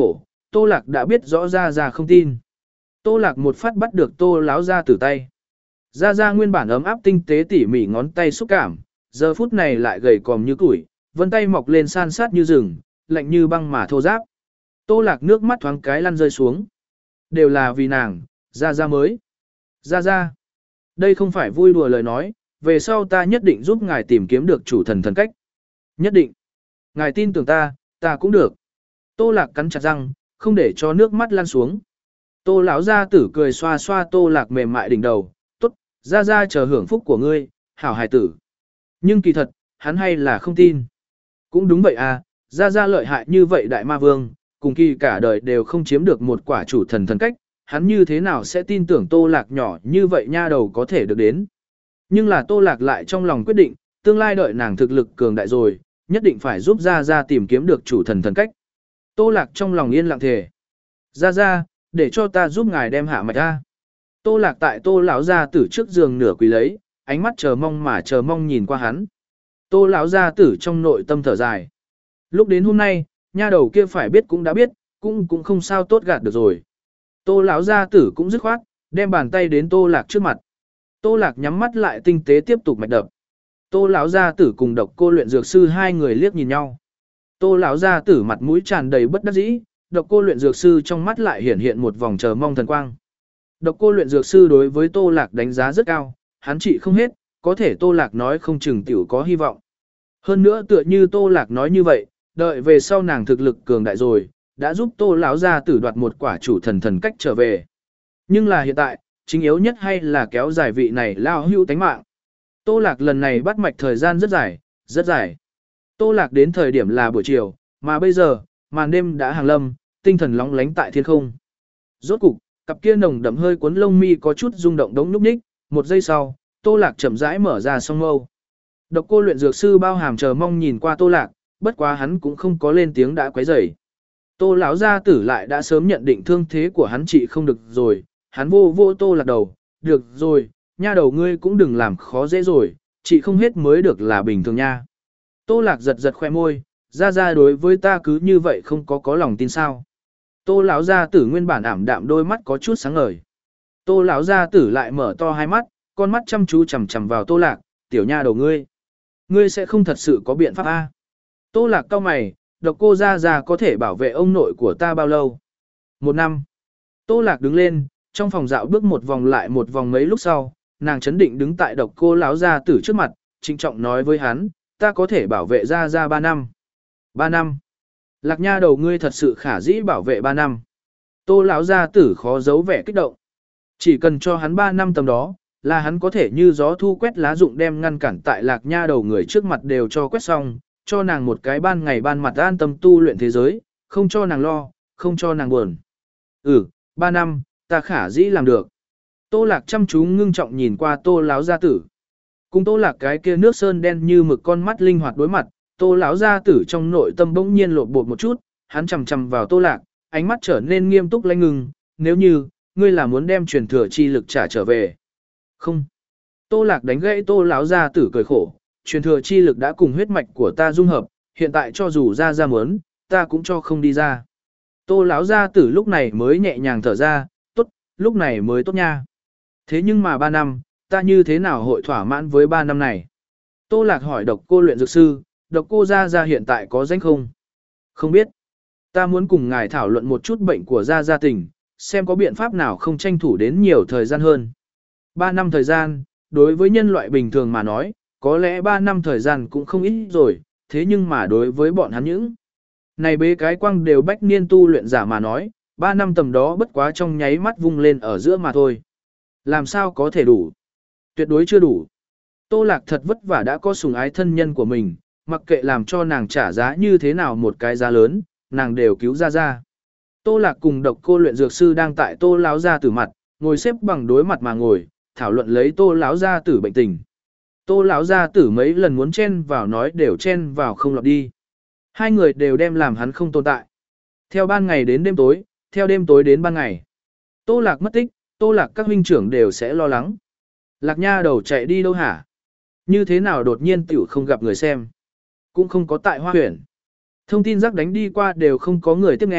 Tô Lạc đã biết rõ Gia Gia không tin. Tô Lạc một phát bắt được Tô lão gia tử tay. Gia Gia nguyên bản ấm áp tinh tế tỉ mỉ ngón tay xúc cảm, giờ phút này lại gầy còm như củi, vân tay mọc lên san sát như rừng, lạnh như băng mà thô ráp. Tô Lạc nước mắt thoáng cái lăn rơi xuống. Đều là vì nàng, Gia Gia mới. Gia Gia, đây không phải vui đùa lời nói, về sau ta nhất định giúp ngài tìm kiếm được chủ thần thần cách. Nhất định. Ngài tin tưởng ta, ta cũng được. Tô Lạc cắn chặt răng, không để cho nước mắt lăn xuống. Tô lão gia tử cười xoa xoa Tô Lạc mềm mại đỉnh đầu, tốt, Gia Gia chờ hưởng phúc của ngươi, hảo hài tử. Nhưng kỳ thật, hắn hay là không tin. Cũng đúng vậy à, Gia Gia lợi hại như vậy đại ma vương, cùng kỳ cả đời đều không chiếm được một quả chủ thần thần cách, hắn như thế nào sẽ tin tưởng Tô Lạc nhỏ như vậy nha đầu có thể được đến. Nhưng là Tô Lạc lại trong lòng quyết định, tương lai đợi nàng thực lực cường đại rồi, nhất định phải giúp Gia Gia tìm kiếm được chủ thần thần cách. Tô Lạc trong lòng yên lặng thề. Gia Gia, để cho ta giúp ngài đem hạ mạch ra. Tô Lạc tại Tô lão gia tử trước giường nửa quỳ lấy, ánh mắt chờ mong mà chờ mong nhìn qua hắn. Tô lão gia tử trong nội tâm thở dài. Lúc đến hôm nay, nha đầu kia phải biết cũng đã biết, cũng cũng không sao tốt gạt được rồi. Tô lão gia tử cũng dứt khoát, đem bàn tay đến Tô Lạc trước mặt. Tô Lạc nhắm mắt lại tinh tế tiếp tục mạch đập. Tô lão gia tử cùng Độc Cô luyện dược sư hai người liếc nhìn nhau. Tô lão gia tử mặt mũi tràn đầy bất đắc dĩ, Độc Cô luyện dược sư trong mắt lại hiển hiện một vòng chờ mong thần quang. Độc Cô luyện dược sư đối với Tô Lạc đánh giá rất cao, hắn trị không hết, có thể Tô Lạc nói không chừng tiểu có hy vọng. Hơn nữa tựa như Tô Lạc nói như vậy, đợi về sau nàng thực lực cường đại rồi, đã giúp Tô lão gia tử đoạt một quả chủ thần thần cách trở về. Nhưng là hiện tại, chính yếu nhất hay là kéo dài vị này lao hưu tánh mạng. Tô Lạc lần này bắt mạch thời gian rất dài, rất dài. Tô Lạc đến thời điểm là buổi chiều, mà bây giờ, màn đêm đã hàng lâm, tinh thần lóng lánh tại thiên không. Rốt cục, cặp kia nồng đậm hơi cuốn lông mi có chút rung động đống núp ních, một giây sau, Tô Lạc chậm rãi mở ra song mâu. Độc Cô luyện dược sư bao hàm chờ mong nhìn qua Tô Lạc, bất quá hắn cũng không có lên tiếng đã quấy rầy. Tô lão gia tử lại đã sớm nhận định thương thế của hắn trị không được rồi, hắn vô vô Tô Lạc đầu, được rồi, nha đầu ngươi cũng đừng làm khó dễ rồi, trị không hết mới được là bình thường nha. Tô Lạc giật giật khoe môi, Gia Gia đối với ta cứ như vậy không có có lòng tin sao. Tô lão gia tử nguyên bản ảm đạm đôi mắt có chút sáng ngời. Tô lão gia tử lại mở to hai mắt, con mắt chăm chú chằm chằm vào Tô Lạc, tiểu nha đầu ngươi. Ngươi sẽ không thật sự có biện pháp a? Tô Lạc cau mày, Độc Cô Gia Gia có thể bảo vệ ông nội của ta bao lâu? Một năm. Tô Lạc đứng lên, trong phòng dạo bước một vòng lại một vòng mấy lúc sau, nàng chấn định đứng tại Độc Cô lão gia tử trước mặt, trịnh trọng nói với hắn, ta có thể bảo vệ Gia Gia ba năm. Ba năm. Lạc nha đầu ngươi thật sự khả dĩ bảo vệ ba năm. Tô lão gia tử khó giấu vẻ kích động. Chỉ cần cho hắn ba năm tầm đó, là hắn có thể như gió thu quét lá rụng đem ngăn cản tại Lạc nha đầu người trước mặt đều cho quét xong, cho nàng một cái ban ngày ban mặt an tâm tu luyện thế giới, không cho nàng lo, không cho nàng buồn. Ừ, ba năm, ta khả dĩ làm được. Tô Lạc chăm chú ngưng trọng nhìn qua Tô lão gia tử. Cùng Tô Lạc cái kia nước sơn đen như mực con mắt linh hoạt đối mặt, Tô lão gia tử trong nội tâm bỗng nhiên lộn bột một chút, hắn chằm chằm vào Tô Lạc, ánh mắt trở nên nghiêm túc lanh ngừng, nếu như, ngươi là muốn đem truyền thừa chi lực trả trở về. Không. Tô Lạc đánh gãy Tô lão gia tử cười khổ, truyền thừa chi lực đã cùng huyết mạch của ta dung hợp, hiện tại cho dù ra ra muốn, ta cũng cho không đi ra. Tô lão gia tử lúc này mới nhẹ nhàng thở ra, tốt, lúc này mới tốt nha. Thế nhưng mà ba năm, ta như thế nào hội thỏa mãn với ba năm này? Tô Lạc hỏi Độc Cô luyện dược sư, Độc Cô Gia Gia hiện tại có danh không? Không biết. Ta muốn cùng ngài thảo luận một chút bệnh của Gia Gia tình, xem có biện pháp nào không tranh thủ đến nhiều thời gian hơn. Ba năm thời gian, đối với nhân loại bình thường mà nói, có lẽ ba năm thời gian cũng không ít rồi, thế nhưng mà đối với bọn hắn những này bế cái quăng đều bách niên tu luyện giả mà nói, ba năm tầm đó bất quá trong nháy mắt vung lên ở giữa mà thôi. Làm sao có thể đủ? Tuyệt đối chưa đủ. Tô Lạc thật vất vả đã có sủng ái thân nhân của mình, mặc kệ làm cho nàng trả giá như thế nào một cái giá lớn, nàng đều cứu ra ra. Tô Lạc cùng Độc Cô luyện dược sư đang tại Tô lão gia tử mặt, ngồi xếp bằng đối mặt mà ngồi, thảo luận lấy Tô lão gia tử bệnh tình. Tô lão gia tử mấy lần muốn chen vào nói đều chen vào không lọt đi. Hai người đều đem làm hắn không tồn tại. Theo ban ngày đến đêm tối, theo đêm tối đến ban ngày. Tô Lạc mất tích, Tô Lạc các huynh trưởng đều sẽ lo lắng. Lạc nha đầu chạy đi đâu hả? Như thế nào đột nhiên tiểu không gặp người xem? Cũng không có tại Hoa Huyền. Thông tin rắc đánh đi qua đều không có người tiếp nghe,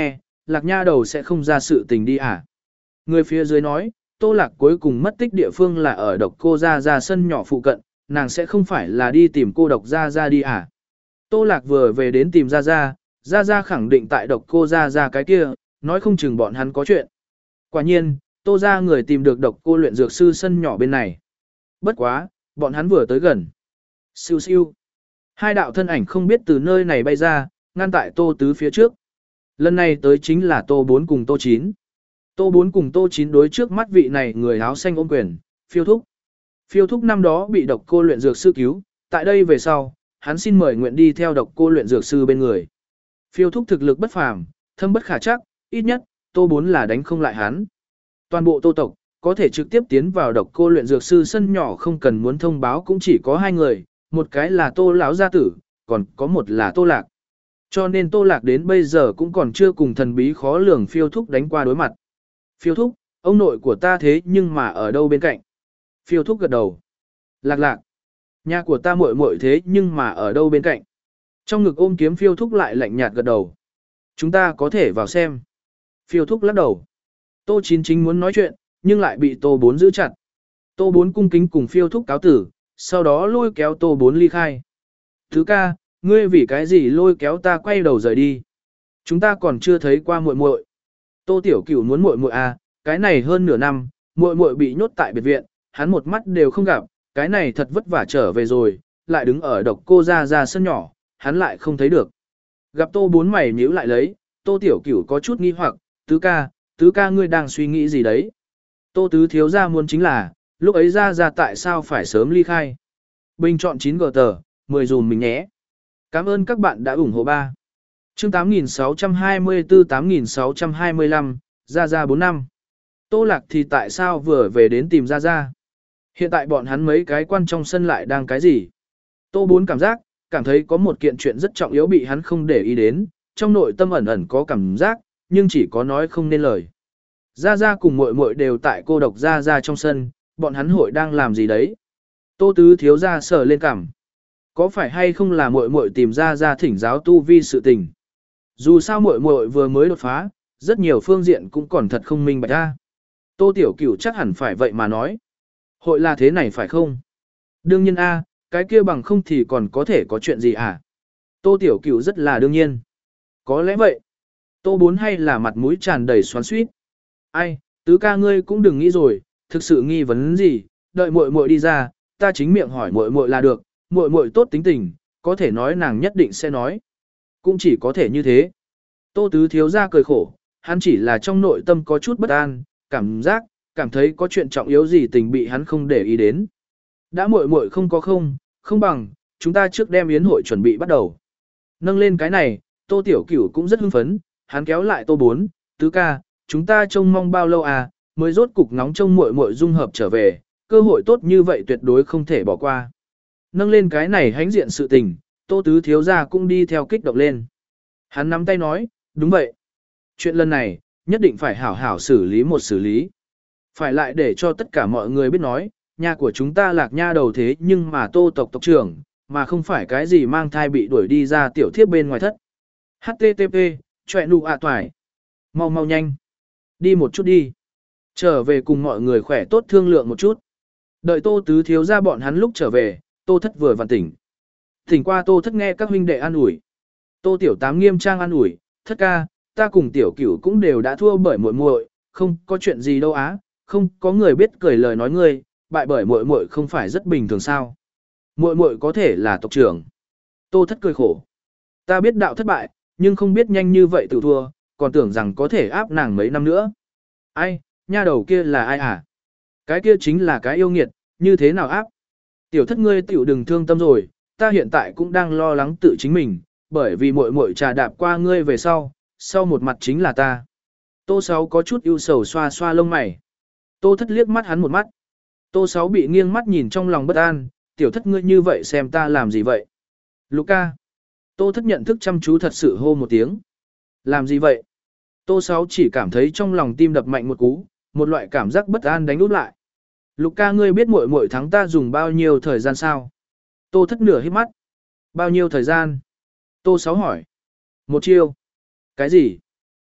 Lạc nha đầu sẽ không ra sự tình đi à? Người phía dưới nói, Tô Lạc cuối cùng mất tích địa phương là ở độc cô ra ra sân nhỏ phụ cận, nàng sẽ không phải là đi tìm cô độc ra ra đi à? Tô Lạc vừa về đến tìm ra ra, ra ra khẳng định tại độc cô ra ra cái kia, nói không chừng bọn hắn có chuyện. Quả nhiên, Tô ra người tìm được độc cô luyện dược sư sân nhỏ bên này. Bất quá, bọn hắn vừa tới gần. Siêu siêu. Hai đạo thân ảnh không biết từ nơi này bay ra, ngăn tại Tô Tứ phía trước. Lần này tới chính là Tô Bốn cùng Tô Chín. Tô Bốn cùng Tô Chín đối trước mắt vị này người áo xanh ôm quyền, phiêu thúc. Phiêu thúc năm đó bị độc cô luyện dược sư cứu, tại đây về sau, hắn xin mời nguyện đi theo độc cô luyện dược sư bên người. Phiêu thúc thực lực bất phàm, thâm bất khả chắc, ít nhất, Tô Bốn là đánh không lại hắn. Toàn bộ Tô tộc, có thể trực tiếp tiến vào độc cô luyện dược sư sân nhỏ không cần muốn thông báo cũng chỉ có hai người, một cái là Tô lão gia tử, còn có một là Tô Lạc. Cho nên Tô Lạc đến bây giờ cũng còn chưa cùng thần bí khó lường phiêu thúc đánh qua đối mặt. Phiêu thúc, ông nội của ta thế nhưng mà ở đâu bên cạnh? Phiêu thúc gật đầu. Lạc lạc. Nhà của ta muội muội thế nhưng mà ở đâu bên cạnh? Trong ngực ôm kiếm phiêu thúc lại lạnh nhạt gật đầu. Chúng ta có thể vào xem. Phiêu thúc lắc đầu. Tô Chín chính muốn nói chuyện, nhưng lại bị Tô Bốn giữ chặt. Tô Bốn cung kính cùng phiêu thúc cáo tử, sau đó lôi kéo Tô Bốn ly khai. Thứ ca, ngươi vì cái gì lôi kéo ta quay đầu rời đi? Chúng ta còn chưa thấy qua muội muội. Tô Tiểu Cửu muốn muội muội à, cái này hơn nửa năm, muội muội bị nhốt tại biệt viện, hắn một mắt đều không gặp, cái này thật vất vả trở về rồi, lại đứng ở độc cô ra ra sân nhỏ, hắn lại không thấy được. Gặp Tô Bốn mày nhíu lại lấy, Tô Tiểu Cửu có chút nghi hoặc, tứ ca, tứ ca ngươi đang suy nghĩ gì đấy? Tô Tứ thiếu gia muốn chính là, lúc ấy ra ra tại sao phải sớm ly khai? Bình chọn chín gờ tờ, mười dùm mình nhé. Cảm ơn các bạn đã ủng hộ ba. Chương tám nghìn sáu trăm hai mươi tư tám nghìn sáu trăm hai mươi lăm, ra ra bốn năm. Tô Lạc thì tại sao vừa về đến tìm ra ra? Hiện tại bọn hắn mấy cái quan trong sân lại đang cái gì? Tô Bốn cảm giác, cảm thấy có một kiện chuyện rất trọng yếu bị hắn không để ý đến, trong nội tâm ẩn ẩn có cảm giác, nhưng chỉ có nói không nên lời. Gia Gia cùng muội muội đều tại cô độc Gia Gia trong sân, bọn hắn hội đang làm gì đấy? Tô Tứ thiếu gia sờ lên cằm. Có phải hay không là muội muội tìm Gia Gia thỉnh giáo tu vi sự tình? Dù sao muội muội vừa mới đột phá, rất nhiều phương diện cũng còn thật không minh bạch ra. Tô Tiểu Cửu chắc hẳn phải vậy mà nói. Hội là thế này phải không? Đương nhiên a, cái kia bằng không thì còn có thể có chuyện gì à? Tô Tiểu Cửu rất là đương nhiên. Có lẽ vậy. Tô Bốn hay là mặt mũi tràn đầy xoắn xuýt. Ai, tứ ca ngươi cũng đừng nghĩ rồi, thực sự nghi vấn gì, đợi muội muội đi ra, ta chính miệng hỏi muội muội là được, muội muội tốt tính tình, có thể nói nàng nhất định sẽ nói. Cũng chỉ có thể như thế. Tô Tứ thiếu gia cười khổ, hắn chỉ là trong nội tâm có chút bất an, cảm giác, cảm thấy có chuyện trọng yếu gì tình bị hắn không để ý đến. Đã muội muội không có không, không bằng, chúng ta trước đem yến hội chuẩn bị bắt đầu. Nâng lên cái này, Tô Tiểu Cửu cũng rất hưng phấn, hắn kéo lại Tô Bốn, tứ ca, chúng ta trông mong bao lâu à, mới rốt cục nóng trông muội muội dung hợp trở về, cơ hội tốt như vậy tuyệt đối không thể bỏ qua. Nâng lên cái này hãnh diện sự tình, Tô Tứ thiếu gia cũng đi theo kích động lên. Hắn nắm tay nói, đúng vậy. Chuyện lần này, nhất định phải hảo hảo xử lý một xử lý. Phải lại để cho tất cả mọi người biết nói, nhà của chúng ta Lạc nha đầu thế nhưng mà Tô tộc tộc trưởng, mà không phải cái gì mang thai bị đuổi đi ra tiểu thiếp bên ngoài thất. hát tê tê pê, chọe nụ ạ toài. Mau mau nhanh. Đi một chút đi. Trở về cùng mọi người khỏe tốt thương lượng một chút. Đợi Tô Tứ thiếu ra bọn hắn lúc trở về, Tô Thất vừa vặn tỉnh. Tỉnh qua Tô Thất nghe các huynh đệ an ủi. Tô Tiểu Tám nghiêm trang an ủi, Thất ca, ta cùng Tiểu Cửu cũng đều đã thua bởi muội muội, không có chuyện gì đâu á, không có người biết cười lời nói ngươi, bại bởi muội muội không phải rất bình thường sao? Muội muội có thể là tộc trưởng. Tô Thất cười khổ. Ta biết đạo thất bại, nhưng không biết nhanh như vậy tự thua, còn tưởng rằng có thể áp nàng mấy năm nữa. Ai, nha đầu kia là ai à? Cái kia chính là cái yêu nghiệt, như thế nào áp? Tiểu Thất ngươi tiểu đừng thương tâm rồi, ta hiện tại cũng đang lo lắng tự chính mình, bởi vì muội muội trà đạp qua ngươi về sau, sau một mặt chính là ta. Tô Sáu có chút ưu sầu xoa xoa lông mày. Tô Thất liếc mắt hắn một mắt. Tô Sáu bị nghiêng mắt nhìn trong lòng bất an, Tiểu Thất ngươi như vậy xem ta làm gì vậy? Luca. Tô Thất nhận thức chăm chú thật sự hô một tiếng. Làm gì vậy? Tô Sáu chỉ cảm thấy trong lòng tim đập mạnh một cú, một loại cảm giác bất an đánh úp lại. Luca ngươi biết muội muội thắng ta dùng bao nhiêu thời gian sao? Tô Thất nửa hít mắt. Bao nhiêu thời gian? Tô Sáu hỏi. Một chiêu. Cái gì?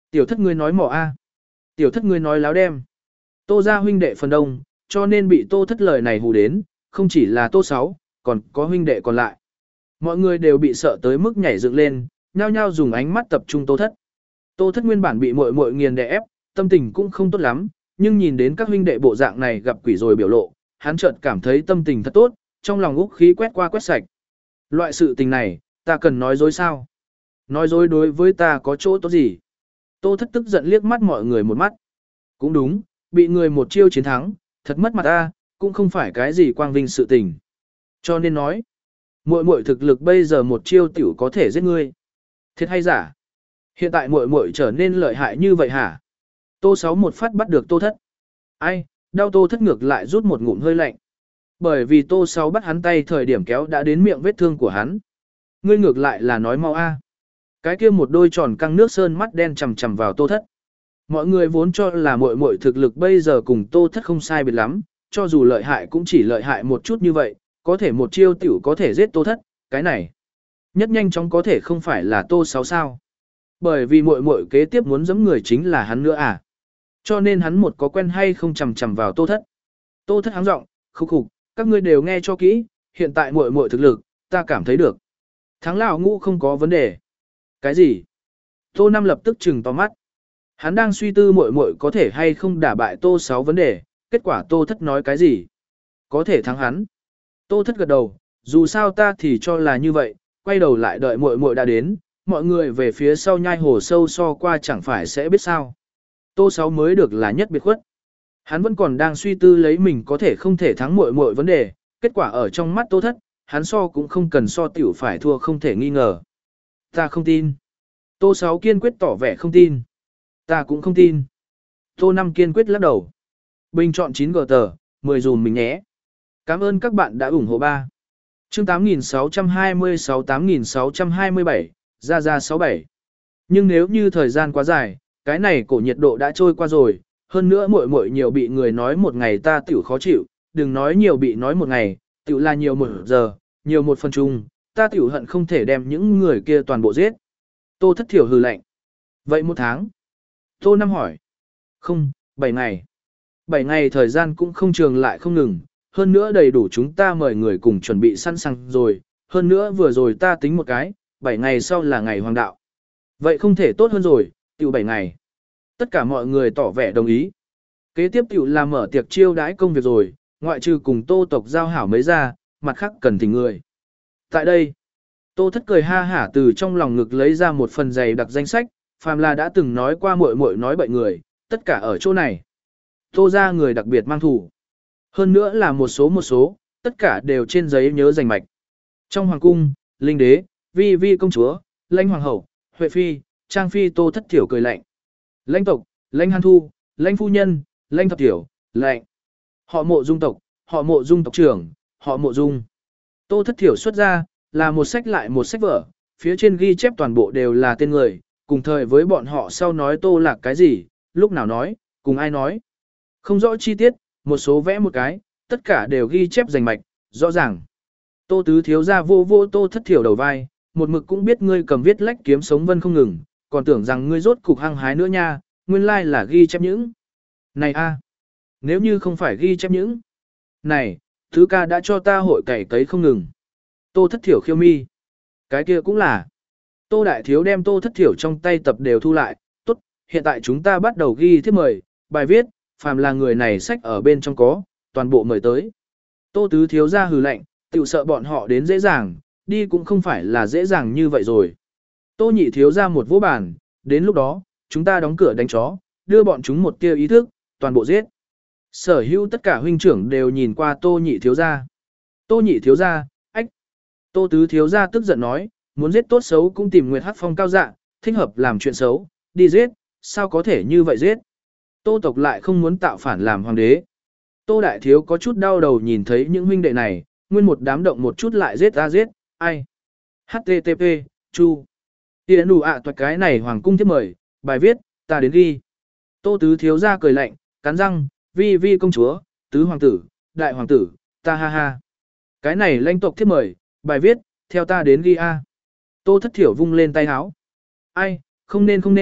Tiểu thất ngươi nói mỏ a. Tiểu thất ngươi nói láo đem. Tô gia huynh đệ phần đông, cho nên bị tô thất lời này hù đến, không chỉ là tô sáu, còn có huynh đệ còn lại. Mọi người đều bị sợ tới mức nhảy dựng lên, nhao nhao dùng ánh mắt tập trung tô thất. Tô thất nguyên bản bị muội muội nghiền đè ép, tâm tình cũng không tốt lắm, nhưng nhìn đến các huynh đệ bộ dạng này gặp quỷ rồi biểu lộ, hắn chợt cảm thấy tâm tình thật tốt, trong lòng úc khí quét qua quét sạch. Loại sự tình này, ta cần nói dối sao? Nói dối đối với ta có chỗ tốt gì? Tô thất tức giận liếc mắt mọi người một mắt. Cũng đúng, bị người một chiêu chiến thắng, thật mất mặt ta, cũng không phải cái gì quang vinh sự tình. Cho nên nói, muội muội thực lực bây giờ một chiêu tiểu có thể giết ngươi. Thiệt hay giả? Hiện tại muội muội trở nên lợi hại như vậy hả? Tô sáu một phát bắt được tô thất. Ai, đau tô thất ngược lại rút một ngụm hơi lạnh. Bởi vì tô sáu bắt hắn tay thời điểm kéo đã đến miệng vết thương của hắn. Ngươi ngược lại là nói mau a. Cái kia một đôi tròn căng nước sơn mắt đen chằm chằm vào tô thất. Mọi người vốn cho là muội muội thực lực bây giờ cùng tô thất không sai biệt lắm, cho dù lợi hại cũng chỉ lợi hại một chút như vậy, có thể một chiêu tiểu có thể giết tô thất, cái này. Nhất nhanh chóng có thể không phải là tô sáu sao. Bởi vì muội muội kế tiếp muốn giẫm người chính là hắn nữa à. Cho nên hắn một có quen hay không chằm chằm vào tô thất. Tô thất hắng giọng, khúc khục, các ngươi đều nghe cho kỹ, hiện tại muội muội thực lực, ta cảm thấy được. Thắng lão ngũ không có vấn đề. Cái gì? Tô Năm lập tức trừng to mắt. Hắn đang suy tư muội muội có thể hay không đả bại Tô sáu vấn đề, kết quả Tô Thất nói cái gì? Có thể thắng hắn. Tô Thất gật đầu, dù sao ta thì cho là như vậy, quay đầu lại đợi muội muội đã đến, mọi người về phía sau nhai hồ sâu so qua chẳng phải sẽ biết sao. Tô sáu mới được là nhất biệt khuất. Hắn vẫn còn đang suy tư lấy mình có thể không thể thắng muội muội vấn đề, kết quả ở trong mắt Tô Thất, hắn so cũng không cần so tiểu phải thua không thể nghi ngờ. Ta không tin. Tô sáu kiên quyết tỏ vẻ không tin. Ta cũng không tin. Tô năm kiên quyết lắc đầu. Bình chọn chín gờ tờ, mười dùm mình nhé. Cảm ơn các bạn đã ủng hộ ba. Chương tám nghìn sáu trăm hai mươi sáu tám nghìn sáu trăm hai mươi bảy, ra ra sáu bảy. Nhưng nếu như thời gian quá dài, cái này cổ nhiệt độ đã trôi qua rồi, hơn nữa muội muội nhiều bị người nói một ngày ta tiểu khó chịu, đừng nói nhiều bị nói một ngày, tiểu là nhiều một giờ, nhiều một phần chung, ta tiểu hận không thể đem những người kia toàn bộ giết. Tô Thất thiểu hừ lạnh. Vậy một tháng? Tô Năm hỏi. Không, bảy ngày. Bảy ngày thời gian cũng không trường lại không ngừng, hơn nữa đầy đủ chúng ta mời người cùng chuẩn bị sẵn sàng rồi, hơn nữa vừa rồi ta tính một cái, bảy ngày sau là ngày hoàng đạo. Vậy không thể tốt hơn rồi, tiểu bảy ngày. Tất cả mọi người tỏ vẻ đồng ý. Kế tiếp tiểu là mở tiệc chiêu đãi công việc rồi, ngoại trừ cùng Tô tộc giao hảo mới ra, mặt khác cần thỉnh người. Tại đây, Tô Thất cười ha hả từ trong lòng ngực lấy ra một phần dày đặc danh sách, phàm là đã từng nói qua muội muội nói bệnh người, tất cả ở chỗ này. Tô ra người đặc biệt mang thủ. Hơn nữa là một số một số, tất cả đều trên giấy nhớ rành mạch. Trong hoàng cung, linh đế, vi vi công chúa, lãnh hoàng hậu, huệ phi, trang phi Tô Thất thiểu cười lạnh. Lãnh tộc, lãnh hàn thu, lãnh phu nhân, lãnh thập tiểu, lạnh. Họ mộ dung tộc, họ mộ dung tộc trưởng, họ mộ dung. Tô Thất thiểu xuất ra, là một sách lại một sách vở, phía trên ghi chép toàn bộ đều là tên người, cùng thời với bọn họ sau nói Tô Lạc cái gì, lúc nào nói, cùng ai nói. Không rõ chi tiết, một số vẽ một cái, tất cả đều ghi chép rành mạch, rõ ràng. Tô Tứ thiếu ra vô vô Tô Thất thiểu đầu vai, một mực cũng biết ngươi cầm viết lách kiếm sống vân không ngừng, còn tưởng rằng ngươi rốt cục hăng hái nữa nha, nguyên lai là ghi chép những. Này a, nếu như không phải ghi chép những. Này, thứ ca đã cho ta hội cày cấy không ngừng. Tô Thất thiểu khiêu mi. Cái kia cũng là. Tô Đại Thiếu đem Tô Thất thiểu trong tay tập đều thu lại, tốt, hiện tại chúng ta bắt đầu ghi thiếp mời, bài viết, phàm là người này sách ở bên trong có, toàn bộ mời tới. Tô Tứ Thiếu ra hừ lạnh, tiểu sợ bọn họ đến dễ dàng, đi cũng không phải là dễ dàng như vậy rồi. Tô Nhị Thiếu ra một vỗ bàn, đến lúc đó, chúng ta đóng cửa đánh chó, đưa bọn chúng một tia ý thức, toàn bộ giết. Sở hữu tất cả huynh trưởng đều nhìn qua Tô Nhị Thiếu ra. Tô Nhị Thiếu ra, ách. Tô Tứ Thiếu ra tức giận nói, muốn giết tốt xấu cũng tìm Nguyệt Hắc Phong cao dạ, thích hợp làm chuyện xấu, đi giết, sao có thể như vậy giết. Tô tộc lại không muốn tạo phản làm hoàng đế. Tô Đại Thiếu có chút đau đầu nhìn thấy những huynh đệ này, nguyên một đám động một chút lại giết ra giết, ai. hát tê tê pê, chu. Tiễn đủ ạ toạt cái này hoàng cung tiếp mời, bài viết, ta đến ghi. Tô Tứ Thiếu ra cười lạnh, cắn răng, vi vi công chúa, tứ hoàng tử, đại hoàng tử, ta ha ha. Cái này lãnh tộc tiếp mời, bài viết, theo ta đến ghi a. Tô Thất thiểu vung lên tay háo. Ai, không nên không nên,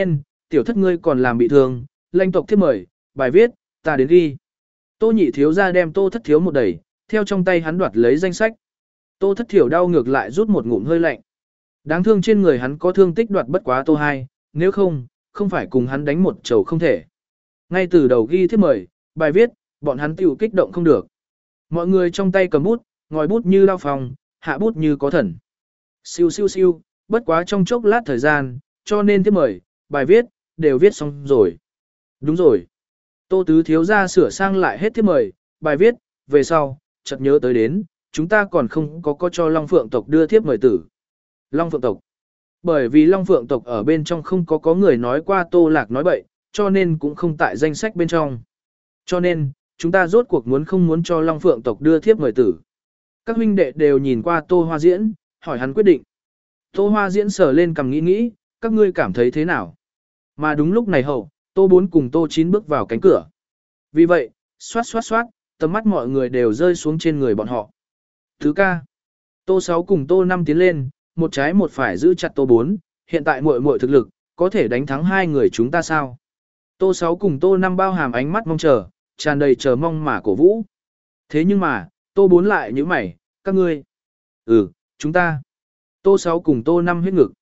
tiểu thất ngươi còn làm bị thương, lãnh tộc thiếp mời, bài viết, ta đến ghi. Tô nhị thiếu ra đem tô thất thiếu một đẩy, theo trong tay hắn đoạt lấy danh sách. Tô thất thiểu đau ngược lại rút một ngụm hơi lạnh. Đáng thương trên người hắn có thương tích đoạt bất quá tô hai, nếu không, không phải cùng hắn đánh một chầu không thể. Ngay từ đầu ghi thiếp mời, bài viết, bọn hắn tiểu kích động không được. Mọi người trong tay cầm bút, ngòi bút như lao phòng, hạ bút như có thần. Siêu siêu siêu, bất quá trong chốc lát thời gian, cho nên thiếp mời, bài viết, đều viết xong rồi. Đúng rồi. Tô tứ thiếu ra sửa sang lại hết thiếp mời, bài viết, về sau, chợt nhớ tới đến, chúng ta còn không có có cho Long Phượng tộc đưa thiếp mời tử. Long Phượng tộc. Bởi vì Long Phượng tộc ở bên trong không có có người nói qua Tô Lạc nói bậy, cho nên cũng không tại danh sách bên trong. Cho nên, chúng ta rốt cuộc muốn không muốn cho Long Phượng tộc đưa thiếp mời tử. Các huynh đệ đều nhìn qua Tô Hoa Diễn, hỏi hắn quyết định. Tô Hoa Diễn sờ lên cầm nghĩ nghĩ, các ngươi cảm thấy thế nào? Mà đúng lúc này hậu, Tô Bốn cùng Tô Chín bước vào cánh cửa. Vì vậy, xoát xoát xoát, tầm mắt mọi người đều rơi xuống trên người bọn họ. Thứ ca. Tô Sáu cùng Tô Năm tiến lên, một trái một phải giữ chặt Tô Bốn, hiện tại muội muội thực lực, có thể đánh thắng hai người chúng ta sao? Tô Sáu cùng Tô Năm bao hàm ánh mắt mong chờ, tràn đầy chờ mong mà cổ vũ. Thế nhưng mà, Tô Bốn lại như mày, các ngươi. Ừ, chúng ta. Tô Sáu cùng Tô Năm huyết ngực.